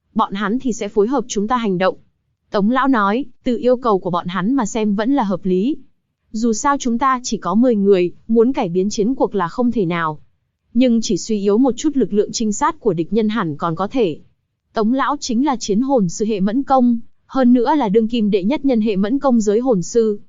bọn hắn thì sẽ phối hợp chúng ta hành động. Tống lão nói, từ yêu cầu của bọn hắn mà xem vẫn là hợp lý. Dù sao chúng ta chỉ có 10 người, muốn cải biến chiến cuộc là không thể nào. Nhưng chỉ suy yếu một chút lực lượng trinh sát của địch nhân hẳn còn có thể. Tống lão chính là chiến hồn sư hệ mẫn công, hơn nữa là đương kim đệ nhất nhân hệ mẫn công giới hồn sư.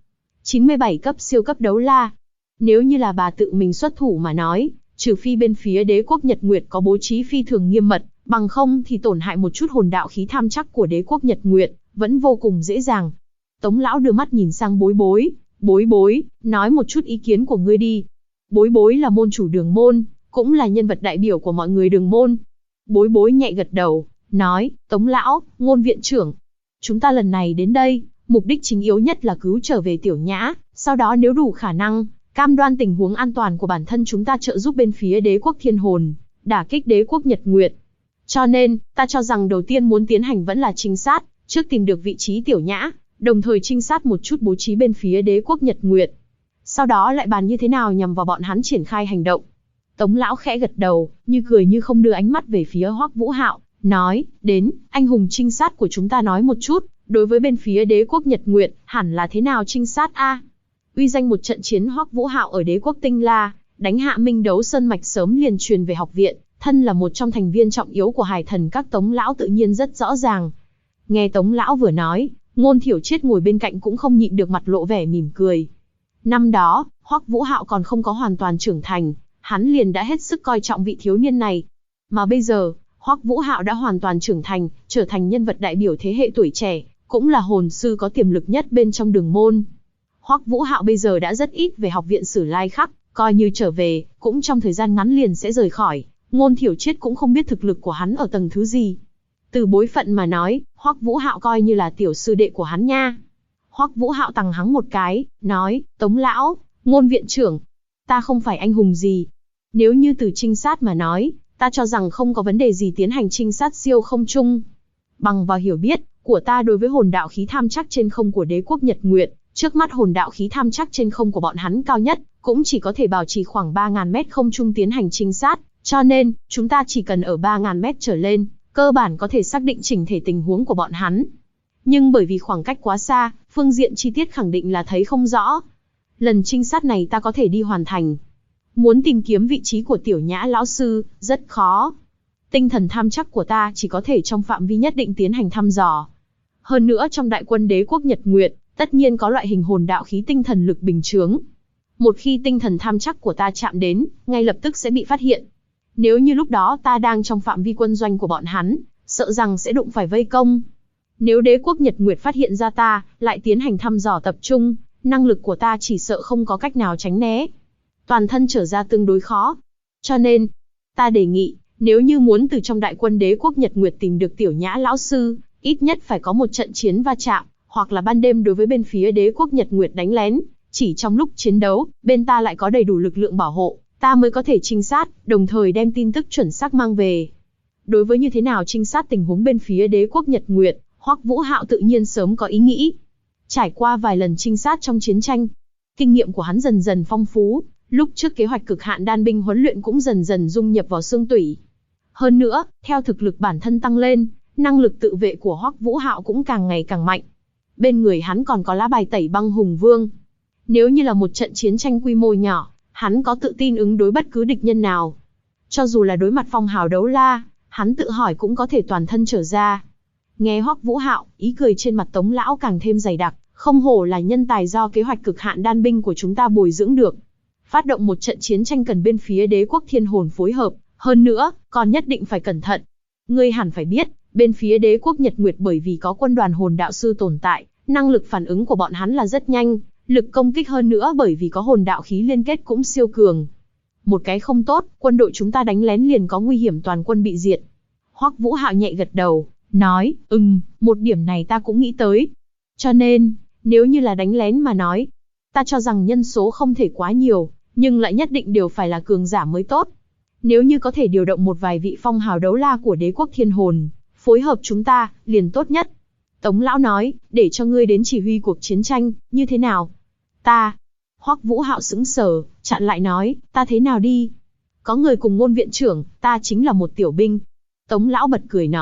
97 cấp siêu cấp đấu la. Nếu như là bà tự mình xuất thủ mà nói, trừ phi bên phía đế quốc Nhật Nguyệt có bố trí phi thường nghiêm mật, bằng không thì tổn hại một chút hồn đạo khí tham chắc của đế quốc Nhật Nguyệt, vẫn vô cùng dễ dàng. Tống lão đưa mắt nhìn sang Bối Bối, Bối Bối, nói một chút ý kiến của ngươi đi. Bối Bối là môn chủ Đường môn, cũng là nhân vật đại biểu của mọi người Đường môn. Bối Bối nhẹ gật đầu, nói, Tống lão, Ngôn viện trưởng, chúng ta lần này đến đây, mục đích chính yếu nhất là cứu trở về Tiểu Nhã, sau đó nếu đủ khả năng, cam đoan tình huống an toàn của bản thân chúng ta trợ giúp bên phía đế quốc Thiên Hồn, đả kích đế quốc Nhật Nguyệt. Cho nên, ta cho rằng đầu tiên muốn tiến hành vẫn là trinh sát, trước tìm được vị trí Tiểu Nhã, đồng thời trinh sát một chút bố trí bên phía đế quốc Nhật Nguyệt. Sau đó lại bàn như thế nào nhằm vào bọn hắn triển khai hành động. Tống lão khẽ gật đầu, như cười như không đưa ánh mắt về phía Hoắc Vũ Hạo, nói, đến, anh hùng trinh sát của chúng ta nói một chút, đối với bên phía đế quốc Nhật Nguyệt, hẳn là thế nào trinh sát a? Uy danh một trận chiến Hoắc Vũ Hạo ở đế quốc Tinh La, đánh hạ Minh Đấu Sơn mạch sớm liền truyền về học viện, thân là một trong thành viên trọng yếu của Hải Thần các, Tống lão tự nhiên rất rõ ràng. Nghe Tống lão vừa nói, Ngôn Thiểu Triết ngồi bên cạnh cũng không nhịn được mặt lộ vẻ mỉm cười. Năm đó, Hoắc Vũ Hạo còn không có hoàn toàn trưởng thành, hắn liền đã hết sức coi trọng vị thiếu niên này. Mà bây giờ, Hoắc Vũ Hạo đã hoàn toàn trưởng thành, trở thành nhân vật đại biểu thế hệ tuổi trẻ, cũng là hồn sư có tiềm lực nhất bên trong Đường môn. Hoắc Vũ Hạo bây giờ đã rất ít về học viện Sử Lai Khắc, coi như trở về, cũng trong thời gian ngắn liền sẽ rời khỏi. Ngôn Thiểu Triết cũng không biết thực lực của hắn ở tầng thứ gì. Từ bối phận mà nói, Hoắc Vũ Hạo coi như là tiểu sư đệ của hắn nha. Hoắc Vũ Hạo tằng hắng một cái, nói, Tống lão, Ngôn viện trưởng, ta không phải anh hùng gì. Nếu như từ trinh sát mà nói, ta cho rằng không có vấn đề gì tiến hành trinh sát siêu không trung. Bằng vào hiểu biết của ta đối với hồn đạo khí tham chắc trên không của đế quốc Nhật Nguyệt, trước mắt hồn đạo khí tham chắc trên không của bọn hắn cao nhất, cũng chỉ có thể bảo trì khoảng 3.000 mét không trung tiến hành trinh sát, cho nên, chúng ta chỉ cần ở 3.000 mét trở lên, cơ bản có thể xác định chỉnh thể tình huống của bọn hắn. Nhưng bởi vì khoảng cách quá xa, phương diện chi tiết khẳng định là thấy không rõ. Lần trinh sát này ta có thể đi hoàn thành. Muốn tìm kiếm vị trí của Tiểu Nhã lão sư, rất khó. Tinh thần tham chắc của ta chỉ có thể trong phạm vi nhất định tiến hành thăm dò. Hơn nữa trong đại quân đế quốc Nhật Nguyệt, tất nhiên có loại hình hồn đạo khí tinh thần lực bình chướng. Một khi tinh thần tham chắc của ta chạm đến, ngay lập tức sẽ bị phát hiện. Nếu như lúc đó ta đang trong phạm vi quân doanh của bọn hắn, sợ rằng sẽ đụng phải vây công. Nếu đế quốc Nhật Nguyệt phát hiện ra ta, lại tiến hành thăm dò tập trung, năng lực của ta chỉ sợ không có cách nào tránh né. Toàn thân trở ra tương đối khó. Cho nên, ta đề nghị, nếu như muốn từ trong đại quân đế quốc Nhật Nguyệt tìm được Tiểu Nhã lão sư, ít nhất phải có một trận chiến va chạm, hoặc là ban đêm đối với bên phía đế quốc Nhật Nguyệt đánh lén. Chỉ trong lúc chiến đấu, bên ta lại có đầy đủ lực lượng bảo hộ, ta mới có thể trinh sát, đồng thời đem tin tức chuẩn xác mang về. Đối với như thế nào trinh sát tình huống bên phía đế quốc Nhật Nguyệt, Hoắc Vũ Hạo tự nhiên sớm có ý nghĩ. Trải qua vài lần trinh sát trong chiến tranh, kinh nghiệm của hắn dần dần phong phú, lúc trước kế hoạch cực hạn đan binh huấn luyện cũng dần dần dung nhập vào xương tủy. Hơn nữa, theo thực lực bản thân tăng lên, năng lực tự vệ của Hoắc Vũ Hạo cũng càng ngày càng mạnh. Bên người hắn còn có lá bài tẩy Băng Hùng Vương. Nếu như là một trận chiến tranh quy mô nhỏ, hắn có tự tin ứng đối bất cứ địch nhân nào. Cho dù là đối mặt phong hào đấu la, hắn tự hỏi cũng có thể toàn thân trở ra. Nghe Hoắc Vũ Hạo, ý cười trên mặt Tống lão càng thêm dày đặc, không hổ là nhân tài do kế hoạch cực hạn đan binh của chúng ta bồi dưỡng được. Phát động một trận chiến tranh cần bên phía đế quốc Thiên Hồn phối hợp, hơn nữa, còn nhất định phải cẩn thận. Ngươi hẳn phải biết, bên phía đế quốc Nhật Nguyệt bởi vì có quân đoàn hồn đạo sư tồn tại, năng lực phản ứng của bọn hắn là rất nhanh, lực công kích hơn nữa bởi vì có hồn đạo khí liên kết cũng siêu cường. Một cái không tốt, quân đội chúng ta đánh lén liền có nguy hiểm toàn quân bị diệt. Hoắc Vũ Hạo nhẹ gật đầu, nói, một điểm này ta cũng nghĩ tới. Cho nên, nếu như là đánh lén mà nói, ta cho rằng nhân số không thể quá nhiều, nhưng lại nhất định đều phải là cường giả mới tốt. Nếu như có thể điều động một vài vị phong hào đấu la của đế quốc Thiên Hồn, phối hợp chúng ta, liền tốt nhất. Tống lão nói, để cho ngươi đến chỉ huy cuộc chiến tranh, như thế nào? Ta. Hoắc Vũ Hạo sững sờ, chặn lại nói, ta thế nào đi? Có người cùng Ngôn viện trưởng, ta chính là một tiểu binh. Tống lão bật cười nói,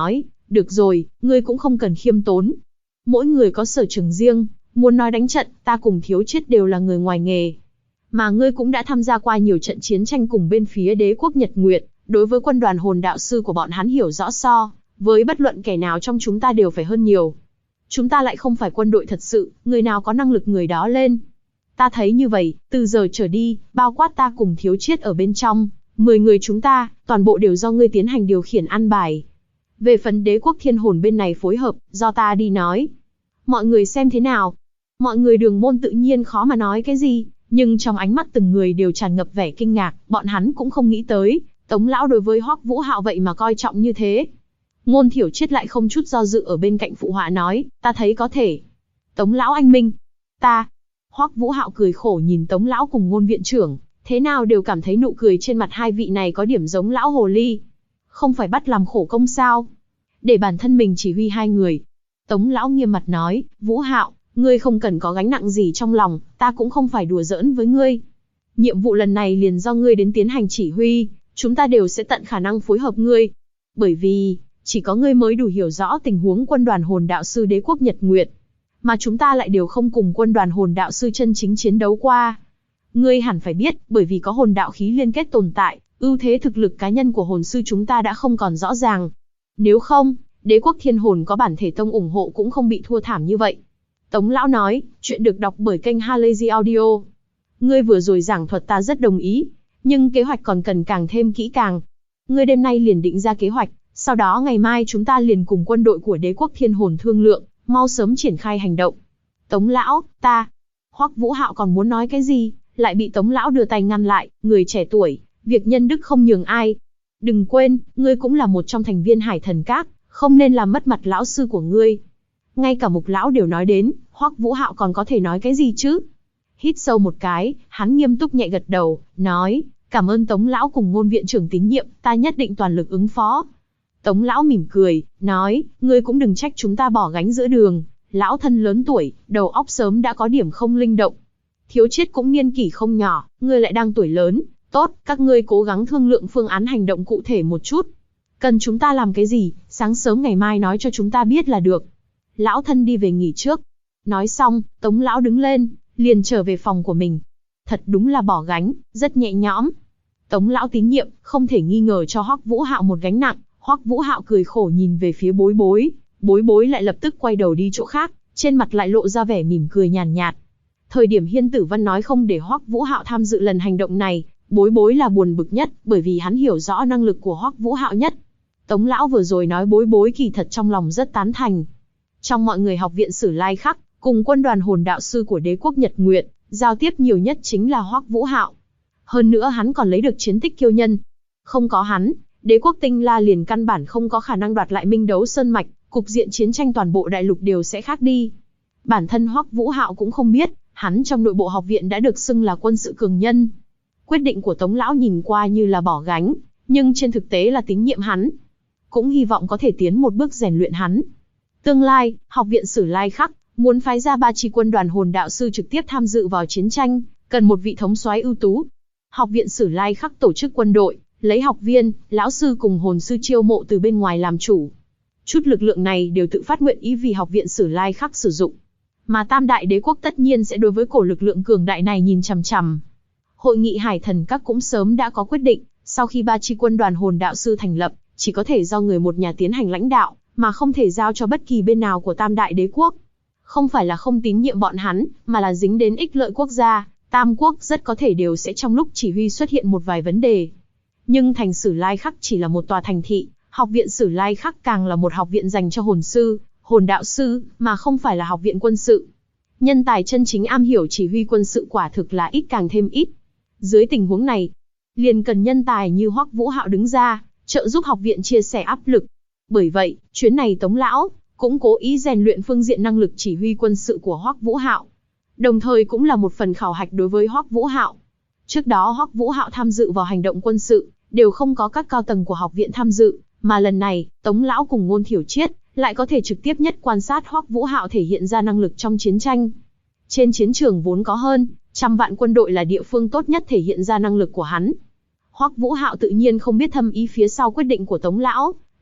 Được rồi, ngươi cũng không cần khiêm tốn. Mỗi người có sở trường riêng, muốn nói đánh trận, ta cùng Thiếu Chiết đều là người ngoài nghề. Mà ngươi cũng đã tham gia qua nhiều trận chiến tranh cùng bên phía đế quốc Nhật Nguyệt, đối với quân đoàn hồn đạo sư của bọn hắn hiểu rõ so với bất luận kẻ nào trong chúng ta đều phải hơn nhiều. Chúng ta lại không phải quân đội thật sự, người nào có năng lực người đó lên. Ta thấy như vậy, từ giờ trở đi, bao quát ta cùng Thiếu Chiết ở bên trong, 10 người chúng ta, toàn bộ đều do ngươi tiến hành điều khiển an bài. Về phần đế quốc thiên hồn bên này phối hợp, do ta đi nói. Mọi người xem thế nào? Mọi người Đường Môn tự nhiên khó mà nói cái gì, nhưng trong ánh mắt từng người đều tràn ngập vẻ kinh ngạc, bọn hắn cũng không nghĩ tới, Tống lão đối với Hoắc Vũ Hạo vậy mà coi trọng như thế. Ngôn Thiểu Triết lại không chút do dự ở bên cạnh phụ họa nói, ta thấy có thể. Tống lão anh minh. Ta. Hoắc Vũ Hạo cười khổ nhìn Tống lão cùng Ngôn viện trưởng, thế nào đều cảm thấy nụ cười trên mặt hai vị này có điểm giống lão hồ ly. Không phải bắt làm khổ công sao? Để bản thân mình chỉ huy hai người. Tống lão nghiêm mặt nói, Vũ Hạo, ngươi không cần có gánh nặng gì trong lòng, ta cũng không phải đùa giỡn với ngươi. Nhiệm vụ lần này liền do ngươi đến tiến hành chỉ huy, chúng ta đều sẽ tận khả năng phối hợp ngươi. Bởi vì, chỉ có ngươi mới đủ hiểu rõ tình huống quân đoàn hồn đạo sư đế quốc Nhật Nguyệt. Mà chúng ta lại đều không cùng quân đoàn hồn đạo sư chân chính chiến đấu qua. Ngươi hẳn phải biết, bởi vì có hồn đạo khí liên kết tồn tại, ưu thế thực lực cá nhân của hồn sư chúng ta đã không còn rõ ràng. Nếu không, đế quốc thiên hồn có bản thể tông ủng hộ cũng không bị thua thảm như vậy. Tống lão nói, chuyện được đọc bởi kênh Halazy Audio. Ngươi vừa rồi giảng thuật ta rất đồng ý, nhưng kế hoạch còn cần càng thêm kỹ càng. Ngươi đêm nay liền định ra kế hoạch, sau đó ngày mai chúng ta liền cùng quân đội của đế quốc thiên hồn thương lượng, mau sớm triển khai hành động. Tống lão, ta. Hoắc Vũ Hạo còn muốn nói cái gì, lại bị Tống lão đưa tay ngăn lại, người trẻ tuổi, việc nhân đức không nhường ai. Đừng quên, ngươi cũng là một trong thành viên Hải Thần Các, không nên làm mất mặt lão sư của ngươi. Ngay cả Mục lão đều nói đến, Hoắc Vũ Hạo còn có thể nói cái gì chứ? Hít sâu một cái, hắn nghiêm túc nhẹ gật đầu, nói, cảm ơn Tống lão cùng Ngôn viện trưởng tín nhiệm, ta nhất định toàn lực ứng phó. Tống lão mỉm cười, nói, ngươi cũng đừng trách chúng ta bỏ gánh giữa đường, lão thân lớn tuổi, đầu óc sớm đã có điểm không linh động. Thiếu Chiết cũng niên kỷ không nhỏ, ngươi lại đang tuổi lớn, tốt, các ngươi cố gắng thương lượng phương án hành động cụ thể một chút. Cần chúng ta làm cái gì, sáng sớm ngày mai nói cho chúng ta biết là được. Lão thân đi về nghỉ trước. Nói xong, Tống lão đứng lên, liền trở về phòng của mình. Thật đúng là bỏ gánh, rất nhẹ nhõm. Tống lão tín nhiệm, không thể nghi ngờ cho Hoắc Vũ Hạo một gánh nặng. Hoắc Vũ Hạo cười khổ nhìn về phía Bối Bối, Bối Bối lại lập tức quay đầu đi chỗ khác, trên mặt lại lộ ra vẻ mỉm cười nhàn nhạt. Thời điểm Hiên Tử Văn nói không để Hoắc Vũ Hạo tham dự lần hành động này, Bối Bối là buồn bực nhất, bởi vì hắn hiểu rõ năng lực của Hoắc Vũ Hạo nhất. Tống lão vừa rồi nói Bối Bối kỳ thật trong lòng rất tán thành. Trong mọi người học viện Sử Lai Khắc, cùng quân đoàn hồn đạo sư của đế quốc Nhật Nguyệt, giao tiếp nhiều nhất chính là Hoắc Vũ Hạo. Hơn nữa hắn còn lấy được chiến tích kiêu nhân. Không có hắn, đế quốc Tinh La liền căn bản không có khả năng đoạt lại Minh Đấu Sơn Mạch, cục diện chiến tranh toàn bộ đại lục đều sẽ khác đi. Bản thân Hoắc Vũ Hạo cũng không biết, hắn trong nội bộ học viện đã được xưng là quân sự cường nhân. Quyết định của Tống lão nhìn qua như là bỏ gánh, nhưng trên thực tế là tín nhiệm hắn. Cũng hy vọng có thể tiến một bước rèn luyện hắn. Tương lai, học viện Sử Lai Khắc muốn phái ra 3 chi quân đoàn hồn đạo sư trực tiếp tham dự vào chiến tranh, cần một vị thống soái ưu tú. Học viện Sử Lai Khắc tổ chức quân đội, lấy học viên, lão sư cùng hồn sư chiêu mộ từ bên ngoài làm chủ. Chút lực lượng này đều tự phát nguyện ý vì học viện Sử Lai Khắc sử dụng. Mà Tam Đại Đế quốc tất nhiên sẽ đối với cổ lực lượng cường đại này nhìn chằm chằm. Hội nghị Hải Thần Các cũng sớm đã có quyết định, sau khi 3 chi quân đoàn hồn đạo sư thành lập, chỉ có thể do người một nhà tiến hành lãnh đạo, mà không thể giao cho bất kỳ bên nào của Tam Đại Đế quốc. Không phải là không tín nhiệm bọn hắn, mà là dính đến ích lợi quốc gia, Tam quốc rất có thể đều sẽ trong lúc chỉ huy xuất hiện một vài vấn đề. Nhưng thành Sử Lai Khắc chỉ là một tòa thành thị, học viện Sử Lai Khắc càng là một học viện dành cho hồn sư, hồn đạo sư, mà không phải là học viện quân sự. Nhân tài chân chính am hiểu chỉ huy quân sự quả thực là ít càng thêm ít. Dưới tình huống này, liền cần nhân tài như Hoắc Vũ Hạo đứng ra, trợ giúp học viện chia sẻ áp lực. Bởi vậy, chuyến này Tống lão cũng cố ý rèn luyện phương diện năng lực chỉ huy quân sự của Hoắc Vũ Hạo, đồng thời cũng là một phần khảo hạch đối với Hoắc Vũ Hạo. Trước đó Hoắc Vũ Hạo tham dự vào hành động quân sự, đều không có các cao tầng của học viện tham dự, mà lần này, Tống lão cùng Ngôn Thiểu Triết lại có thể trực tiếp nhất quan sát Hoắc Vũ Hạo thể hiện ra năng lực trong chiến tranh. Trên chiến trường vốn có hơn 100 vạn quân đội là địa phương tốt nhất thể hiện ra năng lực của hắn. Hoắc Vũ Hạo tự nhiên không biết thâm ý phía sau quyết định của Tống lão,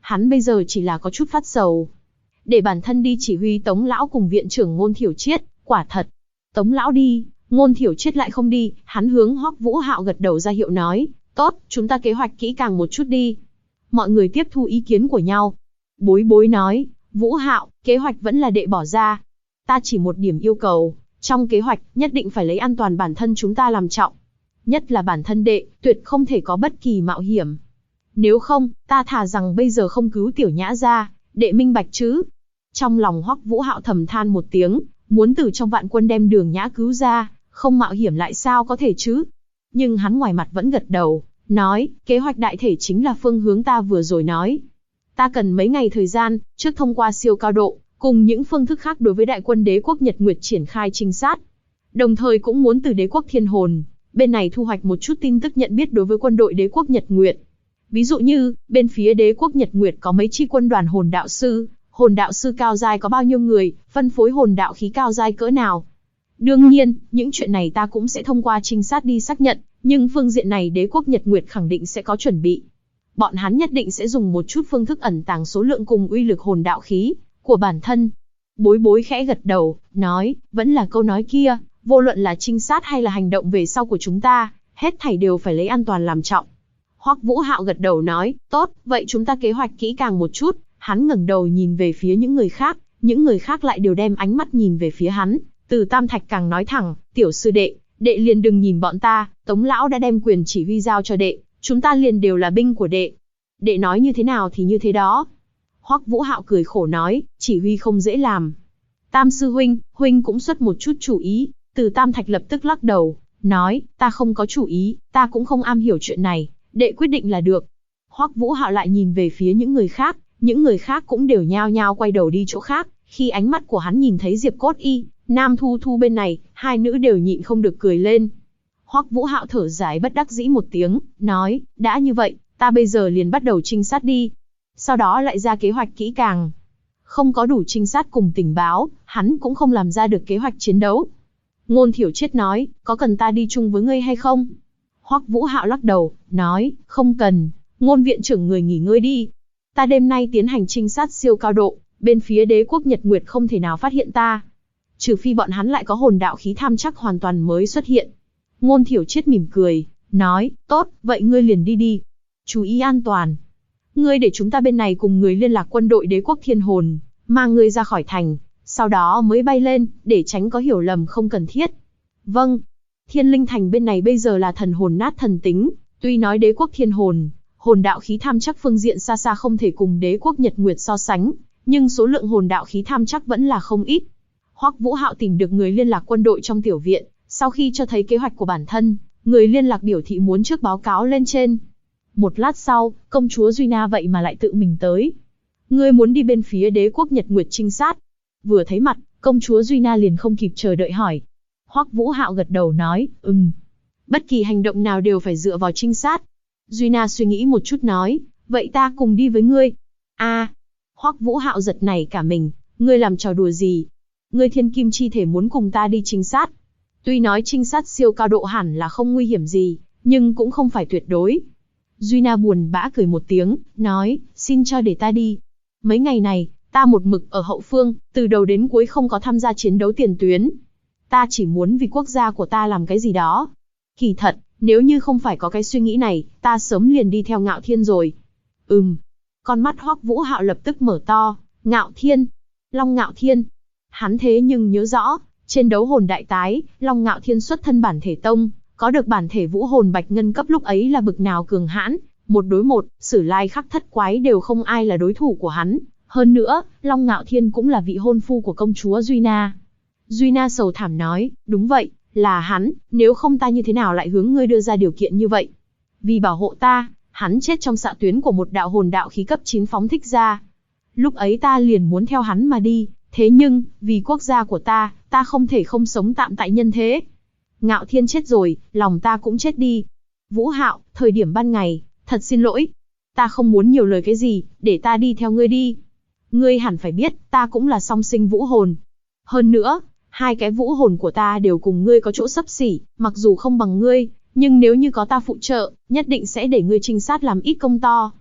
hắn bây giờ chỉ là có chút phát sầu. Để bản thân đi chỉ huy Tống lão cùng viện trưởng Ngôn Thiểu Triết, quả thật. Tống lão đi, Ngôn Thiểu Triết lại không đi, hắn hướng Hoắc Vũ Hạo gật đầu ra hiệu nói, tốt, chúng ta kế hoạch kỹ càng một chút đi. Mọi người tiếp thu ý kiến của nhau. Bối Bối nói, Vũ Hạo, kế hoạch vẫn là đệ bỏ ra. Ta chỉ một điểm yêu cầu, trong kế hoạch nhất định phải lấy an toàn bản thân chúng ta làm trọng. Nhất là bản thân đệ, tuyệt không thể có bất kỳ mạo hiểm. Nếu không, ta thà rằng bây giờ không cứu Tiểu Nhã ra, đệ minh bạch chứ. Trong lòng Hoắc Vũ Hạo thầm than một tiếng, muốn từ trong vạn quân đem Đường Nhã cứu ra, không mạo hiểm lại sao có thể chứ. Nhưng hắn ngoài mặt vẫn gật đầu, nói, kế hoạch đại thể chính là phương hướng ta vừa rồi nói. Ta cần mấy ngày thời gian, trước thông qua siêu cao độ, cùng những phương thức khác đối với đại quân đế quốc Nhật Nguyệt triển khai trinh sát. Đồng thời cũng muốn từ đế quốc Thiên Hồn, bên này thu hoạch một chút tin tức nhận biết đối với quân đội đế quốc Nhật Nguyệt. Ví dụ như, bên phía đế quốc Nhật Nguyệt có mấy chi quân đoàn hồn đạo sư cao giai có bao nhiêu người, phân phối hồn đạo khí cao giai cỡ nào. Đương nhiên, những chuyện này ta cũng sẽ thông qua trinh sát đi xác nhận, nhưng phương diện này đế quốc Nhật Nguyệt khẳng định sẽ có chuẩn bị. Bọn hắn nhất định sẽ dùng một chút phương thức ẩn tàng số lượng cùng uy lực hồn đạo khí của bản thân. Bối Bối khẽ gật đầu, nói, vẫn là câu nói kia, vô luận là trinh sát hay là hành động về sau của chúng ta, hết thảy đều phải lấy an toàn làm trọng. Hoắc Vũ Hạo gật đầu nói, tốt, vậy chúng ta kế hoạch kỹ càng một chút. Hắn ngẩng đầu nhìn về phía những người khác lại đều đem ánh mắt nhìn về phía hắn. Từ Tam Thạch càng nói thẳng, tiểu sư đệ, đệ liền đừng nhìn bọn ta, Tống lão đã đem quyền chỉ huy giao cho đệ, chúng ta liền đều là binh của đệ. Đệ nói như thế nào thì như thế đó. Hoắc Vũ Hạo cười khổ nói, chỉ huy không dễ làm. Tam sư huynh cũng xuất một chút chủ ý. Từ Tam Thạch lập tức lắc đầu, nói, ta không có chủ ý, ta cũng không am hiểu chuyện này, đệ quyết định là được. Hoắc Vũ Hạo lại nhìn về phía những người khác cũng đều nhao nhao quay đầu đi chỗ khác. Khi ánh mắt của hắn nhìn thấy Diệp Cốt Y, Nam Thu Thu bên này, hai nữ đều nhịn không được cười lên. Hoắc Vũ Hạo thở dài bất đắc dĩ một tiếng, nói, đã như vậy, ta bây giờ liền bắt đầu trinh sát đi. Sau đó lại ra kế hoạch kỹ càng. Không có đủ trinh sát cùng tình báo, hắn cũng không làm ra được kế hoạch chiến đấu. Ngôn Thiểu Triết nói, có cần ta đi chung với ngươi hay không? Hoắc Vũ Hạo lắc đầu, nói, không cần, Ngôn viện trưởng người nghỉ ngơi đi. Ta đêm nay tiến hành trinh sát siêu cao độ, bên phía đế quốc Nhật Nguyệt không thể nào phát hiện ta. Trừ phi bọn hắn lại có hồn đạo khí tham chắc hoàn toàn mới xuất hiện. Ngôn Thiểu Triết mỉm cười, nói, tốt, vậy ngươi liền đi đi. Chú ý an toàn. Ngươi để chúng ta bên này cùng người liên lạc quân đội đế quốc Thiên Hồn, mang ngươi ra khỏi thành, sau đó mới bay lên, để tránh có hiểu lầm không cần thiết. Vâng. Thiên Linh Thành bên này bây giờ là thần hồn nát thần tính, tuy nói đế quốc Thiên Hồn, hồn đạo khí tham chắc phương diện xa xa không thể cùng đế quốc Nhật Nguyệt so sánh, nhưng số lượng hồn đạo khí tham chắc vẫn là không ít. Hoắc Vũ Hạo tìm được người liên lạc quân đội trong tiểu viện, sau khi cho thấy kế hoạch của bản thân, người liên lạc biểu thị muốn trước báo cáo lên trên. Một lát sau, công chúa Duy Na vậy mà lại tự mình tới. Ngươi muốn đi bên phía đế quốc Nhật Nguyệt trinh sát. Vừa thấy mặt, công chúa Duy Na liền không kịp chờ đợi hỏi. Hoắc Vũ Hạo gật đầu nói, Bất kỳ hành động nào đều phải dựa vào trinh sát. Duy Na suy nghĩ một chút nói, vậy ta cùng đi với ngươi. Hoắc Vũ Hạo giật nảy cả mình, ngươi làm trò đùa gì? Ngươi thiên kim chi thể muốn cùng ta đi trinh sát. Tuy nói trinh sát siêu cao độ hẳn là không nguy hiểm gì, nhưng cũng không phải tuyệt đối. Duy Na buồn bã cười một tiếng, nói, xin cho để ta đi. Mấy ngày này, ta một mực ở hậu phương, từ đầu đến cuối không có tham gia chiến đấu tiền tuyến. Ta chỉ muốn vì quốc gia của ta làm cái gì đó. Kỳ thật, nếu như không phải có cái suy nghĩ này, ta sớm liền đi theo Ngạo Thiên rồi. Con mắt Hoắc Vũ Hạo lập tức mở to, Ngạo Thiên, Long Ngạo Thiên. Hắn thế nhưng nhớ rõ, trên đấu hồn đại tái, Long Ngạo Thiên xuất thân bản thể tông, có được bản thể vũ hồn bạch ngân cấp lúc ấy là bực nào cường hãn, một đối một, Sử Lai Khắc Thất Quái đều không ai là đối thủ của hắn. Hơn nữa, Long Ngạo Thiên cũng là vị hôn phu của công chúa Duy Na. Duy Na sầu thảm nói, đúng vậy, là hắn, nếu không ta như thế nào lại hướng ngươi đưa ra điều kiện như vậy? Vì bảo hộ ta, hắn chết trong xạ tuyến của một đạo hồn đạo khí cấp 9 phóng thích ra. Lúc ấy ta liền muốn theo hắn mà đi, thế nhưng, vì quốc gia của ta không thể không sống tạm tại nhân thế. Ngạo Thiên chết rồi, lòng ta cũng chết đi. Vũ Hạo, thời điểm ban ngày, thật xin lỗi. Ta không muốn nhiều lời cái gì, để ta đi theo ngươi đi. Ngươi hẳn phải biết, ta cũng là song sinh vũ hồn. Hơn nữa, hai cái vũ hồn của ta đều cùng ngươi có chỗ xấp xỉ, mặc dù không bằng ngươi, nhưng nếu như có ta phụ trợ, nhất định sẽ để ngươi trinh sát làm ít công to.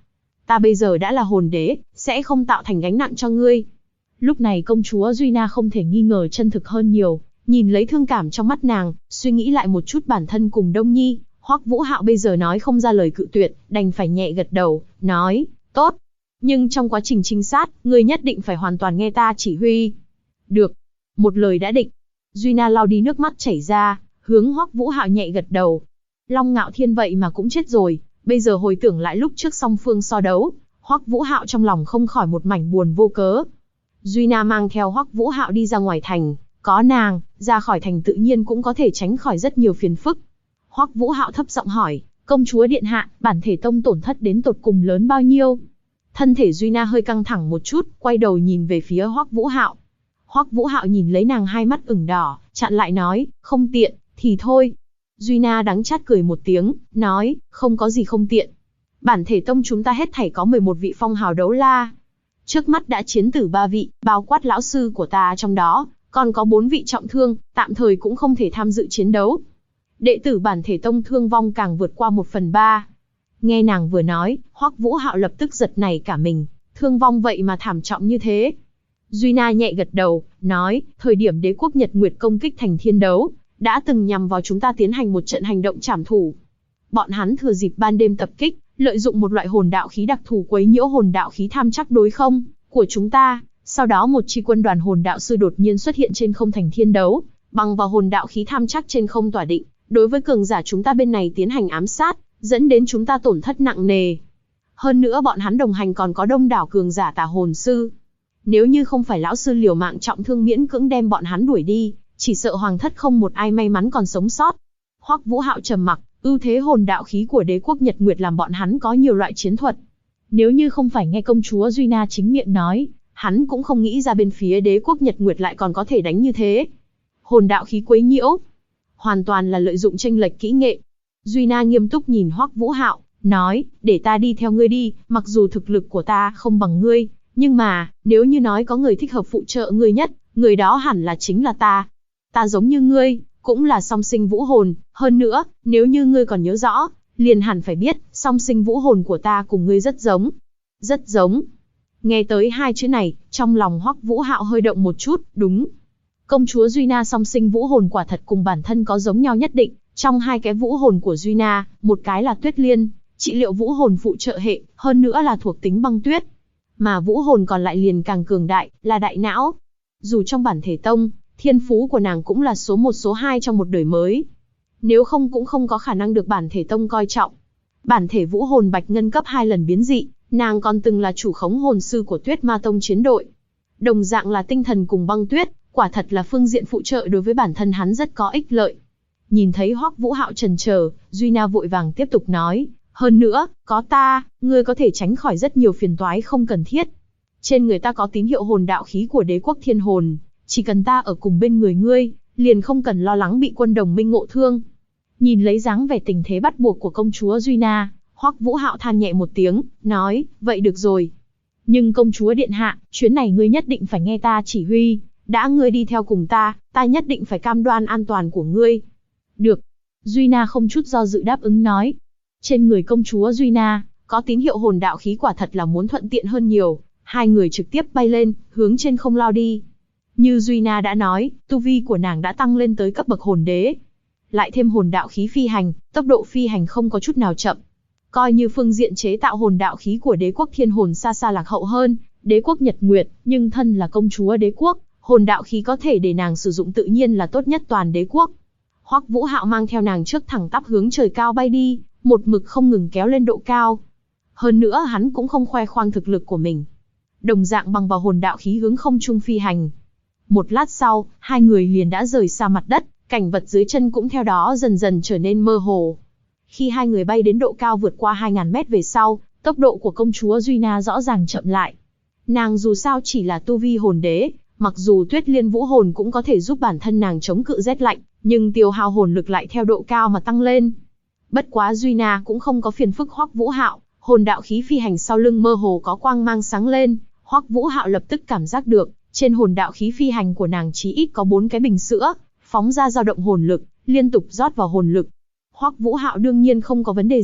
ta bây giờ đã là hồn đế, sẽ không tạo thành gánh nặng cho ngươi. Lúc này công chúa Duy Na không thể nghi ngờ chân thực hơn nhiều, nhìn lấy thương cảm trong mắt nàng, suy nghĩ lại một chút bản thân cùng Đông Nhi, Hoắc Vũ Hạo bây giờ nói không ra lời cự tuyệt, đành phải nhẹ gật đầu, nói, tốt. Nhưng trong quá trình trinh sát, ngươi nhất định phải hoàn toàn nghe ta chỉ huy. Được. Một lời đã định. Duy Na lau đi nước mắt chảy ra, hướng Hoắc Vũ Hạo nhẹ gật đầu. Long Ngạo Thiên vậy mà cũng chết rồi, bây giờ hồi tưởng lại lúc trước song phương so đấu, Hoắc Vũ Hạo trong lòng không khỏi một mảnh buồn vô cớ. Duy Na mang theo Hoắc Vũ Hạo đi ra ngoài thành, có nàng, ra khỏi thành tự nhiên cũng có thể tránh khỏi rất nhiều phiền phức. Hoắc Vũ Hạo thấp giọng hỏi, công chúa điện hạ, bản thể tông tổn thất đến tột cùng lớn bao nhiêu? Thân thể Duy Na hơi căng thẳng một chút, quay đầu nhìn về phía Hoắc Vũ Hạo. Hoắc Vũ Hạo nhìn lấy nàng hai mắt ửng đỏ, chặn lại nói, không tiện, thì thôi. Duy Na đắng chát cười một tiếng, nói, không có gì không tiện. Bản thể tông chúng ta hết thảy có 11 vị phong hào đấu la. Trước mắt đã chiến tử 3 vị, bao quát lão sư của ta trong đó, còn có 4 vị trọng thương, tạm thời cũng không thể tham dự chiến đấu. Đệ tử bản thể tông thương vong càng vượt qua 1/3. Nghe nàng vừa nói, Hoắc Vũ Hạo lập tức giật nảy cả mình, thương vong vậy mà thảm trọng như thế. Duy Na nhẹ gật đầu, nói, thời điểm đế quốc Nhật Nguyệt công kích thành thiên đấu, đã từng nhằm vào chúng ta tiến hành một trận hành động trảm thủ. Bọn hắn thừa dịp ban đêm tập kích, lợi dụng một loại hồn đạo khí đặc thù quấy nhiễu hồn đạo khí tham chắc đối không của chúng ta. Sau đó một chi quân đoàn hồn đạo sư đột nhiên xuất hiện trên không thành thiên đấu, bằng vào hồn đạo khí tham chắc trên không tỏa định, đối với cường giả chúng ta bên này tiến hành ám sát, dẫn đến chúng ta tổn thất nặng nề. Hơn nữa bọn hắn đồng hành còn có đông đảo cường giả tà hồn sư. Nếu như không phải lão sư liều mạng trọng thương miễn cưỡng đem bọn hắn đuổi đi, chỉ sợ hoàng thất không một ai may mắn còn sống sót. Hoắc Vũ Hạo trầm mặc, ưu thế hồn đạo khí của đế quốc Nhật Nguyệt làm bọn hắn có nhiều loại chiến thuật. Nếu như không phải nghe công chúa Duy Na chính miệng nói, hắn cũng không nghĩ ra bên phía đế quốc Nhật Nguyệt lại còn có thể đánh như thế. Hồn đạo khí quấy nhiễu, hoàn toàn là lợi dụng chênh lệch kỹ nghệ. Duy Na nghiêm túc nhìn Hoắc Vũ Hạo, nói, để ta đi theo ngươi đi, mặc dù thực lực của ta không bằng ngươi, nhưng mà, nếu như nói có người thích hợp phụ trợ ngươi nhất, người đó hẳn là chính là ta. Ta giống như ngươi, cũng là song sinh vũ hồn, hơn nữa, nếu như ngươi còn nhớ rõ, liền hẳn phải biết, song sinh vũ hồn của ta cùng ngươi rất giống. Rất giống. Nghe tới hai chữ này, trong lòng Hoắc Vũ Hạo hơi động một chút, đúng. Công chúa Duy Na song sinh vũ hồn quả thật cùng bản thân có giống nhau nhất định, trong hai cái vũ hồn của Duy Na, một cái là Tuyết Liên, trị liệu vũ hồn phụ trợ hệ, hơn nữa là thuộc tính băng tuyết. Mà vũ hồn còn lại liền càng cường đại, là đại não. Dù trong bản thể tông, thiên phú của nàng cũng là số 1 số 2 trong một đời mới. Nếu không cũng không có khả năng được bản thể tông coi trọng. Bản thể vũ hồn bạch ngân cấp 2 lần biến dị, nàng còn từng là chủ khống hồn sư của Tuyết Ma Tông chiến đội. Đồng dạng là tinh thần cùng băng tuyết, quả thật là phương diện phụ trợ đối với bản thân hắn rất có ích lợi. Nhìn thấy Hoắc Vũ Hạo chần chờ, Duy Na vội vàng tiếp tục nói, hơn nữa, có ta, ngươi có thể tránh khỏi rất nhiều phiền toái không cần thiết. Trên người ta có tín hiệu hồn đạo khí của đế quốc thiên hồn, chỉ cần ta ở cùng bên người ngươi, liền không cần lo lắng bị quân đồng minh ngộ thương. Nhìn lấy dáng vẻ tình thế bắt buộc của công chúa Duy Na, Hoắc Vũ Hạo than nhẹ một tiếng, nói, vậy được rồi. Nhưng công chúa điện hạ, chuyến này ngươi nhất định phải nghe ta chỉ huy, đã ngươi đi theo cùng ta, ta nhất định phải cam đoan an toàn của ngươi. Được. Duy Na không chút do dự đáp ứng nói. Trên người công chúa Duy Na, có tín hiệu hồn đạo khí quả thật là muốn thuận tiện hơn nhiều, hai người trực tiếp bay lên, hướng trên không lao đi. Như Duy Na đã nói, tu vi của nàng đã tăng lên tới cấp bậc hồn đế. Lại thêm hồn đạo khí phi hành, tốc độ phi hành không có chút nào chậm. Coi như phương diện chế tạo hồn đạo khí của đế quốc thiên hồn xa xa lạc hậu hơn đế quốc Nhật Nguyệt, nhưng thân là công chúa đế quốc, hồn đạo khí có thể để nàng sử dụng tự nhiên là tốt nhất toàn đế quốc. Hoắc Vũ Hạo mang theo nàng trước thẳng tắp hướng trời cao bay đi, một mực không ngừng kéo lên độ cao. Hơn nữa hắn cũng không khoe khoang thực lực của mình. Đồng dạng bằng vào hồn đạo khí hướng không trung phi hành. Một lát sau, hai người liền đã rời xa mặt đất, cảnh vật dưới chân cũng theo đó dần dần trở nên mơ hồ. Khi hai người bay đến độ cao vượt qua 2000 mét về sau, tốc độ của công chúa Duy Na rõ ràng chậm lại. Nàng dù sao chỉ là tu vi hồn đế, mặc dù Tuyết Liên vũ hồn cũng có thể giúp bản thân nàng chống cự rét lạnh, nhưng tiêu hao hồn lực lại theo độ cao mà tăng lên. Bất quá Duy Na cũng không có phiền phức Hoắc Vũ Hạo, hồn đạo khí phi hành sau lưng mơ hồ có quang mang sáng lên, Hoắc Vũ Hạo lập tức cảm giác được, trên hồn đạo khí phi hành của nàng chí ít có 4 cái bình sữa, phóng ra dao động hồn lực, liên tục rót vào hồn lực. Hoắc Vũ Hạo đương nhiên không có vấn đề gì,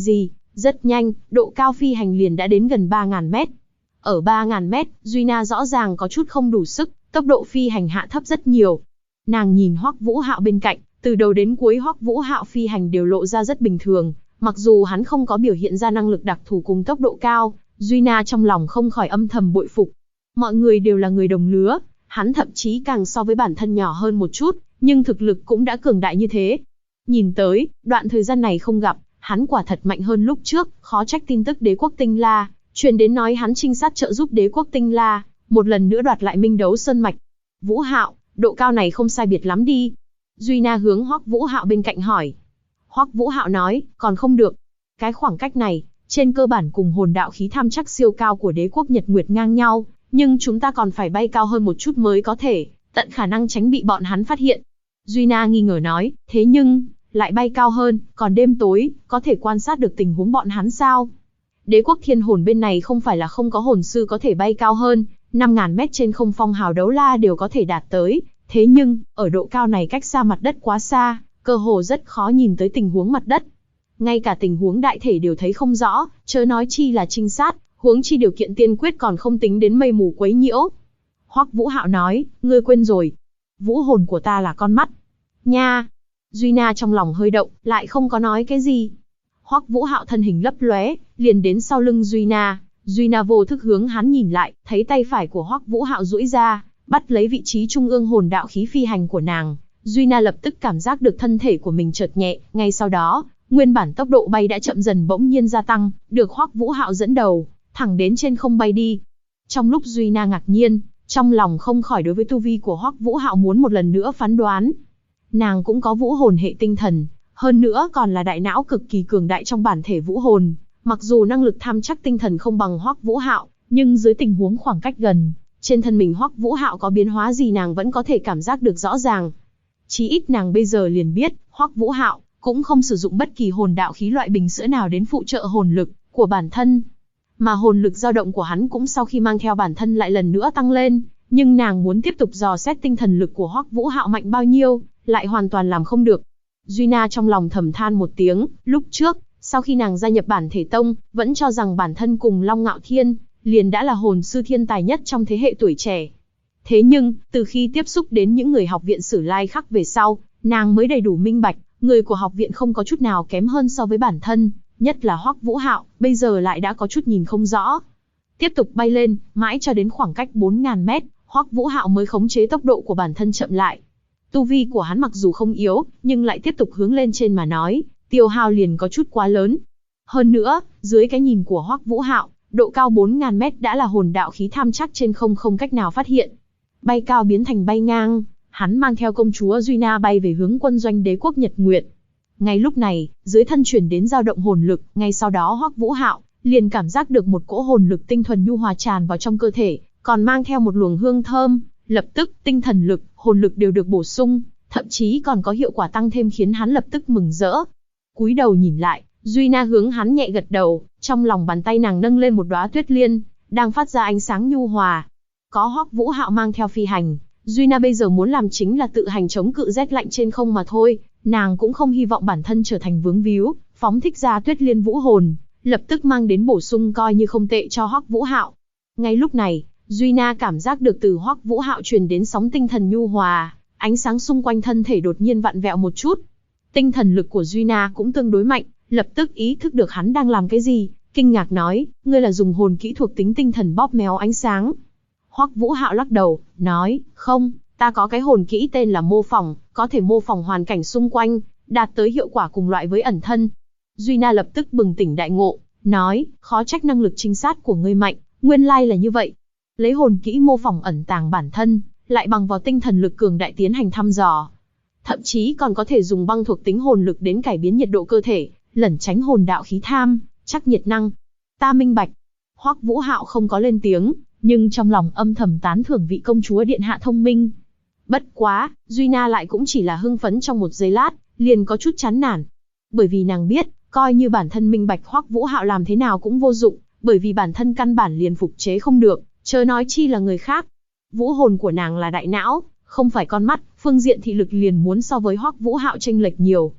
Rất nhanh, độ cao phi hành liền đã đến gần 3.000 mét. Ở 3.000 mét, Duy Na rõ ràng có chút không đủ sức, tốc độ phi hành hạ thấp rất nhiều. Nàng nhìn Hoắc Vũ Hạo bên cạnh, từ đầu đến cuối Hoắc Vũ Hạo phi hành đều lộ ra rất bình thường, mặc dù hắn không có biểu hiện ra năng lực đặc thù cùng tốc độ cao, Duy Na trong lòng không khỏi âm thầm bội phục. Mọi người đều là người đồng lứa, hắn thậm chí càng so với bản thân nhỏ hơn một chút, nhưng thực lực cũng đã cường đại như thế. Nhìn tới, đoạn thời gian này không gặp, hắn quả thật mạnh hơn lúc trước, khó trách tin tức đế quốc Tinh La truyền đến nói hắn trinh sát trợ giúp đế quốc Tinh La, một lần nữa đoạt lại Minh Đấu Sơn mạch. Vũ Hạo, độ cao này không sai biệt lắm đi. Duy Na hướng Hoắc Vũ Hạo bên cạnh hỏi. Hoắc Vũ Hạo nói, còn không được. Cái khoảng cách này, trên cơ bản cùng hồn đạo khí tham chắc siêu cao của đế quốc Nhật Nguyệt ngang nhau, nhưng chúng ta còn phải bay cao hơn một chút mới có thể, tận khả năng tránh bị bọn hắn phát hiện. Duy Na nghi ngờ nói, thế nhưng, lại bay cao hơn, còn đêm tối, có thể quan sát được tình huống bọn hắn sao? Đế quốc thiên hồn bên này không phải là không có hồn sư có thể bay cao hơn, 5.000 mét trên không phong hào đấu la đều có thể đạt tới, thế nhưng, ở độ cao này cách xa mặt đất quá xa, cơ hồ rất khó nhìn tới tình huống mặt đất. Ngay cả tình huống đại thể đều thấy không rõ, chớ nói chi là trinh sát, huống chi điều kiện tiên quyết còn không tính đến mây mù quấy nhiễu. Hoắc Vũ Hạo nói, ngươi quên rồi, vũ hồn của ta là con mắt. Nha! Duy Na trong lòng hơi động, lại không có nói cái gì. Hoắc Vũ Hạo thân hình lấp lóe, liền đến sau lưng Duy Na. Duy Na vô thức hướng hắn nhìn lại, thấy tay phải của Hoắc Vũ Hạo duỗi ra, bắt lấy vị trí trung ương hồn đạo khí phi hành của nàng. Duy Na lập tức cảm giác được thân thể của mình chợt nhẹ, ngay sau đó, nguyên bản tốc độ bay đã chậm dần bỗng nhiên gia tăng, được Hoắc Vũ Hạo dẫn đầu, thẳng đến trên không bay đi. Trong lúc Duy Na ngạc nhiên, trong lòng không khỏi đối với tu vi của Hoắc Vũ Hạo muốn một lần nữa phán đoán. Nàng cũng có vũ hồn hệ tinh thần, hơn nữa còn là đại não cực kỳ cường đại trong bản thể vũ hồn. Mặc dù năng lực tham chắc tinh thần không bằng Hoắc Vũ Hạo, nhưng dưới tình huống khoảng cách gần, trên thân mình Hoắc Vũ Hạo có biến hóa gì nàng vẫn có thể cảm giác được rõ ràng. Chí ít nàng bây giờ liền biết, Hoắc Vũ Hạo cũng không sử dụng bất kỳ hồn đạo khí loại bình sữa nào đến phụ trợ hồn lực của bản thân. Mà hồn lực dao động của hắn cũng sau khi mang theo bản thân lại lần nữa tăng lên, nhưng nàng muốn tiếp tục dò xét tinh thần lực của Hoắc Vũ Hạo mạnh bao nhiêu, lại hoàn toàn làm không được. Duy Na trong lòng thầm than một tiếng, lúc trước, sau khi nàng gia nhập bản thể tông, vẫn cho rằng bản thân cùng Long Ngạo Thiên, liền đã là hồn sư thiên tài nhất trong thế hệ tuổi trẻ. Thế nhưng, từ khi tiếp xúc đến những người học viện Sử Lai Khắc về sau, nàng mới đầy đủ minh bạch, người của học viện không có chút nào kém hơn so với bản thân, nhất là Hoắc Vũ Hạo, bây giờ lại đã có chút nhìn không rõ. Tiếp tục bay lên, mãi cho đến khoảng cách 4.000 mét, Hoắc Vũ Hạo mới khống chế tốc độ của bản thân chậm lại. Tu vi của hắn mặc dù không yếu, nhưng lại tiếp tục hướng lên trên mà nói, tiêu hao liền có chút quá lớn. Hơn nữa, dưới cái nhìn của Hoắc Vũ Hạo, độ cao 4.000 mét đã là hồn đạo khí tham chắc trên không cách nào phát hiện. Bay cao biến thành bay ngang, hắn mang theo công chúa Duy Na bay về hướng quân doanh đế quốc Nhật Nguyệt. Ngay lúc này, dưới thân truyền đến dao động hồn lực, ngay sau đó Hoắc Vũ Hạo liền cảm giác được một cỗ hồn lực tinh thuần nhu hòa tràn vào trong cơ thể, còn mang theo một luồng hương thơm, lập tức tinh thần lực, hồn lực đều được bổ sung, thậm chí còn có hiệu quả tăng thêm khiến hắn lập tức mừng rỡ. Cúi đầu nhìn lại, Duy Na hướng hắn nhẹ gật đầu, trong lòng bàn tay nàng nâng lên một đóa tuyết liên, đang phát ra ánh sáng nhu hòa. Có Hoắc Vũ Hạo mang theo phi hành, Duy Na bây giờ muốn làm chính là tự hành chống cự rét lạnh trên không mà thôi, nàng cũng không hy vọng bản thân trở thành vướng víu, phóng thích ra tuyết liên vũ hồn, lập tức mang đến bổ sung coi như không tệ cho Hoắc Vũ Hạo. Ngay lúc này, Duy Na cảm giác được từ Hoắc Vũ Hạo truyền đến sóng tinh thần nhu hòa, ánh sáng xung quanh thân thể đột nhiên vặn vẹo một chút. Tinh thần lực của Duy Na cũng tương đối mạnh, lập tức ý thức được hắn đang làm cái gì, kinh ngạc nói, ngươi là dùng hồn kỹ thuộc tính tinh thần bóp méo ánh sáng. Hoắc Vũ Hạo lắc đầu, nói, không, ta có cái hồn kỹ tên là mô phỏng, có thể mô phỏng hoàn cảnh xung quanh, đạt tới hiệu quả cùng loại với ẩn thân. Duy Na lập tức bừng tỉnh đại ngộ, nói, khó trách năng lực trinh sát của ngươi mạnh, nguyên lai là như vậy. Lấy hồn kỹ mô phỏng ẩn tàng bản thân, lại bằng vào tinh thần lực cường đại tiến hành thăm dò. Thậm chí còn có thể dùng băng thuộc tính hồn lực đến cải biến nhiệt độ cơ thể, lẩn tránh hồn đạo khí tham, chắc nhiệt năng. Ta minh bạch. Hoắc Vũ Hạo không có lên tiếng, nhưng trong lòng âm thầm tán thưởng vị công chúa điện hạ thông minh. Bất quá, Duy Na lại cũng chỉ là hưng phấn trong một giây lát, liền có chút chán nản. Bởi vì nàng biết, coi như bản thân minh bạch Hoắc Vũ Hạo làm thế nào cũng vô dụng, bởi vì bản thân căn bản liền phục chế không được, chớ nói chi là người khác. Vũ hồn của nàng là đại não, không phải con mắt, phương diện thị lực liền muốn so với Hoắc Vũ Hạo chênh lệch nhiều.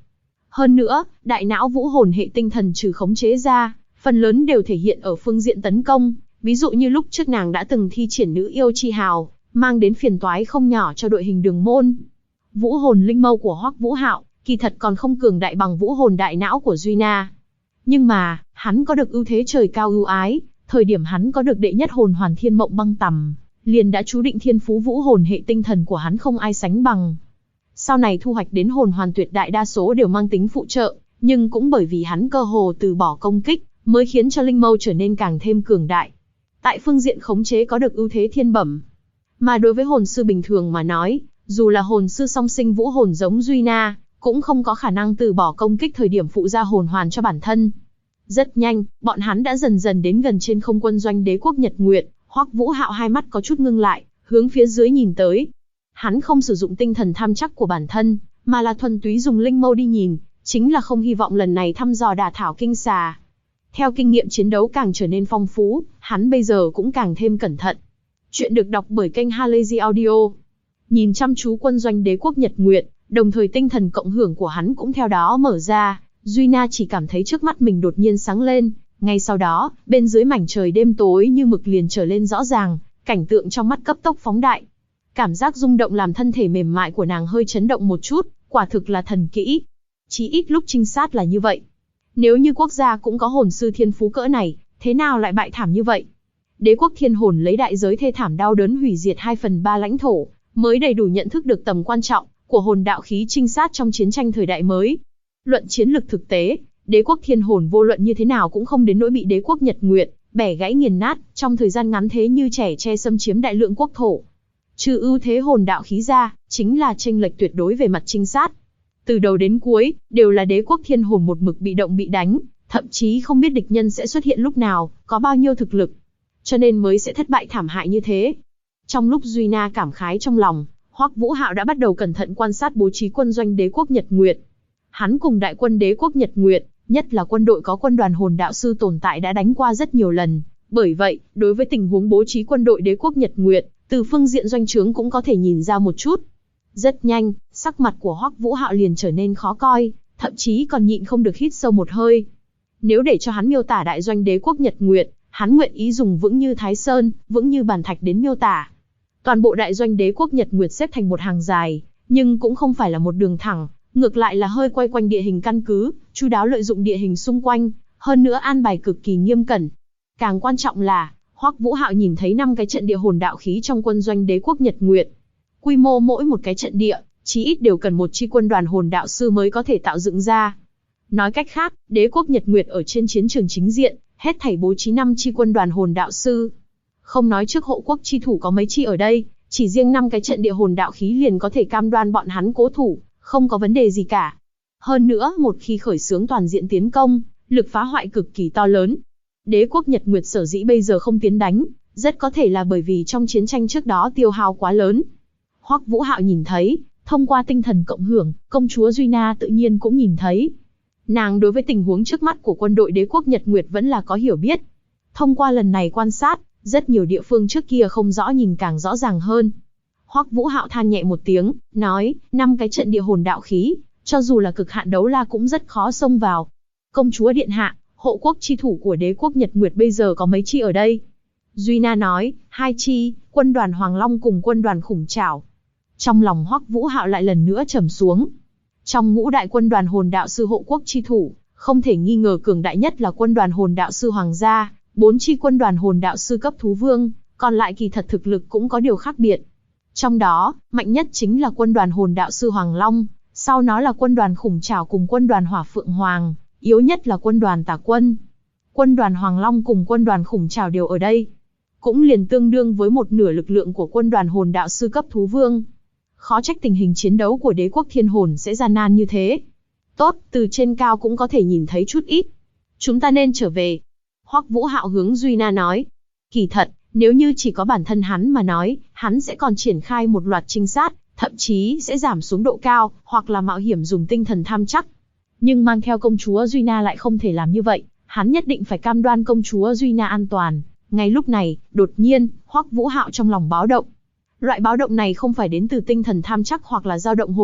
Hơn nữa, đại não vũ hồn hệ tinh thần trừ khống chế ra, phần lớn đều thể hiện ở phương diện tấn công, ví dụ như lúc trước nàng đã từng thi triển nữ yêu chi hào, mang đến phiền toái không nhỏ cho đội hình Đường Môn. Vũ hồn linh mâu của Hoắc Vũ Hạo, kỳ thật còn không cường đại bằng vũ hồn đại não của Duy Na. Nhưng mà, hắn có được ưu thế trời cao ưu ái, thời điểm hắn có được đệ nhất hồn hoàn thiên mộng băng tầm, liền đã chú định thiên phú vũ hồn hệ tinh thần của hắn không ai sánh bằng. Sau này thu hoạch đến hồn hoàn tuyệt đại đa số đều mang tính phụ trợ, nhưng cũng bởi vì hắn cơ hồ từ bỏ công kích, mới khiến cho linh mâu trở nên càng thêm cường đại. Tại phương diện khống chế có được ưu thế thiên bẩm. Mà đối với hồn sư bình thường mà nói, dù là hồn sư song sinh vũ hồn giống Duy Na, cũng không có khả năng từ bỏ công kích thời điểm phụ ra hồn hoàn cho bản thân. Rất nhanh, bọn hắn đã dần dần đến gần trên không quân doanh đế quốc Nhật Nguyệt. Hoắc Vũ Hạo hai mắt có chút ngưng lại, hướng phía dưới nhìn tới. Hắn không sử dụng tinh thần tham chắc của bản thân, mà là thuần túy dùng linh mâu đi nhìn, chính là không hy vọng lần này thăm dò đả thảo kinh xà. Theo kinh nghiệm chiến đấu càng trở nên phong phú, hắn bây giờ cũng càng thêm cẩn thận. Chuyện được đọc bởi kênh Halazy Audio. Nhìn chăm chú quân doanh đế quốc Nhật Nguyệt, đồng thời tinh thần cộng hưởng của hắn cũng theo đó mở ra, Duy Na chỉ cảm thấy trước mắt mình đột nhiên sáng lên, ngay sau đó, bên dưới mảnh trời đêm tối như mực liền trở lên rõ ràng, cảnh tượng trong mắt cấp tốc phóng đại. Cảm giác rung động làm thân thể mềm mại của nàng hơi chấn động một chút, quả thực là thần kỹ. Chí ít lúc trinh sát là như vậy. Nếu như quốc gia cũng có hồn sư thiên phú cỡ này, thế nào lại bại thảm như vậy? Đế quốc thiên hồn lấy đại giới thê thảm đau đớn hủy diệt 2/3 lãnh thổ, mới đầy đủ nhận thức được tầm quan trọng của hồn đạo khí trinh sát trong chiến tranh thời đại mới. Luận chiến lực thực tế, đế quốc thiên hồn vô luận như thế nào cũng không đến nỗi bị đế quốc Nhật Nguyệt bẻ gãy nghiền nát, trong thời gian ngắn thế như trẻ tre xâm chiếm đại lượng quốc thổ. Trừ ưu thế hồn đạo khí ra, chính là chênh lệch tuyệt đối về mặt trinh sát. Từ đầu đến cuối, đều là đế quốc thiên hồn một mực bị động bị đánh, thậm chí không biết địch nhân sẽ xuất hiện lúc nào, có bao nhiêu thực lực. Cho nên mới sẽ thất bại thảm hại như thế. Trong lúc Duy Na cảm khái trong lòng, Hoắc Vũ Hạo đã bắt đầu cẩn thận quan sát bố trí quân doanh đế quốc Nhật Nguyệt. Hắn cùng đại quân đế quốc Nhật Nguyệt, nhất là quân đội có quân đoàn hồn đạo sư tồn tại đã đánh qua rất nhiều lần. Bởi vậy, đối với tình huống bố trí quân đội đế quốc Nhật Nguyệt, từ phương diện doanh trướng cũng có thể nhìn ra một chút. Rất nhanh, sắc mặt của Hoắc Vũ Hạo liền trở nên khó coi, thậm chí còn nhịn không được hít sâu một hơi. Nếu để cho hắn miêu tả đại doanh đế quốc Nhật Nguyệt, hắn nguyện ý dùng vững như Thái Sơn, vững như bàn thạch đến miêu tả. Toàn bộ đại doanh đế quốc Nhật Nguyệt xếp thành một hàng dài, nhưng cũng không phải là một đường thẳng, ngược lại là hơi quay quanh địa hình căn cứ, chu đáo lợi dụng địa hình xung quanh, hơn nữa an bài cực kỳ nghiêm cẩn. Càng quan trọng là, Hoắc Vũ Hạo nhìn thấy 5 cái trận địa hồn đạo khí trong quân doanh đế quốc Nhật Nguyệt. Quy mô mỗi một cái trận địa, chí ít đều cần một chi quân đoàn hồn đạo sư mới có thể tạo dựng ra. Nói cách khác, đế quốc Nhật Nguyệt ở trên chiến trường chính diện, hết thảy bố trí 5 chi quân đoàn hồn đạo sư. Không nói trước hộ quốc chi thủ có mấy chi ở đây, chỉ riêng 5 cái trận địa hồn đạo khí liền có thể cam đoan bọn hắn cố thủ, không có vấn đề gì cả. Hơn nữa, một khi khởi xướng toàn diện tiến công, lực phá hoại cực kỳ to lớn. Đế quốc Nhật Nguyệt sở dĩ bây giờ không tiến đánh, rất có thể là bởi vì trong chiến tranh trước đó tiêu hao quá lớn. Hoắc Vũ Hạo nhìn thấy, thông qua tinh thần cộng hưởng, công chúa Duy Na tự nhiên cũng nhìn thấy. Nàng đối với tình huống trước mắt của quân đội đế quốc Nhật Nguyệt vẫn là có hiểu biết. Thông qua lần này quan sát, rất nhiều địa phương trước kia không rõ nhìn càng rõ ràng hơn. Hoắc Vũ Hạo than nhẹ một tiếng, nói, 5 cái trận địa hồn đạo khí, cho dù là cực hạn đấu la cũng rất khó xông vào. Công chúa điện hạ, hộ quốc chi thủ của đế quốc Nhật Nguyệt bây giờ có mấy chi ở đây? Duy Na nói, 2 chi, quân đoàn Hoàng Long cùng quân đoàn Khủng Trảo. Trong lòng Hoắc Vũ Hạo lại lần nữa trầm xuống. Trong ngũ đại quân đoàn hồn đạo sư hộ quốc chi thủ, không thể nghi ngờ cường đại nhất là quân đoàn hồn đạo sư Hoàng gia, 4 chi quân đoàn hồn đạo sư cấp thú vương, còn lại kỳ thật thực lực cũng có điều khác biệt. Trong đó, mạnh nhất chính là quân đoàn hồn đạo sư Hoàng Long, sau nó là quân đoàn Khủng Trảo cùng quân đoàn Hỏa Phượng Hoàng, yếu nhất là quân đoàn Tà Quân. Quân đoàn Hoàng Long cùng quân đoàn Khủng Trảo đều ở đây, cũng liền tương đương với một nửa lực lượng của quân đoàn hồn đạo sư cấp thú vương. Khó trách tình hình chiến đấu của đế quốc thiên hồn sẽ gian nan như thế. Tốt, từ trên cao cũng có thể nhìn thấy chút ít. Chúng ta nên trở về. Hoắc Vũ Hạo hướng Duy Na nói. Kỳ thật, nếu như chỉ có bản thân hắn mà nói, hắn sẽ còn triển khai một loạt trinh sát, thậm chí sẽ giảm xuống độ cao, hoặc là mạo hiểm dùng tinh thần tham chắc. Nhưng mang theo công chúa Duy Na lại không thể làm như vậy, hắn nhất định phải cam đoan công chúa Duy Na an toàn. Ngay lúc này, đột nhiên, Hoắc Vũ Hạo trong lòng báo động. Loại báo động này không phải đến từ tinh thần tham chắc hoặc là dao động hồn lực,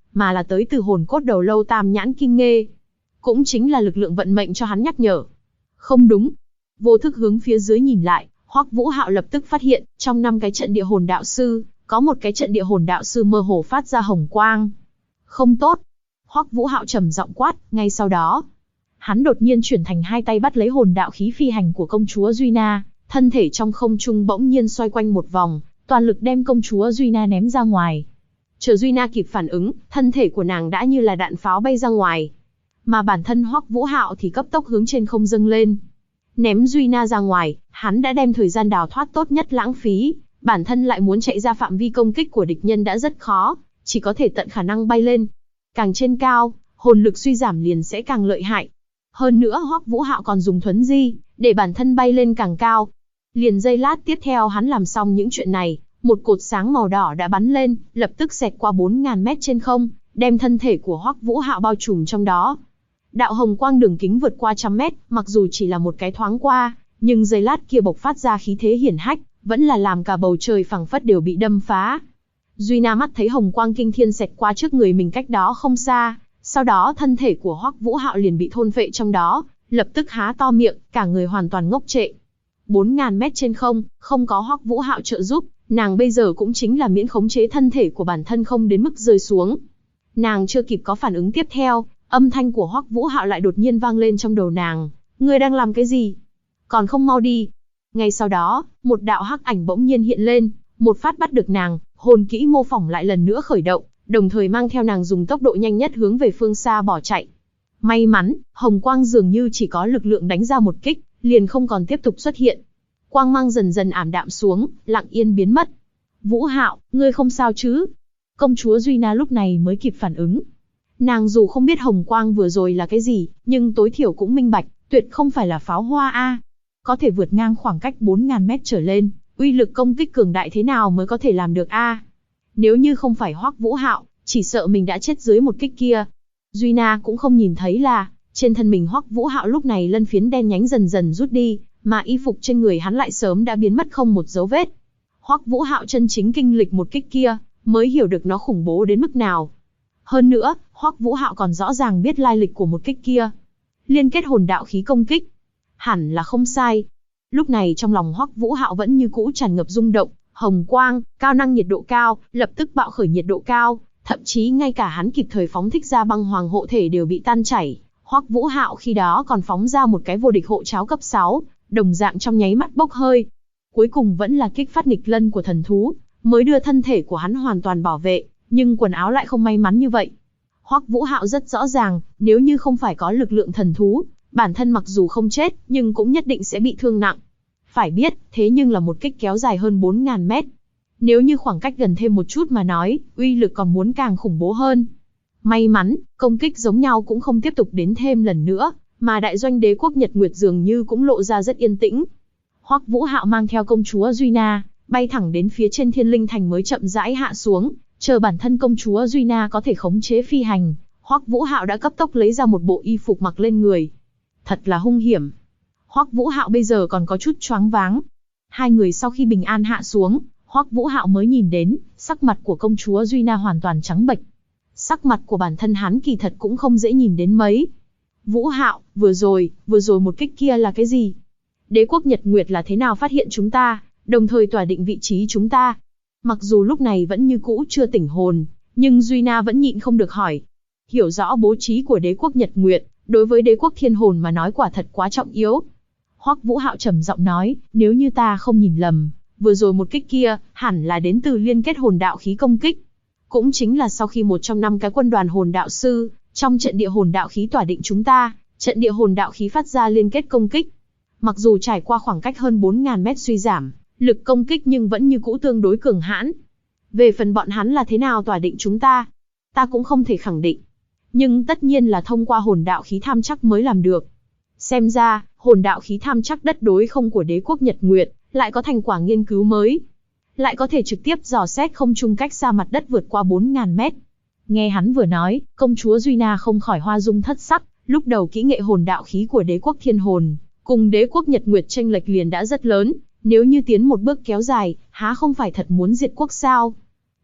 mà là tới từ hồn cốt đầu lâu tam nhãn kim nghê. Cũng chính là lực lượng vận mệnh cho hắn nhắc nhở. Không đúng. Vô thức hướng phía dưới nhìn lại, Hoắc Vũ Hạo lập tức phát hiện, trong 5 cái trận địa hồn đạo sư, có một cái trận địa hồn đạo sư mơ hồ phát ra hồng quang. Không tốt. Hoắc Vũ Hạo trầm giọng quát, ngay sau đó, hắn đột nhiên chuyển thành hai tay bắt lấy hồn đạo khí phi hành của công chúa Duy Na, thân thể trong không trung bỗng nhiên xoay quanh một vòng, toàn lực đem công chúa Duy Na ném ra ngoài. Chờ Duy Na kịp phản ứng, thân thể của nàng đã như là đạn pháo bay ra ngoài, mà bản thân Hoắc Vũ Hạo thì cấp tốc hướng trên không dâng lên. Ném Duy Na ra ngoài, hắn đã đem thời gian đào thoát tốt nhất lãng phí, bản thân lại muốn chạy ra phạm vi công kích của địch nhân đã rất khó, chỉ có thể tận khả năng bay lên. Càng trên cao, hồn lực suy giảm liền sẽ càng lợi hại. Hơn nữa Hoắc Vũ Hạo còn dùng thuấn di, để bản thân bay lên càng cao. Liền giây lát tiếp theo hắn làm xong những chuyện này, một cột sáng màu đỏ đã bắn lên, lập tức xẹt qua 4.000 mét trên không, đem thân thể của Hoắc Vũ Hạo bao trùm trong đó. Đạo hồng quang đường kính vượt qua 100 mét, mặc dù chỉ là một cái thoáng qua, nhưng giây lát kia bộc phát ra khí thế hiển hách, vẫn là làm cả bầu trời phẳng phất đều bị đâm phá. Duy Na mắt thấy hồng quang kinh thiên xẹt qua trước người mình cách đó không xa, sau đó thân thể của Hoắc Vũ Hạo liền bị thôn phệ trong đó, lập tức há to miệng, cả người hoàn toàn ngốc trệ. 4.000 mét trên không, không có Hoắc Vũ Hạo trợ giúp, nàng bây giờ cũng chính là miễn khống chế thân thể của bản thân không đến mức rơi xuống. Nàng chưa kịp có phản ứng tiếp theo, âm thanh của Hoắc Vũ Hạo lại đột nhiên vang lên trong đầu nàng. Ngươi đang làm cái gì? Còn không mau đi. Ngay sau đó, một đạo hắc ảnh bỗng nhiên hiện lên, một phát bắt được nàng, hồn kỹ mô phỏng lại lần nữa khởi động, đồng thời mang theo nàng dùng tốc độ nhanh nhất hướng về phương xa bỏ chạy. May mắn, hồng quang dường như chỉ có lực lượng đánh ra một kích, liền không còn tiếp tục xuất hiện. Quang mang dần dần ảm đạm xuống, lặng yên biến mất. Vũ Hạo, ngươi không sao chứ? Công chúa Duy Na lúc này mới kịp phản ứng. Nàng dù không biết hồng quang vừa rồi là cái gì, nhưng tối thiểu cũng minh bạch, tuyệt không phải là pháo hoa a. Có thể vượt ngang khoảng cách 4.000 mét trở lên, uy lực công kích cường đại thế nào mới có thể làm được a? Nếu như không phải Hoắc Vũ Hạo, chỉ sợ mình đã chết dưới một kích kia. Duy Na cũng không nhìn thấy là, trên thân mình Hoắc Vũ Hạo lúc này lân phiến đen nhánh dần dần rút đi, mà y phục trên người hắn lại sớm đã biến mất không một dấu vết. Hoắc Vũ Hạo chân chính kinh lịch một kích kia, mới hiểu được nó khủng bố đến mức nào. Hơn nữa, Hoắc Vũ Hạo còn rõ ràng biết lai lịch của một kích kia. Liên kết hồn đạo khí công kích. Hẳn là không sai. Lúc này trong lòng Hoắc Vũ Hạo vẫn như cũ tràn ngập rung động, hồng quang, cao năng nhiệt độ cao, lập tức bạo khởi nhiệt độ cao, thậm chí ngay cả hắn kịp thời phóng thích ra băng hoàng hộ thể đều bị tan chảy. Hoắc Vũ Hạo khi đó còn phóng ra một cái vô địch hộ cháo cấp 6, đồng dạng trong nháy mắt bốc hơi. Cuối cùng vẫn là kích phát nghịch lân của thần thú, mới đưa thân thể của hắn hoàn toàn bảo vệ, nhưng quần áo lại không may mắn như vậy. Hoắc Vũ Hạo rất rõ ràng, nếu như không phải có lực lượng thần thú, bản thân mặc dù không chết, nhưng cũng nhất định sẽ bị thương nặng. Phải biết, thế nhưng là một kích kéo dài hơn 4.000 mét. Nếu như khoảng cách gần thêm một chút mà nói, uy lực còn muốn càng khủng bố hơn. May mắn, công kích giống nhau cũng không tiếp tục đến thêm lần nữa, mà đại doanh đế quốc Nhật Nguyệt dường như cũng lộ ra rất yên tĩnh. Hoắc Vũ Hạo mang theo công chúa Duy Na, bay thẳng đến phía trên Thiên Linh Thành mới chậm rãi hạ xuống, chờ bản thân công chúa Duy Na có thể khống chế phi hành, Hoắc Vũ Hạo đã cấp tốc lấy ra một bộ y phục mặc lên người. Thật là hung hiểm. Hoắc Vũ Hạo bây giờ còn có chút choáng váng. Hai người sau khi bình an hạ xuống, Hoắc Vũ Hạo mới nhìn đến, sắc mặt của công chúa Duy Na hoàn toàn trắng bệch. Sắc mặt của bản thân hắn kỳ thật cũng không dễ nhìn đến mấy. Vũ Hạo, vừa rồi một kích kia là cái gì? Đế quốc Nhật Nguyệt là thế nào phát hiện chúng ta, đồng thời tỏa định vị trí chúng ta? Mặc dù lúc này vẫn như cũ chưa tỉnh hồn, nhưng Duy Na vẫn nhịn không được hỏi. Hiểu rõ bố trí của đế quốc Nhật Nguyệt, đối với đế quốc Thiên Hồn mà nói quả thật quá trọng yếu. Hoắc Vũ Hạo trầm giọng nói, nếu như ta không nhìn lầm, vừa rồi một kích kia, hẳn là đến từ liên kết hồn đạo khí công kích. Cũng chính là sau khi một trong 5 cái quân đoàn hồn đạo sư, trong trận địa hồn đạo khí tỏa định chúng ta, trận địa hồn đạo khí phát ra liên kết công kích. Mặc dù trải qua khoảng cách hơn 4.000 mét suy giảm, lực công kích nhưng vẫn như cũ tương đối cường hãn. Về phần bọn hắn là thế nào tỏa định chúng ta cũng không thể khẳng định. Nhưng tất nhiên là thông qua hồn đạo khí tham chắc mới làm được. Xem ra, hồn đạo khí tham chắc đất đối không của đế quốc Nhật Nguyệt, lại có thành quả nghiên cứu mới. Lại có thể trực tiếp dò xét không trung cách xa mặt đất vượt qua 4.000 mét. Nghe hắn vừa nói, công chúa Duy Na không khỏi hoa dung thất sắc, lúc đầu kỹ nghệ hồn đạo khí của đế quốc Thiên Hồn, cùng đế quốc Nhật Nguyệt chênh lệch liền đã rất lớn, nếu như tiến một bước kéo dài, há không phải thật muốn diệt quốc sao?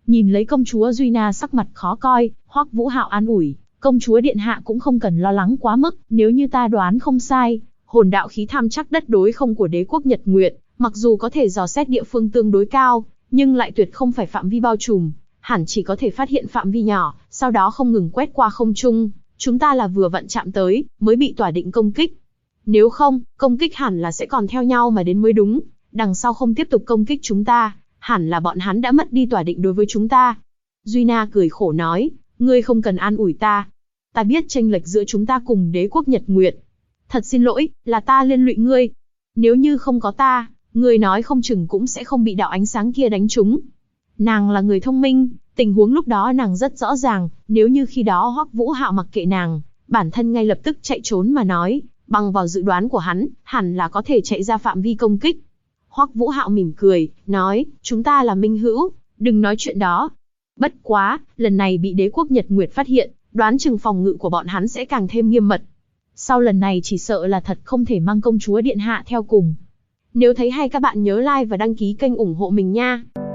Nhìn lấy công chúa Duy Na sắc mặt khó coi, Hoắc Vũ Hạo an ủi, công chúa điện hạ cũng không cần lo lắng quá mức, nếu như ta đoán không sai, hồn đạo khí tham chắc đất đối không của đế quốc Nhật Nguyệt, mặc dù có thể dò xét địa phương tương đối cao, nhưng lại tuyệt không phải phạm vi bao trùm, hẳn chỉ có thể phát hiện phạm vi nhỏ, sau đó không ngừng quét qua không trung, chúng ta là vừa vặn chạm tới, mới bị tỏa định công kích. Nếu không, công kích hẳn là sẽ còn theo nhau mà đến mới đúng, đằng sau không tiếp tục công kích chúng ta, hẳn là bọn hắn đã mất đi tỏa định đối với chúng ta. Duy Na cười khổ nói, ngươi không cần an ủi ta. Ta biết chênh lệch giữa chúng ta cùng đế quốc Nhật Nguyệt. Thật xin lỗi, là ta liên lụy ngươi. Nếu như không có ta, ngươi nói không chừng cũng sẽ không bị đạo ánh sáng kia đánh trúng. Nàng là người thông minh, tình huống lúc đó nàng rất rõ ràng, nếu như khi đó Hoắc Vũ Hạo mặc kệ nàng, bản thân ngay lập tức chạy trốn mà nói, bằng vào dự đoán của hắn, hẳn là có thể chạy ra phạm vi công kích. Hoắc Vũ Hạo mỉm cười, nói, chúng ta là minh hữu, đừng nói chuyện đó. Bất quá, lần này bị đế quốc Nhật Nguyệt phát hiện, đoán chừng phòng ngự của bọn hắn sẽ càng thêm nghiêm mật. Sau lần này chỉ sợ là thật không thể mang công chúa điện hạ theo cùng. Nếu thấy hay các bạn nhớ like và đăng ký kênh ủng hộ mình nha.